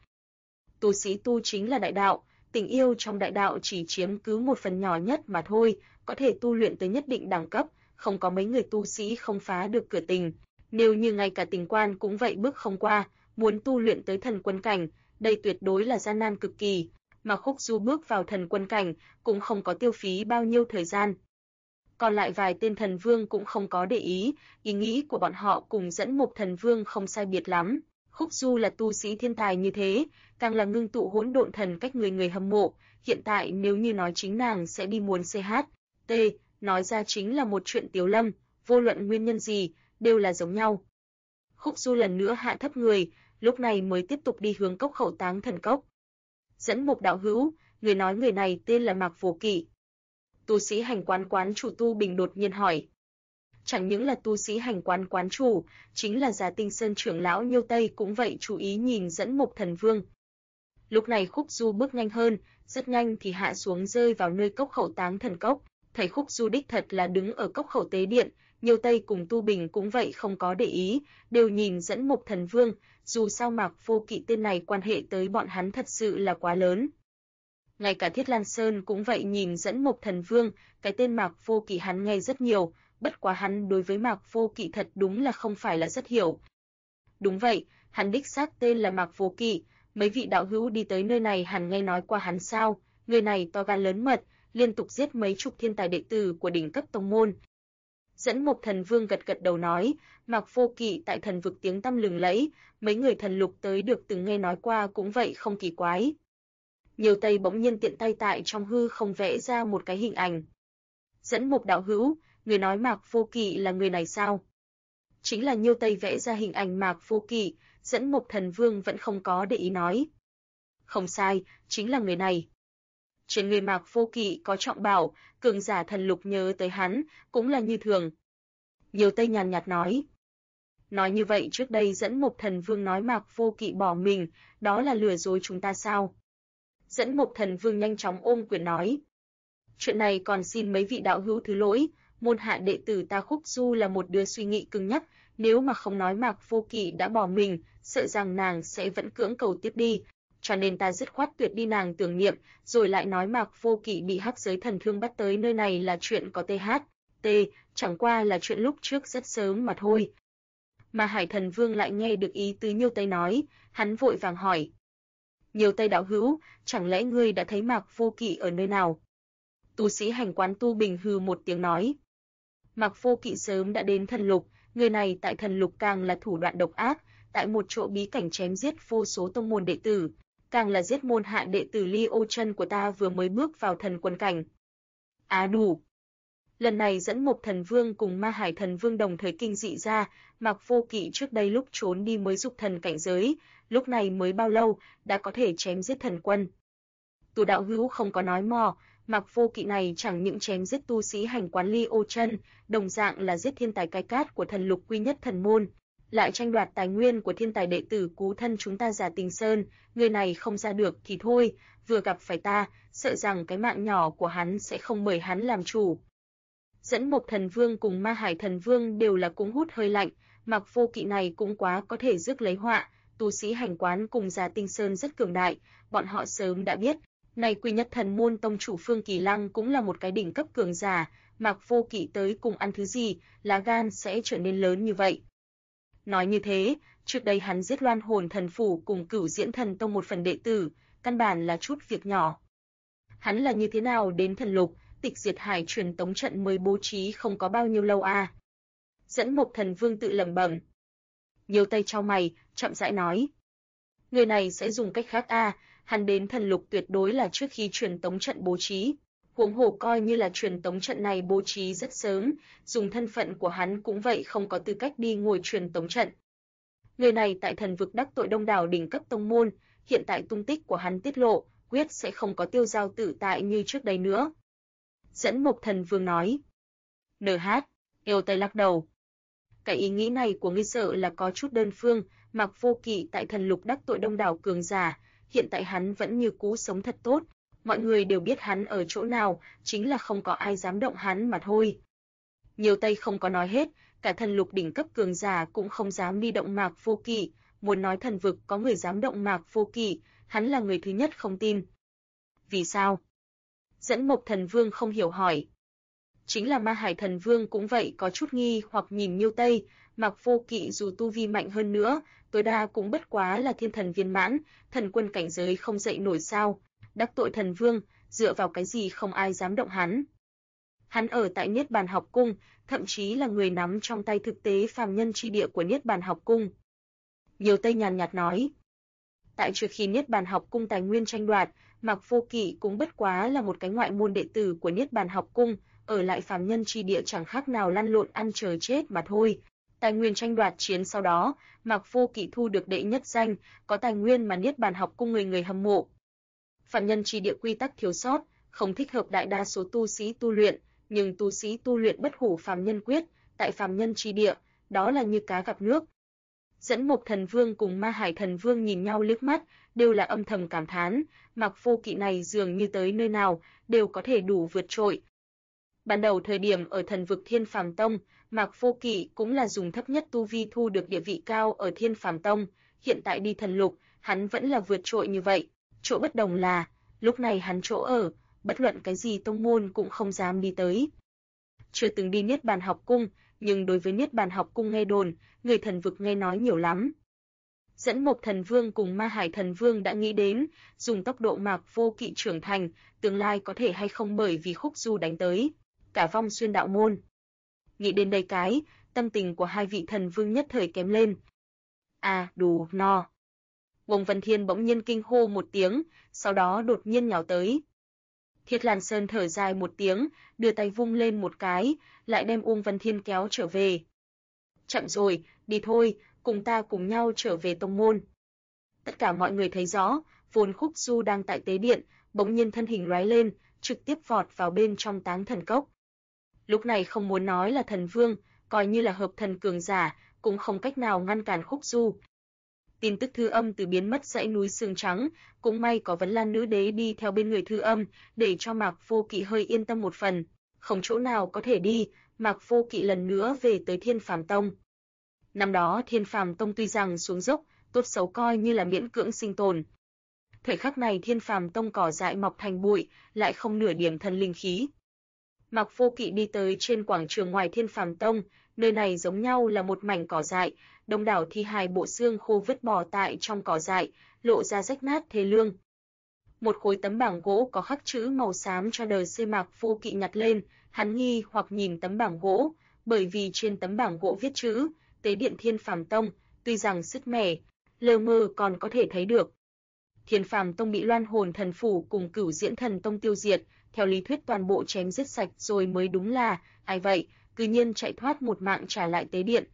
Tu sĩ tu chính là đại đạo, tình yêu trong đại đạo chỉ chiếm cứ một phần nhỏ nhất mà thôi, có thể tu luyện tới nhất định đẳng cấp, không có mấy người tu sĩ không phá được cửa tình. Nếu như ngay cả tình quan cũng vậy bước không qua, muốn tu luyện tới thần quân cảnh, đây tuyệt đối là gian nan cực kỳ, mà Khúc Du bước vào thần quân cảnh cũng không có tiêu phí bao nhiêu thời gian. Còn lại vài tên thần vương cũng không có để ý, ý nghĩ của bọn họ cùng Dẫn Mộc Thần Vương không sai biệt lắm. Khúc Du là tu sĩ thiên tài như thế, càng là ngưng tụ hỗn độn thần cách người người hâm mộ, hiện tại nếu như nói chính nàng sẽ đi muốn CHT, nói ra chính là một chuyện tiếu lâm, vô luận nguyên nhân gì, đều là giống nhau. Khúc Du lần nữa hạ thấp người, lúc này mới tiếp tục đi hướng cốc khẩu Táng Thần Cốc. Dẫn Mộc đạo hữu, người nói người này tên là Mạc Vô Kỵ. Tu sĩ hành quán quán chủ Tu Bình đột nhiên hỏi. Chẳng những là tu sĩ hành quán quán chủ, chính là Giá Tinh Sơn trưởng lão Nhiêu Tây cũng vậy chú ý nhìn Dẫn Mộc Thần Vương. Lúc này Khúc Du bước nhanh hơn, rất nhanh thì hạ xuống rơi vào nơi cốc khẩu Táng Thần Cốc, thấy Khúc Du đích thật là đứng ở cốc khẩu tế điện, Nhiêu Tây cùng Tu Bình cũng vậy không có để ý, đều nhìn Dẫn Mộc Thần Vương, dù sao Mạc Vô Kỵ tên này quan hệ tới bọn hắn thật sự là quá lớn. Ngay cả Thiết Lan Sơn cũng vậy nhìn Dẫn Mộc Thần Vương, cái tên Mạc Vô Kỵ hắn nghe rất nhiều, bất quá hắn đối với Mạc Vô Kỵ thật đúng là không phải là rất hiểu. Đúng vậy, hắn đích xác tên là Mạc Vô Kỵ, mấy vị đạo hữu đi tới nơi này hẳn nghe nói qua hắn sao, người này to gan lớn mật, liên tục giết mấy chục thiên tài đệ tử của đỉnh cấp tông môn. Dẫn Mộc Thần Vương gật gật đầu nói, Mạc Vô Kỵ tại thần vực tiếng tăm lừng lẫy, mấy người thần lục tới được từng nghe nói qua cũng vậy không kỳ quái. Nhiều Tây bỗng nhiên tiện tay tại trong hư không vẽ ra một cái hình ảnh. Dẫn Mộc đạo hữu, người nói Mạc Vô Kỵ là người này sao? Chính là Nhiêu Tây vẽ ra hình ảnh Mạc Vô Kỵ, Dẫn Mộc Thần Vương vẫn không có để ý nói. Không sai, chính là người này. Trên người Mạc Vô Kỵ có trọng bảo, cường giả thần lục nhớ tới hắn, cũng là như thường. Nhiêu Tây nhàn nhạt nói. Nói như vậy trước đây Dẫn Mộc Thần Vương nói Mạc Vô Kỵ bỏ mình, đó là lừa dối chúng ta sao? Dẫn Mộc Thần Vương nhanh chóng ôm quyền nói. Chuyện này còn xin mấy vị đạo hữu thứ lỗi, môn hạ đệ tử ta Khúc Du là một đứa suy nghĩ cứng nhắc, nếu mà không nói Mạc Vô Kỵ đã bỏ mình, sợ rằng nàng sẽ vẫn cưỡng cầu tiếp đi, cho nên ta dứt khoát tuyệt đi nàng tưởng niệm, rồi lại nói Mạc Vô Kỵ bị hắc giới thần thương bắt tới nơi này là chuyện có THT, chẳng qua là chuyện lúc trước rất sớm mà thôi. Mà Hải Thần Vương lại nghe được ý tứ Nhiêu Tây nói, hắn vội vàng hỏi. Nhiêu Tây đạo hữu, chẳng lẽ ngươi đã thấy Mạc Vô Kỵ ở nơi nào? Tu sĩ hành quán Tu Bình hừ một tiếng nói. Mạc Vô Kỵ sớm đã đến thần lục, người này tại thần lục càng là thủ đoạn độc ác, tại một chỗ bí cảnh chém giết vô số tông môn đệ tử, càng là giết môn hạ đệ tử Ly Ô Chân của ta vừa mới bước vào thần quân cảnh. Đủ. Lần này Dẫn Mộc Thần Vương cùng Ma Hải Thần Vương đồng thời kinh dị ra, Mạc Vô Kỵ trước đây lúc trốn đi mới dục thần cảnh giới, lúc này mới bao lâu đã có thể chém giết thần quân. Tu đạo hữu không có nói mò, Mạc Vô Kỵ này chẳng những chém giết tu sĩ hành quán Ly Ô Chân, đồng dạng là giết thiên tài cái cát của thần lục quy nhất thần môn. lại tranh đoạt tài nguyên của thiên tài đệ tử cứu thân chúng ta Già Tình Sơn, người này không ra được thì thôi, vừa gặp phải ta, sợ rằng cái mạng nhỏ của hắn sẽ không mời hắn làm chủ. Dẫn Mộc Thần Vương cùng Ma Hải Thần Vương đều là cũng hút hơi lạnh, Mạc Vô Kỵ này cũng quá có thể rước lấy họa, tu sĩ hành quán cùng Già Tinh Sơn rất cường đại, bọn họ sớm đã biết, này Quy Nhất Thần môn tông chủ Phương Kỳ Lăng cũng là một cái đỉnh cấp cường giả, Mạc Vô Kỵ tới cùng ăn thứ gì, lá gan sẽ trở nên lớn như vậy. Nói như thế, trước đây hắn giết Loan Hồn Thần Phủ cùng Cửu Diễn Thần Tông một phần đệ tử, căn bản là chút việc nhỏ. Hắn là như thế nào đến Thần Lục, Tịch Diệt Hải truyền tống trận mới bố trí không có bao nhiêu lâu à? Dẫn Mộc Thần Vương tự lẩm bẩm. Nhiều Tây chau mày, chậm rãi nói. Người này sẽ dùng cách khác à, hắn đến Thần Lục tuyệt đối là trước khi truyền tống trận bố trí. Huống hồ coi như là truyền tống trận này bố trí rất sớm, dùng thân phận của hắn cũng vậy không có tư cách đi ngồi truyền tống trận. Người này tại thần vực đắc tội đông đảo đỉnh cấp tông môn, hiện tại tung tích của hắn tiết lộ, quyết sẽ không có tiêu dao tự tại như trước đây nữa. Dẫn Mộc Thần Vương nói. NH, Yêu Tây lắc đầu. Cái ý nghĩ này của ngươi sợ là có chút đơn phương, Mạc Vô Kỵ tại thần lục đắc tội đông đảo cường giả, hiện tại hắn vẫn như cũ sống thật tốt, mọi người đều biết hắn ở chỗ nào, chính là không có ai dám động hắn mà thôi. Nhiều Tây không có nói hết, cả thần lục đỉnh cấp cường giả cũng không dám đi động Mạc Vô Kỵ, muốn nói thần vực có người dám động Mạc Vô Kỵ, hắn là người thứ nhất không tin. Vì sao? Dẫn Mộc Thần Vương không hiểu hỏi. Chính là Ma Hải Thần Vương cũng vậy có chút nghi hoặc nhìn Nhiêu Tây, Mạc Vô Kỵ dù tu vi mạnh hơn nữa, tối đa cũng bất quá là thiên thần viên mãn, thần quân cảnh giới không dậy nổi sao, đắc tội thần vương, dựa vào cái gì không ai dám động hắn. Hắn ở tại Niết Bàn Học Cung, thậm chí là người nắm trong tay thực tế phàm nhân chi địa của Niết Bàn Học Cung. Nhiêu Tây nhàn nhạt nói. Tại trước khi Niết Bàn Học Cung tài nguyên tranh đoạt, Mạc Vô Kỵ cũng bất quá là một cái ngoại môn đệ tử của Niết Bàn Học Cung, ở lại phàm nhân chi địa chẳng khác nào lăn lộn ăn chờ chết mà thôi. Tài nguyên tranh đoạt chiến sau đó, Mạc Vô Kỵ thu được đệ nhất danh, có tài nguyên mà Niết Bàn Học Cung người hâm mộ. Phàm nhân chi địa quy tắc thiếu sót, không thích hợp đại đa số tu sĩ tu luyện, nhưng tu sĩ tu luyện bất hủ phàm nhân quyết, tại phàm nhân chi địa, đó là như cá gặp nước. Dẫn Mộc Thần Vương cùng Ma Hải Thần Vương nhìn nhau liếc mắt, đều là âm thầm cảm thán, Mạc Vô Kỵ này dường như tới nơi nào, đều có thể đủ vượt trội. Ban đầu thời điểm ở thần vực Thiên Phàm Tông, Mạc Vô Kỵ cũng là dùng thấp nhất tu vi thu được địa vị cao ở Thiên Phàm Tông, hiện tại đi thần lục, hắn vẫn là vượt trội như vậy, chỗ bất đồng là, lúc này hắn chỗ ở, bất luận cái gì tông môn cũng không dám đi tới. Chưa từng đi Niết Bàn Học Cung, nhưng đối với Niết Bàn Học Cung nghe đồn, người thần vực nghe nói nhiều lắm. Dẫn Mộc Thần Vương cùng Ma Hải Thần Vương đã nghĩ đến, dùng tốc độ Mạc Vô Kỵ trưởng thành, tương lai có thể hay không bởi vì khúc du đánh tới, cả vong xuyên đạo môn. Nghĩ đến đây cái, tâm tình của hai vị thần vương nhất thời kém lên. À, đủ no. Uông Vân Thiên bỗng nhiên kinh hô một tiếng, sau đó đột nhiên nhào tới. Thiết Lan Sơn thở dài một tiếng, đưa tay vung lên một cái, lại đem Uông Vân Thiên kéo trở về. Chậm rồi, đi thôi, cùng ta cùng nhau trở về tông môn. Tất cả mọi người thấy rõ, vốn Khúc Du đang tại tế điện, bỗng nhiên thân hình lóe lên, trực tiếp vọt vào bên trong Táng Thần Cốc. Lúc này không muốn nói là thần vương, coi như là hợp thần cường giả, cũng không cách nào ngăn cản Khúc Du. Tin tức Thư Âm từ biến mất dãy núi Sương Trắng, cũng may có Vấn Lan Nữ Đế đi theo bên người Thư Âm, để cho Mạc Vô Kỵ hơi yên tâm một phần. Không chỗ nào có thể đi, Mạc Vô Kỵ lần nữa về tới Thiên Phàm Tông. Năm đó Thiên Phàm Tông tuy rằng xuống dốc, tốt xấu coi như là miễn cưỡng sinh tồn. Thời khắc này Thiên Phàm Tông cỏ dại mọc thành bụi, lại không nửa điểm thần linh khí. Mạc Vô Kỵ đi tới trên quảng trường ngoài Thiên Phàm Tông, nơi này giống nhau là một mảnh cỏ dại, đông đảo thi hài bộ xương khô vứt bỏ tại trong cỏ dại, lộ ra rách nát thê lương. Một khối tấm bảng gỗ có khắc chữ màu xám cho đời xây Mạc Vô Kỵ nhặt lên, hắn nghi hoặc nhìn tấm bảng gỗ, bởi vì trên tấm bảng gỗ viết chữ Tế điện Thiên Phàm Tông, tuy rằng sứt mẻ, lờ mờ còn có thể thấy được. Thiên Phàm Tông bị Loan Hồn Thần Phủ cùng Cửu Diễn Thần Tông tiêu diệt, theo lý thuyết toàn bộ chém giết sạch rồi mới đúng là, ai vậy, cư nhiên chạy thoát một mạng trả lại tế điện.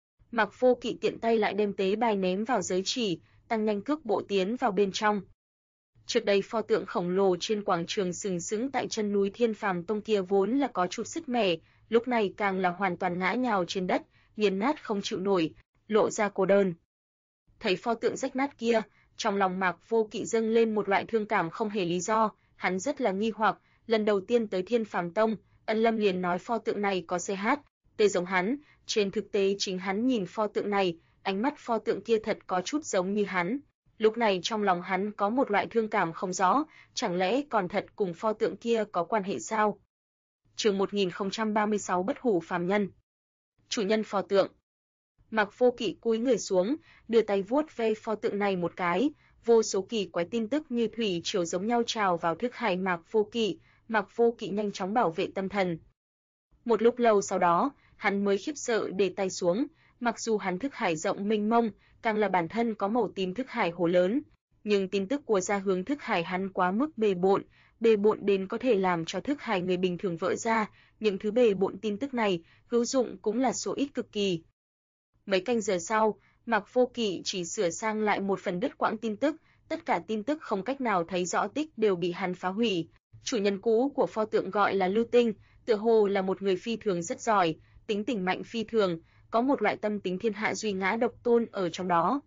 Mạc Vô Kỵ tiện tay lại đem tế bài ném vào giới chỉ, tăng nhanh cước bộ tiến vào bên trong. Trước đây pho tượng khổng lồ trên quảng trường sừng sững tại chân núi Thiên Phàm Tông kia vốn là có chút sứt mẻ, lúc này càng là hoàn toàn ngã nhào trên đất, nghiền nát không chịu nổi, lộ ra cô đơn. Thấy pho tượng rách nát kia, trong lòng Mạc Vô Kỵ dâng lên một loại thương cảm không hề lý do, hắn rất là nghi hoặc, lần đầu tiên tới Thiên Phàm Tông, Ân Lâm liền nói pho tượng này có CH, tê giống hắn, trên thực tế chính hắn nhìn pho tượng này, ánh mắt pho tượng kia thật có chút giống như hắn. Lúc này trong lòng hắn có một loại thương cảm không rõ, chẳng lẽ còn thật cùng pho tượng kia có quan hệ sao? Chương 1036 Bất hủ phàm nhân. Chủ nhân pho tượng. Mạc Vô Kỵ cúi người xuống, đưa tay vuốt ve pho tượng này một cái, vô số kỳ quái tin tức như thủy triều giống nhau trào vào thức hải Mạc Vô Kỵ, Mạc Vô Kỵ nhanh chóng bảo vệ tâm thần. Một lúc lâu sau đó, hắn mới khiếp sợ để tay xuống, mặc dù hắn thức hải rộng mênh mông, càng là bản thân có màu tím thức hải hồ lớn, nhưng tin tức của ra hướng thức hải hắn quá mức bề bộn đến có thể làm cho thức hải người bình thường vỡ ra, những thứ bề bộn tin tức này, hữu dụng cũng là số ít cực kỳ. Mấy canh giờ sau, Mạc Vô Kỵ chỉ sửa sang lại một phần đứt quãng tin tức, tất cả tin tức không cách nào thấy rõ tích đều bị hắn phá hủy. Chủ nhân cũ của pho tượng gọi là Lưu Tinh, tựa hồ là một người phi thường rất giỏi, tính tình mạnh phi thường, có một loại tâm tính thiên hạ duy ngã độc tôn ở trong đó.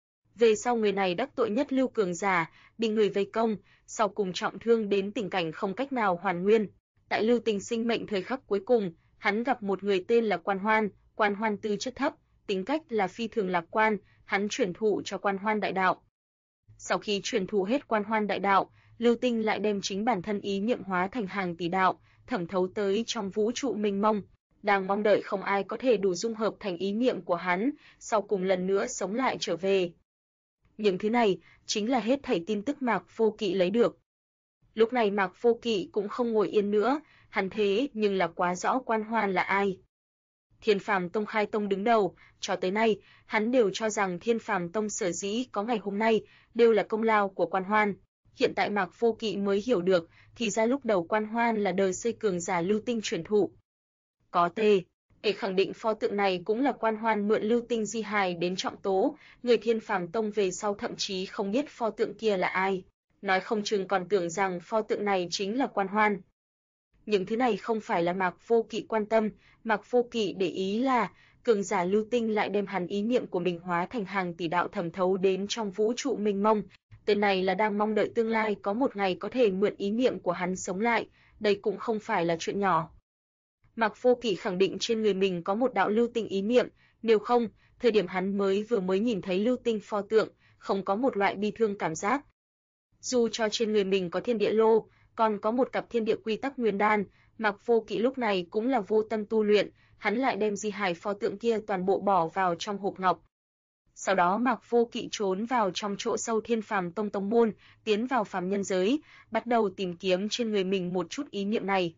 Về sau người này đắc tội nhất lưu cường giả, bị người vây công, sau cùng trọng thương đến tình cảnh không cách nào hoàn nguyên. Tại Lưu Tinh sinh mệnh thời khắc cuối cùng, hắn gặp một người tên là Quan Hoan tư chất thấp, tính cách là phi thường lạc quan, hắn truyền thụ cho Quan Hoan đại đạo. Sau khi truyền thụ hết Quan Hoan đại đạo, Lưu Tinh lại đem chính bản thân ý niệm hóa thành hàng tỷ đạo, thẩm thấu tới trong vũ trụ mênh mông, đang mong đợi không ai có thể đủ dung hợp thành ý niệm của hắn, sau cùng lần nữa sống lại trở về. Những thứ này chính là hết thảy tin tức Mạc Vô Kỵ lấy được. Lúc này Mạc Vô Kỵ cũng không ngồi yên nữa, hắn thế nhưng là quá rõ Quan Hoan là ai. Thiên Phàm Tông khai tông đứng đầu, cho tới nay, hắn đều cho rằng Thiên Phàm Tông sở dĩ có ngày hôm nay đều là công lao của Quan Hoan. Hiện tại Mạc Vô Kỵ mới hiểu được, thì ra lúc đầu Quan Hoan là đời xây cường giả Lưu Tinh truyền thụ. Có thể khẳng định pho tượng này cũng là Quan Hoan mượn Lưu Tinh di hài đến trọng tố, người Thiên Phàm Tông về sau thậm chí không biết pho tượng kia là ai, nói không chừng còn tưởng rằng pho tượng này chính là Quan Hoan. Những thứ này không phải là Mạc Vô Kỵ quan tâm, Mạc Vô Kỵ để ý là cường giả Lưu Tinh lại đem hắn ý niệm của mình hóa thành hàng tỷ đạo thẩm thấu đến trong vũ trụ mênh mông. Tên này là đang mong đợi tương lai có một ngày có thể mượn ý niệm của hắn sống lại, đây cũng không phải là chuyện nhỏ. Mạc Vô Kỵ khẳng định trên người mình có một đạo Lưu Tinh ý niệm, nếu không, thời điểm hắn vừa mới nhìn thấy Lưu Tinh pho tượng, không có một loại bi thương cảm giác. Dù cho trên người mình có thiên địa lô, còn có một cặp thiên địa quy tắc nguyên đan, Mạc Vô Kỵ lúc này cũng là vô tâm tu luyện, hắn lại đem di hài pho tượng kia toàn bộ bỏ vào trong hộp ngọc. Sau đó Mạc Vô Kỵ trốn vào trong chỗ sâu Thiên Phàm Tông tông môn, tiến vào phàm nhân giới, bắt đầu tìm kiếm trên người mình một chút ý niệm này.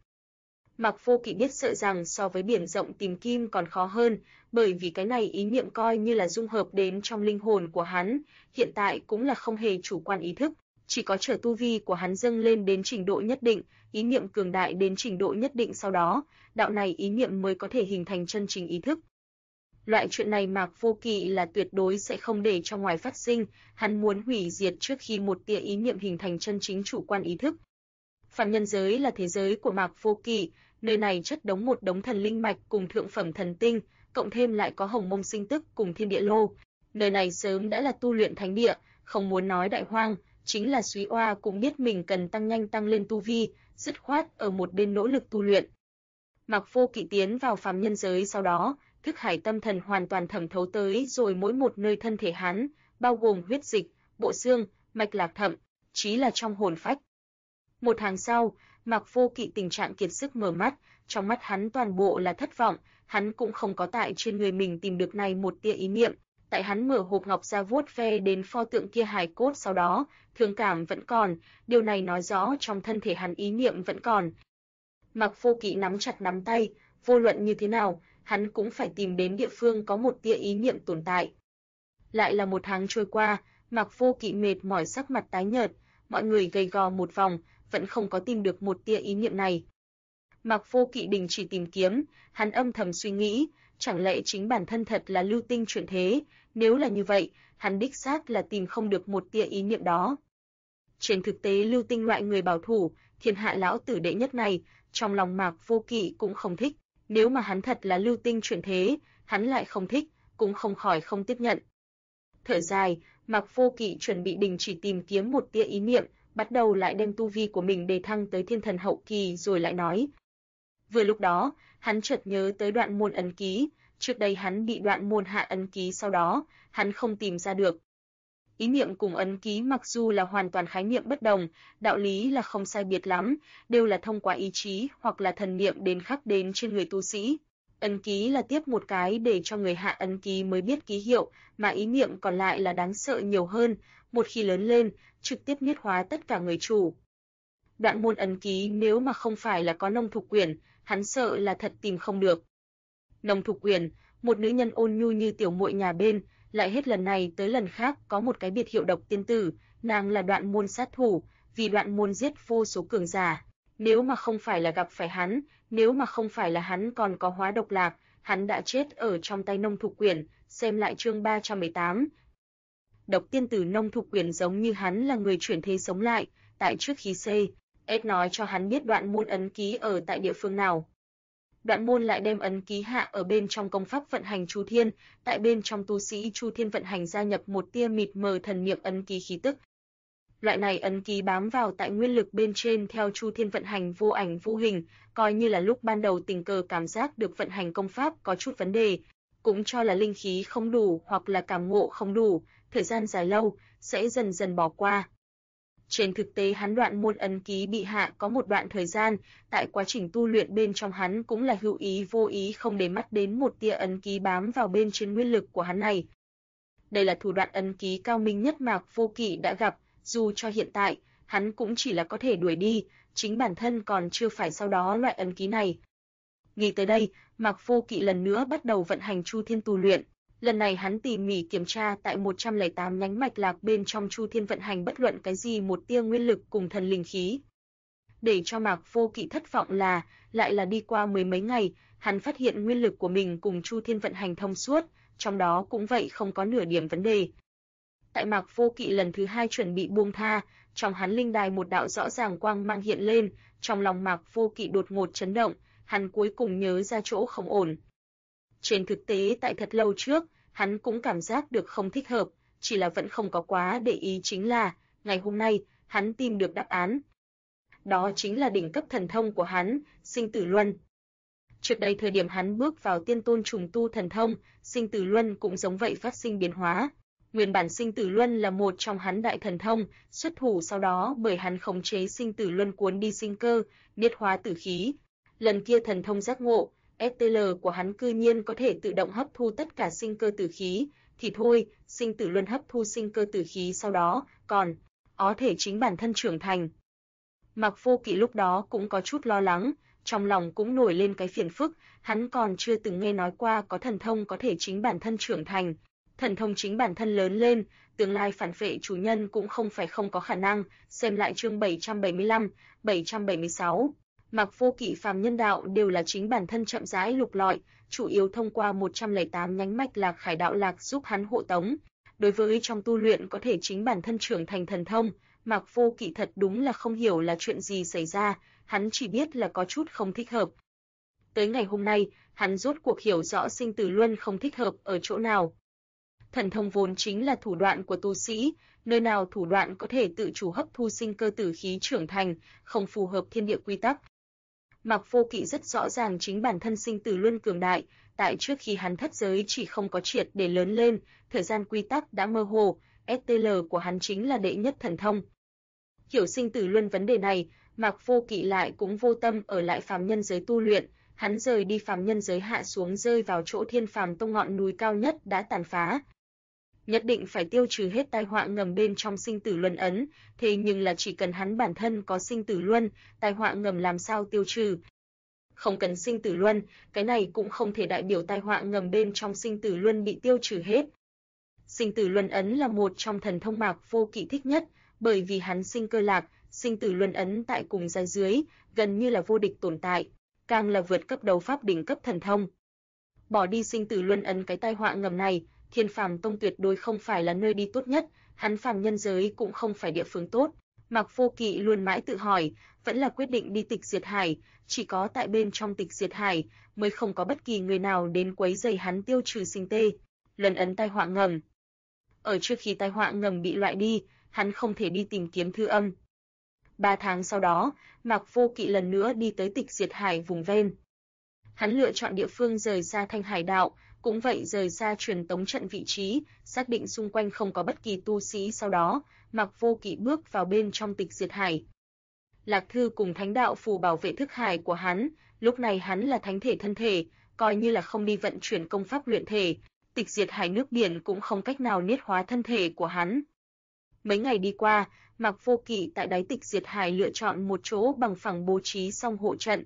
Mạc Vô Kỵ biết sợ rằng so với biển rộng tìm kim còn khó hơn, bởi vì cái này ý niệm coi như là dung hợp đến trong linh hồn của hắn, hiện tại cũng là không hề chủ quan ý thức, chỉ có chờ tu vi của hắn dâng lên đến trình độ nhất định, ý niệm cường đại đến trình độ nhất định sau đó, đạo này ý niệm mới có thể hình thành chân chính ý thức. Loại chuyện này Mạc Vô Kỵ là tuyệt đối sẽ không để cho ngoài phát sinh, hắn muốn hủy diệt trước khi một tia ý niệm hình thành chân chính chủ quan ý thức. Phàm nhân giới là thế giới của Mạc Vô Kỵ, nơi này chất đống một đống thần linh mạch cùng thượng phẩm thần tinh, cộng thêm lại có hồng mông sinh tức cùng thiên địa lô. Nơi này sớm đã là tu luyện thánh địa, không muốn nói đại hoang, chính là Súy Oa cũng biết mình cần tăng nhanh tăng lên tu vi, dứt khoát ở một bên nỗ lực tu luyện. Mạc Vô Kỵ tiến vào phàm nhân giới sau đó, thức hải tâm thần hoàn toàn thẩm thấu tới rồi mỗi một nơi thân thể hắn, bao gồm huyết dịch, bộ xương, mạch lạc thậm chí là trong hồn phách. Một tháng sau, Mạc Vô Kỵ tình trạng kiệt sức mở mắt, trong mắt hắn toàn bộ là thất vọng, hắn cũng không có tại trên người mình tìm được này một tia ý niệm, tại hắn mở hộp ngọc ra vuốt ve đến pho tượng kia hài cốt sau đó, thương cảm vẫn còn, điều này nói rõ trong thân thể hắn ý niệm vẫn còn. Mạc Vô Kỵ nắm chặt nắm tay, vô luận như thế nào, hắn cũng phải tìm đến địa phương có một tia ý niệm tồn tại. Lại là một tháng trôi qua, Mạc Vô Kỵ mệt mỏi sắc mặt tái nhợt, mọi người gầy gò một vòng, vẫn không có tìm được một tia ý niệm này. Mạc Vô Kỵ đình chỉ tìm kiếm, hắn âm thầm suy nghĩ, chẳng lẽ chính bản thân thật là Lưu Tinh chuyển thế, nếu là như vậy, hắn đích xác là tìm không được một tia ý niệm đó. Trên thực tế Lưu Tinh loại người bảo thủ, thiên hạ lão tử đệ nhất này, trong lòng Mạc Vô Kỵ cũng không thích, nếu mà hắn thật là Lưu Tinh chuyển thế, hắn lại không thích, cũng không khỏi không tiếp nhận. Thở dài, Mạc Vô Kỵ chuẩn bị đình chỉ tìm kiếm một tia ý niệm, bắt đầu lại đem tu vi của mình đề thăng tới thiên thần hậu kỳ rồi lại nói. Vừa lúc đó, hắn chợt nhớ tới đoạn môn ấn ký, trước đây hắn bị đoạn môn hạ ấn ký sau đó, hắn không tìm ra được. Ý niệm cùng ấn ký mặc dù là hoàn toàn khái niệm bất đồng, đạo lý là không sai biệt lắm, đều là thông qua ý chí hoặc là thần niệm đến khắc đến trên người tu sĩ. Ấn ký là tiếp một cái để cho người hạ ấn ký mới biết ký hiệu, mà ý niệm còn lại là đáng sợ nhiều hơn, một khi lớn lên, trực tiếp niết hóa tất cả người chủ. Đoạn môn ấn ký nếu mà không phải là có Nông Thục Uyển, hắn sợ là thật tìm không được. Nông Thục Uyển, một nữ nhân ôn nhu như tiểu muội nhà bên, lại hết lần này tới lần khác có một cái biệt hiệu độc tiên tử, nàng là đoạn môn sát thủ, vì đoạn môn giết vô số cường giả. Nếu mà không phải là gặp phải hắn, nếu mà không phải là hắn còn có hóa độc lạc, hắn đã chết ở trong tay Nông Thục Uyển, xem lại chương 318. Độc tiên tử Nông Thục Uyển giống như hắn là người chuyển thế sống lại, tại trước khi C.S nói cho hắn biết đoạn môn ấn ký ở tại địa phương nào. Đoạn môn lại đem ấn ký hạ ở bên trong công pháp vận hành Chu Thiên, tại bên trong tu sĩ Chu Thiên vận hành gia nhập một tia mịt mờ thần niệm ấn ký khí tức. Loại này ấn ký bám vào tại nguyên lực bên trên theo Chu Thiên vận hành vô ảnh vô hình, coi như là lúc ban đầu tình cờ cảm giác được vận hành công pháp có chút vấn đề, cũng cho là linh khí không đủ hoặc là cảm ngộ không đủ, thời gian dài lâu sẽ dần dần bỏ qua. Trên thực tế hắn đoạn môn ấn ký bị hạ có một đoạn thời gian, tại quá trình tu luyện bên trong hắn cũng là hữu ý vô ý không để mắt đến một tia ấn ký bám vào bên trên nguyên lực của hắn này. Đây là thủ đoạn ấn ký cao minh nhất Mạc Vô Kỵ đã gặp, dù cho hiện tại, hắn cũng chỉ là có thể đuổi đi, chính bản thân còn chưa phải sau đó loại ấn ký này. Nghĩ tới đây, Mạc Vô Kỵ lần nữa bắt đầu vận hành Chu Thiên tu luyện. Lần này hắn tỉ mỉ kiểm tra tại 108 nhánh mạch lạc bên trong Chu Thiên vận hành bất luận cái gì một tia nguyên lực cùng thần linh khí. Để cho Mạc Vô Kỵ thất vọng là, lại là đi qua mười mấy ngày, hắn phát hiện nguyên lực của mình cùng Chu Thiên vận hành thông suốt, trong đó cũng vậy không có nửa điểm vấn đề. Tại Mạc Vô Kỵ lần thứ hai chuẩn bị buông tha, trong hắn linh đài một đạo rõ ràng quang mang hiện lên, trong lòng Mạc Vô Kỵ đột ngột chấn động, hắn cuối cùng nhớ ra chỗ không ổn. Trên thực tế tại thật lâu trước, hắn cũng cảm giác được không thích hợp, chỉ là vẫn không có quá để ý chính là, ngày hôm nay, hắn tìm được đáp án. Đó chính là đỉnh cấp thần thông của hắn, Sinh Tử Luân. Trước đây thời điểm hắn bước vào tiên tôn trùng tu thần thông, Sinh Tử Luân cũng giống vậy phát sinh biến hóa. Nguyên bản Sinh Tử Luân là một trong hắn đại thần thông, xuất thủ sau đó bởi hắn khống chế Sinh Tử Luân cuốn đi sinh cơ, niết hóa tử khí. Lần kia thần thông giác ngộ, STL của hắn cư nhiên có thể tự động hấp thu tất cả sinh cơ tử khí, thì thôi, Sinh Tử Luân hấp thu sinh cơ tử khí sau đó, còn có thể chính bản thân trưởng thành. Mạc Vô Kỵ lúc đó cũng có chút lo lắng, trong lòng cũng nổi lên cái phiền phức, hắn còn chưa từng nghe nói qua có thần thông có thể chính bản thân trưởng thành. Thần thông chính bản thân lớn lên, tương lai phản vệ chủ nhân cũng không phải không có khả năng, xem lại chương 775, 776. Mạc Vô Kỵ phàm nhân đạo đều là chính bản thân chậm rãi lục lọi, chủ yếu thông qua 108 nhánh mạch lạc khải đạo lạc giúp hắn hộ tống. Đối với trong tu luyện có thể chính bản thân trưởng thành thần thông, Mạc Vô Kỵ thật đúng là không hiểu là chuyện gì xảy ra, hắn chỉ biết là có chút không thích hợp. Tới ngày hôm nay, hắn rốt cuộc hiểu rõ Sinh Tử Luân không thích hợp ở chỗ nào. Thần thông vốn chính là thủ đoạn của tu sĩ, nơi nào thủ đoạn có thể tự chủ hấp thu sinh cơ tử khí trưởng thành, không phù hợp thiên địa quy tắc. Mạc Vô Kỵ rất rõ ràng chính bản thân Sinh Tử Luân cường đại, tại trước khi hắn thất giới chỉ không có triệt để lớn lên, thời gian quy tắc đã mơ hồ, STL của hắn chính là đệ nhất thần thông. Hiểu Sinh Tử Luân vấn đề này, Mạc Vô Kỵ lại cũng vô tâm ở lại phàm nhân giới tu luyện, hắn rời đi phàm nhân giới hạ xuống rơi vào chỗ Thiên Phàm Tông ngọn núi cao nhất đã tàn phá. Nhất định phải tiêu trừ hết tai họa ngầm bên trong Sinh Tử Luân ấn, thế nhưng là chỉ cần hắn bản thân có Sinh Tử Luân, tai họa ngầm làm sao tiêu trừ? Không cần Sinh Tử Luân, cái này cũng không thể đại biểu tai họa ngầm bên trong Sinh Tử Luân bị tiêu trừ hết. Sinh Tử Luân ấn là một trong thần thông Mạc Vô Kỵ thích nhất, bởi vì hắn sinh cơ lạc, Sinh Tử Luân ấn tại cùng giai dưới, gần như là vô địch tồn tại, càng là vượt cấp đấu pháp đỉnh cấp thần thông. Bỏ đi Sinh Tử Luân ấn cái tai họa ngầm này, Thiên Phàm Tông tuyệt đối không phải là nơi đi tốt nhất, hắn phàm nhân giới cũng không phải địa phương tốt. Mạc Vô Kỵ luôn mãi tự hỏi, vẫn là quyết định đi Tịch Diệt Hải, chỉ có tại bên trong Tịch Diệt Hải mới không có bất kỳ người nào đến quấy rầy hắn tiêu trừ sinh tê. luân ấn tai họa ngầm. Ở trước khi tai họa ngầm bị loại đi, hắn không thể đi tìm kiếm Thư Âm. 3 tháng sau đó, Mạc Vô Kỵ lần nữa đi tới Tịch Diệt Hải vùng ven. Hắn lựa chọn địa phương rời xa Thanh Hải đạo, cũng vậy rời xa truyền tống trận vị trí, xác định xung quanh không có bất kỳ tu sĩ. Sau đó, Mạc Vô Kỵ bước vào bên trong Tịch Diệt Hải. Lạc Thư cùng Thánh đạo phù bảo vệ thức hải của hắn, lúc này hắn là thánh thể thân thể, coi như là không đi vận chuyển công pháp luyện thể, Tịch Diệt Hải nước biển cũng không cách nào niết hóa thân thể của hắn. Mấy ngày đi qua, Mạc Vô Kỵ tại đáy Tịch Diệt Hải lựa chọn một chỗ bằng phẳng bố trí xong hộ trận,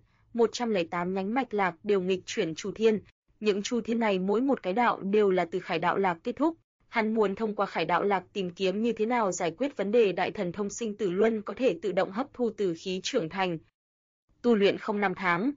108 nhánh mạch lạc đều nghịch chuyển chu thiên, những chu thiên này mỗi một cái đạo đều là từ Khải đạo lạc kết thúc. Hắn muốn thông qua Khải đạo lạc tìm kiếm như thế nào giải quyết vấn đề đại thần thông sinh tử luân có thể tự động hấp thu tử khí trưởng thành. Tu luyện không 5 tháng,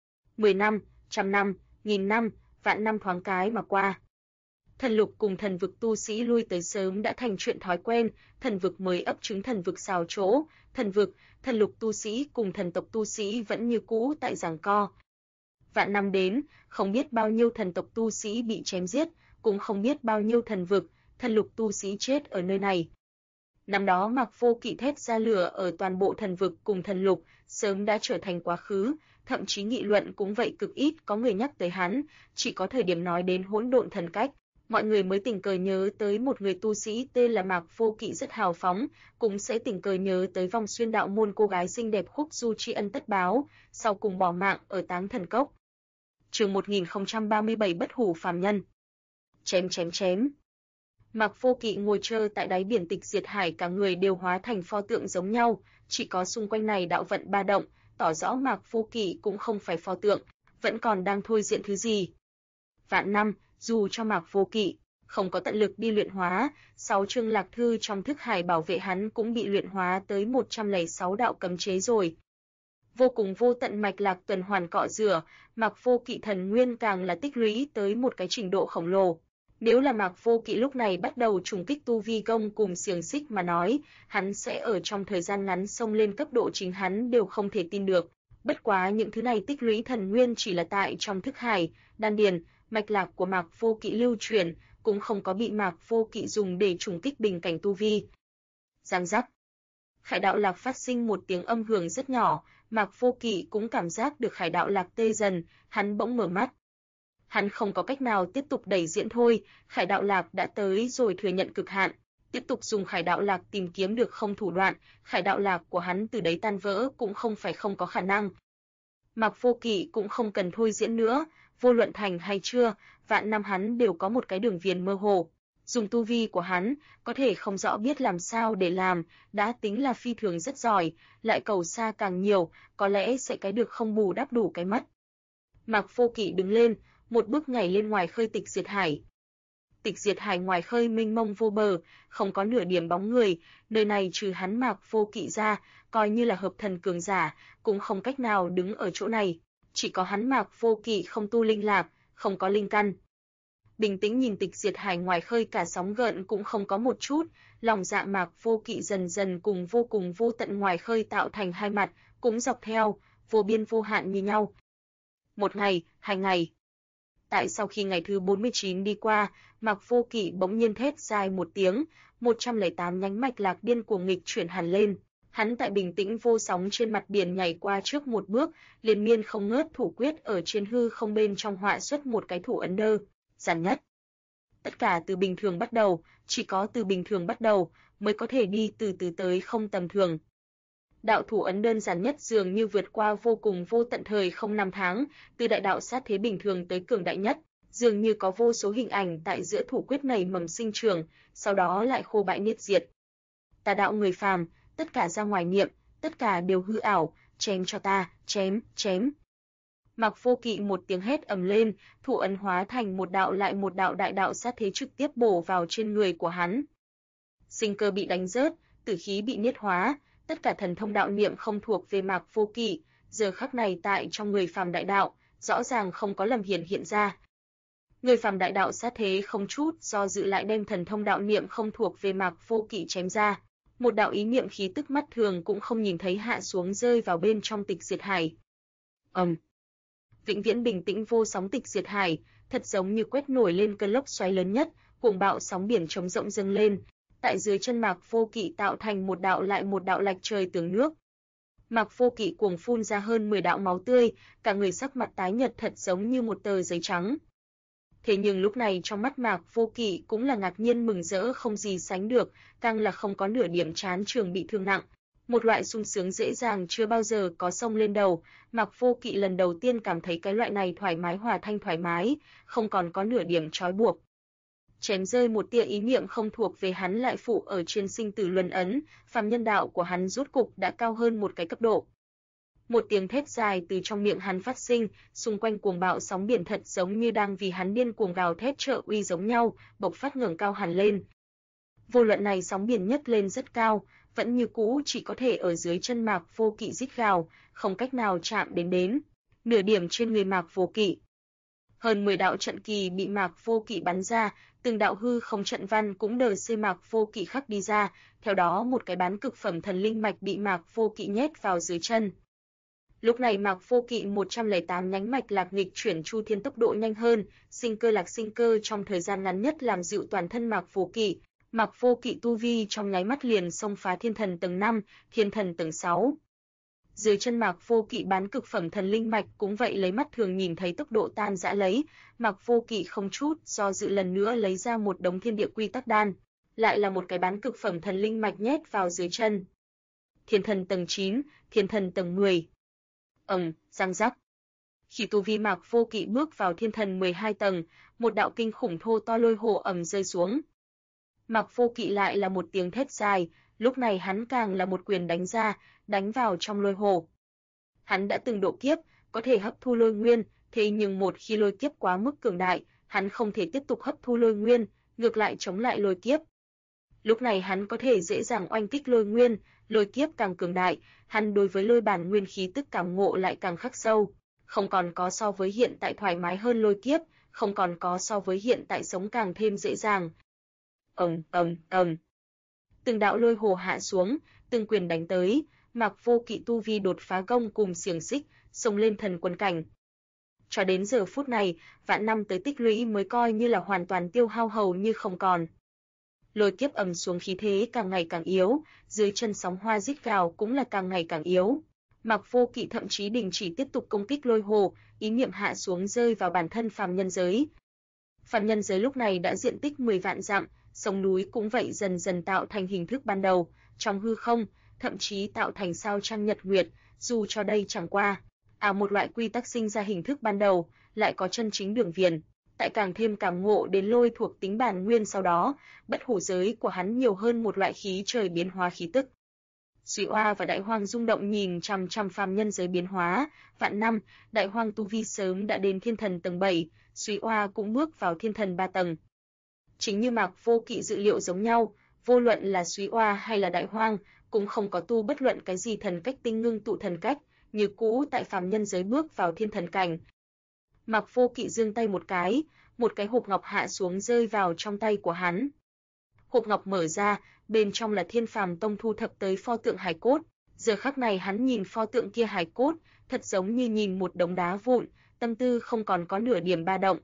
10 năm, 100 năm, 1000 năm, vạn năm thoáng cái mà qua. Thần lục cùng thần vực tu sĩ lui tới sớm đã thành chuyện thói quen, thần vực mới ấp trứng thần vực xào chỗ, thần vực, thần lục tu sĩ cùng thần tộc tu sĩ vẫn như cũ tại giằng co. Vạn năm đến, không biết bao nhiêu thần tộc tu sĩ bị chém giết, cũng không biết bao nhiêu thần vực, thần lục tu sĩ chết ở nơi này. Năm đó Mạc Vô Kỵ thét ra lửa ở toàn bộ thần vực cùng thần lục, sớm đã trở thành quá khứ, thậm chí nghị luận cũng vậy cực ít có người nhắc tới hắn, chỉ có thời điểm nói đến hỗn độn thần cách, mọi người mới tình cờ nhớ tới một người tu sĩ tên là Mạc Vô Kỵ rất hào phóng, cũng sẽ tình cờ nhớ tới Vong Xuyên đạo môn cô gái xinh đẹp Khúc Du tri ân tất báo, sau cùng bỏ mạng ở Táng Thần Cốc. Chương 1037 Bất hủ phàm nhân. Chém chém chém. Mạc Vô Kỵ ngồi chơi tại đáy biển Tịch Diệt Hải, cả người đều hóa thành pho tượng giống nhau, chỉ có xung quanh này đạo vận ba động, tỏ rõ Mạc Vô Kỵ cũng không phải pho tượng, vẫn còn đang thôi diễn thứ gì. Vạn năm, dù cho Mạc Vô Kỵ không có tận lực đi luyện hóa, 6 chương lạc thư trong thức hải bảo vệ hắn cũng bị luyện hóa tới 106 đạo cấm chế rồi. Vô cùng vô tận mạch lạc tuần hoàn cọ rửa, Mạc Vô Kỵ thần nguyên càng là tích lũy tới một cái trình độ khổng lồ. Nếu là Mạc Vô Kỵ lúc này bắt đầu trùng kích tu vi công cùng xiềng xích mà nói, hắn sẽ ở trong thời gian ngắn xông lên cấp độ chính hắn đều không thể tin được. Bất quá những thứ này tích lũy thần nguyên chỉ là tại trong thức hải, đan điền, mạch lạc của Mạc Vô Kỵ lưu truyền, cũng không có bị Mạc Vô Kỵ dùng để trùng kích bình cảnh tu vi. Giang giác. Khải đạo lạc phát sinh một tiếng âm hưởng rất nhỏ, Mạc Vô Kỵ cũng cảm giác được khải đạo lạc tê dần, hắn bỗng mở mắt. Hắn không có cách nào tiếp tục đẩy diễn thôi, khải đạo lạc đã tới rồi thừa nhận cực hạn, tiếp tục dùng khải đạo lạc tìm kiếm được không thủ đoạn, khải đạo lạc của hắn từ đấy tan vỡ cũng không phải không có khả năng. Mạc Vô Kỵ cũng không cần thôi diễn nữa, vô luận thành hay chưa, vạn năm hắn đều có một cái đường viền mơ hồ. Dùng tu vi của hắn, có thể không rõ biết làm sao để làm, đã tính là phi thường rất giỏi, lại cầu xa càng nhiều, có lẽ sẽ cái được không bù đắp đủ cái mất. Mạc Vô Kỵ đứng lên, một bước nhảy lên ngoài khơi Tịch Diệt Hải. Tịch Diệt Hải ngoài khơi mênh mông vô bờ, không có nửa điểm bóng người, nơi này trừ hắn Mạc Vô Kỵ ra, coi như là hợp thần cường giả, cũng không cách nào đứng ở chỗ này, chỉ có hắn Mạc Vô Kỵ không tu linh lạc, không có linh căn. Bình tĩnh nhìn Tịch Diệt Hải ngoài khơi cả sóng gợn cũng không có một chút, lòng dạ Mạc Vô Kỵ dần dần cùng vô tận ngoài khơi tạo thành hai mặt, cũng dọc theo, vô biên vô hạn như nhau. Một ngày, 2 ngày. Tại sau khi ngày thứ 49 đi qua, Mạc Vô Kỵ bỗng nhiên thét dài một tiếng, 108 nhánh mạch lạc điên cuồng nghịch chuyển hẳn lên. Hắn tại bình tĩnh vô sóng trên mặt biển nhảy qua trước một bước, liên miên không ngớt thủ quyết ở trên hư không bên trong họa xuất một cái thủ ấn đơ, giản nhất. Tất cả từ bình thường bắt đầu, chỉ có từ bình thường bắt đầu mới có thể đi từ từ tới không tầm thường. Đạo thủ ấn đơn giản nhất dường như vượt qua vô cùng vô tận thời không 5 tháng, từ đại đạo sát thế bình thường tới cường đại nhất, dường như có vô số hình ảnh tại giữa thủ quyết này mầm sinh trưởng, sau đó lại khô bại niết diệt. Tà đạo người phàm, tất cả ra ngoài niệm, tất cả đều hư ảo, chém cho ta, chém, chém. Mạc Vô Kỵ một tiếng hét ầm lên, thủ ấn hóa thành một đạo lại một đạo đại đạo sát thế trực tiếp bổ vào trên người của hắn. Sinh cơ bị đánh rớt, tử khí bị niết hóa, tất cả thần thông đạo niệm không thuộc về Mạc Vô Kỵ, giờ khắc này tại trong người phàm đại đạo, rõ ràng không có lầm hiện ra. Người phàm đại đạo sát thế không chút do dự lại đem thần thông đạo niệm không thuộc về Mạc Vô Kỵ chém ra. Một đạo ý niệm khí tức mắt thường cũng không nhìn thấy hạ xuống rơi vào bên trong Tịch Diệt Hải. vĩnh viễn bình tĩnh vô sóng tịch diệt hải, thật giống như quét nổi lên cơn lốc xoáy lớn nhất, cuồng bạo sóng biển trống rộng dâng lên, tại dưới chân Mạc Vô Kỵ tạo thành một đạo lại một đạo lạch trời tường nước. Mạc Vô Kỵ cuồng phun ra hơn 10 đạo máu tươi, cả người sắc mặt tái nhợt thật giống như một tờ giấy trắng. Thế nhưng lúc này trong mắt Mạc Vô Kỵ cũng là ngạc nhiên mừng rỡ không gì sánh được, càng là không có nửa điểm chán trường bị thương nặng. Một loại sung sướng dễ dàng chưa bao giờ có xông lên đầu, Mạc Vô Kỵ lần đầu tiên cảm thấy cái loại này thoải mái hòa thanh thoải mái, không còn có nửa điểm trói buộc. Chém rơi một tia ý niệm không thuộc về hắn lại phụ ở trên sinh tử luân ấn, phàm nhân đạo của hắn rốt cục đã cao hơn một cái cấp độ. Một tiếng thét dài từ trong miệng hắn phát sinh, xung quanh cuồng bạo sóng biển thật giống như đang vì hắn điên cuồng gào thét trợ uy giống nhau, bộc phát ngẩng cao hẳn lên. Vô luận này sóng biển nhấc lên rất cao, vẫn như cũ chỉ có thể ở dưới chân Mạc Vô Kỵ rít gào, không cách nào chạm đến nửa điểm trên người Mạc Vô Kỵ. Hơn 10 đạo trận kỳ bị Mạc Vô Kỵ bắn ra, từng đạo hư không trận văn cũng đờ xê Mạc Vô Kỵ khắc đi ra, theo đó một cái bán cực phẩm thần linh mạch bị Mạc Vô Kỵ nhét vào dưới chân. Lúc này Mạc Vô Kỵ 108 nhánh mạch lạc nghịch chuyển chu thiên tốc độ nhanh hơn, sinh cơ lạc sinh cơ trong thời gian ngắn nhất làm dịu toàn thân Mạc Vô Kỵ. Mạc Vô Kỵ tu vi trong nháy mắt liền xông phá thiên thần tầng 5, thiên thần tầng 6. Dưới chân Mạc Vô Kỵ bán cực phẩm thần linh mạch cũng vậy lấy mắt thường nhìn thấy tốc độ tan rã lấy, Mạc Vô Kỵ không chút do dự lần nữa lấy ra một đống thiên địa quy tắc đan, lại là một cái bán cực phẩm thần linh mạch nhét vào dưới chân. Thiên thần tầng 9, thiên thần tầng 10. Răng rắc. Khi tu vi Mạc Vô Kỵ bước vào thiên thần 12 tầng, một đạo kinh khủng thô to lôi hồ rơi xuống. Mạc Vô Kỵ lại là một tiếng thét dài, lúc này hắn càng là một quyền đánh ra, đánh vào trong lôi hồ. Hắn đã từng độ kiếp, có thể hấp thu lôi nguyên, thế nhưng một khi lôi kiếp quá mức cường đại, hắn không thể tiếp tục hấp thu lôi nguyên, ngược lại chống lại lôi kiếp. Lúc này hắn có thể dễ dàng oanh kích lôi nguyên, lôi kiếp càng cường đại, hắn đối với lôi bản nguyên khí tức cảm ngộ lại càng khắc sâu, không còn có so với hiện tại thoải mái hơn lôi kiếp, không còn có so với hiện tại sống càng thêm dễ dàng. Từng đạo lôi hồ hạ xuống, từng quyền đánh tới, Mạc Vô Kỵ tu vi đột phá gông cùng xiềng xích, xông lên thần quân cảnh. Cho đến giờ phút này, vạn năm tới tích lũy mới coi như là hoàn toàn tiêu hao hầu như không còn. Lôi kiếp xuống khí thế càng ngày càng yếu, dưới chân sóng hoa rít gào cũng là càng ngày càng yếu. Mạc Vô Kỵ thậm chí đình chỉ tiếp tục công kích lôi hồ, ý niệm hạ xuống rơi vào bản thân phàm nhân giới. Phàm nhân giới lúc này đã diện tích 10 vạn dặm, sông núi cũng vậy dần dần tạo thành hình thức ban đầu, trong hư không, thậm chí tạo thành sao trăng nhật nguyệt, dù cho đây chẳng qua một loại quy tắc sinh ra hình thức ban đầu, lại có chân chính đường viền. Tại càng thêm cảm ngộ đến lôi thuộc tính bản nguyên sau đó, bất hủ giới của hắn nhiều hơn một loại khí trời biến hóa khí tức. Suy Oa và Đại Hoang rung động nhìn chằm chằm phàm nhân giới biến hóa, vạn năm, Đại Hoang tu vi sớm đã đến thiên thần tầng 7, Suy Oa cũng bước vào thiên thần 3 tầng. Chính như Mạc Vô Kỵ dự liệu giống nhau, vô luận là Suy Oa hay là Đại Hoang, cũng không có tu bất luận cái gì thần cách tinh ngưng tụ thần cách, như cũ tại phàm nhân giới bước vào thiên thần cảnh. Mạc Vô Kỵ giương tay một cái hộp ngọc hạ xuống rơi vào trong tay của hắn. Hộp ngọc mở ra, bên trong là Thiên Phàm Tông thu thập tới pho tượng hài cốt. Giờ khắc này hắn nhìn pho tượng kia hài cốt, thật giống như nhìn một đống đá vụn, tâm tư không còn có nửa điểm ba động.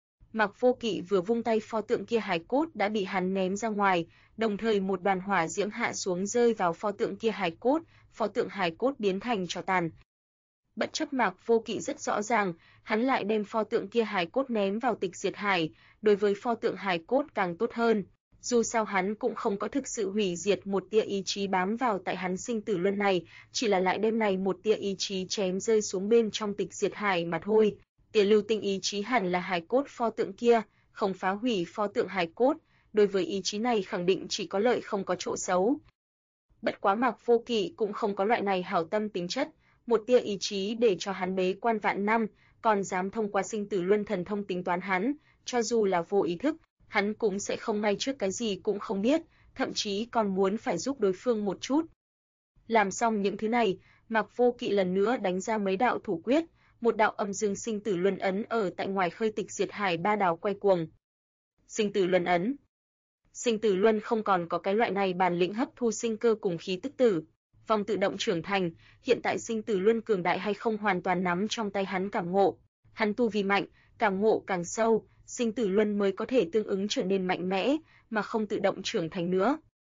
Mạc Vô Kỵ vừa vung tay pho tượng kia hài cốt đã bị hắn ném ra ngoài, đồng thời một đoàn hỏa diễm hạ xuống rơi vào pho tượng kia hài cốt, pho tượng hài cốt biến thành tro tàn. Bất chấp Mạc Vô Kỵ rất rõ ràng, hắn lại đem pho tượng kia hài cốt ném vào tịch diệt hải, đối với pho tượng hài cốt càng tốt hơn. Dù sao hắn cũng không có thực sự hủy diệt một tia ý chí bám vào tại hắn sinh tử luân này, chỉ là lại đem này một tia ý chí chém rơi xuống bên trong tịch diệt hải mà thôi. Tia lưu tinh ý chí hẳn là hài cốt pho tượng kia, không phá hủy pho tượng hài cốt, đối với ý chí này khẳng định chỉ có lợi không có chỗ xấu. Bất quá Mạc Vô Kỵ cũng không có loại này hảo tâm tính chất, một tia ý chí để cho hắn bế quan vạn năm, còn dám thông qua sinh tử luân thần thông tính toán hắn, cho dù là vô ý thức, hắn cũng sẽ không ngay trước cái gì cũng không biết, thậm chí còn muốn phải giúp đối phương một chút. Làm xong những thứ này, Mạc Vô Kỵ lần nữa đánh ra mấy đạo thủ quyết, một đạo âm dương sinh tử luân ấn ở tại ngoài khơi tịch diệt hải ba đảo quay cuồng. Sinh tử luân ấn. Sinh tử luân không còn có cái loại này bản lĩnh hấp thu sinh cơ cùng khí tức tử. vòng tự động trưởng thành, hiện tại sinh tử luân cường đại hay không hoàn toàn nắm trong tay hắn cảm ngộ. Hắn tu vi mạnh, cảm ngộ càng sâu, sinh tử luân mới có thể tương ứng trở nên mạnh mẽ, mà không tự động trưởng thành nữa.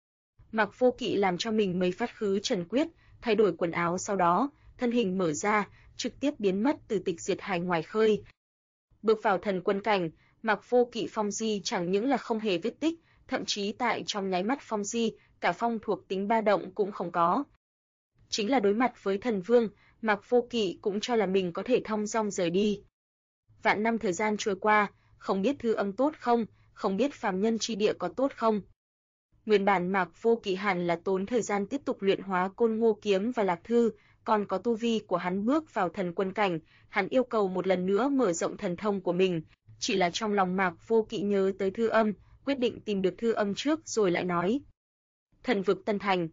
Mạc Vô Kỵ làm cho mình mấy phát khứ trần quyết, thay đổi quần áo sau đó, thân hình mở ra, trực tiếp biến mất từ tịch diệt hải ngoài khơi. Bước vào thần quân cảnh, Mạc Vô Kỵ phong di chẳng những là không hề vết tích, thậm chí tại trong nháy mắt phong di, cả phong thuộc tính ba động cũng không có. Chính là đối mặt với thần vương, Mạc Vô Kỵ cũng cho là mình có thể thong dong rời đi. Vạn năm thời gian trôi qua, không biết thư âm tốt không, không biết phàm nhân chi địa có tốt không. Nguyên bản Mạc Vô Kỵ hẳn là tốn thời gian tiếp tục luyện hóa Côn Ngô kiếm và Lạc Thư, còn có tu vi của hắn bước vào thần quân cảnh, hắn yêu cầu một lần nữa mở rộng thần thông của mình, chỉ là trong lòng Mạc Vô Kỵ nhớ tới thư âm, quyết định tìm được thư âm trước rồi lại nói. Thần vực Tân Thành.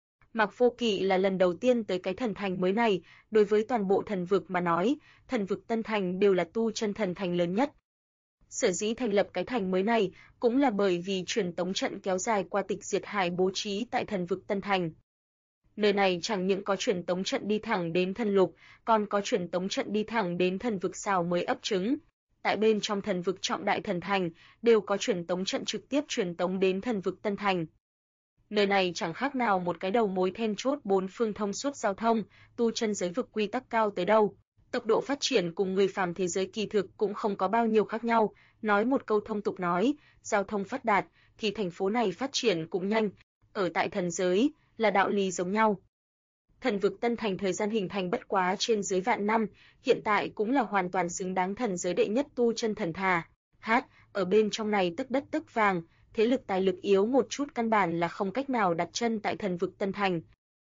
Mạc Vô Kỵ là lần đầu tiên tới cái thần thành mới này, đối với toàn bộ thần vực mà nói, thần vực Tân Thành đều là tu chân thần thành lớn nhất. Sở dĩ thành lập cái thành mới này cũng là bởi vì truyền tống trận kéo dài qua tịch diệt hải bố trí tại thần vực Tân Thành. Nơi này chẳng những có truyền tống trận đi thẳng đến thần lục, còn có truyền tống trận đi thẳng đến thần vực sao mới ấp trứng. Tại bên trong thần vực trọng đại thần thành, đều có truyền tống trận trực tiếp truyền tống đến thần vực Tân Thành. Nơi này chẳng khác nào một cái đầu mối then chốt bốn phương thông suốt giao thông, tu chân giới vực quy tắc cao tới đâu. Tốc độ phát triển cùng người phàm thế giới kỳ thực cũng không có bao nhiêu khác nhau, nói một câu thông tục nói, giao thông phát đạt thì thành phố này phát triển cũng nhanh, ở tại thần giới là đạo lý giống nhau. Thần vực Tân Thành thời gian hình thành bất quá trên dưới vạn năm, hiện tại cũng là hoàn toàn xứng đáng thần giới đệ nhất tu chân thần thà. Ở bên trong này tức đất tức vàng, thế lực tài lực yếu một chút căn bản là không cách nào đặt chân tại thần vực Tân Thành.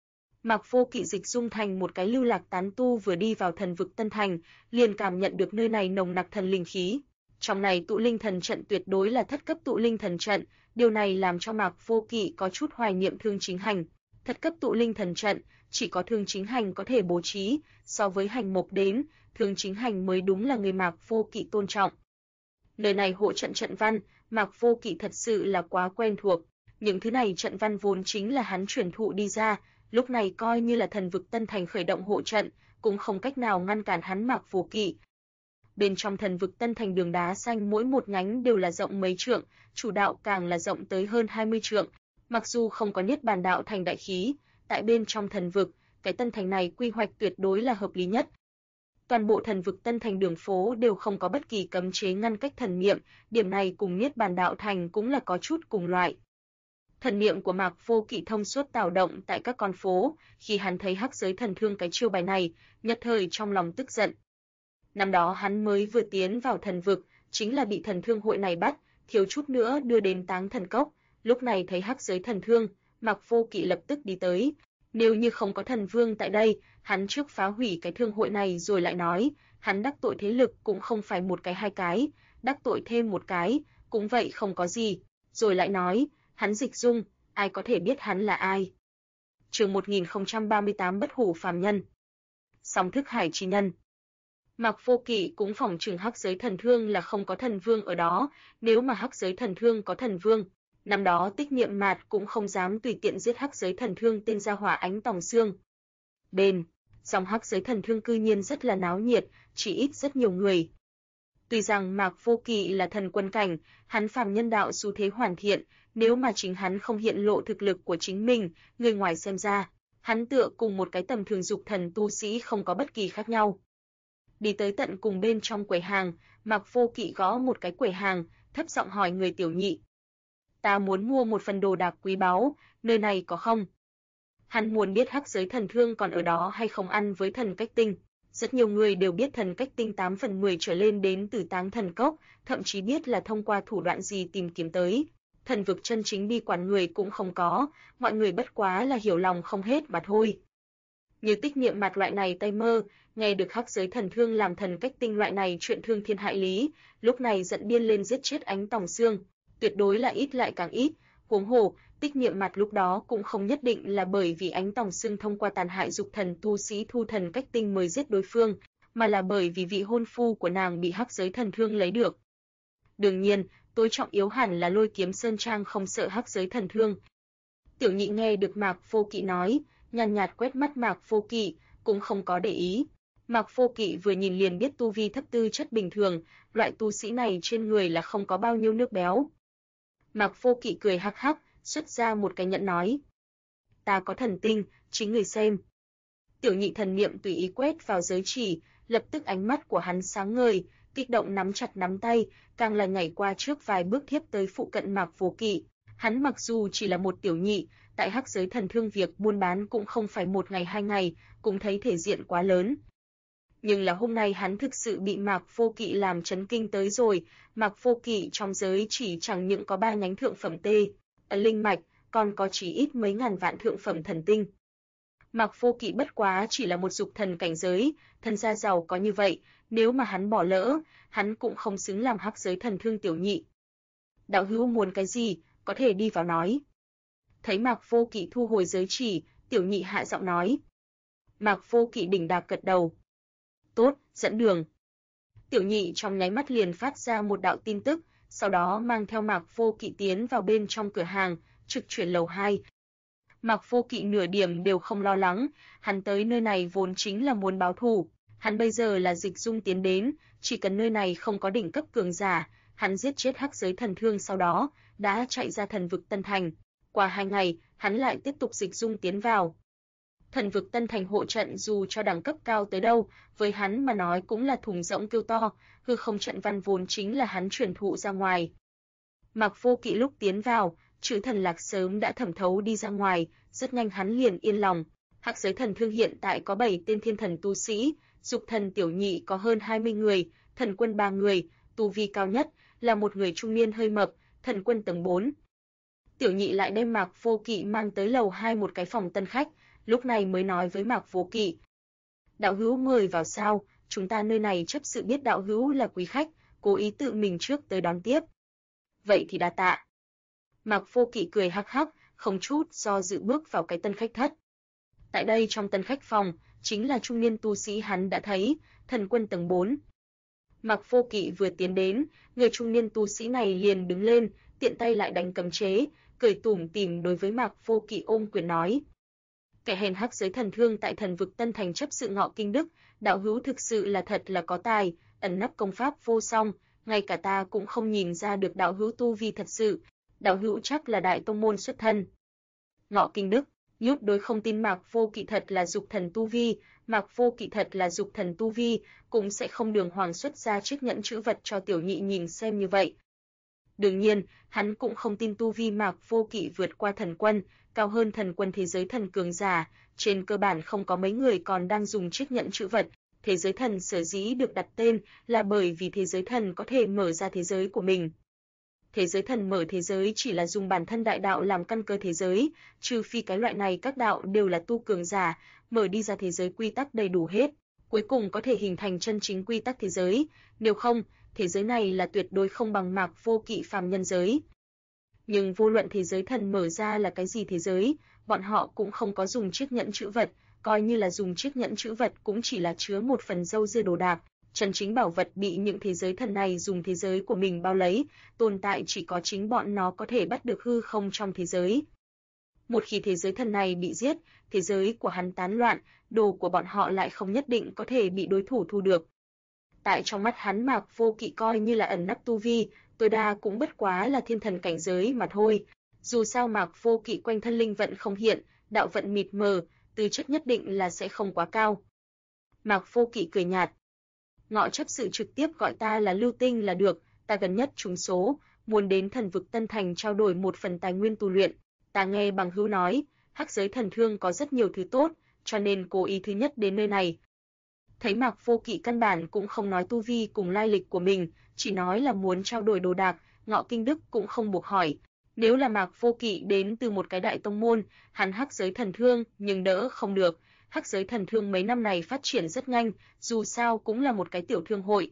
Mạc Vô Kỵ dịch dung thành một cái lưu lạc tán tu vừa đi vào thần vực Tân Thành, liền cảm nhận được nơi này nồng nặc thần linh khí. Trong này tụ linh thần trận tuyệt đối là thất cấp tụ linh thần trận, điều này làm cho Mạc Vô Kỵ có chút hoài niệm Thương Chính Hành. Thất cấp tụ linh thần trận, chỉ có Thương Chính Hành có thể bố trí, so với Hành Mộc đến, Thương Chính Hành mới đúng là người Mạc Vô Kỵ tôn trọng. Nơi này hộ trận trận văn, Mạc Vô Kỵ thật sự là quá quen thuộc, những thứ này trận văn vốn chính là hắn truyền thụ đi ra, lúc này coi như là thần vực Tân Thành khởi động hộ trận, cũng không cách nào ngăn cản hắn Mạc Vô Kỵ. Bên trong thần vực Tân Thành đường đá xanh mỗi một nhánh đều là rộng mấy trượng, chủ đạo càng là rộng tới hơn 20 trượng. Mặc dù không có Niết Bàn đạo thành đại khí, tại bên trong thần vực, cái Tân Thành này quy hoạch tuyệt đối là hợp lý nhất. Toàn bộ thần vực Tân Thành đường phố đều không có bất kỳ cấm chế ngăn cách thần niệm, điểm này cùng Niết Bàn đạo thành cũng là có chút cùng loại. Thần niệm của Mạc Vô Kỵ thông suốt tạo động tại các con phố, khi hắn thấy hắc giới thần thương cái chiêu bài này, nhất thời trong lòng tức giận. Năm đó hắn mới vừa tiến vào thần vực, chính là bị thần thương hội này bắt, thiếu chút nữa đưa đến Táng Thần Cốc, lúc này thấy hắc giới thần thương, Mạc Vô Kỵ lập tức đi tới. Nếu như không có thần vương tại đây, hắn trước phá hủy cái thương hội này rồi lại nói, hắn đắc tội thế lực cũng không phải một cái hai cái, đắc tội thêm một cái, cũng vậy không có gì, rồi lại nói, hắn dịch dung, ai có thể biết hắn là ai. Chương 1038 Bất hủ phàm nhân. Song thức hải chi nhân. Mạc Vô Kỵ cũng phỏng chừng hắc giới thần thương là không có thần vương ở đó, nếu mà hắc giới thần thương có thần vương, năm đó Tích Niệm Mạt cũng không dám tùy tiện giết hắc giới thần thương tên gia hỏa Ánh Tòng Xương. Bên, dòng hắc giới thần thương cư nhiên rất là náo nhiệt, chỉ ít rất nhiều người. Tuy rằng Mạc Vô Kỵ là thần quân cảnh, hắn phàm nhân đạo xu thế hoàn thiện, nếu mà chính hắn không hiện lộ thực lực của chính mình, người ngoài xem ra, hắn tựa cùng một cái tầm thường dục thần tu sĩ không có bất kỳ khác nhau. Đi tới tận cùng bên trong quầy hàng, Mạc Vô Kỵ gõ một cái quầy hàng, thấp giọng hỏi người tiểu nhị. Ta muốn mua một phần đồ đạc quý báu, nơi này có không? Hắn muốn biết hắc giới thần thương còn ở đó hay không ăn với thần cách tinh. Rất nhiều người đều biết thần cách tinh 8 phần 10 trở lên đến từ Táng Thần Cốc, thậm chí biết là thông qua thủ đoạn gì tìm kiếm tới. Thần vực chân chính đi quản người cũng không có, mọi người bất quá là hiểu lòng không hết mà thôi. Như Tích Niệm Mạt loại này tay mơ, nghe được hắc giới thần thương làm thần cách tinh loại này chuyện thương thiên hại lý, lúc này giận điên lên giết chết Ánh Tòng Xương, tuyệt đối là ít lại càng ít. Huống hồ, Tích Niệm Mạt lúc đó cũng không nhất định là bởi vì Ánh Tòng Xương thông qua tàn hại dục thần tu sĩ thu thần cách tinh mới giết đối phương, mà là bởi vì vị hôn phu của nàng bị hắc giới thần thương lấy được. Đương nhiên, tối trọng yếu hẳn là Lôi Kiếm Sơn Trang không sợ hắc giới thần thương. Tiểu nhị nghe được Mạc Vô Kỵ nói, nhàn nhạt quét mắt Mạc Vô Kỵ, cũng không có để ý. Mạc Vô Kỵ vừa nhìn liền biết tu vi thấp tư chất bình thường, loại tu sĩ này trên người là không có bao nhiêu nước béo. Mạc Vô Kỵ cười hắc hắc, xuất ra một cái nhẫn nói: "Ta có thần tinh, chính người xem." Tiểu nhị thần niệm tùy ý quét vào giới chỉ, lập tức ánh mắt của hắn sáng ngời, kích động nắm chặt nắm tay, càng là nhảy qua trước vài bước thiếp tới phụ cận Mạc Vô Kỵ. Hắn mặc dù chỉ là một tiểu nhị, tại hắc giới thần thương việc buôn bán cũng không phải một ngày hai ngày, cũng thấy thể diện quá lớn. Nhưng là hôm nay hắn thực sự bị Mạc Vô Kỵ làm chấn kinh tới rồi. Mạc Vô Kỵ trong giới chỉ chẳng những có 3 nhánh thượng phẩm tê linh mạch, còn có chỉ ít mấy ngàn vạn thượng phẩm thần tinh. Mạc Vô Kỵ bất quá chỉ là một dục thần cảnh giới, thân gia giàu có như vậy, nếu mà hắn bỏ lỡ, hắn cũng không xứng làm hắc giới thần thương tiểu nhị. Đạo hữu muốn cái gì, có thể đi vào nói. Thấy Mạc Vô Kỵ thu hồi giới chỉ, tiểu nhị hạ giọng nói. Mạc Vô Kỵ đỉnh đạc gật đầu. Tốt, dẫn đường. Tiểu nhị trong nháy mắt liền phát ra một đạo tin tức, sau đó mang theo Mạc Vô Kỵ tiến vào bên trong cửa hàng, trực chuyển lầu 2. Mạc Vô Kỵ nửa điểm đều không lo lắng, hắn tới nơi này vốn chính là muốn báo thù. Hắn bây giờ là dịch dung tiến đến, chỉ cần nơi này không có đỉnh cấp cường giả, hắn giết chết hắc giới thần thương sau đó, đã chạy ra thần vực Tân Thành. Qua 2 ngày, hắn lại tiếp tục dịch dung tiến vào. Thần vực Tân Thành hộ trận dù cho đẳng cấp cao tới đâu, với hắn mà nói cũng là thùng rỗng kêu to, hư không trận văn vốn chính là hắn truyền thụ ra ngoài. Mạc Vô Kỵ lúc tiến vào, chữ thần lạc sớm đã thẩm thấu đi ra ngoài, rất nhanh hắn liền yên lòng. Hắc giới thần thương hiện tại có 7 tên thiên thần tu sĩ, dục thần tiểu nhị có hơn 20 người, thần quân 3 người, tu vi cao nhất là một người trung niên hơi mập, thần quân tầng 4. Tiểu nhị lại đem Mạc Vô Kỵ mang tới lầu 2 một cái phòng tân khách, lúc này mới nói với Mạc Vô Kỵ. Đạo hữu mời vào sao, chúng ta nơi này chấp sự biết đạo hữu là quý khách, cố ý tự mình trước tới đón tiếp. Vậy thì đa tạ. Mạc Vô Kỵ cười hắc hắc, không chút do dự bước vào cái tân khách thất. Tại đây trong tân khách phòng, chính là trung niên tu sĩ hắn đã thấy, thần quân tầng 4. Mạc Vô Kỵ vừa tiến đến, người trung niên tu sĩ này liền đứng lên, tiện tay lại đánh cấm chế, cười tủm tỉm đối với Mạc Vô Kỵ ôm quyền nói. Kẻ hèn hắc giới thần thương tại thần vực Tân Thành chấp sự Ngọ Kinh Đức, đạo hữu thực sự là thật là có tài, ẩn nấp công pháp vô song, ngay cả ta cũng không nhìn ra được đạo hữu tu vi thật sự, đạo hữu chắc là đại tông môn xuất thân. Ngọ Kinh Đức, nhút đối không tin Mạc Vô Kỵ thật là dục thần tu vi, Mạc Vô Kỵ thật là dục thần tu vi, cũng sẽ không đường hoàng xuất ra chiếc nhẫn chữ vật cho tiểu nhị nhìn xem như vậy. Đương nhiên, hắn cũng không tin tu vi Mạc Vô Kỵ vượt qua thần quân, cao hơn thần quân thế giới thần cường giả, trên cơ bản không có mấy người còn đang dùng chiếc nhẫn chữ vật. Thế giới thần sở dĩ được đặt tên là bởi vì thế giới thần có thể mở ra thế giới của mình. Thế giới thần mở thế giới chỉ là dùng bản thân đại đạo làm căn cơ thế giới, trừ phi cái loại này các đạo đều là tu cường giả, mở đi ra thế giới quy tắc đầy đủ hết, cuối cùng có thể hình thành chân chính quy tắc thế giới, nếu không, thế giới này là tuyệt đối không bằng Mạc Vô Kỵ phàm nhân giới. Nhưng vô luận thế giới thần mở ra là cái gì thế giới, bọn họ cũng không có dùng chiếc nhẫn chữ vật, coi như là dùng chiếc nhẫn chữ vật cũng chỉ là chứa một phần râu ria đồ đạc, chân chính bảo vật bị những thế giới thần này dùng thế giới của mình bao lấy, tồn tại chỉ có chính bọn nó có thể bắt được hư không trong thế giới. Một khi thế giới thần này bị giết, thế giới của hắn tán loạn, đồ của bọn họ lại không nhất định có thể bị đối thủ thu được. Tại trong mắt hắn Mạc Vô Kỵ coi như là ẩn nấp tu vi, tối đa cũng bất quá là thiên thần cảnh giới mà thôi. Dù sao Mạc Vô Kỵ quanh thân linh vận không hiện, đạo vận mịt mờ, tư chất nhất định là sẽ không quá cao. Mạc Vô Kỵ cười nhạt. Ngọ chấp sự trực tiếp gọi ta là Lưu Tinh là được, ta gần nhất trúng số, muốn đến thần vực Tân Thành trao đổi một phần tài nguyên tu luyện. Ta nghe bằng hữu nói, hắc giới thần thương có rất nhiều thứ tốt, cho nên cố ý thứ nhất đến nơi này. Thấy Mạc Vô Kỵ căn bản cũng không nói tu vi cùng lai lịch của mình, chỉ nói là muốn trao đổi đồ đạc, Ngọ Kinh Đức cũng không buộc hỏi. Nếu là Mạc Vô Kỵ đến từ một cái đại tông môn, hắn hắc giới thần thương nhưng đỡ không được. Hắc giới thần thương mấy năm này phát triển rất nhanh, dù sao cũng là một cái tiểu thương hội.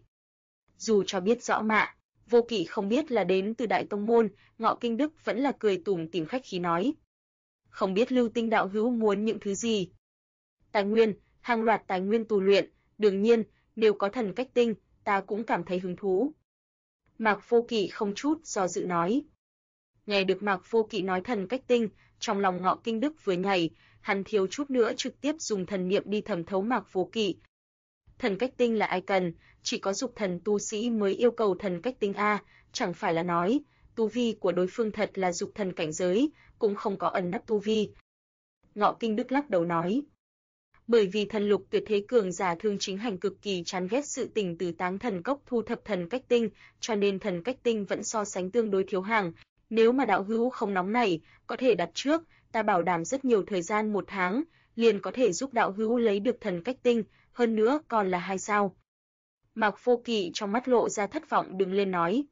Dù cho biết rõ Mạc Vô Kỵ không biết là đến từ đại tông môn, Ngọ Kinh Đức vẫn là cười tủm tỉm khách khí nói. Không biết Lưu Tinh đạo hữu muốn những thứ gì? Tài nguyên, hàng loạt tài nguyên tu luyện, đương nhiên, nếu có thần cách tinh, ta cũng cảm thấy hứng thú. Mạc Vô Kỵ không chút do dự nói. Nghe được Mạc Vô Kỵ nói thần cách tinh, trong lòng Ngọ Kinh Đức vừa nhảy, hắn thiếu chút nữa trực tiếp dùng thần niệm đi thẩm thấu Mạc Vô Kỵ. Thần cách tinh là ai cần, chỉ có dục thần tu sĩ mới yêu cầu thần cách tinh a, chẳng phải là nói, tu vi của đối phương thật là dục thần cảnh giới, cũng không có ẩn nấp tu vi. Ngọ Kinh Đức lắc đầu nói, bởi vì thần lục tuyệt thế cường giả Thương Chính Hành cực kỳ chán ghét sự tình từ Táng Thần Cốc thu thập thần cách tinh, cho nên thần cách tinh vẫn so sánh tương đối thiếu hàng. Nếu mà đạo hữu không nóng nảy, có thể đặt trước, ta bảo đảm rất nhiều thời gian 1 tháng, liền có thể giúp đạo hữu lấy được thần cách tinh, hơn nữa còn là 2 sao. Mạc Vô Kỵ trong mắt lộ ra thất vọng đứng lên nói.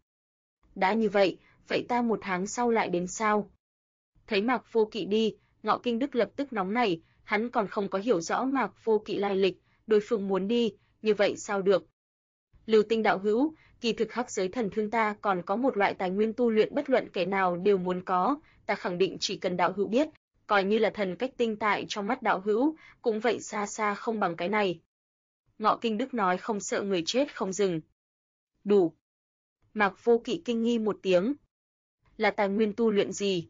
Đã như vậy, vậy ta 1 tháng sau lại đến sao? Thấy Mạc Vô Kỵ đi, Ngọ Kinh Đức lập tức nóng nảy, hắn còn không có hiểu rõ Mạc Vô Kỵ lai lịch, đối phương muốn đi, như vậy sao được? Lưu Tinh đạo hữu, kỳ thực hắc giới thần thương ta còn có một loại tài nguyên tu luyện bất luận kẻ nào đều muốn có, ta khẳng định chỉ cần đạo hữu biết, coi như là thần cách tinh tại trong mắt đạo hữu, cũng vậy xa xa không bằng cái này. Ngọ Kinh Đức nói không sợ người chết không dừng. Đủ. Mạc Vô Kỵ kinh nghi một tiếng. Là tài nguyên tu luyện gì?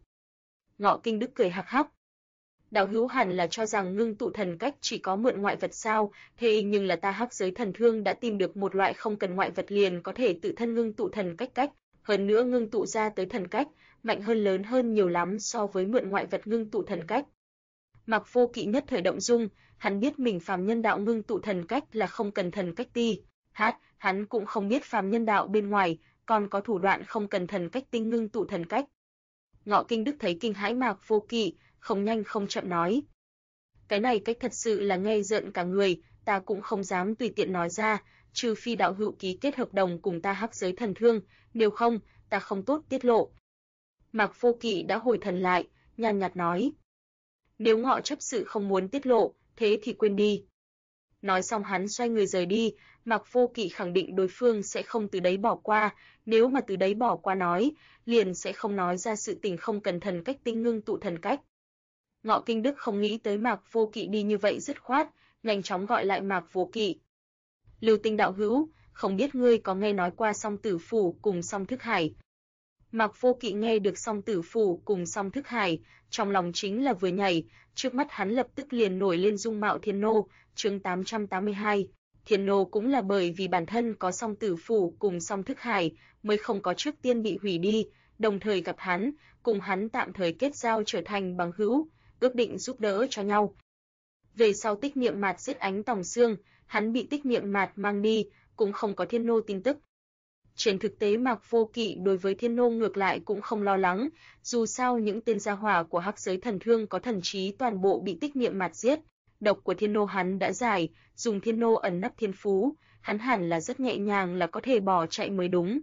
Ngọ Kinh Đức cười hắc hắc. Đạo hữu hẳn là cho rằng ngưng tụ thần cách chỉ có mượn ngoại vật sao, thế nhưng là ta hắc giới thần thương đã tìm được một loại không cần ngoại vật liền có thể tự thân ngưng tụ thần cách, hơn nữa ngưng tụ ra tới thần cách, mạnh hơn lớn hơn nhiều lắm so với mượn ngoại vật ngưng tụ thần cách. Mạc Vô Kỵ nhất thời động dung, hắn biết mình phàm nhân đạo ngưng tụ thần cách là không cần thần cách ti, hắn cũng không biết phàm nhân đạo bên ngoài còn có thủ đoạn không cần thần cách tinh ngưng tụ thần cách. Ngọ Kinh Đức thấy kinh hãi Mạc Vô Kỵ, không nhanh không chậm nói. Cái này cách thật sự là nghe rợn cả người, ta cũng không dám tùy tiện nói ra, trừ phi đạo hữu ký kết hợp đồng cùng ta hắc giới thần thương, nếu không, ta không tốt tiết lộ. Mạc Vô Kỵ đã hồi thần lại, nhàn nhạt nói. Nếu Ngọ chấp sự không muốn tiết lộ, thế thì quên đi. Nói xong hắn xoay người rời đi, Mạc Vô Kỵ khẳng định đối phương sẽ không từ đấy bỏ qua, nếu mà từ đấy bỏ qua nói, liền sẽ không nói ra sự tình không cần thần cách tinh ngưng tụ thần cách. Ngọ Kinh Đức không nghĩ tới Mạc Vô Kỵ đi như vậy dứt khoát, nhanh chóng gọi lại Mạc Vô Kỵ. Lưu Tinh đạo hữu, không biết ngươi có nghe nói qua Song Tử Phủ cùng Song Thức Hải. Mạc Vô Kỵ nghe được Song Tử Phủ cùng Song Thức Hải, trong lòng chính là vừa nhảy, trước mắt hắn lập tức liền nổi lên dung mạo Thiên Nô, chương 882. Thiên Nô cũng là bởi vì bản thân có Song Tử Phủ cùng Song Thức Hải, mới không có trước tiên bị hủy đi, đồng thời gặp hắn, cùng hắn tạm thời kết giao trở thành bằng hữu, ước định giúp đỡ cho nhau. Về sau Tích Niệm Mạt giết Ánh Tòng Xương, hắn bị Tích Niệm Mạt mang đi, cũng không có Thiên Nô tin tức. Trên thực tế Mạc Vô Kỵ đối với Thiên Nô ngược lại cũng không lo lắng, dù sao những tên gia hỏa của hắc giới thần thương có thần trí toàn bộ bị Tích Niệm Mạt giết, độc của Thiên Nô hắn đã giải, dùng Thiên Nô ẩn nấp thiên phú, hắn hẳn là rất nhẹ nhàng là có thể bỏ chạy mới đúng.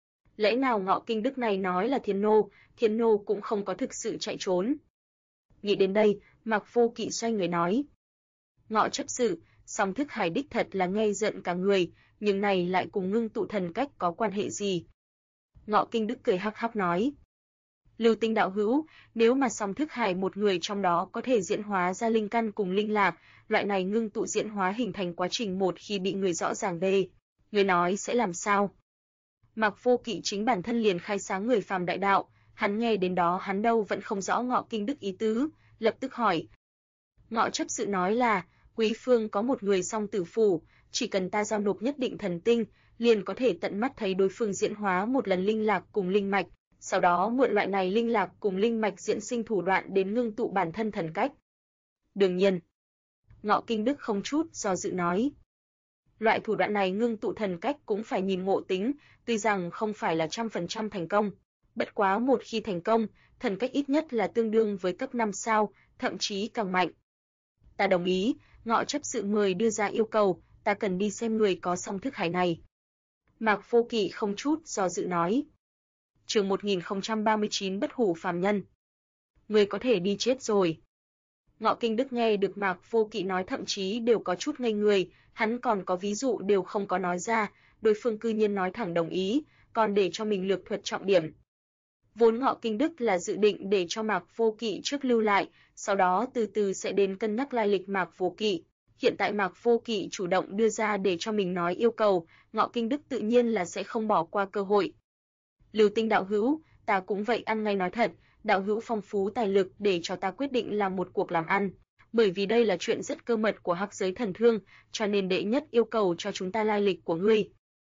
Lẽ nào Ngọ Kinh Đức này nói là Thiên Nô cũng không có thực sự chạy trốn. Nghĩ đến đây, Mạc Vô Kỵ xoay người nói. Ngọ chấp sự, Song Thức Hải đích thật là nghe giận cả người, nhưng này lại cùng ngưng tụ thần cách có quan hệ gì? Ngọ Kinh Đức cười hắc hắc nói. Lưu Tinh đạo hữu, nếu mà Song Thức Hải một người trong đó có thể diễn hóa ra linh căn cùng linh lạc, loại này ngưng tụ diễn hóa hình thành quá trình một khi bị người rõ ràng đây, người nói sẽ làm sao? Mạc Vô Kỵ chính bản thân liền khai sáng người phàm đại đạo, hắn nghe đến đó hắn đâu vẫn không rõ Ngọ Kinh Đức ý tứ, lập tức hỏi. Ngọ chấp sự nói là, Quý Phương có một người Song Tử Phủ, chỉ cần ta giao nộp nhất định thần tinh, liền có thể tận mắt thấy đối phương diễn hóa một lần linh lạc cùng linh mạch, sau đó mượn loại này linh lạc cùng linh mạch diễn sinh thủ đoạn đến ngưng tụ bản thân thần cách. Đương nhiên, Ngọ Kinh Đức không chút do dự nói. Loại thủ đoạn này ngưng tụ thần cách cũng phải nhìn ngộ tính, tuy rằng không phải là 100% thành công, bất quá một khi thành công, thần cách ít nhất là tương đương với cấp 5 sao, thậm chí càng mạnh. Ta đồng ý, Ngọ chấp sự mời đưa ra yêu cầu, ta cần đi xem người có Song Thức Hải này. Mạc Vô Kỵ không chút do dự nói. Chương 1039 Bất hủ phàm nhân. Người có thể đi chết rồi. Ngọ Kinh Đức nghe được Mạc Vô Kỵ nói thậm chí đều có chút ngây người, hắn còn có ví dụ đều không có nói ra, đối phương cư nhiên nói thẳng đồng ý, còn để cho mình lược thuật trọng điểm. Vốn Ngọ Kinh Đức là dự định để cho Mạc Vô Kỵ trước lưu lại, sau đó từ từ sẽ đến cân nhắc lai lịch Mạc Vô Kỵ. Hiện tại Mạc Vô Kỵ chủ động đưa ra để cho mình nói yêu cầu, Ngọ Kinh Đức tự nhiên là sẽ không bỏ qua cơ hội. Lưu Tinh đạo hữu, ta cũng vậy, ăn ngay nói thật, đạo hữu phong phú tài lực để cho ta quyết định làm một cuộc làm ăn. Bởi vì đây là chuyện rất cơ mật của hắc giới thần thương, cho nên đệ nhất yêu cầu cho chúng ta lai lịch của ngươi.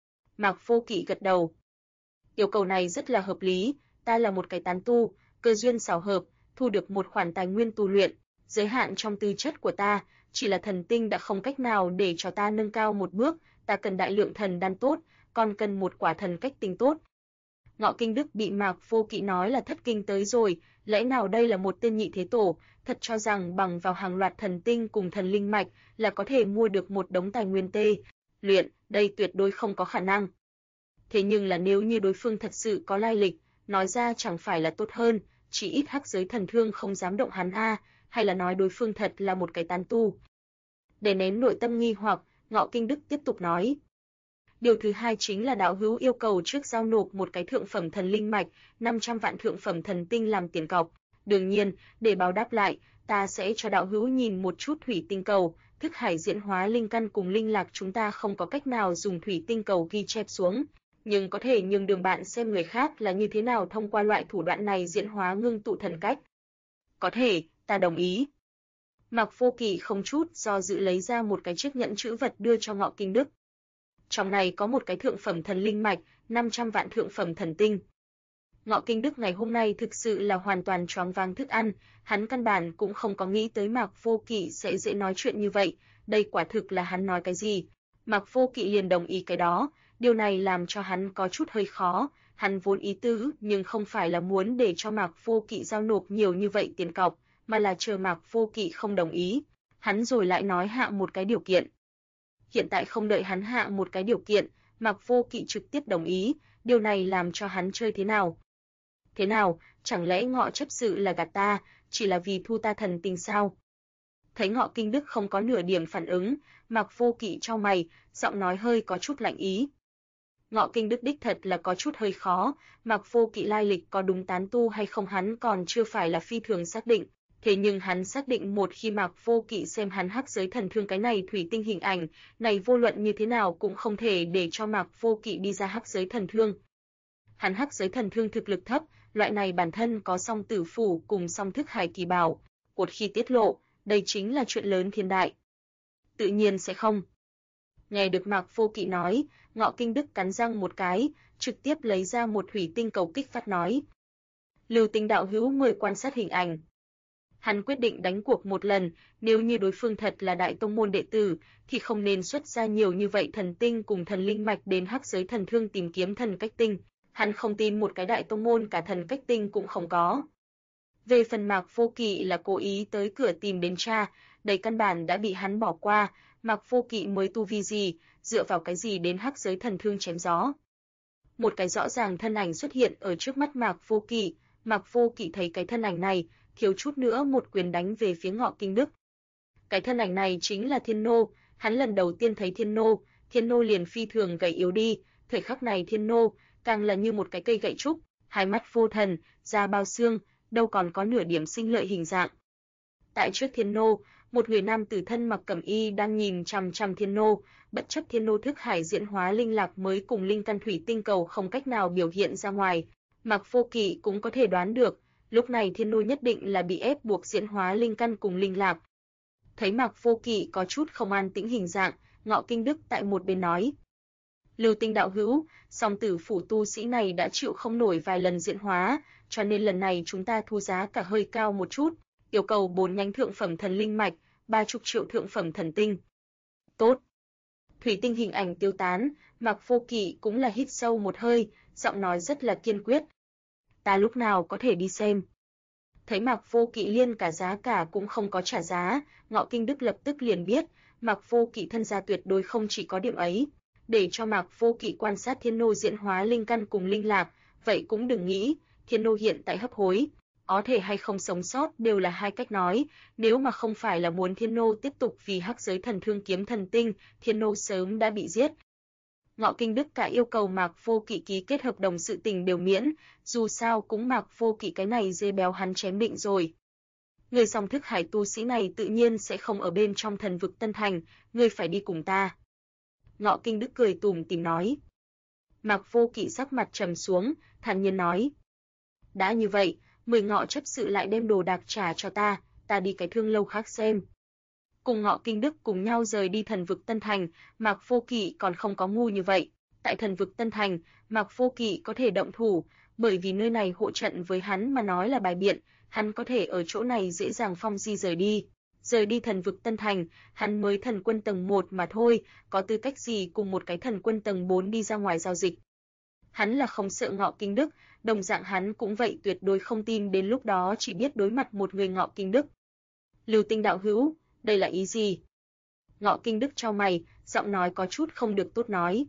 Mạc Vô Kỵ gật đầu. Yêu cầu này rất là hợp lý, ta là một cái tán tu, cơ duyên xảo hợp, thu được một khoản tài nguyên tu luyện, giới hạn trong tư chất của ta, chỉ là thần tinh đã không cách nào để cho ta nâng cao một bước, ta cần đại lượng thần đan tốt, còn cần một quả thần cách tinh tốt. Ngọ Kinh Đức bị Mạc Vô Kỵ nói là thất kinh tới rồi, lẽ nào đây là một tên nhị thế tổ, thật cho rằng bằng vào hàng loạt thần tinh cùng thần linh mạch là có thể mua được một đống tài nguyên tê luyện, đây tuyệt đối không có khả năng. Thế nhưng là nếu như đối phương thật sự có lai lịch, nói ra chẳng phải là tốt hơn, chỉ ít hắc giới thần thương không dám động hắn a, hay là nói đối phương thật là một cái tán tu. Để nén nội tâm nghi hoặc, Ngọ Kinh Đức tiếp tục nói. Điều thứ hai chính là đạo hữu yêu cầu trước giao nộp một cái thượng phẩm thần linh mạch, 500 vạn thượng phẩm thần tinh làm tiền cọc. Đương nhiên, để báo đáp lại, ta sẽ cho đạo hữu nhìn một chút thủy tinh cầu, thức hải diễn hóa linh căn cùng linh lạc chúng ta không có cách nào dùng thủy tinh cầu ghi chép xuống, nhưng có thể nhường đường bạn xem người khác là như thế nào thông qua loại thủ đoạn này diễn hóa ngưng tụ thần cách. Có thể, ta đồng ý. Mạc Vô Kỵ không chút do dự lấy ra một cái chiếc nhẫn chữ vật đưa cho Ngọ Kinh Đức. Trong này có một cái thượng phẩm thần linh mạch, 500 vạn thượng phẩm thần tinh. Ngọ Kinh Đức ngày hôm nay thực sự là hoàn toàn choáng váng thức ăn, hắn căn bản cũng không có nghĩ tới Mạc Vô Kỵ sẽ dễ nói chuyện như vậy, đây quả thực là hắn nói cái gì. Mạc Vô Kỵ liền đồng ý cái đó, điều này làm cho hắn có chút hơi khó, hắn vốn ý tứ nhưng không phải là muốn để cho Mạc Vô Kỵ giao nộp nhiều như vậy tiền cọc, mà là chờ Mạc Vô Kỵ không đồng ý, hắn rồi lại nói hạ một cái điều kiện. Hiện tại không đợi hắn hạ một cái điều kiện, Mạc Vô Kỵ trực tiếp đồng ý, điều này làm cho hắn chơi thế nào? Thế nào, chẳng lẽ Ngọ chấp sự là gạt ta, chỉ là vì thu ta thần tinh sao? Thấy Ngọ Kinh Đức không có nửa điểm phản ứng, Mạc Vô Kỵ chau mày, giọng nói hơi có chút lạnh ý. Ngọ Kinh Đức đích thật là có chút hơi khó, Mạc Vô Kỵ lai lịch có đúng tán tu hay không hắn còn chưa phải là phi thường xác định, thế nhưng hắn xác định một khi Mạc Vô Kỵ xem hắn hắc giới thần thương cái này thủy tinh hình ảnh, này vô luận như thế nào cũng không thể để cho Mạc Vô Kỵ đi ra hắc giới thần thương. Hắn hắc giới thần thương thực lực thấp, loại này bản thân có song tử phủ cùng song thức hải kỳ bảo, một khi tiết lộ, đây chính là chuyện lớn thiên đại. Tự nhiên sẽ không. Nghe được Mạc Vô Kỵ nói, Ngọ Kinh Đức cắn răng một cái, trực tiếp lấy ra một thủy tinh cầu kích phát nói. Lưu Tinh đạo hữu mời quan sát hình ảnh. Hắn quyết định đánh cuộc một lần, nếu như đối phương thật là đại tông môn đệ tử, thì không nên xuất ra nhiều như vậy thần tinh cùng thần linh mạch đến hắc giới thần thương tìm kiếm thần cách tinh. Hắn không tin một cái đại tông môn cả thần cách tinh cũng không có. Về phần Mạc Vô Kỵ là cố ý tới cửa tìm đến cha, đây căn bản đã bị hắn bỏ qua, Mạc Vô Kỵ mới tu vi gì, dựa vào cái gì đến hắc giới thần thương chém gió. Một cái rõ ràng thân ảnh xuất hiện ở trước mắt Mạc Vô Kỵ, Mạc Vô Kỵ thấy cái thân ảnh này, thiếu chút nữa một quyền đánh về phía Ngọ Kinh Đức. Cái thân ảnh này chính là Thiên Nô, hắn lần đầu tiên thấy Thiên Nô liền phi thường gầy yếu đi, thời khắc này Thiên Nô càng là như một cái cây gậy trúc, hai mắt vô thần, da bao xương, đâu còn có nửa điểm sinh lợi hình dạng. Tại trước Thiên Nô, một người nam tử thân mặc cẩm y đang nhìn chằm chằm Thiên Nô, bất chấp Thiên Nô thức hải diễn hóa linh lạc mới cùng linh căn thủy tinh cầu không cách nào biểu hiện ra ngoài, Mạc Vô Kỵ cũng có thể đoán được, lúc này Thiên Nô nhất định là bị ép buộc diễn hóa linh căn cùng linh lạc. Thấy Mạc Vô Kỵ có chút không an tĩnh hình dạng, Ngọ Kinh Đức tại một bên nói: Lưu Tinh đạo hữu, song tử phủ tu sĩ này đã chịu không nổi vài lần diễn hóa, cho nên lần này chúng ta thu giá cả hơi cao một chút, yêu cầu 4 nhánh thượng phẩm thần linh mạch, 30 triệu thượng phẩm thần tinh. Tốt. Thủy tinh hình ảnh tiêu tán, Mạc Vô Kỵ cũng là hít sâu một hơi, giọng nói rất là kiên quyết. Ta lúc nào có thể đi xem? Thấy Mạc Vô Kỵ liên cả giá cả cũng không có trả giá, Ngọ Kinh Đức lập tức liền biết, Mạc Vô Kỵ thân gia tuyệt đối không chỉ có điểm ấy. Để cho Mạc Vô Kỵ quan sát Thiên Nô diễn hóa linh căn cùng linh lạc, vậy cũng đừng nghĩ, Thiên Nô hiện tại hấp hối, có thể hay không sống sót đều là hai cách nói, nếu mà không phải là muốn Thiên Nô tiếp tục vì hắc giới thần thương kiếm thần tinh, Thiên Nô sớm đã bị giết. Ngọ Kinh Đức cả yêu cầu Mạc Vô Kỵ ký kết hợp đồng sự tình đều miễn, dù sao cũng Mạc Vô Kỵ cái này dê béo hắn chém định rồi. Người song thức hải tu sĩ này tự nhiên sẽ không ở bên trong thần vực Tân Thành, ngươi phải đi cùng ta. Ngọ Kinh Đức cười tủm tỉm nói. Mạc Vô Kỵ sắc mặt trầm xuống, thản nhiên nói: Đã như vậy, mời Ngọ chấp sự lại đem đồ đạc trả cho ta đi cái thương lâu khác xem. Cùng Ngọ Kinh Đức cùng nhau rời đi thần vực Tân Thành, Mạc Vô Kỵ còn không có ngu như vậy. Tại thần vực Tân Thành, Mạc Vô Kỵ có thể động thủ, bởi vì nơi này hộ trận với hắn mà nói là bài biện, hắn có thể ở chỗ này dễ dàng phong di rời đi. Rời đi thần vực Tân Thành, hắn mới thần quân tầng 1 mà thôi, có tư cách gì cùng một cái thần quân tầng 4 đi ra ngoài giao dịch. Hắn là không sợ Ngọ Kinh Đức, đồng dạng hắn cũng vậy tuyệt đối không tin đến lúc đó chỉ biết đối mặt một người Ngọ Kinh Đức. Lưu Tinh đạo hữu, đây là ý gì? Ngọ Kinh Đức chau mày, giọng nói có chút không được tốt nói.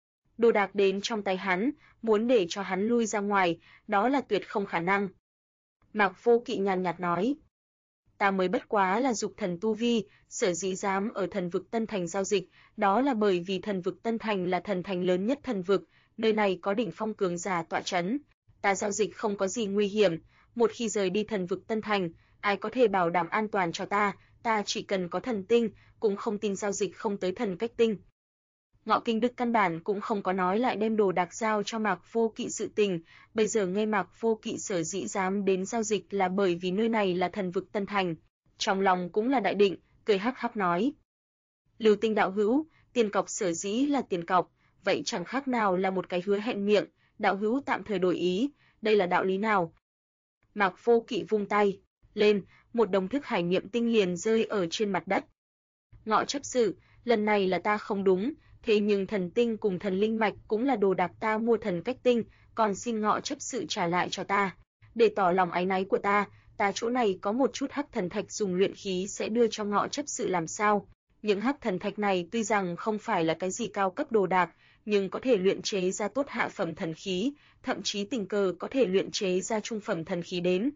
Đồ đạc đến trong tay hắn, muốn để cho hắn lui ra ngoài, đó là tuyệt không khả năng. Mạc Vô Kỵ nhàn nhạt nói. Ta mới bất quá là dục thần tu vi, sở dĩ dám ở thần vực Tân Thành giao dịch, đó là bởi vì thần vực Tân Thành là thần thành lớn nhất thần vực, nơi này có đỉnh phong cường giả tọa chấn. Ta giao dịch không có gì nguy hiểm, một khi rời đi thần vực Tân Thành, ai có thể bảo đảm an toàn cho ta chỉ cần có thần tinh, cũng không tin giao dịch không tới thần cách tinh. Ngọ Kinh Đức căn bản cũng không có nói lại đem đồ đạc giao cho Mạc Vô Kỵ sự tình, bây giờ nghe Mạc Vô Kỵ sở dĩ dám đến giao dịch là bởi vì nơi này là thần vực Tân Thành, trong lòng cũng là đại định, cười hắc hắc nói. Lưu Tinh đạo hữu, tiền cọc sở dĩ là tiền cọc, vậy chẳng khác nào là một cái hứa hẹn miệng, đạo hữu tạm thời đổi ý, đây là đạo lý nào? Mạc Vô Kỵ vung tay lên, một đồng thức hải niệm tinh liền rơi ở trên mặt đất. Ngọ chấp sự, lần này là ta không đúng, thế nhưng thần tinh cùng thần linh mạch cũng là đồ đạc ta mua thần cách tinh, còn xin Ngọ chấp sự trả lại cho ta. Để tỏ lòng áy náy của ta chỗ này có một chút hắc thần thạch dùng luyện khí sẽ đưa cho Ngọ chấp sự làm sao. Những hắc thần thạch này tuy rằng không phải là cái gì cao cấp đồ đạc, nhưng có thể luyện chế ra tốt hạ phẩm thần khí, thậm chí tình cờ có thể luyện chế ra trung phẩm thần khí đến.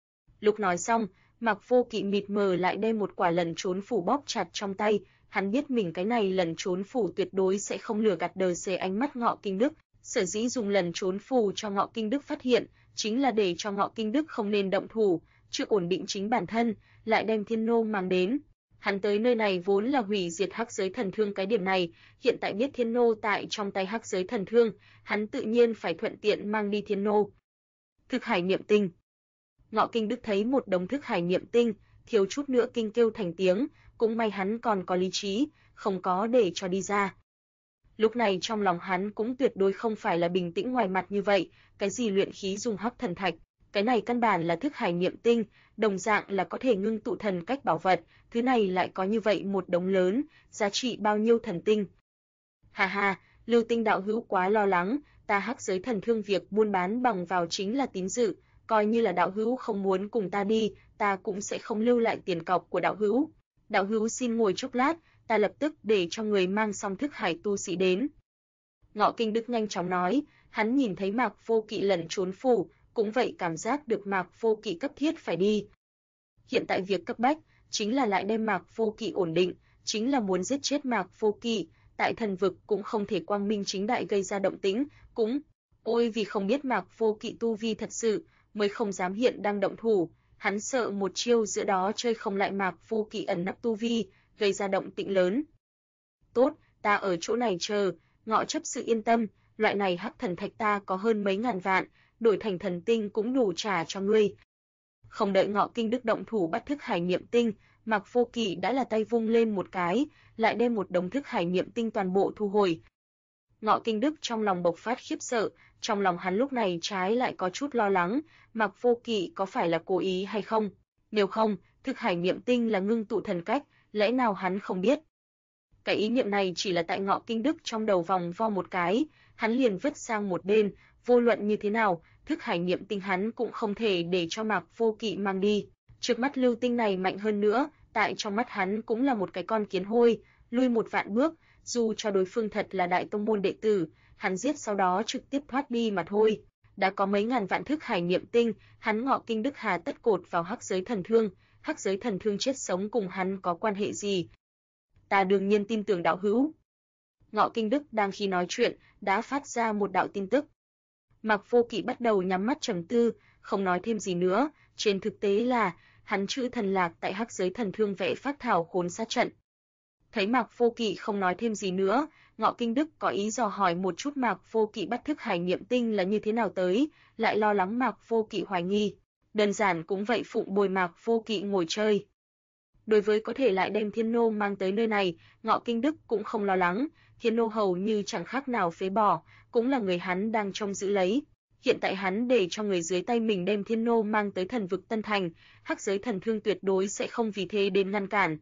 Lúc nói xong, Mạc Vô Kỵ mịt mờ lại đem một quả lần trốn phủ bóp chặt trong tay, hắn biết mình cái này lần trốn phủ tuyệt đối sẽ không lừa gạt đời xề ánh mắt Ngọ Kinh Đức, sở dĩ dùng lần trốn phủ cho Ngọ Kinh Đức phát hiện, chính là để cho Ngọ Kinh Đức không nên động thủ, chưa ổn định chính bản thân, lại đem Thiên Nô mang đến. Hắn tới nơi này vốn là hủy diệt hắc giới thần thương cái điểm này, hiện tại biết Thiên Nô tại trong tay hắc giới thần thương, hắn tự nhiên phải thuận tiện mang đi Thiên Nô. Thực hải niệm tinh. Ngọ Kinh Đức thấy một đống thức hải niệm tinh, thiếu chút nữa kinh kêu thành tiếng, cũng may hắn còn có lý trí, không có để cho đi ra. Lúc này trong lòng hắn cũng tuyệt đối không phải là bình tĩnh ngoài mặt như vậy, cái gì luyện khí dùng hắc thần thạch, cái này căn bản là thức hải niệm tinh, đồng dạng là có thể ngưng tụ thần cách bảo vật, thứ này lại có như vậy một đống lớn, giá trị bao nhiêu thần tinh. Hà hà, Lưu Tinh đạo hữu quá lo lắng, ta hắc giới thần thương việc buôn bán bằng vào chính là tín dự, coi như là đạo hữu không muốn cùng ta đi, ta cũng sẽ không lưu lại tiền cọc của đạo hữu. Đạo hữu xin ngồi chốc lát, ta lập tức để cho người mang xong thức hải tu sĩ đến. Ngọ Kinh Đức nhanh chóng nói, hắn nhìn thấy Mạc Vô Kỵ lẩn trốn phủ, cũng vậy cảm giác được Mạc Vô Kỵ cấp thiết phải đi. Hiện tại việc cấp bách chính là lại đem Mạc Vô Kỵ ổn định, chính là muốn giết chết Mạc Vô Kỵ, tại thần vực cũng không thể quang minh chính đại gây ra động tĩnh, cũng ôi vì không biết Mạc Vô Kỵ tu vi thật sự, mới không dám hiện đang động thủ, hắn sợ một chiêu giữa đó chơi không lại Mạc Vô Kỵ ẩn nấp tu vi, gây ra động tĩnh lớn. Tốt, ta ở chỗ này chờ, Ngọ chấp sự yên tâm, loại này hắc thần thạch ta có hơn mấy ngàn vạn, đổi thành thần tinh cũng đủ trả cho ngươi. Không đợi Ngọ Kinh Đức động thủ bắt thức hải niệm tinh, Mạc Vô Kỵ đã là tay vung lên một cái, lại đem một đống thức hải niệm tinh toàn bộ thu hồi. Ngọ Kinh Đức trong lòng bộc phát khiếp sợ, trong lòng hắn lúc này trái lại có chút lo lắng, Mạc Vô Kỵ có phải là cố ý hay không? Nếu không, thức hải niệm tinh là ngưng tụ thần cách, lẽ nào hắn không biết? Cái ý niệm này chỉ là tại Ngọ Kinh Đức trong đầu vòng vo một cái, hắn liền vứt sang một bên, vô luận như thế nào, thức hải niệm tinh hắn cũng không thể để cho Mạc Vô Kỵ mang đi. Trước mắt lưu tinh này mạnh hơn nữa, tại trong mắt hắn cũng là một cái con kiến hôi, lui một vạn bước, dù cho đối phương thật là đại tông môn đệ tử, hắn giết sau đó trực tiếp thoát đi mà thôi. Đã có mấy ngàn vạn thức hải niệm tinh, hắn Ngọ Kinh Đức hà tất cột vào hắc giới thần thương, hắc giới thần thương chết sống cùng hắn có quan hệ gì? Ta đương nhiên tin tưởng đạo hữu. Ngọ Kinh Đức đang khi nói chuyện, đã phát ra một đạo tin tức. Mạc Vô Kỵ bắt đầu nhắm mắt trầm tư, không nói thêm gì nữa, trên thực tế là hắn chữ thần lạc tại hắc giới thần thương vẽ phác thảo khốn sát trận. Thấy Mạc Vô Kỵ không nói thêm gì nữa, Ngọ Kinh Đức có ý dò hỏi một chút Mạc Vô Kỵ bắt thức hải niệm tinh là như thế nào tới, lại lo lắng Mạc Vô Kỵ hoài nghi. Đơn giản cũng vậy phụng bồi Mạc Vô Kỵ ngồi chơi. Đối với có thể lại đem Thiên Nô mang tới nơi này, Ngọ Kinh Đức cũng không lo lắng, Thiên Nô hầu như chẳng khác nào phế bỏ, cũng là người hắn đang trông giữ lấy. Hiện tại hắn để cho người dưới tay mình đem Thiên Nô mang tới thần vực Tân Thành, Hắc Giới Thần Thương tuyệt đối sẽ không vì thế đến ngăn cản.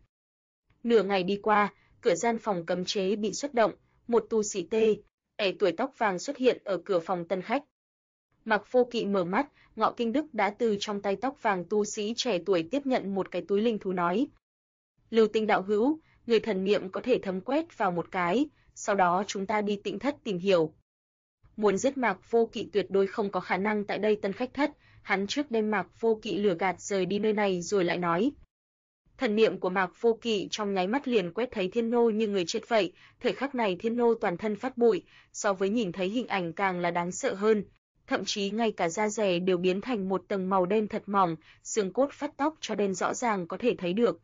Nửa ngày đi qua, cửa gian phòng cấm chế bị xuất động, một tu sĩ trẻ tuổi tóc vàng xuất hiện ở cửa phòng tân khách. Mạc Vô Kỵ mở mắt, Ngọ Kinh Đức đã từ trong tay tóc vàng tu sĩ trẻ tuổi tiếp nhận một cái túi linh thú nói: "Lưu Tinh đạo hữu, người thần niệm có thể thấm quét vào một cái, sau đó chúng ta đi Tĩnh Thất tìm hiểu." Muốn giết Mạc Vô Kỵ tuyệt đối không có khả năng tại đây tân khách thất, hắn trước đem Mạc Vô Kỵ lừa gạt rời đi nơi này rồi lại nói. Thần niệm của Mạc Vô Kỵ trong nháy mắt liền quét thấy Thiên Nô như người chết vậy, thời khắc này Thiên Nô toàn thân phát bụi, so với nhìn thấy hình ảnh càng là đáng sợ hơn, thậm chí ngay cả da dẻ đều biến thành một tầng màu đen thật mỏng, xương cốt phát tóc cho đen rõ ràng có thể thấy được.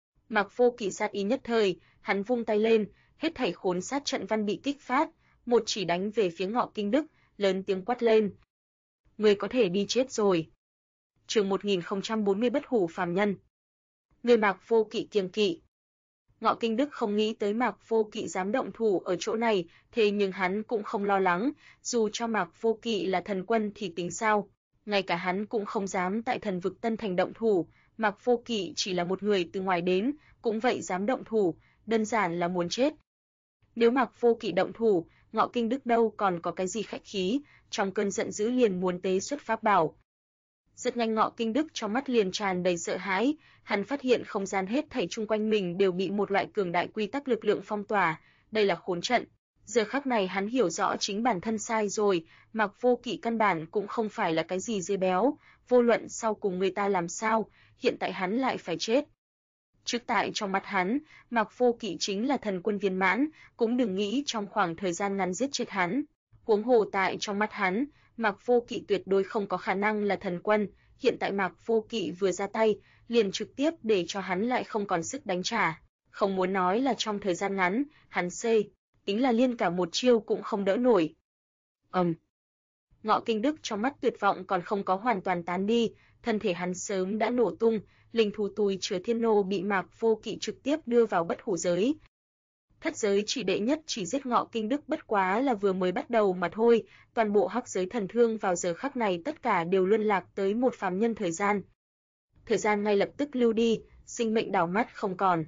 Mạc Vô Kỵ sát ý nhất thời, hắn vung tay lên, hết thảy khốn sát trận văn bị kích phát, một chỉ đánh về phía Ngọ Kinh Đức, lớn tiếng quát lên: "Ngươi có thể đi chết rồi." Chương 1040 Bất hủ phàm nhân. Người Mạc Vô Kỵ kiêng kỵ. Ngọ Kinh Đức không nghĩ tới Mạc Vô Kỵ dám động thủ ở chỗ này, thế nhưng hắn cũng không lo lắng, dù cho Mạc Vô Kỵ là thần quân thì tính sao, ngay cả hắn cũng không dám tại thần vực Tân Thành động thủ, Mạc Vô Kỵ chỉ là một người từ ngoài đến, cũng vậy dám động thủ, đơn giản là muốn chết. Nếu Mạc Vô Kỵ động thủ, Ngọ Kinh Đức đâu còn có cái gì khách khí, trong cơn giận dữ liền muốn tế xuất pháp bảo. Rất nhanh Ngọ Kinh Đức trong mắt liền tràn đầy sợ hãi, hắn phát hiện không gian hết thảy chung quanh mình đều bị một loại cường đại quy tắc lực lượng phong tỏa, đây là khốn trận. Giờ khắc này hắn hiểu rõ chính bản thân sai rồi, Mạc Vô Kỵ căn bản cũng không phải là cái gì dê béo, vô luận sau cùng người ta làm sao, hiện tại hắn lại phải chết. Trước tại trong mắt hắn, Mạc Vô Kỵ chính là thần quân viên mãn, cũng đừng nghĩ trong khoảng thời gian ngắn giết chết hắn. Huống hồ tại trong mắt hắn, Mạc Vô Kỵ tuyệt đối không có khả năng là thần quân, hiện tại Mạc Vô Kỵ vừa ra tay, liền trực tiếp để cho hắn lại không còn sức đánh trả. Không muốn nói là trong thời gian ngắn, hắn tính là liên cả một chiêu cũng không đỡ nổi. Ngọ Kinh Đức trong mắt tuyệt vọng còn không có hoàn toàn tán đi, thân thể hắn sớm đã nổ tung, linh thú túi chứa Thiên Nô bị Mạc Vô Kỵ trực tiếp đưa vào bất hủ giới. Thất giới chỉ đệ nhất chỉ giết Ngọ Kinh Đức bất quá là vừa mới bắt đầu mà thôi, toàn bộ Hắc Giới Thần Thương vào giờ khắc này tất cả đều luân lạc tới một phàm nhân thời gian. Thời gian ngay lập tức lưu đi, sinh mệnh đảo mắt không còn.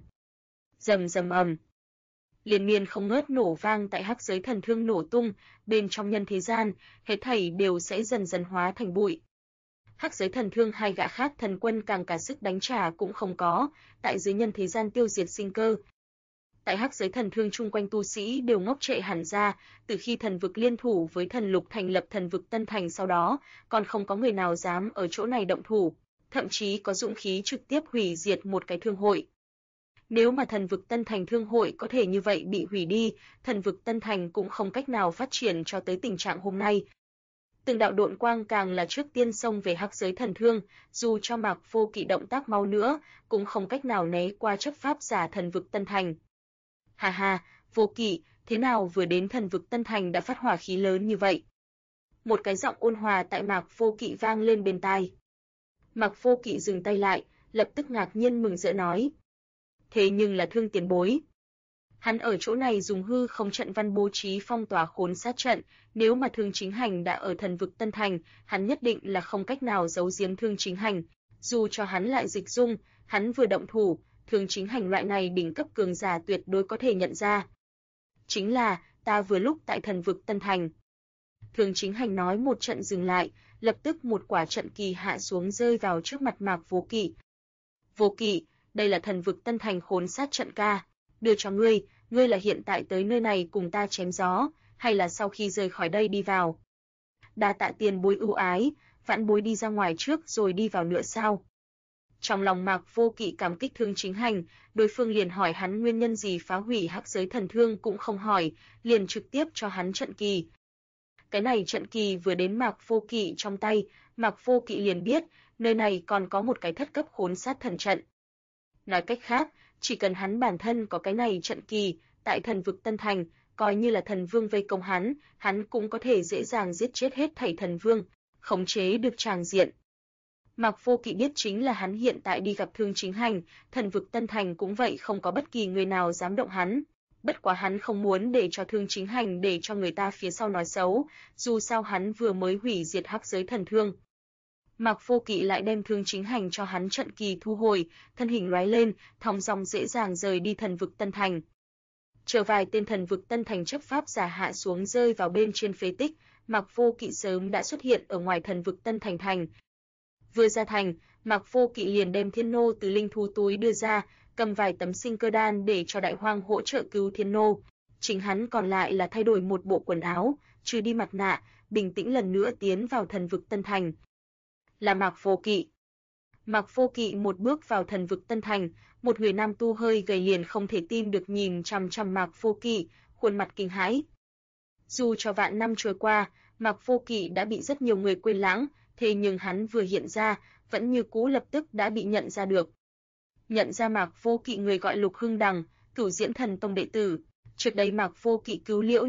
Rầm rầm ầm. Liên miên không ngớt nổ vang tại Hắc Giới Thần Thương nổ tung, bên trong nhân thế gian, hết thảy đều sẽ dần dần hóa thành bụi. Hắc Giới Thần Thương hai gã khác thần quân càng cả sức đánh trả cũng không có, tại dưới nhân thế gian tiêu diệt sinh cơ. Tại Hắc Giới Thần Thương chung quanh tu sĩ đều ngốc trệ hẳn ra, từ khi thần vực liên thủ với thần lục thành lập thần vực Tân Thành sau đó, còn không có người nào dám ở chỗ này động thủ, thậm chí có dũng khí trực tiếp hủy diệt một cái thương hội. Nếu mà thần vực Tân Thành thương hội có thể như vậy bị hủy đi, thần vực Tân Thành cũng không cách nào phát triển cho tới tình trạng hôm nay. Từng đạo độn quang càng là trước tiên xông về Hắc Giới Thần Thương, dù cho Mạc Vô Kỵ động tác mau nữa, cũng không cách nào né qua chấp pháp giả thần vực Tân Thành. Ha ha, Vô Kỵ, thế nào vừa đến thần vực Tân Thành đã phát hỏa khí lớn như vậy? Một cái giọng ôn hòa tại Mạc Vô Kỵ vang lên bên tai. Mạc Vô Kỵ dừng tay lại, lập tức ngạc nhiên mừng rỡ nói: "Thế nhưng là Thương tiền bối." Hắn ở chỗ này dùng hư không trận văn bố trí phong tỏa khốn sát trận, nếu mà Thương Chính Hành đã ở thần vực Tân Thành, hắn nhất định là không cách nào giấu giếm Thương Chính Hành, dù cho hắn lại dịch dung, hắn vừa động thủ, Thương Chính Hành loại này đỉnh cấp cường giả tuyệt đối có thể nhận ra. Chính là, ta vừa lúc tại thần vực Tân Thành. Thương Chính Hành nói một trận dừng lại, lập tức một quả trận kỳ hạ xuống rơi vào trước mặt Mạc Vô Kỵ. Vô Kỵ, đây là thần vực Tân Thành khốn sát trận ca, đưa cho ngươi, ngươi là hiện tại tới nơi này cùng ta chém gió, hay là sau khi rời khỏi đây đi vào? Đa tạ tiền bối ưu ái, vãn bối đi ra ngoài trước rồi đi vào nữa sao? Trong lòng Mạc Vô Kỵ cảm kích Thương Chính Hành, đối phương liền hỏi hắn nguyên nhân gì phá hủy Hắc Giới Thần Thương cũng không hỏi, liền trực tiếp cho hắn trận kỳ. Cái này trận kỳ vừa đến Mạc Vô Kỵ trong tay, Mạc Vô Kỵ liền biết, nơi này còn có một cái thất cấp khốn sát thần trận. Nói cách khác, Chỉ cần hắn bản thân có cái này trận kỳ, tại thần vực Tân Thành, coi như là thần vương vây công hắn cũng có thể dễ dàng giết chết hết thảy thần vương, khống chế được tràng diện. Mạc Vô Kỵ biết chính là hắn hiện tại đi gặp Thương Chính Hành, thần vực Tân Thành cũng vậy không có bất kỳ người nào dám động hắn. Bất quá hắn không muốn để cho Thương Chính Hành để cho người ta phía sau nói xấu, dù sao hắn vừa mới hủy diệt hắc giới thần thương. Mạc Vô Kỵ lại đem Thương Chính Hành cho hắn trận kỳ thu hồi, thân hình lóe lên, thong dong dễ dàng rời đi thần vực Tân Thành. Chờ vài tên thần vực Tân Thành chấp pháp giả hạ xuống rơi vào bên trên phế tích, Mạc Vô Kỵ sớm đã xuất hiện ở ngoài thần vực Tân Thành thành. Vừa ra thành, Mạc Vô Kỵ liền đem thiên nô từ linh thú túi đưa ra, cầm vài tấm sinh cơ đan để cho Đại Hoang hỗ trợ cứu thiên nô. Chính hắn còn lại là thay đổi một bộ quần áo, trừ đi mặt nạ, bình tĩnh lần nữa tiến vào thần vực Tân Thành. Là Mạc Vô Kỵ. Mạc Vô Kỵ một bước vào thần vực Tân Thành, một người nam tu hơi gầy liền không thể tin được nhìn chằm chằm Mạc Vô Kỵ, khuôn mặt kinh hãi. Dù cho vạn năm trôi qua, Mạc Vô Kỵ đã bị rất nhiều người quên lãng, thế nhưng hắn vừa hiện ra, vẫn như cũ lập tức đã bị nhận ra được. Nhận ra Mạc Vô Kỵ người gọi Lục Hưng Đằng, Cửu Diễn Thần Tông đệ tử. Trước đây Mạc Vô Kỵ cứu Liễu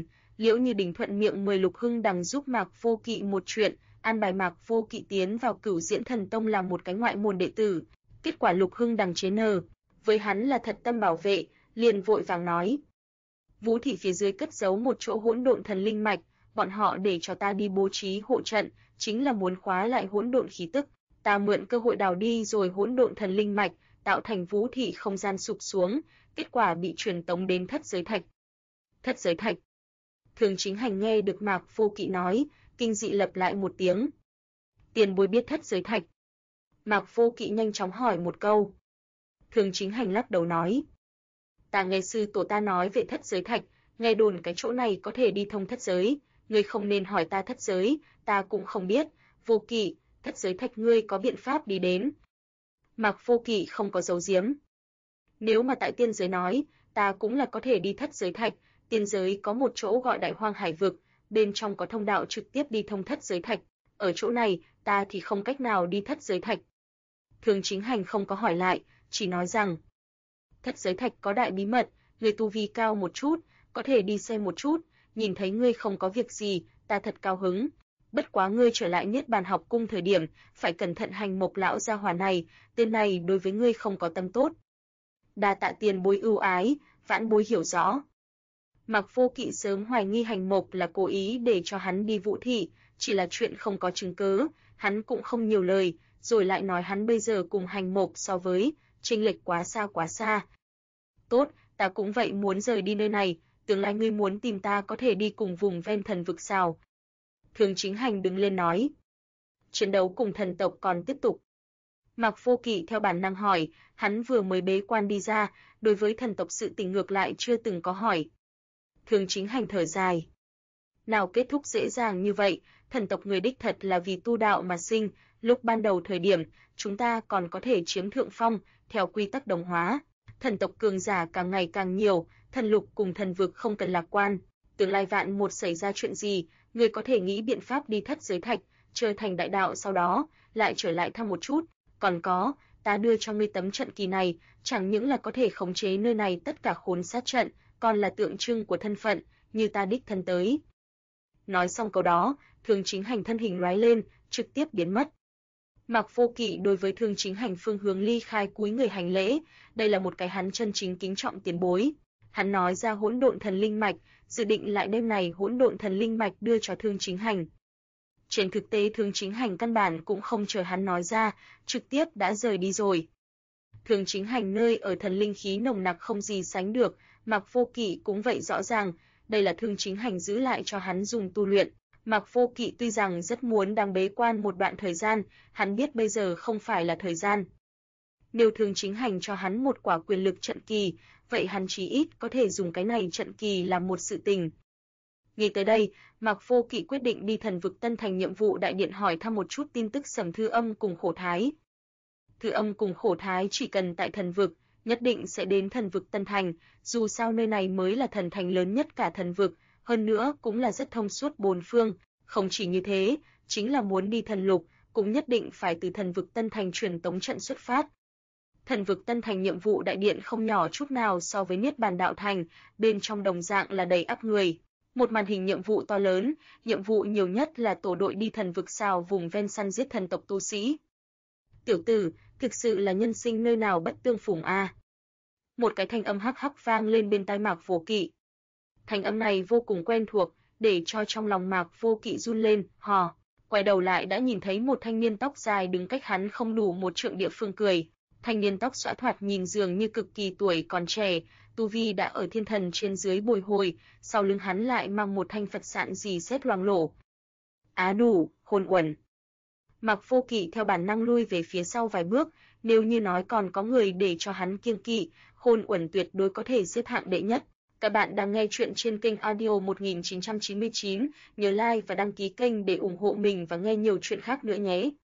Như Đình thuận miệng mời Lục Hưng Đằng giúp Mạc Vô Kỵ một chuyện, an bài Mạc Vô Kỵ tiến vào Cửu Diễn Thần Tông làm một cái ngoại môn đệ tử. Kết quả Lục Hưng Đằng chế nờ, với hắn là thật tâm bảo vệ, liền vội vàng nói: Vũ thị phía dưới cất giấu một chỗ hỗn độn thần linh mạch, bọn họ để cho ta đi bố trí hộ trận, chính là muốn khóa lại hỗn độn khí tức, ta mượn cơ hội đào đi rồi hỗn độn thần linh mạch, tạo thành Vũ thị không gian sụp xuống, kết quả bị truyền tống đến Thất Giới Thạch. Thất Giới Thạch. Thường Chính Hành nghe được Mạc Vô Kỵ nói, kinh dị lặp lại một tiếng. Tiền bối biết Thất Giới Thạch? Mạc Vô Kỵ nhanh chóng hỏi một câu. Thường Chính Hành lắc đầu nói: Ta nghe sư tổ ta nói về Thất Giới Thạch, nghe đồn cái chỗ này có thể đi thông thất giới, ngươi không nên hỏi ta thất giới, ta cũng không biết. Vô Kỵ, Thất Giới Thạch ngươi có biện pháp đi đến? Mạc Vô Kỵ không có giấu giếm. Nếu mà tại tiên giới nói, ta cũng là có thể đi Thất Giới Thạch, tiên giới có một chỗ gọi Đại Hoang Hải vực, bên trong có thông đạo trực tiếp đi thông Thất Giới Thạch, ở chỗ này, ta thì không cách nào đi Thất Giới Thạch. Thường Chính Hành không có hỏi lại, chỉ nói rằng: Thất Giới Thạch có đại bí mật, người tu vi cao một chút, có thể đi xem một chút, nhìn thấy ngươi không có việc gì, ta thật cao hứng. Bất quá ngươi trở lại Niết Bàn học cung thời điểm, phải cẩn thận Hành Mộc lão gia hỏa này, tên này đối với ngươi không có tâm tốt. Đa tạ tiền bối ưu ái, vãn bối hiểu rõ. Mạc Vô Kỵ sớm hoài nghi Hành Mộc là cố ý để cho hắn đi Vũ thị, chỉ là chuyện không có chứng cứ, hắn cũng không nhiều lời, rồi lại nói hắn bây giờ cùng Hành Mộc so với, chênh lệch quá xa. Tốt, ta cũng vậy muốn rời đi nơi này, tương lai ngươi muốn tìm ta có thể đi cùng vùng ven thần vực sao? Thường Chính Hành đứng lên nói. Chiến đấu cùng thần tộc còn tiếp tục. Mạc Vô Kỵ theo bản năng hỏi, hắn vừa mới bế quan đi ra, đối với thần tộc sự tình ngược lại chưa từng có hỏi. Thường Chính Hành thở dài. Nào kết thúc dễ dàng như vậy, thần tộc người đích thật là vì tu đạo mà sinh, lúc ban đầu thời điểm, chúng ta còn có thể chiếm thượng phong, theo quy tắc đồng hóa. Thần tộc cường giả càng ngày càng nhiều, thần lục cùng thần vực không cần lạc quan. Tương lai vạn một xảy ra chuyện gì, người có thể nghĩ biện pháp đi Thất Giới Thạch, trở thành đại đạo sau đó, lại trở lại thăm một chút. Còn có, ta đưa cho ngươi tấm trận kỳ này, chẳng những là có thể khống chế nơi này tất cả khốn sát trận, còn là tượng trưng của thân phận, như ta đích thân tới. Nói xong câu đó, Thường Chính Hành thân hình lóe lên, trực tiếp biến mất. Mạc Vô Kỵ đối với Thường Chính Hành phương hướng ly khai cúi người hành lễ, đây là một cái hắn chân chính kính trọng tiền bối. Hắn nói ra hỗn độn thần linh mạch, dự định lại đêm này hỗn độn thần linh mạch đưa cho Thường Chính Hành. Trên thực tế Thường Chính Hành căn bản cũng không chờ hắn nói ra, trực tiếp đã rời đi rồi. Thường Chính Hành nơi ở thần linh khí nồng nặc không gì sánh được, Mạc Vô Kỵ cũng vậy rõ ràng, đây là Thường Chính Hành giữ lại cho hắn dùng tu luyện. Mạc Vô Kỵ tuy rằng rất muốn đang bế quan một đoạn thời gian, hắn biết bây giờ không phải là thời gian. Nếu Thường Chính Hành cho hắn một quả quyền lực trận kỳ, vậy hắn chí ít có thể dùng cái này trận kỳ làm một sự tình. Nghĩ tới đây, Mạc Vô Kỵ quyết định đi thần vực Tân Thành nhiệm vụ đại điện hỏi thăm một chút tin tức Sầm Thư Âm cùng Khổ Thái. Thư Âm cùng Khổ Thái chỉ cần tại thần vực, nhất định sẽ đến thần vực Tân Thành, dù sao nơi này mới là thần thành lớn nhất cả thần vực, hơn nữa cũng là rất thông suốt bốn phương, không chỉ như thế, chính là muốn đi thần lục, cũng nhất định phải từ thần vực Tân Thành truyền tống trận xuất phát. Thần vực Tân Thành nhiệm vụ đại điện không nhỏ chút nào so với Niết Bàn Đạo Thành, bên trong đồng dạng là đầy ắp người. Một màn hình nhiệm vụ to lớn, nhiệm vụ nhiều nhất là tổ đội đi thần vực xào vùng ven săn giết thần tộc tu sĩ. Tiểu tử, thực sự là nhân sinh nơi nào bất tương phùng a. Một cái thanh âm hắc hắc vang lên bên tai Mạc Vô Kỵ. Thanh âm này vô cùng quen thuộc, để cho trong lòng Mạc Vô Kỵ run lên, hò. Quay đầu lại đã nhìn thấy một thanh niên tóc dài đứng cách hắn không đủ một trượng địa phương cười. Thanh niên tóc xõa thoạt nhìn dường như cực kỳ tuổi còn trẻ, tu vi đã ở thiên thần trên dưới bồi hồi, sau lưng hắn lại mang một thanh Phật sạn rì sét loang lổ. Á đủ, hồn uẩn. Mạc Vô Kỵ theo bản năng lui về phía sau vài bước, nếu như nói còn có người để cho hắn kiêng kỵ, hồn uẩn tuyệt đối có thể xếp hạng đệ nhất. Các bạn đang nghe chuyện trên kênh audio 1999, nhớ like và đăng ký kênh để ủng hộ mình và nghe nhiều chuyện khác nữa nhé.